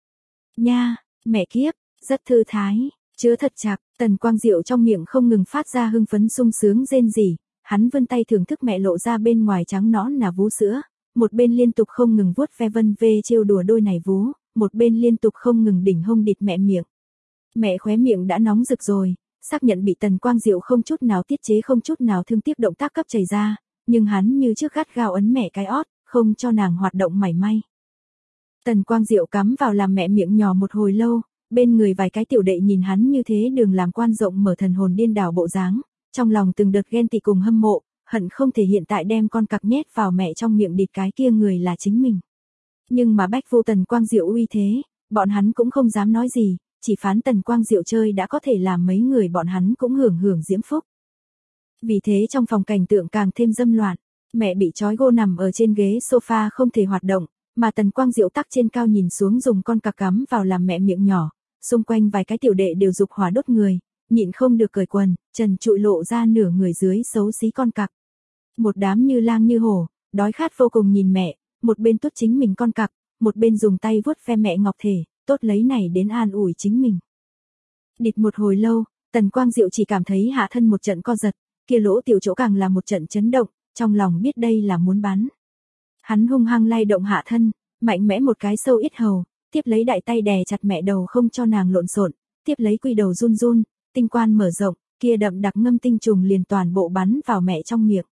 Nha, mẹ kiếp, rất thư thái, chứa thật chặt, Tần Quang Diệu trong miệng không ngừng phát ra hưng phấn sung sướng rên rỉ, hắn vươn tay thưởng thức mẹ lộ ra bên ngoài trắng nõn là vú sữa, một bên liên tục không ngừng vuốt ve vân vê trêu đùa đôi này vú, một bên liên tục không ngừng đỉnh hông địt mẹ miệng. Mẹ khóe miệng đã nóng rực rồi, xác nhận bị Tần Quang Diệu không chút nào tiết chế không chút nào thương tiếc động tác cấp chảy ra, nhưng hắn như trước gắt gao ấn mẹ cái ót, không cho nàng hoạt động mảy may. Tần Quang Diệu cắm vào làm mẹ miệng nhỏ một hồi lâu, bên người vài cái tiểu đệ nhìn hắn như thế đường làm quan rộng mở thần hồn điên đảo bộ dáng, trong lòng từng đợt ghen tị cùng hâm mộ, hận không thể hiện tại đem con cặc nhét vào mẹ trong miệng địt cái kia người là chính mình. Nhưng mà bách vô Tần Quang Diệu uy thế, bọn hắn cũng không dám nói gì, chỉ phán Tần Quang Diệu chơi đã có thể làm mấy người bọn hắn cũng hưởng hưởng diễm phúc. Vì thế trong phòng cảnh tượng càng thêm dâm loạn, mẹ bị trói gô nằm ở trên ghế sofa không thể hoạt động, mà Tần Quang Diệu tắc trên cao nhìn xuống dùng con cặc cắm vào làm mẹ miệng nhỏ, xung quanh vài cái tiểu đệ đều dục hỏa đốt người, nhịn không được cởi quần, trần trụi lộ ra nửa người dưới xấu xí con cặc. Một đám như lang như hổ, đói khát vô cùng nhìn mẹ, một bên tuốt chính mình con cặc, một bên dùng tay vuốt ve mẹ ngọc thể, tốt lấy này đến an ủi chính mình. Địt một hồi lâu, Tần Quang Diệu chỉ cảm thấy hạ thân một trận co giật, kia lỗ tiểu chỗ càng là một trận chấn động, trong lòng biết đây là muốn bắn. Hắn hung hăng lay động hạ thân, mạnh mẽ một cái sâu ít hầu, tiếp lấy đại tay đè chặt mẹ đầu không cho nàng lộn xộn, tiếp lấy quy đầu run run, tinh quan mở rộng, kia đậm đặc ngâm tinh trùng liền toàn bộ bắn vào mẹ trong miệng.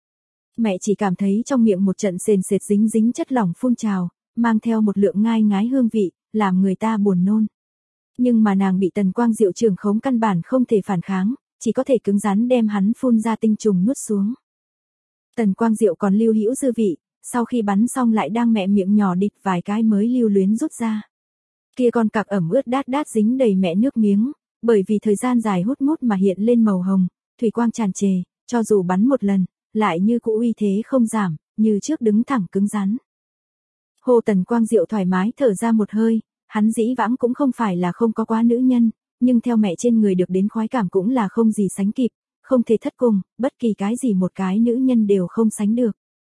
Mẹ chỉ cảm thấy trong miệng một trận sền sệt dính dính chất lỏng phun trào, mang theo một lượng ngai ngái hương vị, làm người ta buồn nôn. Nhưng mà nàng bị Tần Quang Diệu trường khống căn bản không thể phản kháng, chỉ có thể cứng rắn đem hắn phun ra tinh trùng nuốt xuống. Tần Quang Diệu còn lưu hữu dư vị, sau khi bắn xong lại đang mẹ miệng nhỏ địt vài cái mới lưu luyến rút ra. Kia con cặc ẩm ướt đát đát dính đầy mẹ nước miếng, bởi vì thời gian dài hút mút mà hiện lên màu hồng, thủy quang tràn trề, cho dù bắn một lần, lại như cũ uy thế không giảm, như trước đứng thẳng cứng rắn. Hồ Tần Quang Diệu thoải mái thở ra một hơi, hắn dĩ vãng cũng không phải là không có quá nữ nhân, nhưng theo mẹ trên người được đến khoái cảm cũng là không gì sánh kịp, không thể thất cùng, bất kỳ cái gì một cái nữ nhân đều không sánh được.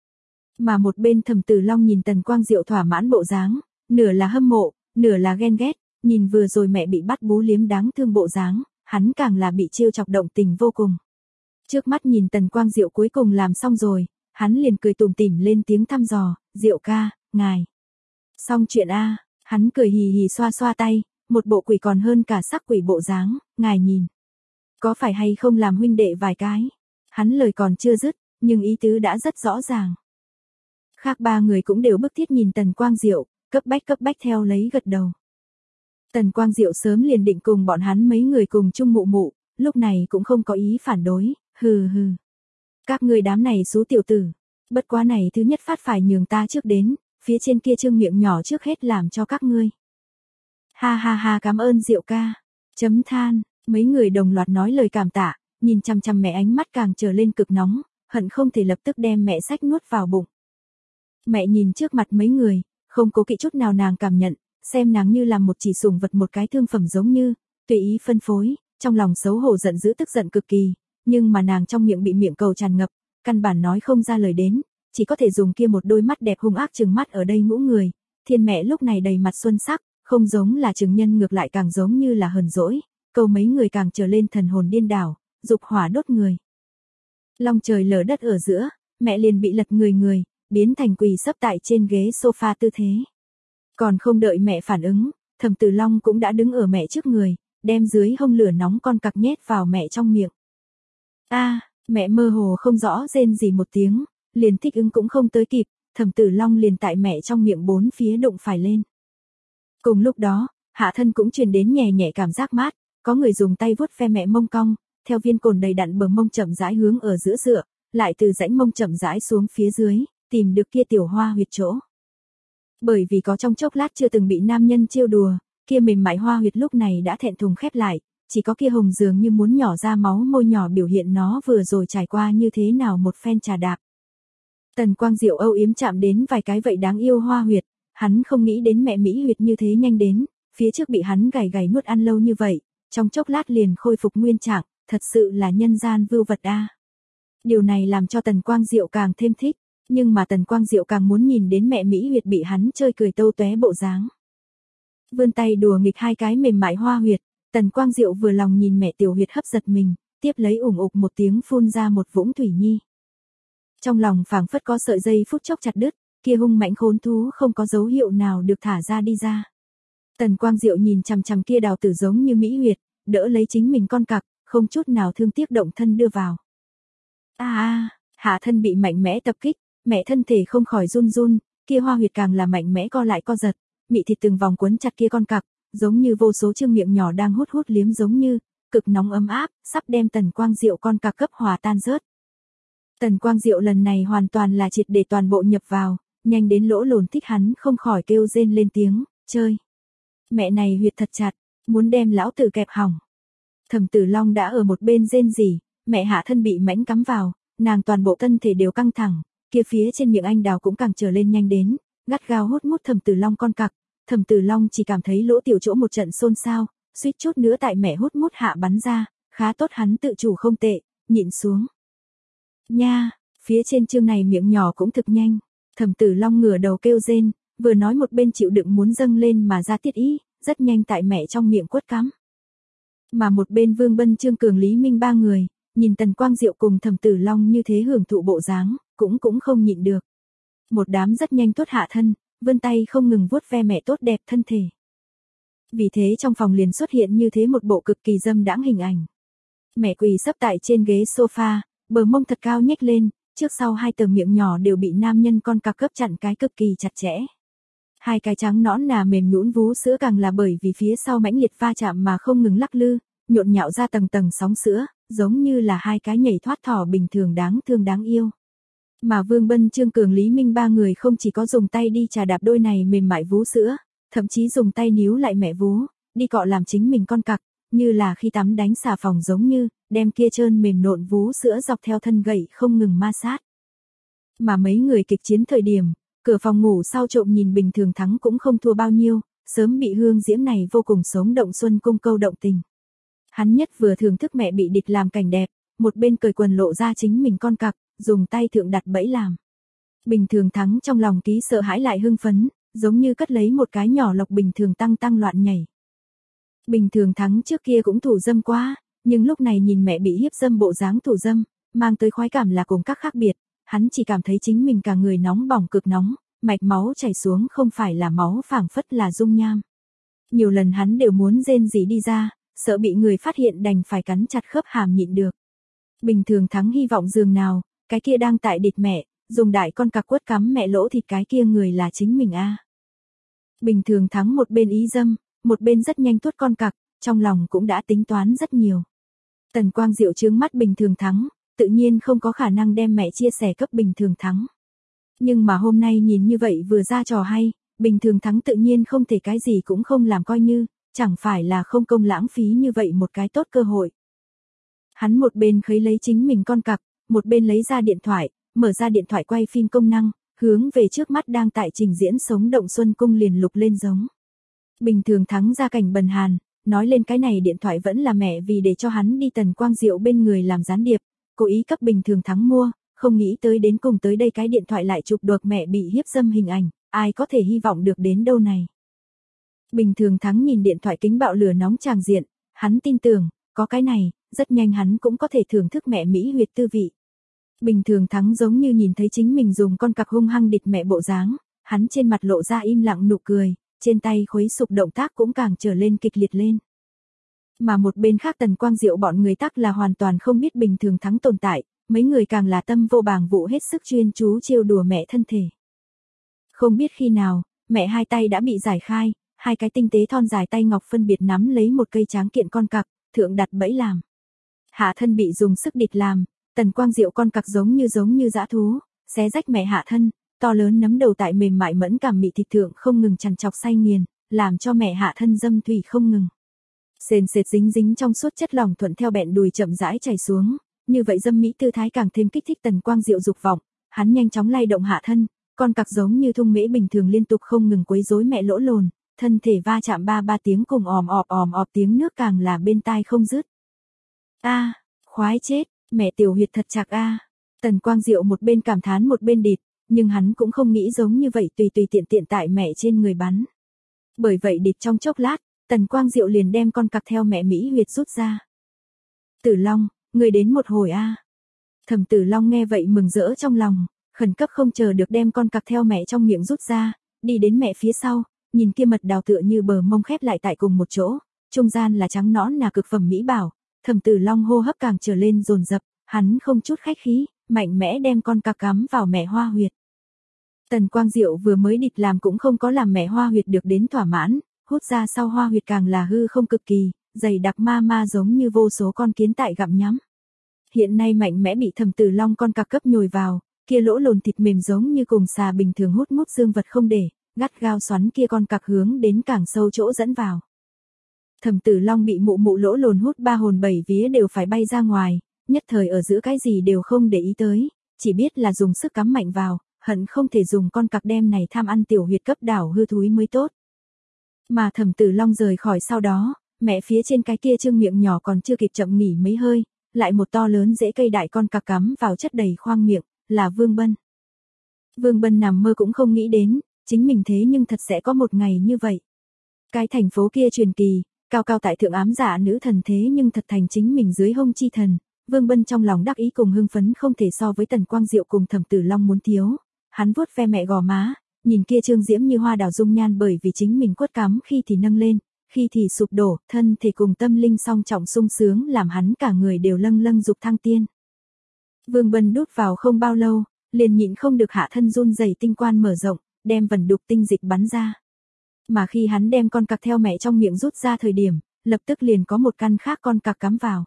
Mà một bên Thẩm Tử Long nhìn Tần Quang Diệu thỏa mãn bộ dáng, nửa là hâm mộ, nửa là ghen ghét, nhìn vừa rồi mẹ bị bắt bú liếm đáng thương bộ dáng, hắn càng là bị trêu chọc động tình vô cùng. Trước mắt nhìn Tần Quang Diệu cuối cùng làm xong rồi, hắn liền cười tủm tỉm lên tiếng thăm dò, "Diệu ca, ngài xong chuyện a?" Hắn cười hì hì xoa xoa tay, một bộ quỷ còn hơn cả sắc quỷ bộ dáng, "Ngài nhìn, có phải hay không làm huynh đệ vài cái?" Hắn lời còn chưa dứt, nhưng ý tứ đã rất rõ ràng. Khác ba người cũng đều bức thiết nhìn Tần Quang Diệu, cấp bách theo lấy gật đầu. Tần Quang Diệu sớm liền định cùng bọn hắn mấy người cùng chung mụ mụ, lúc này cũng không có ý phản đối, hừ hừ. Các ngươi đám này xú tiểu tử, bất quá này thứ nhất phát phải nhường ta trước đến, phía trên kia trương miệng nhỏ trước hết làm cho các ngươi. Ha ha ha, cảm ơn Diệu ca. Chấm than, mấy người đồng loạt nói lời cảm tạ, nhìn chằm chằm mẹ ánh mắt càng trở lên cực nóng, hận không thể lập tức đem mẹ xách nuốt vào bụng. Mẹ nhìn trước mặt mấy người, không cố kỵ chút nào nàng cảm nhận, xem nàng như là một chỉ sủng vật một cái thương phẩm giống như, tùy ý phân phối, trong lòng xấu hổ giận dữ tức giận cực kỳ, nhưng mà nàng trong miệng bị miệng cầu tràn ngập, căn bản nói không ra lời đến, chỉ có thể dùng kia một đôi mắt đẹp hung ác trừng mắt ở đây ngũ người. Thiên mẹ lúc này đầy mặt xuân sắc, không giống là trừng nhân ngược lại càng giống như là hờn dỗi, câu mấy người càng trở lên thần hồn điên đảo, dục hỏa đốt người. Long trời lở đất ở giữa, mẹ liền bị lật người, biến thành quỳ sấp tại trên ghế sofa tư thế. Còn không đợi mẹ phản ứng, Thẩm Tử Long cũng đã đứng ở mẹ trước người, đem dưới hông lửa nóng con cặc nhét vào mẹ trong miệng. A, mẹ mơ hồ không rõ rên gì một tiếng, liền thích ứng cũng không tới kịp, Thẩm Tử Long liền tại mẹ trong miệng bốn phía đụng phải lên. Cùng lúc đó, hạ thân cũng truyền đến nhẹ nhẹ cảm giác mát, có người dùng tay vuốt ve mẹ mông cong, theo viên cồn đầy đặn bờ mông chậm rãi hướng ở giữa dựa, lại từ rãnh mông chậm rãi xuống phía dưới, tìm được kia tiểu hoa huyệt chỗ. Bởi vì có trong chốc lát chưa từng bị nam nhân trêu đùa, kia mềm mại hoa huyệt lúc này đã thẹn thùng khép lại, chỉ có kia hồng dường như muốn nhỏ ra máu môi nhỏ biểu hiện nó vừa rồi trải qua như thế nào một phen trà đạp. Tần Quang Diệu âu yếm chạm đến vài cái vậy đáng yêu hoa huyệt, hắn không nghĩ đến mẹ Mỹ huyệt như thế nhanh đến, phía trước bị hắn gảy gảy nuốt ăn lâu như vậy, trong chốc lát liền khôi phục nguyên trạng, thật sự là nhân gian vưu vật a. Điều này làm cho Tần Quang Diệu càng thêm thích, nhưng mà Tần Quang Diệu càng muốn nhìn đến mẹ Mỹ huyệt bị hắn chơi cười tâu tóe bộ dáng. Vươn tay đùa nghịch hai cái mềm mại hoa huyệt, Tần Quang Diệu vừa lòng nhìn mẹ tiểu huyệt hấp giật mình, tiếp lấy ủng ục một tiếng phun ra một vũng thủy nhi. Trong lòng phảng phất có sợi dây phút chốc chặt đứt, kia hung mãnh khốn thú không có dấu hiệu nào được thả ra đi ra. Tần Quang Diệu nhìn chằm chằm kia đào tử giống như Mỹ huyệt, đỡ lấy chính mình con cặc, không chút nào thương tiếc động thân đưa vào. Hạ thân bị mạnh mẽ tập kích, mẹ thân thể không khỏi run run, kia hoa huyệt càng là mạnh mẽ co lại co giật, mị thịt từng vòng quấn chặt kia con cặc, giống như vô số chương miệng nhỏ đang hút hút liếm giống như, cực nóng ấm áp, sắp đem Tần Quang Diệu con cặc cấp hòa tan rớt. Tần Quang Diệu lần này hoàn toàn là triệt để toàn bộ nhập vào, nhanh đến lỗ lồn thích hắn không khỏi kêu rên lên tiếng, chơi. Mẹ này huyệt thật chặt, muốn đem lão tử kẹp hỏng. Thẩm Tử Long đã ở một bên rên rỉ, mẹ hạ thân bị mãnh cắm vào, nàng toàn bộ thân thể đều căng thẳng, kia phía trên miệng anh đào cũng càng trở lên nhanh đến, gắt gao hút mút Thẩm Tử Long con cặc. Thẩm Tử Long chỉ cảm thấy lỗ tiểu chỗ một trận xôn xao, suýt chút nữa tại mẹ hút mút hạ bắn ra, khá tốt hắn tự chủ không tệ, nhịn xuống. Nha, phía trên chương này miệng nhỏ cũng thực nhanh, Thẩm Tử Long ngửa đầu kêu rên, vừa nói một bên chịu đựng muốn dâng lên mà ra tiết ý, rất nhanh tại mẹ trong miệng quất cắm. Mà một bên Vương Bân Trương Cường Lý Minh ba người, nhìn Tần Quang Diệu cùng Thẩm Tử Long như thế hưởng thụ bộ dáng, cũng không nhịn được. Một đám rất nhanh tốt hạ thân, vươn tay không ngừng vuốt ve mẹ tốt đẹp thân thể. Vì thế trong phòng liền xuất hiện như thế một bộ cực kỳ dâm đãng hình ảnh. Mẹ quỳ sấp tại trên ghế sofa, bờ mông thật cao nhếch lên, trước sau hai tờ miệng nhỏ đều bị nam nhân con cặc cấp chặn cái cực kỳ chặt chẽ. Hai cái trắng nõn nà mềm nhũn vú sữa càng là bởi vì phía sau mãnh liệt va chạm mà không ngừng lắc lư, nhộn nhạo ra tầng tầng sóng sữa, giống như là hai cái nhảy thoát thỏ bình thường đáng thương đáng yêu. Mà Vương Bân Trương Cường Lý Minh ba người không chỉ có dùng tay đi trà đạp đôi này mềm mại vú sữa, thậm chí dùng tay níu lại mẹ vú, đi cọ làm chính mình con cặc, như là khi tắm đánh xà phòng giống như, đem kia trơn mềm nộn vú sữa dọc theo thân gậy không ngừng ma sát. Mà mấy người kịch chiến thời điểm, cửa phòng ngủ sau trộm nhìn bình thường thắng cũng không thua bao nhiêu, sớm bị hương diễm này vô cùng sống động xuân cung câu động tình. Hắn nhất vừa thưởng thức mẹ bị địch làm cảnh đẹp, một bên cởi quần lộ ra chính mình con cặc, dùng tay thượng đặt bẫy làm. Bình thường thắng trong lòng ký sợ hãi lại hưng phấn, giống như cất lấy một cái nhỏ lộc bình thường tăng loạn nhảy. Bình thường thắng trước kia cũng thủ dâm quá, nhưng lúc này nhìn mẹ bị hiếp dâm bộ dáng thủ dâm, mang tới khoái cảm là cùng các khác biệt, hắn chỉ cảm thấy chính mình cả người nóng bỏng cực nóng, mạch máu chảy xuống không phải là máu phảng phất là dung nham. Nhiều lần hắn đều muốn rên rỉ đi ra, sợ bị người phát hiện đành phải cắn chặt khớp hàm nhịn được. Bình thường thắng hy vọng giường nào, cái kia đang tại địch mẹ, dùng đại con cặc quất cắm mẹ lỗ thịt cái kia người là chính mình a. Bình thường thắng một bên ý dâm, một bên rất nhanh tuốt con cặc, trong lòng cũng đã tính toán rất nhiều. Tần Quang Diệu trướng mắt bình thường thắng, tự nhiên không có khả năng đem mẹ chia sẻ cấp bình thường thắng. Nhưng mà hôm nay nhìn như vậy vừa ra trò hay, bình thường thắng tự nhiên không thể cái gì cũng không làm coi như, chẳng phải là không công lãng phí như vậy một cái tốt cơ hội. Hắn một bên khấy lấy chính mình con cặc, một bên lấy ra điện thoại, mở ra điện thoại quay phim công năng, hướng về trước mắt đang tại trình diễn sống động xuân cung liền lục lên giống. Bình thường thắng ra cảnh bần hàn, nói lên cái này điện thoại vẫn là mẹ vì để cho hắn đi Tần Quang Diệu bên người làm gián điệp, cố ý cấp bình thường thắng mua, không nghĩ tới đến cùng tới đây cái điện thoại lại chụp được mẹ bị hiếp dâm hình ảnh, ai có thể hy vọng được đến đâu này. Bình thường thắng nhìn điện thoại kính bạo lửa nóng tràng diện, hắn tin tưởng, có cái này, rất nhanh hắn cũng có thể thưởng thức mẹ Mỹ huyệt tư vị. Bình thường thắng giống như nhìn thấy chính mình dùng con cặc hung hăng địch mẹ bộ dáng, hắn trên mặt lộ ra im lặng nụ cười, trên tay khuấy sục động tác cũng càng trở lên kịch liệt lên. Mà một bên khác Tần Quang Diệu bọn người tắc là hoàn toàn không biết bình thường thắng tồn tại, mấy người càng là tâm vô bàng vụ hết sức chuyên chú trêu đùa mẹ thân thể. Không biết khi nào, mẹ hai tay đã bị giải khai, hai cái tinh tế thon dài tay ngọc phân biệt nắm lấy một cây tráng kiện con cặc, thượng đặt bẫy làm. Hạ thân bị dùng sức địch làm, Tần Quang Diệu con cặc giống như dã thú, xé rách mẹ hạ thân, to lớn nấm đầu tại mềm mại mẫn cảm mị thịt thượng không ngừng chằn chọc say nghiền, làm cho mẹ hạ thân dâm thủy không ngừng. Sền sệt dính trong suốt chất lỏng thuận theo bẹn đùi chậm rãi chảy xuống, như vậy dâm mỹ tư thái càng thêm kích thích Tần Quang Diệu dục vọng, hắn nhanh chóng lay động hạ thân, con cặc giống như thung mễ bình thường liên tục không ngừng quấy rối mẹ lỗ lồn, thân thể va chạm ba tiếng cùng òm ọp tiếng nước càng là bên tai không dứt. A, khoái chết, mẹ tiểu huyệt thật chạc a. Tần Quang Diệu một bên cảm thán một bên địt, nhưng hắn cũng không nghĩ giống như vậy tùy tiện tại mẹ trên người bắn. Bởi vậy địt trong chốc lát, Tần Quang Diệu liền đem con cặc theo mẹ mỹ huyệt rút ra. Tử Long, người đến một hồi a. Thẩm Tử Long nghe vậy mừng rỡ trong lòng, khẩn cấp không chờ được đem con cặc theo mẹ trong miệng rút ra, đi đến mẹ phía sau, nhìn kia mật đào tựa như bờ mông khép lại tại cùng một chỗ, trung gian là trắng nõn là cực phẩm mỹ bảo, Thẩm Tử Long hô hấp càng trở lên dồn dập, hắn không chút khách khí, mạnh mẽ đem con cặc cắm vào mẹ hoa huyệt. Tần Quang Diệu vừa mới địt làm cũng không có làm mẹ hoa huyệt được đến thỏa mãn, hút ra sau hoa huyệt càng là hư không cực kỳ, dày đặc ma giống như vô số con kiến tại gặm nhắm. Hiện nay mạnh mẽ bị Thẩm Tử Long con cặc cấp nhồi vào, kia lỗ lồn thịt mềm giống như cùng xà bình thường hút dương vật không để, gắt gao xoắn kia con cặc hướng đến càng sâu chỗ dẫn vào. Thẩm Tử Long bị mụ lỗ lồn hút ba hồn bảy vía đều phải bay ra ngoài, nhất thời ở giữa cái gì đều không để ý tới, chỉ biết là dùng sức cắm mạnh vào, hận không thể dùng con cặc đem này tham ăn tiểu huyệt cấp đảo hư thúi mới tốt. Mà Thẩm Tử Long rời khỏi sau đó, mẹ phía trên cái kia trương miệng nhỏ còn chưa kịp chậm nghỉ mấy hơi, lại một to lớn rễ cây đại con cặc cắm vào chất đầy khoang miệng, là Vương Bân. Vương Bân nằm mơ cũng không nghĩ đến, chính mình thế nhưng thật sẽ có một ngày như vậy. Cái thành phố kia truyền kỳ, cao tại thượng ám dạ nữ thần thế nhưng thật thành chính mình dưới hông chi thần, Vương Bân trong lòng đắc ý cùng hưng phấn không thể so với Tần Quang Diệu cùng Thẩm Tử Long muốn thiếu, hắn vuốt ve mẹ gò má, nhìn kia trương diễm như hoa đào dung nhan bởi vì chính mình quất cắm khi thì nâng lên, khi thì sụp đổ, thân thể cùng tâm linh song trọng sung sướng làm hắn cả người đều lâng dục thăng tiên. Vương Bân đút vào không bao lâu, liền nhịn không được hạ thân run rẩy tinh quan mở rộng, đem vần đục tinh dịch bắn ra. Mà khi hắn đem con cặc theo mẹ trong miệng rút ra thời điểm, lập tức liền có một căn khác con cặc cắm vào.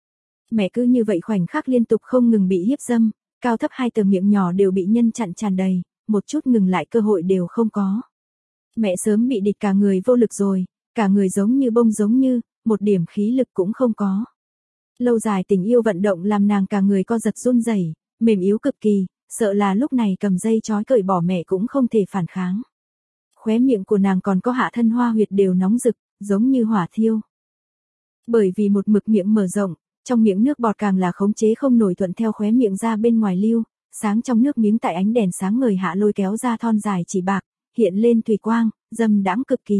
Mẹ cứ như vậy khoảnh khắc liên tục không ngừng bị hiếp dâm, cao thấp hai tờ miệng nhỏ đều bị nhân chặn tràn đầy, một chút ngừng lại cơ hội đều không có. Mẹ sớm bị địt cả người vô lực rồi, cả người giống như bông giống như, một điểm khí lực cũng không có. Lâu dài tình yêu vận động làm nàng cả người co giật run rẩy, mềm yếu cực kỳ, sợ là lúc này cầm dây trói cởi bỏ mẹ cũng không thể phản kháng. Khóe miệng của nàng còn có hạ thân hoa huyệt đều nóng rực, giống như hỏa thiêu. Bởi vì một mực miệng mở rộng, trong miệng nước bọt càng là khống chế không nổi thuận theo khóe miệng ra bên ngoài lưu, sáng trong nước miếng tại ánh đèn sáng ngời hạ lôi kéo ra thon dài chỉ bạc, hiện lên thủy quang, dâm đãng cực kỳ.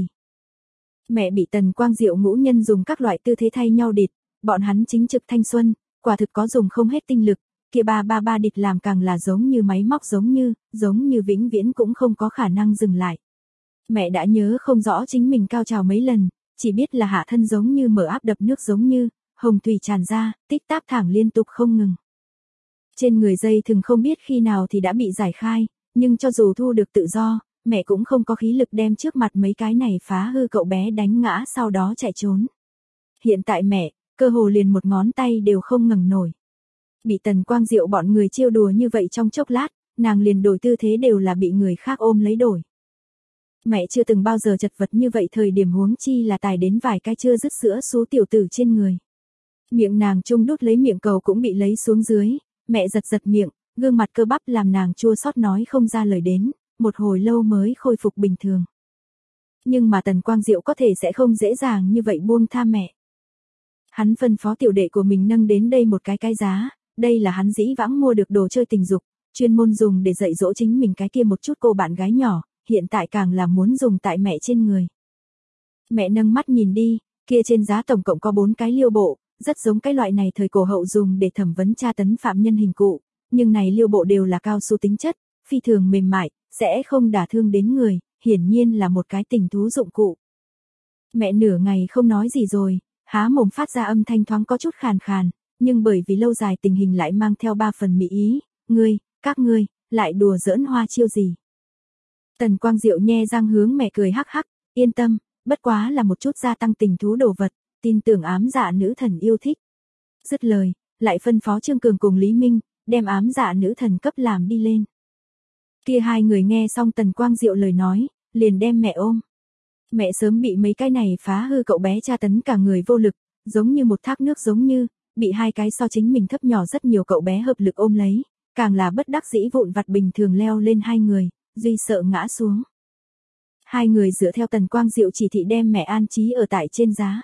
Mẹ bị Tần Quang Diệu ngũ nhân dùng các loại tư thế thay nhau địt, bọn hắn chính trực thanh xuân, quả thực có dùng không hết tinh lực, kia ba địt làm càng là giống như máy móc giống như vĩnh viễn cũng không có khả năng dừng lại. Mẹ đã nhớ không rõ chính mình cao trào mấy lần, chỉ biết là hạ thân giống như mở áp đập nước giống như, hồng thủy tràn ra, tích táp thẳng liên tục không ngừng. Trên người dây thừng không biết khi nào thì đã bị giải khai, nhưng cho dù thu được tự do, mẹ cũng không có khí lực đem trước mặt mấy cái này phá hư cậu bé đánh ngã sau đó chạy trốn. Hiện tại mẹ, cơ hồ liền một ngón tay đều không ngẩng nổi. Bị Tần Quang Diệu bọn người trêu đùa như vậy trong chốc lát, nàng liền đổi tư thế đều là bị người khác ôm lấy đổi. Mẹ chưa từng bao giờ chật vật như vậy thời điểm huống chi là tài đến vài cái chưa dứt sữa số tiểu tử trên người. Miệng nàng chung đút lấy miệng cầu cũng bị lấy xuống dưới, mẹ giật miệng, gương mặt cơ bắp làm nàng chua xót nói không ra lời đến, một hồi lâu mới khôi phục bình thường. Nhưng mà Tần Quang Diệu có thể sẽ không dễ dàng như vậy buông tha mẹ. Hắn phân phó tiểu đệ của mình nâng đến đây một cái giá, đây là hắn dĩ vãng mua được đồ chơi tình dục, chuyên môn dùng để dạy dỗ chính mình cái kia một chút cô bạn gái nhỏ, hiện tại càng là muốn dùng tại mẹ trên người. Mẹ nâng mắt nhìn đi, kia trên giá tổng cộng có 4 cái liêu bộ, rất giống cái loại này thời cổ hậu dùng để thẩm vấn tra tấn phạm nhân hình cụ, nhưng này liêu bộ đều là cao su tính chất, phi thường mềm mại, sẽ không đả thương đến người, hiển nhiên là một cái tình thú dụng cụ. Mẹ nửa ngày không nói gì rồi, há mồm phát ra âm thanh thoáng có chút khàn khàn, nhưng bởi vì lâu dài tình hình lại mang theo 3 phần mỹ ý, các ngươi, lại đùa giỡn hoa chiêu gì. Tần Quang Diệu nhe răng hướng mẹ cười hắc hắc, yên tâm, bất quá là một chút gia tăng tình thú đồ vật, tin tưởng ám dạ nữ thần yêu thích. Dứt lời, lại phân phó Trương Cường cùng Lý Minh, đem ám dạ nữ thần cấp làm đi lên. Kia hai người nghe xong Tần Quang Diệu lời nói, liền đem mẹ ôm. Mẹ sớm bị mấy cái này phá hư cậu bé tra tấn cả người vô lực, giống như một thác nước giống như, bị hai cái so chính mình thấp nhỏ rất nhiều cậu bé hợp lực ôm lấy, càng là bất đắc dĩ vụn vặt bình thường leo lên hai người, duy sợ ngã xuống. Hai người dựa theo Tần Quang Diệu chỉ thị đem mẹ an trí ở tại trên giá.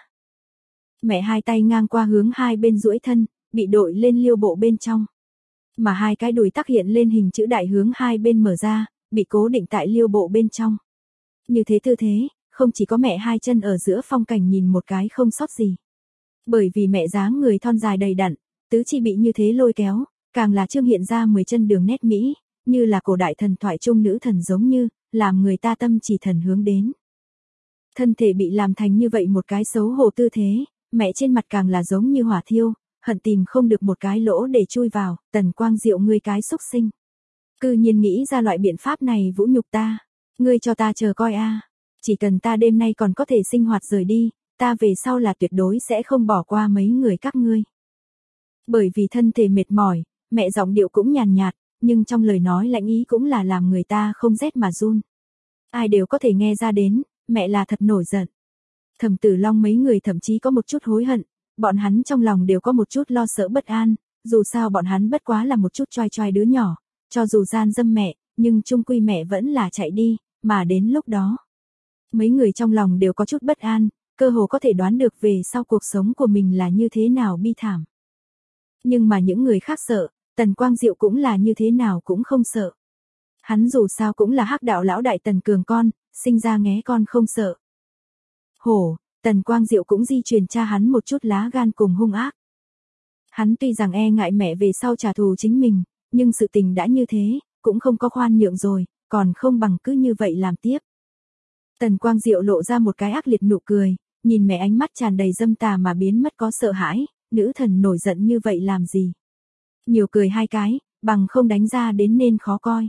Mẹ hai tay ngang qua hướng hai bên duỗi thân, bị đội lên liêu bộ bên trong. Mà hai cái đùi tắc hiện lên hình chữ đại hướng hai bên mở ra, bị cố định tại liêu bộ bên trong. Như thế tư thế, không chỉ có mẹ hai chân ở giữa phong cảnh nhìn một cái không sót gì. Bởi vì mẹ dáng người thon dài đầy đặn, tứ chi bị như thế lôi kéo, càng là trương hiện ra 10 chân đường nét mỹ, như là cổ đại thần thoại trung nữ thần giống như, làm người ta tâm chỉ thần hướng đến. Thân thể bị làm thành như vậy một cái xấu hổ tư thế, mẹ trên mặt càng là giống như hỏa thiêu, hận tìm không được một cái lỗ để chui vào. Tần Quang Diệu ngươi cái xúc sinh. Cư nhiên nghĩ ra loại biện pháp này vũ nhục ta, ngươi cho ta chờ coi a. Chỉ cần ta đêm nay còn có thể sinh hoạt rời đi, ta về sau là tuyệt đối sẽ không bỏ qua mấy người các ngươi. Bởi vì thân thể mệt mỏi, mẹ giọng điệu cũng nhàn nhạt, nhưng trong lời nói lãnh ý cũng là làm người ta không rét mà run. Ai đều có thể nghe ra đến, mẹ là thật nổi giận. Thẩm Tử Long mấy người thậm chí có một chút hối hận, bọn hắn trong lòng đều có một chút lo sợ bất an, dù sao bọn hắn bất quá là một chút choai choai đứa nhỏ, cho dù gian dâm mẹ, nhưng chung quy mẹ vẫn là chạy đi, mà đến lúc đó. Mấy người trong lòng đều có chút bất an, cơ hồ có thể đoán được về sau cuộc sống của mình là như thế nào bi thảm. Nhưng mà những người khác sợ, Tần Quang Diệu cũng là như thế nào cũng không sợ. Hắn dù sao cũng là hắc đạo lão đại Tần Cường con, sinh ra nghé con không sợ. Hổ, Tần Quang Diệu cũng di truyền cha hắn một chút lá gan cùng hung ác. Hắn tuy rằng e ngại mẹ về sau trả thù chính mình, nhưng sự tình đã như thế, cũng không có khoan nhượng rồi, còn không bằng cứ như vậy làm tiếp. Tần Quang Diệu lộ ra một cái ác liệt nụ cười, nhìn mẹ ánh mắt tràn đầy dâm tà mà biến mất có sợ hãi, nữ thần nổi giận như vậy làm gì. Nhiều cười hai cái, bằng không đánh ra đến nên khó coi.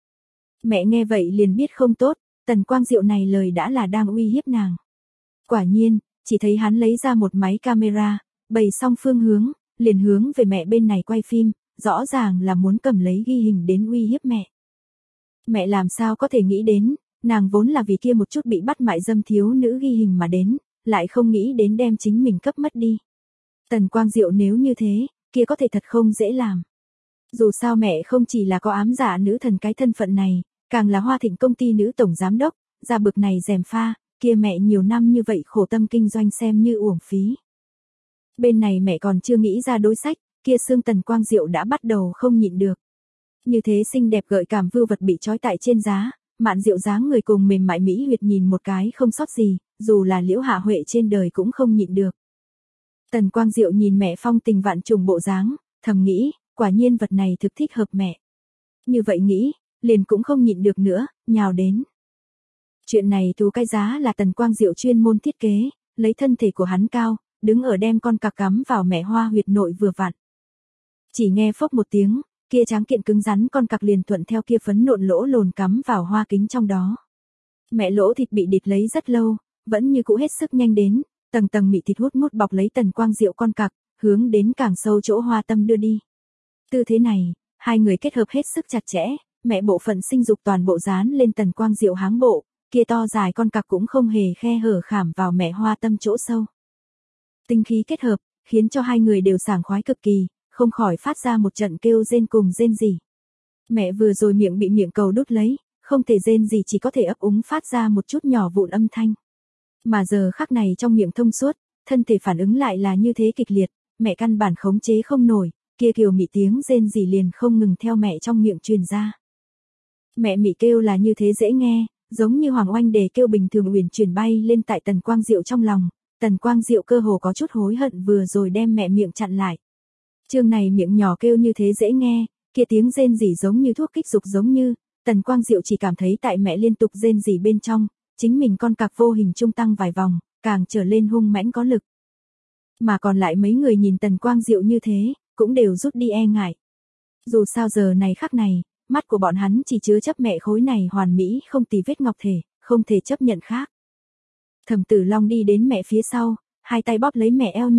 Mẹ nghe vậy liền biết không tốt, Tần Quang Diệu này lời đã là đang uy hiếp nàng. Quả nhiên, chỉ thấy hắn lấy ra một máy camera, bày xong phương hướng, liền hướng về mẹ bên này quay phim, rõ ràng là muốn cầm lấy ghi hình đến uy hiếp mẹ. Mẹ làm sao có thể nghĩ đến, nàng vốn là vì kia một chút bị bắt mại dâm thiếu nữ ghi hình mà đến, lại không nghĩ đến đem chính mình cấp mất đi. Tần Quang Diệu nếu như thế, kia có thể thật không dễ làm. Dù sao mẹ không chỉ là có ám dạ nữ thần cái thân phận này, càng là Hoa Thịnh công ty nữ tổng giám đốc, ra bực này rèm pha, kia mẹ nhiều năm như vậy khổ tâm kinh doanh xem như uổng phí. Bên này mẹ còn chưa nghĩ ra đối sách, kia xương Tần Quang Diệu đã bắt đầu không nhịn được. Như thế xinh đẹp gợi cảm vưu vật bị trói tại trên giá, Mạn Diệu dáng người cùng mềm mại mỹ huyệt nhìn một cái không sót gì, dù là Liễu Hạ Huệ trên đời cũng không nhịn được. Tần Quang Diệu nhìn mẹ phong tình vạn trùng bộ dáng, thầm nghĩ, quả nhiên vật này thực thích hợp mẹ. Như vậy nghĩ, liền cũng không nhịn được nữa, nhào đến. Chuyện này thú cái giá là Tần Quang Diệu chuyên môn thiết kế, lấy thân thể của hắn cao, đứng ở đem con cặc cắm vào mẹ hoa huyệt nội vừa vặn. Chỉ nghe phốc một tiếng, kia tráng kiện cứng rắn con cặc liền thuận theo kia phấn nộn lỗ lồn cắm vào hoa kính trong đó. Mẹ lỗ thịt bị địt lấy rất lâu, vẫn như cũ hết sức nhanh đến, tầng tầng mị thịt hút mút bọc lấy Tần Quang Diệu con cặc, hướng đến càng sâu chỗ hoa tâm đưa đi. Tư thế này, hai người kết hợp hết sức chặt chẽ, mẹ bộ phận sinh dục toàn bộ dán lên Tần Quang Diệu háng bộ, kia to dài con cặc cũng không hề khe hở khảm vào mẹ hoa tâm chỗ sâu. Tinh khí kết hợp, khiến cho hai người đều sảng khoái cực kỳ, không khỏi phát ra một trận kêu rên cùng rên rỉ. Mẹ vừa rồi miệng bị miệng cầu đút lấy, không thể rên gì chỉ có thể ấp úng phát ra một chút nhỏ vụn âm thanh. Mà giờ khắc này trong miệng thông suốt, thân thể phản ứng lại là như thế kịch liệt, mẹ căn bản khống chế không nổi, kia kiều mị tiếng rên rỉ liền không ngừng theo mẹ trong miệng truyền ra. Mẹ mị kêu là như thế dễ nghe, giống như hoàng oanh đề kêu bình thường uyển chuyển bay lên tại Tần Quang Diệu trong lòng, Tần Quang Diệu cơ hồ có chút hối hận vừa rồi đem mẹ miệng chặn lại. Chương này miệng nhỏ kêu như thế dễ nghe, kia tiếng rên rỉ giống như thuốc kích dục giống như, Tần Quang Diệu chỉ cảm thấy tại mẹ liên tục rên rỉ bên trong, chính mình con cặc vô hình trung tăng vài vòng, càng trở lên hung mãnh có lực. Mà còn lại mấy người nhìn Tần Quang Diệu như thế, cũng đều rút đi e ngại. Dù sao giờ này khắc này, mắt của bọn hắn chỉ chứa chấp mẹ khối này hoàn mỹ không tì vết ngọc thể, không thể chấp nhận khác. Thẩm Tử Long đi đến mẹ phía sau, hai tay bóp lấy mẹ eo nhỏ,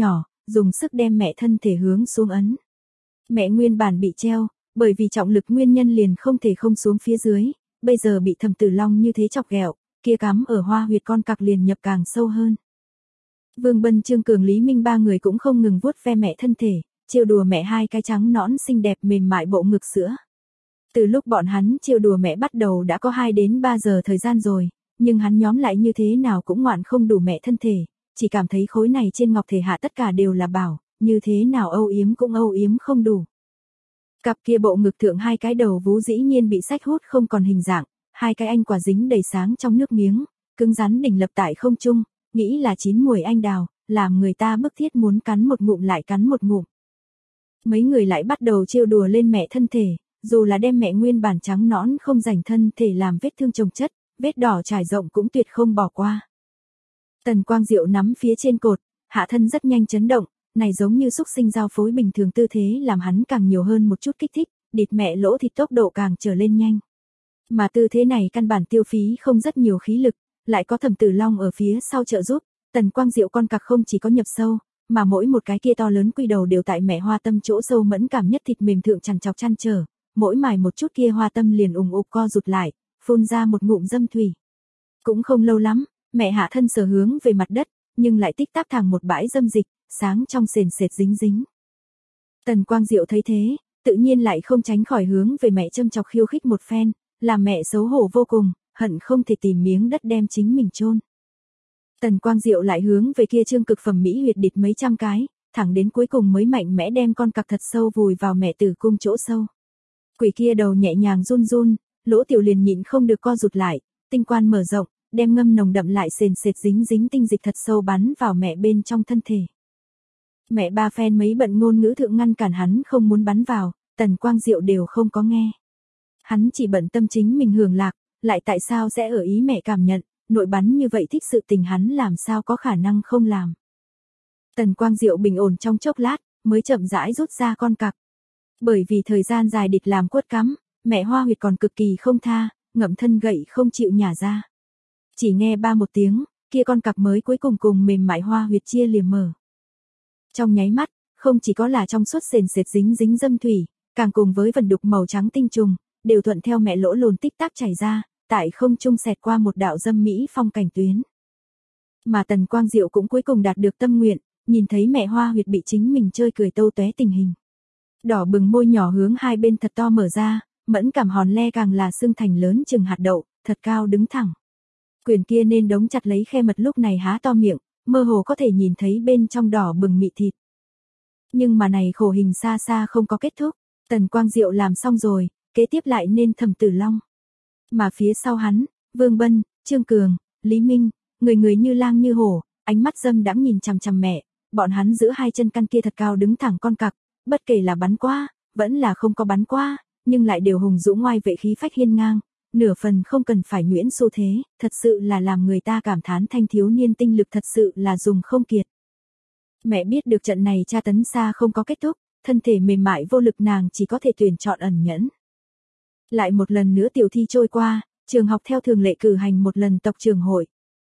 dùng sức đem mẹ thân thể hướng xuống ấn. Mẹ nguyên bản bị treo, bởi vì trọng lực nguyên nhân liền không thể không xuống phía dưới, bây giờ bị Thẩm Tử Long như thế chọc ghẹo, kia cắm ở hoa huyệt con cặc liền nhập càng sâu hơn. Vương Bân, Trương Cường, Lý Minh ba người cũng không ngừng vuốt ve mẹ thân thể, trêu đùa mẹ hai cái trắng nõn xinh đẹp mềm mại bộ ngực sữa. Từ lúc bọn hắn trêu đùa mẹ bắt đầu đã có 2 đến 3 giờ thời gian rồi, nhưng hắn nhóm lại như thế nào cũng ngoạn không đủ mẹ thân thể, chỉ cảm thấy khối này trên ngọc thể hạ tất cả đều là bảo, như thế nào âu yếm cũng âu yếm không đủ. Cặp kia bộ ngực thượng 2 cái đầu vú dĩ nhiên bị xách hút không còn hình dạng, 2 cái anh quả dính đầy sáng trong nước miếng, cứng rắn đỉnh lập tại không trung, nghĩ là chín muồi anh đào, làm người ta bức thiết muốn cắn một ngụm lại cắn một ngụm. Mấy người lại bắt đầu trêu đùa lên mẹ thân thể, dù là đem mẹ nguyên bản trắng nõn không rảnh thân thể làm vết thương chồng chất, vết đỏ trải rộng cũng tuyệt không bỏ qua. Tần Quang Diệu nắm phía trên cột, hạ thân rất nhanh chấn động, này giống như xúc sinh giao phối bình thường tư thế làm hắn càng nhiều hơn một chút kích thích, địt mẹ lỗ thịt tốc độ càng trở lên nhanh. Mà tư thế này căn bản tiêu phí không rất nhiều khí lực, lại có Thẩm Tử Long ở phía sau trợ giúp, Tần Quang Diệu con cặc không chỉ có nhập sâu, mà mỗi một cái kia to lớn quy đầu đều tại mẹ hoa tâm chỗ sâu mẫn cảm nhất thịt mềm thượng chằn chọc chăn trở, mỗi mài một chút kia hoa tâm liền ủng ục co rụt lại, phun ra một ngụm dâm thủy. Cũng không lâu lắm, mẹ hạ thân sở hướng về mặt đất, nhưng lại tích tắc thẳng một bãi dâm dịch, sáng trong sền sệt dính dính. Tần Quang Diệu thấy thế, tự nhiên lại không tránh khỏi hướng về mẹ châm chọc khiêu khích một phen, làm mẹ xấu hổ vô cùng, hận không thể tìm miếng đất đem chính mình chôn. Tần Quang Diệu lại hướng về kia trương cực phẩm mỹ huyệt địt mấy trăm cái, thẳng đến cuối cùng mới mạnh mẽ đem con cặc thật sâu vùi vào mẹ tử cung chỗ sâu. Quỷ kia đầu nhẹ nhàng run run, lỗ tiểu liền nhịn không được co rụt lại, tinh quan mở rộng, đem ngâm nồng đậm lại sền sệt dính dính tinh dịch thật sâu bắn vào mẹ bên trong thân thể. Mẹ ba phen mấy bận ngôn ngữ thượng ngăn cản hắn không muốn bắn vào, Tần Quang Diệu đều không có nghe. Hắn chỉ bận tâm chính mình hưởng lạc, lại tại sao sẽ ở ý mẹ cảm nhận, nội bắn như vậy thích sự tình hắn làm sao có khả năng không làm. Tần Quang Diệu bình ổn trong chốc lát, mới chậm rãi rút ra con cặc. Bởi vì thời gian dài địt làm quất cắm, mẹ hoa huyệt còn cực kỳ không tha, ngậm thân gậy không chịu nhả ra. Chỉ nghe ba một tiếng, kia con cặc mới cuối cùng cùng mềm mại hoa huyệt chia liềm mở. Trong nháy mắt, không chỉ có là trong suốt sền sệt dính dính dâm thủy, càng cùng với vần đục màu trắng tinh trùng, đều thuận theo mẹ lỗ lồn tích tắc chảy ra, tại không trung xẹt qua một đạo dâm mỹ phong cảnh tuyến. Mà Tần Quang Diệu cũng cuối cùng đạt được tâm nguyện, nhìn thấy mẹ hoa huyệt bị chính mình chơi cười tâu tóe tình hình. Đỏ bừng môi nhỏ hướng hai bên thật to mở ra, mẫn cảm hòn le càng là xương thành lớn chừng hạt đậu, thật cao đứng thẳng. Quyền kia nên đóng chặt lấy khe mật lúc này há to miệng, mơ hồ có thể nhìn thấy bên trong đỏ bừng mị thịt. Nhưng mà này khổ hình xa xa không có kết thúc, Tần Quang Diệu làm xong rồi, kế tiếp lại nên Thẩm Tử Long. Mà phía sau hắn, Vương Bân, Trương Cường, Lý Minh, người người như lang như hổ, ánh mắt dâm đãng nhìn chằm chằm mẹ, bọn hắn giữ hai chân căn kia thật cao đứng thẳng con cặc, bất kể là bắn qua, vẫn là không có bắn qua, nhưng lại đều hùng dũng ngoai vệ khí phách hiên ngang, nửa phần không cần phải nhuyễn xu thế, thật sự là làm người ta cảm thán thanh thiếu niên tinh lực thật sự là dùng không kiệt. Mẹ biết được trận này tra tấn xa không có kết thúc, thân thể mềm mại vô lực nàng chỉ có thể tuyển chọn ẩn nhẫn. Lại một lần nữa tiểu thi trôi qua, trường học theo thường lệ cử hành một lần tộc trường hội.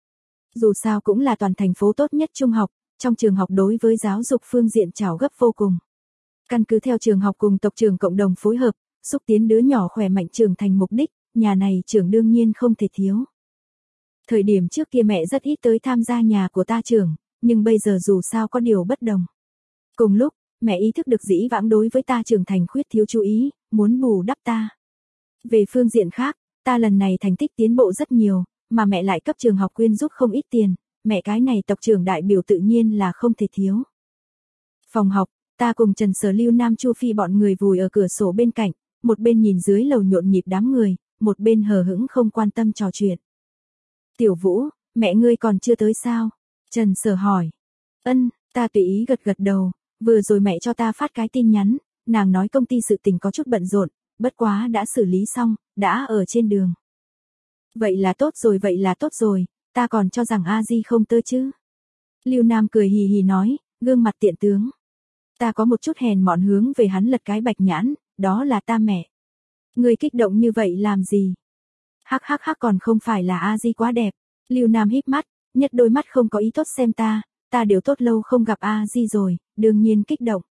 Dù sao cũng là toàn thành phố tốt nhất trung học, trong trường học đối với giáo dục phương diện trào gấp vô cùng. Căn cứ theo trường học cùng tộc trường cộng đồng phối hợp, xúc tiến đứa nhỏ khỏe mạnh trưởng thành mục đích, nhà này trưởng đương nhiên không thể thiếu. Thời điểm trước kia mẹ rất ít tới tham gia nhà của ta trưởng, nhưng bây giờ dù sao có điều bất đồng. Cùng lúc, mẹ ý thức được dĩ vãng đối với ta trưởng thành khuyết thiếu chú ý, muốn bù đắp ta. Về phương diện khác, ta lần này thành tích tiến bộ rất nhiều, mà mẹ lại cấp trường học quyên giúp không ít tiền, mẹ cái này tộc trưởng đại biểu tự nhiên là không thể thiếu. Phòng học, ta cùng Trần Sở Lưu Nam Chu Phi bọn người vùi ở cửa sổ bên cạnh, một bên nhìn dưới lầu nhộn nhịp đám người, một bên hờ hững không quan tâm trò chuyện. Tiểu Vũ, mẹ ngươi còn chưa tới sao? Trần Sở hỏi. Ân, ta tùy ý gật gật đầu, vừa rồi mẹ cho ta phát cái tin nhắn, nàng nói công ty sự tình có chút bận rộn, bất quá đã xử lý xong, đã ở trên đường. Vậy là tốt rồi, ta còn cho rằng A Di không tới chứ. Lưu Nam cười hì hì nói, gương mặt tiện tướng. Ta có một chút hèn mọn hướng về hắn lật cái bạch nhãn, đó là ta mẹ. Ngươi kích động như vậy làm gì? Hắc còn không phải là A Di quá đẹp. Lưu Nam híp mắt, nhất đôi mắt không có ý tốt xem ta, ta đều tốt lâu không gặp A Di rồi, đương nhiên kích động.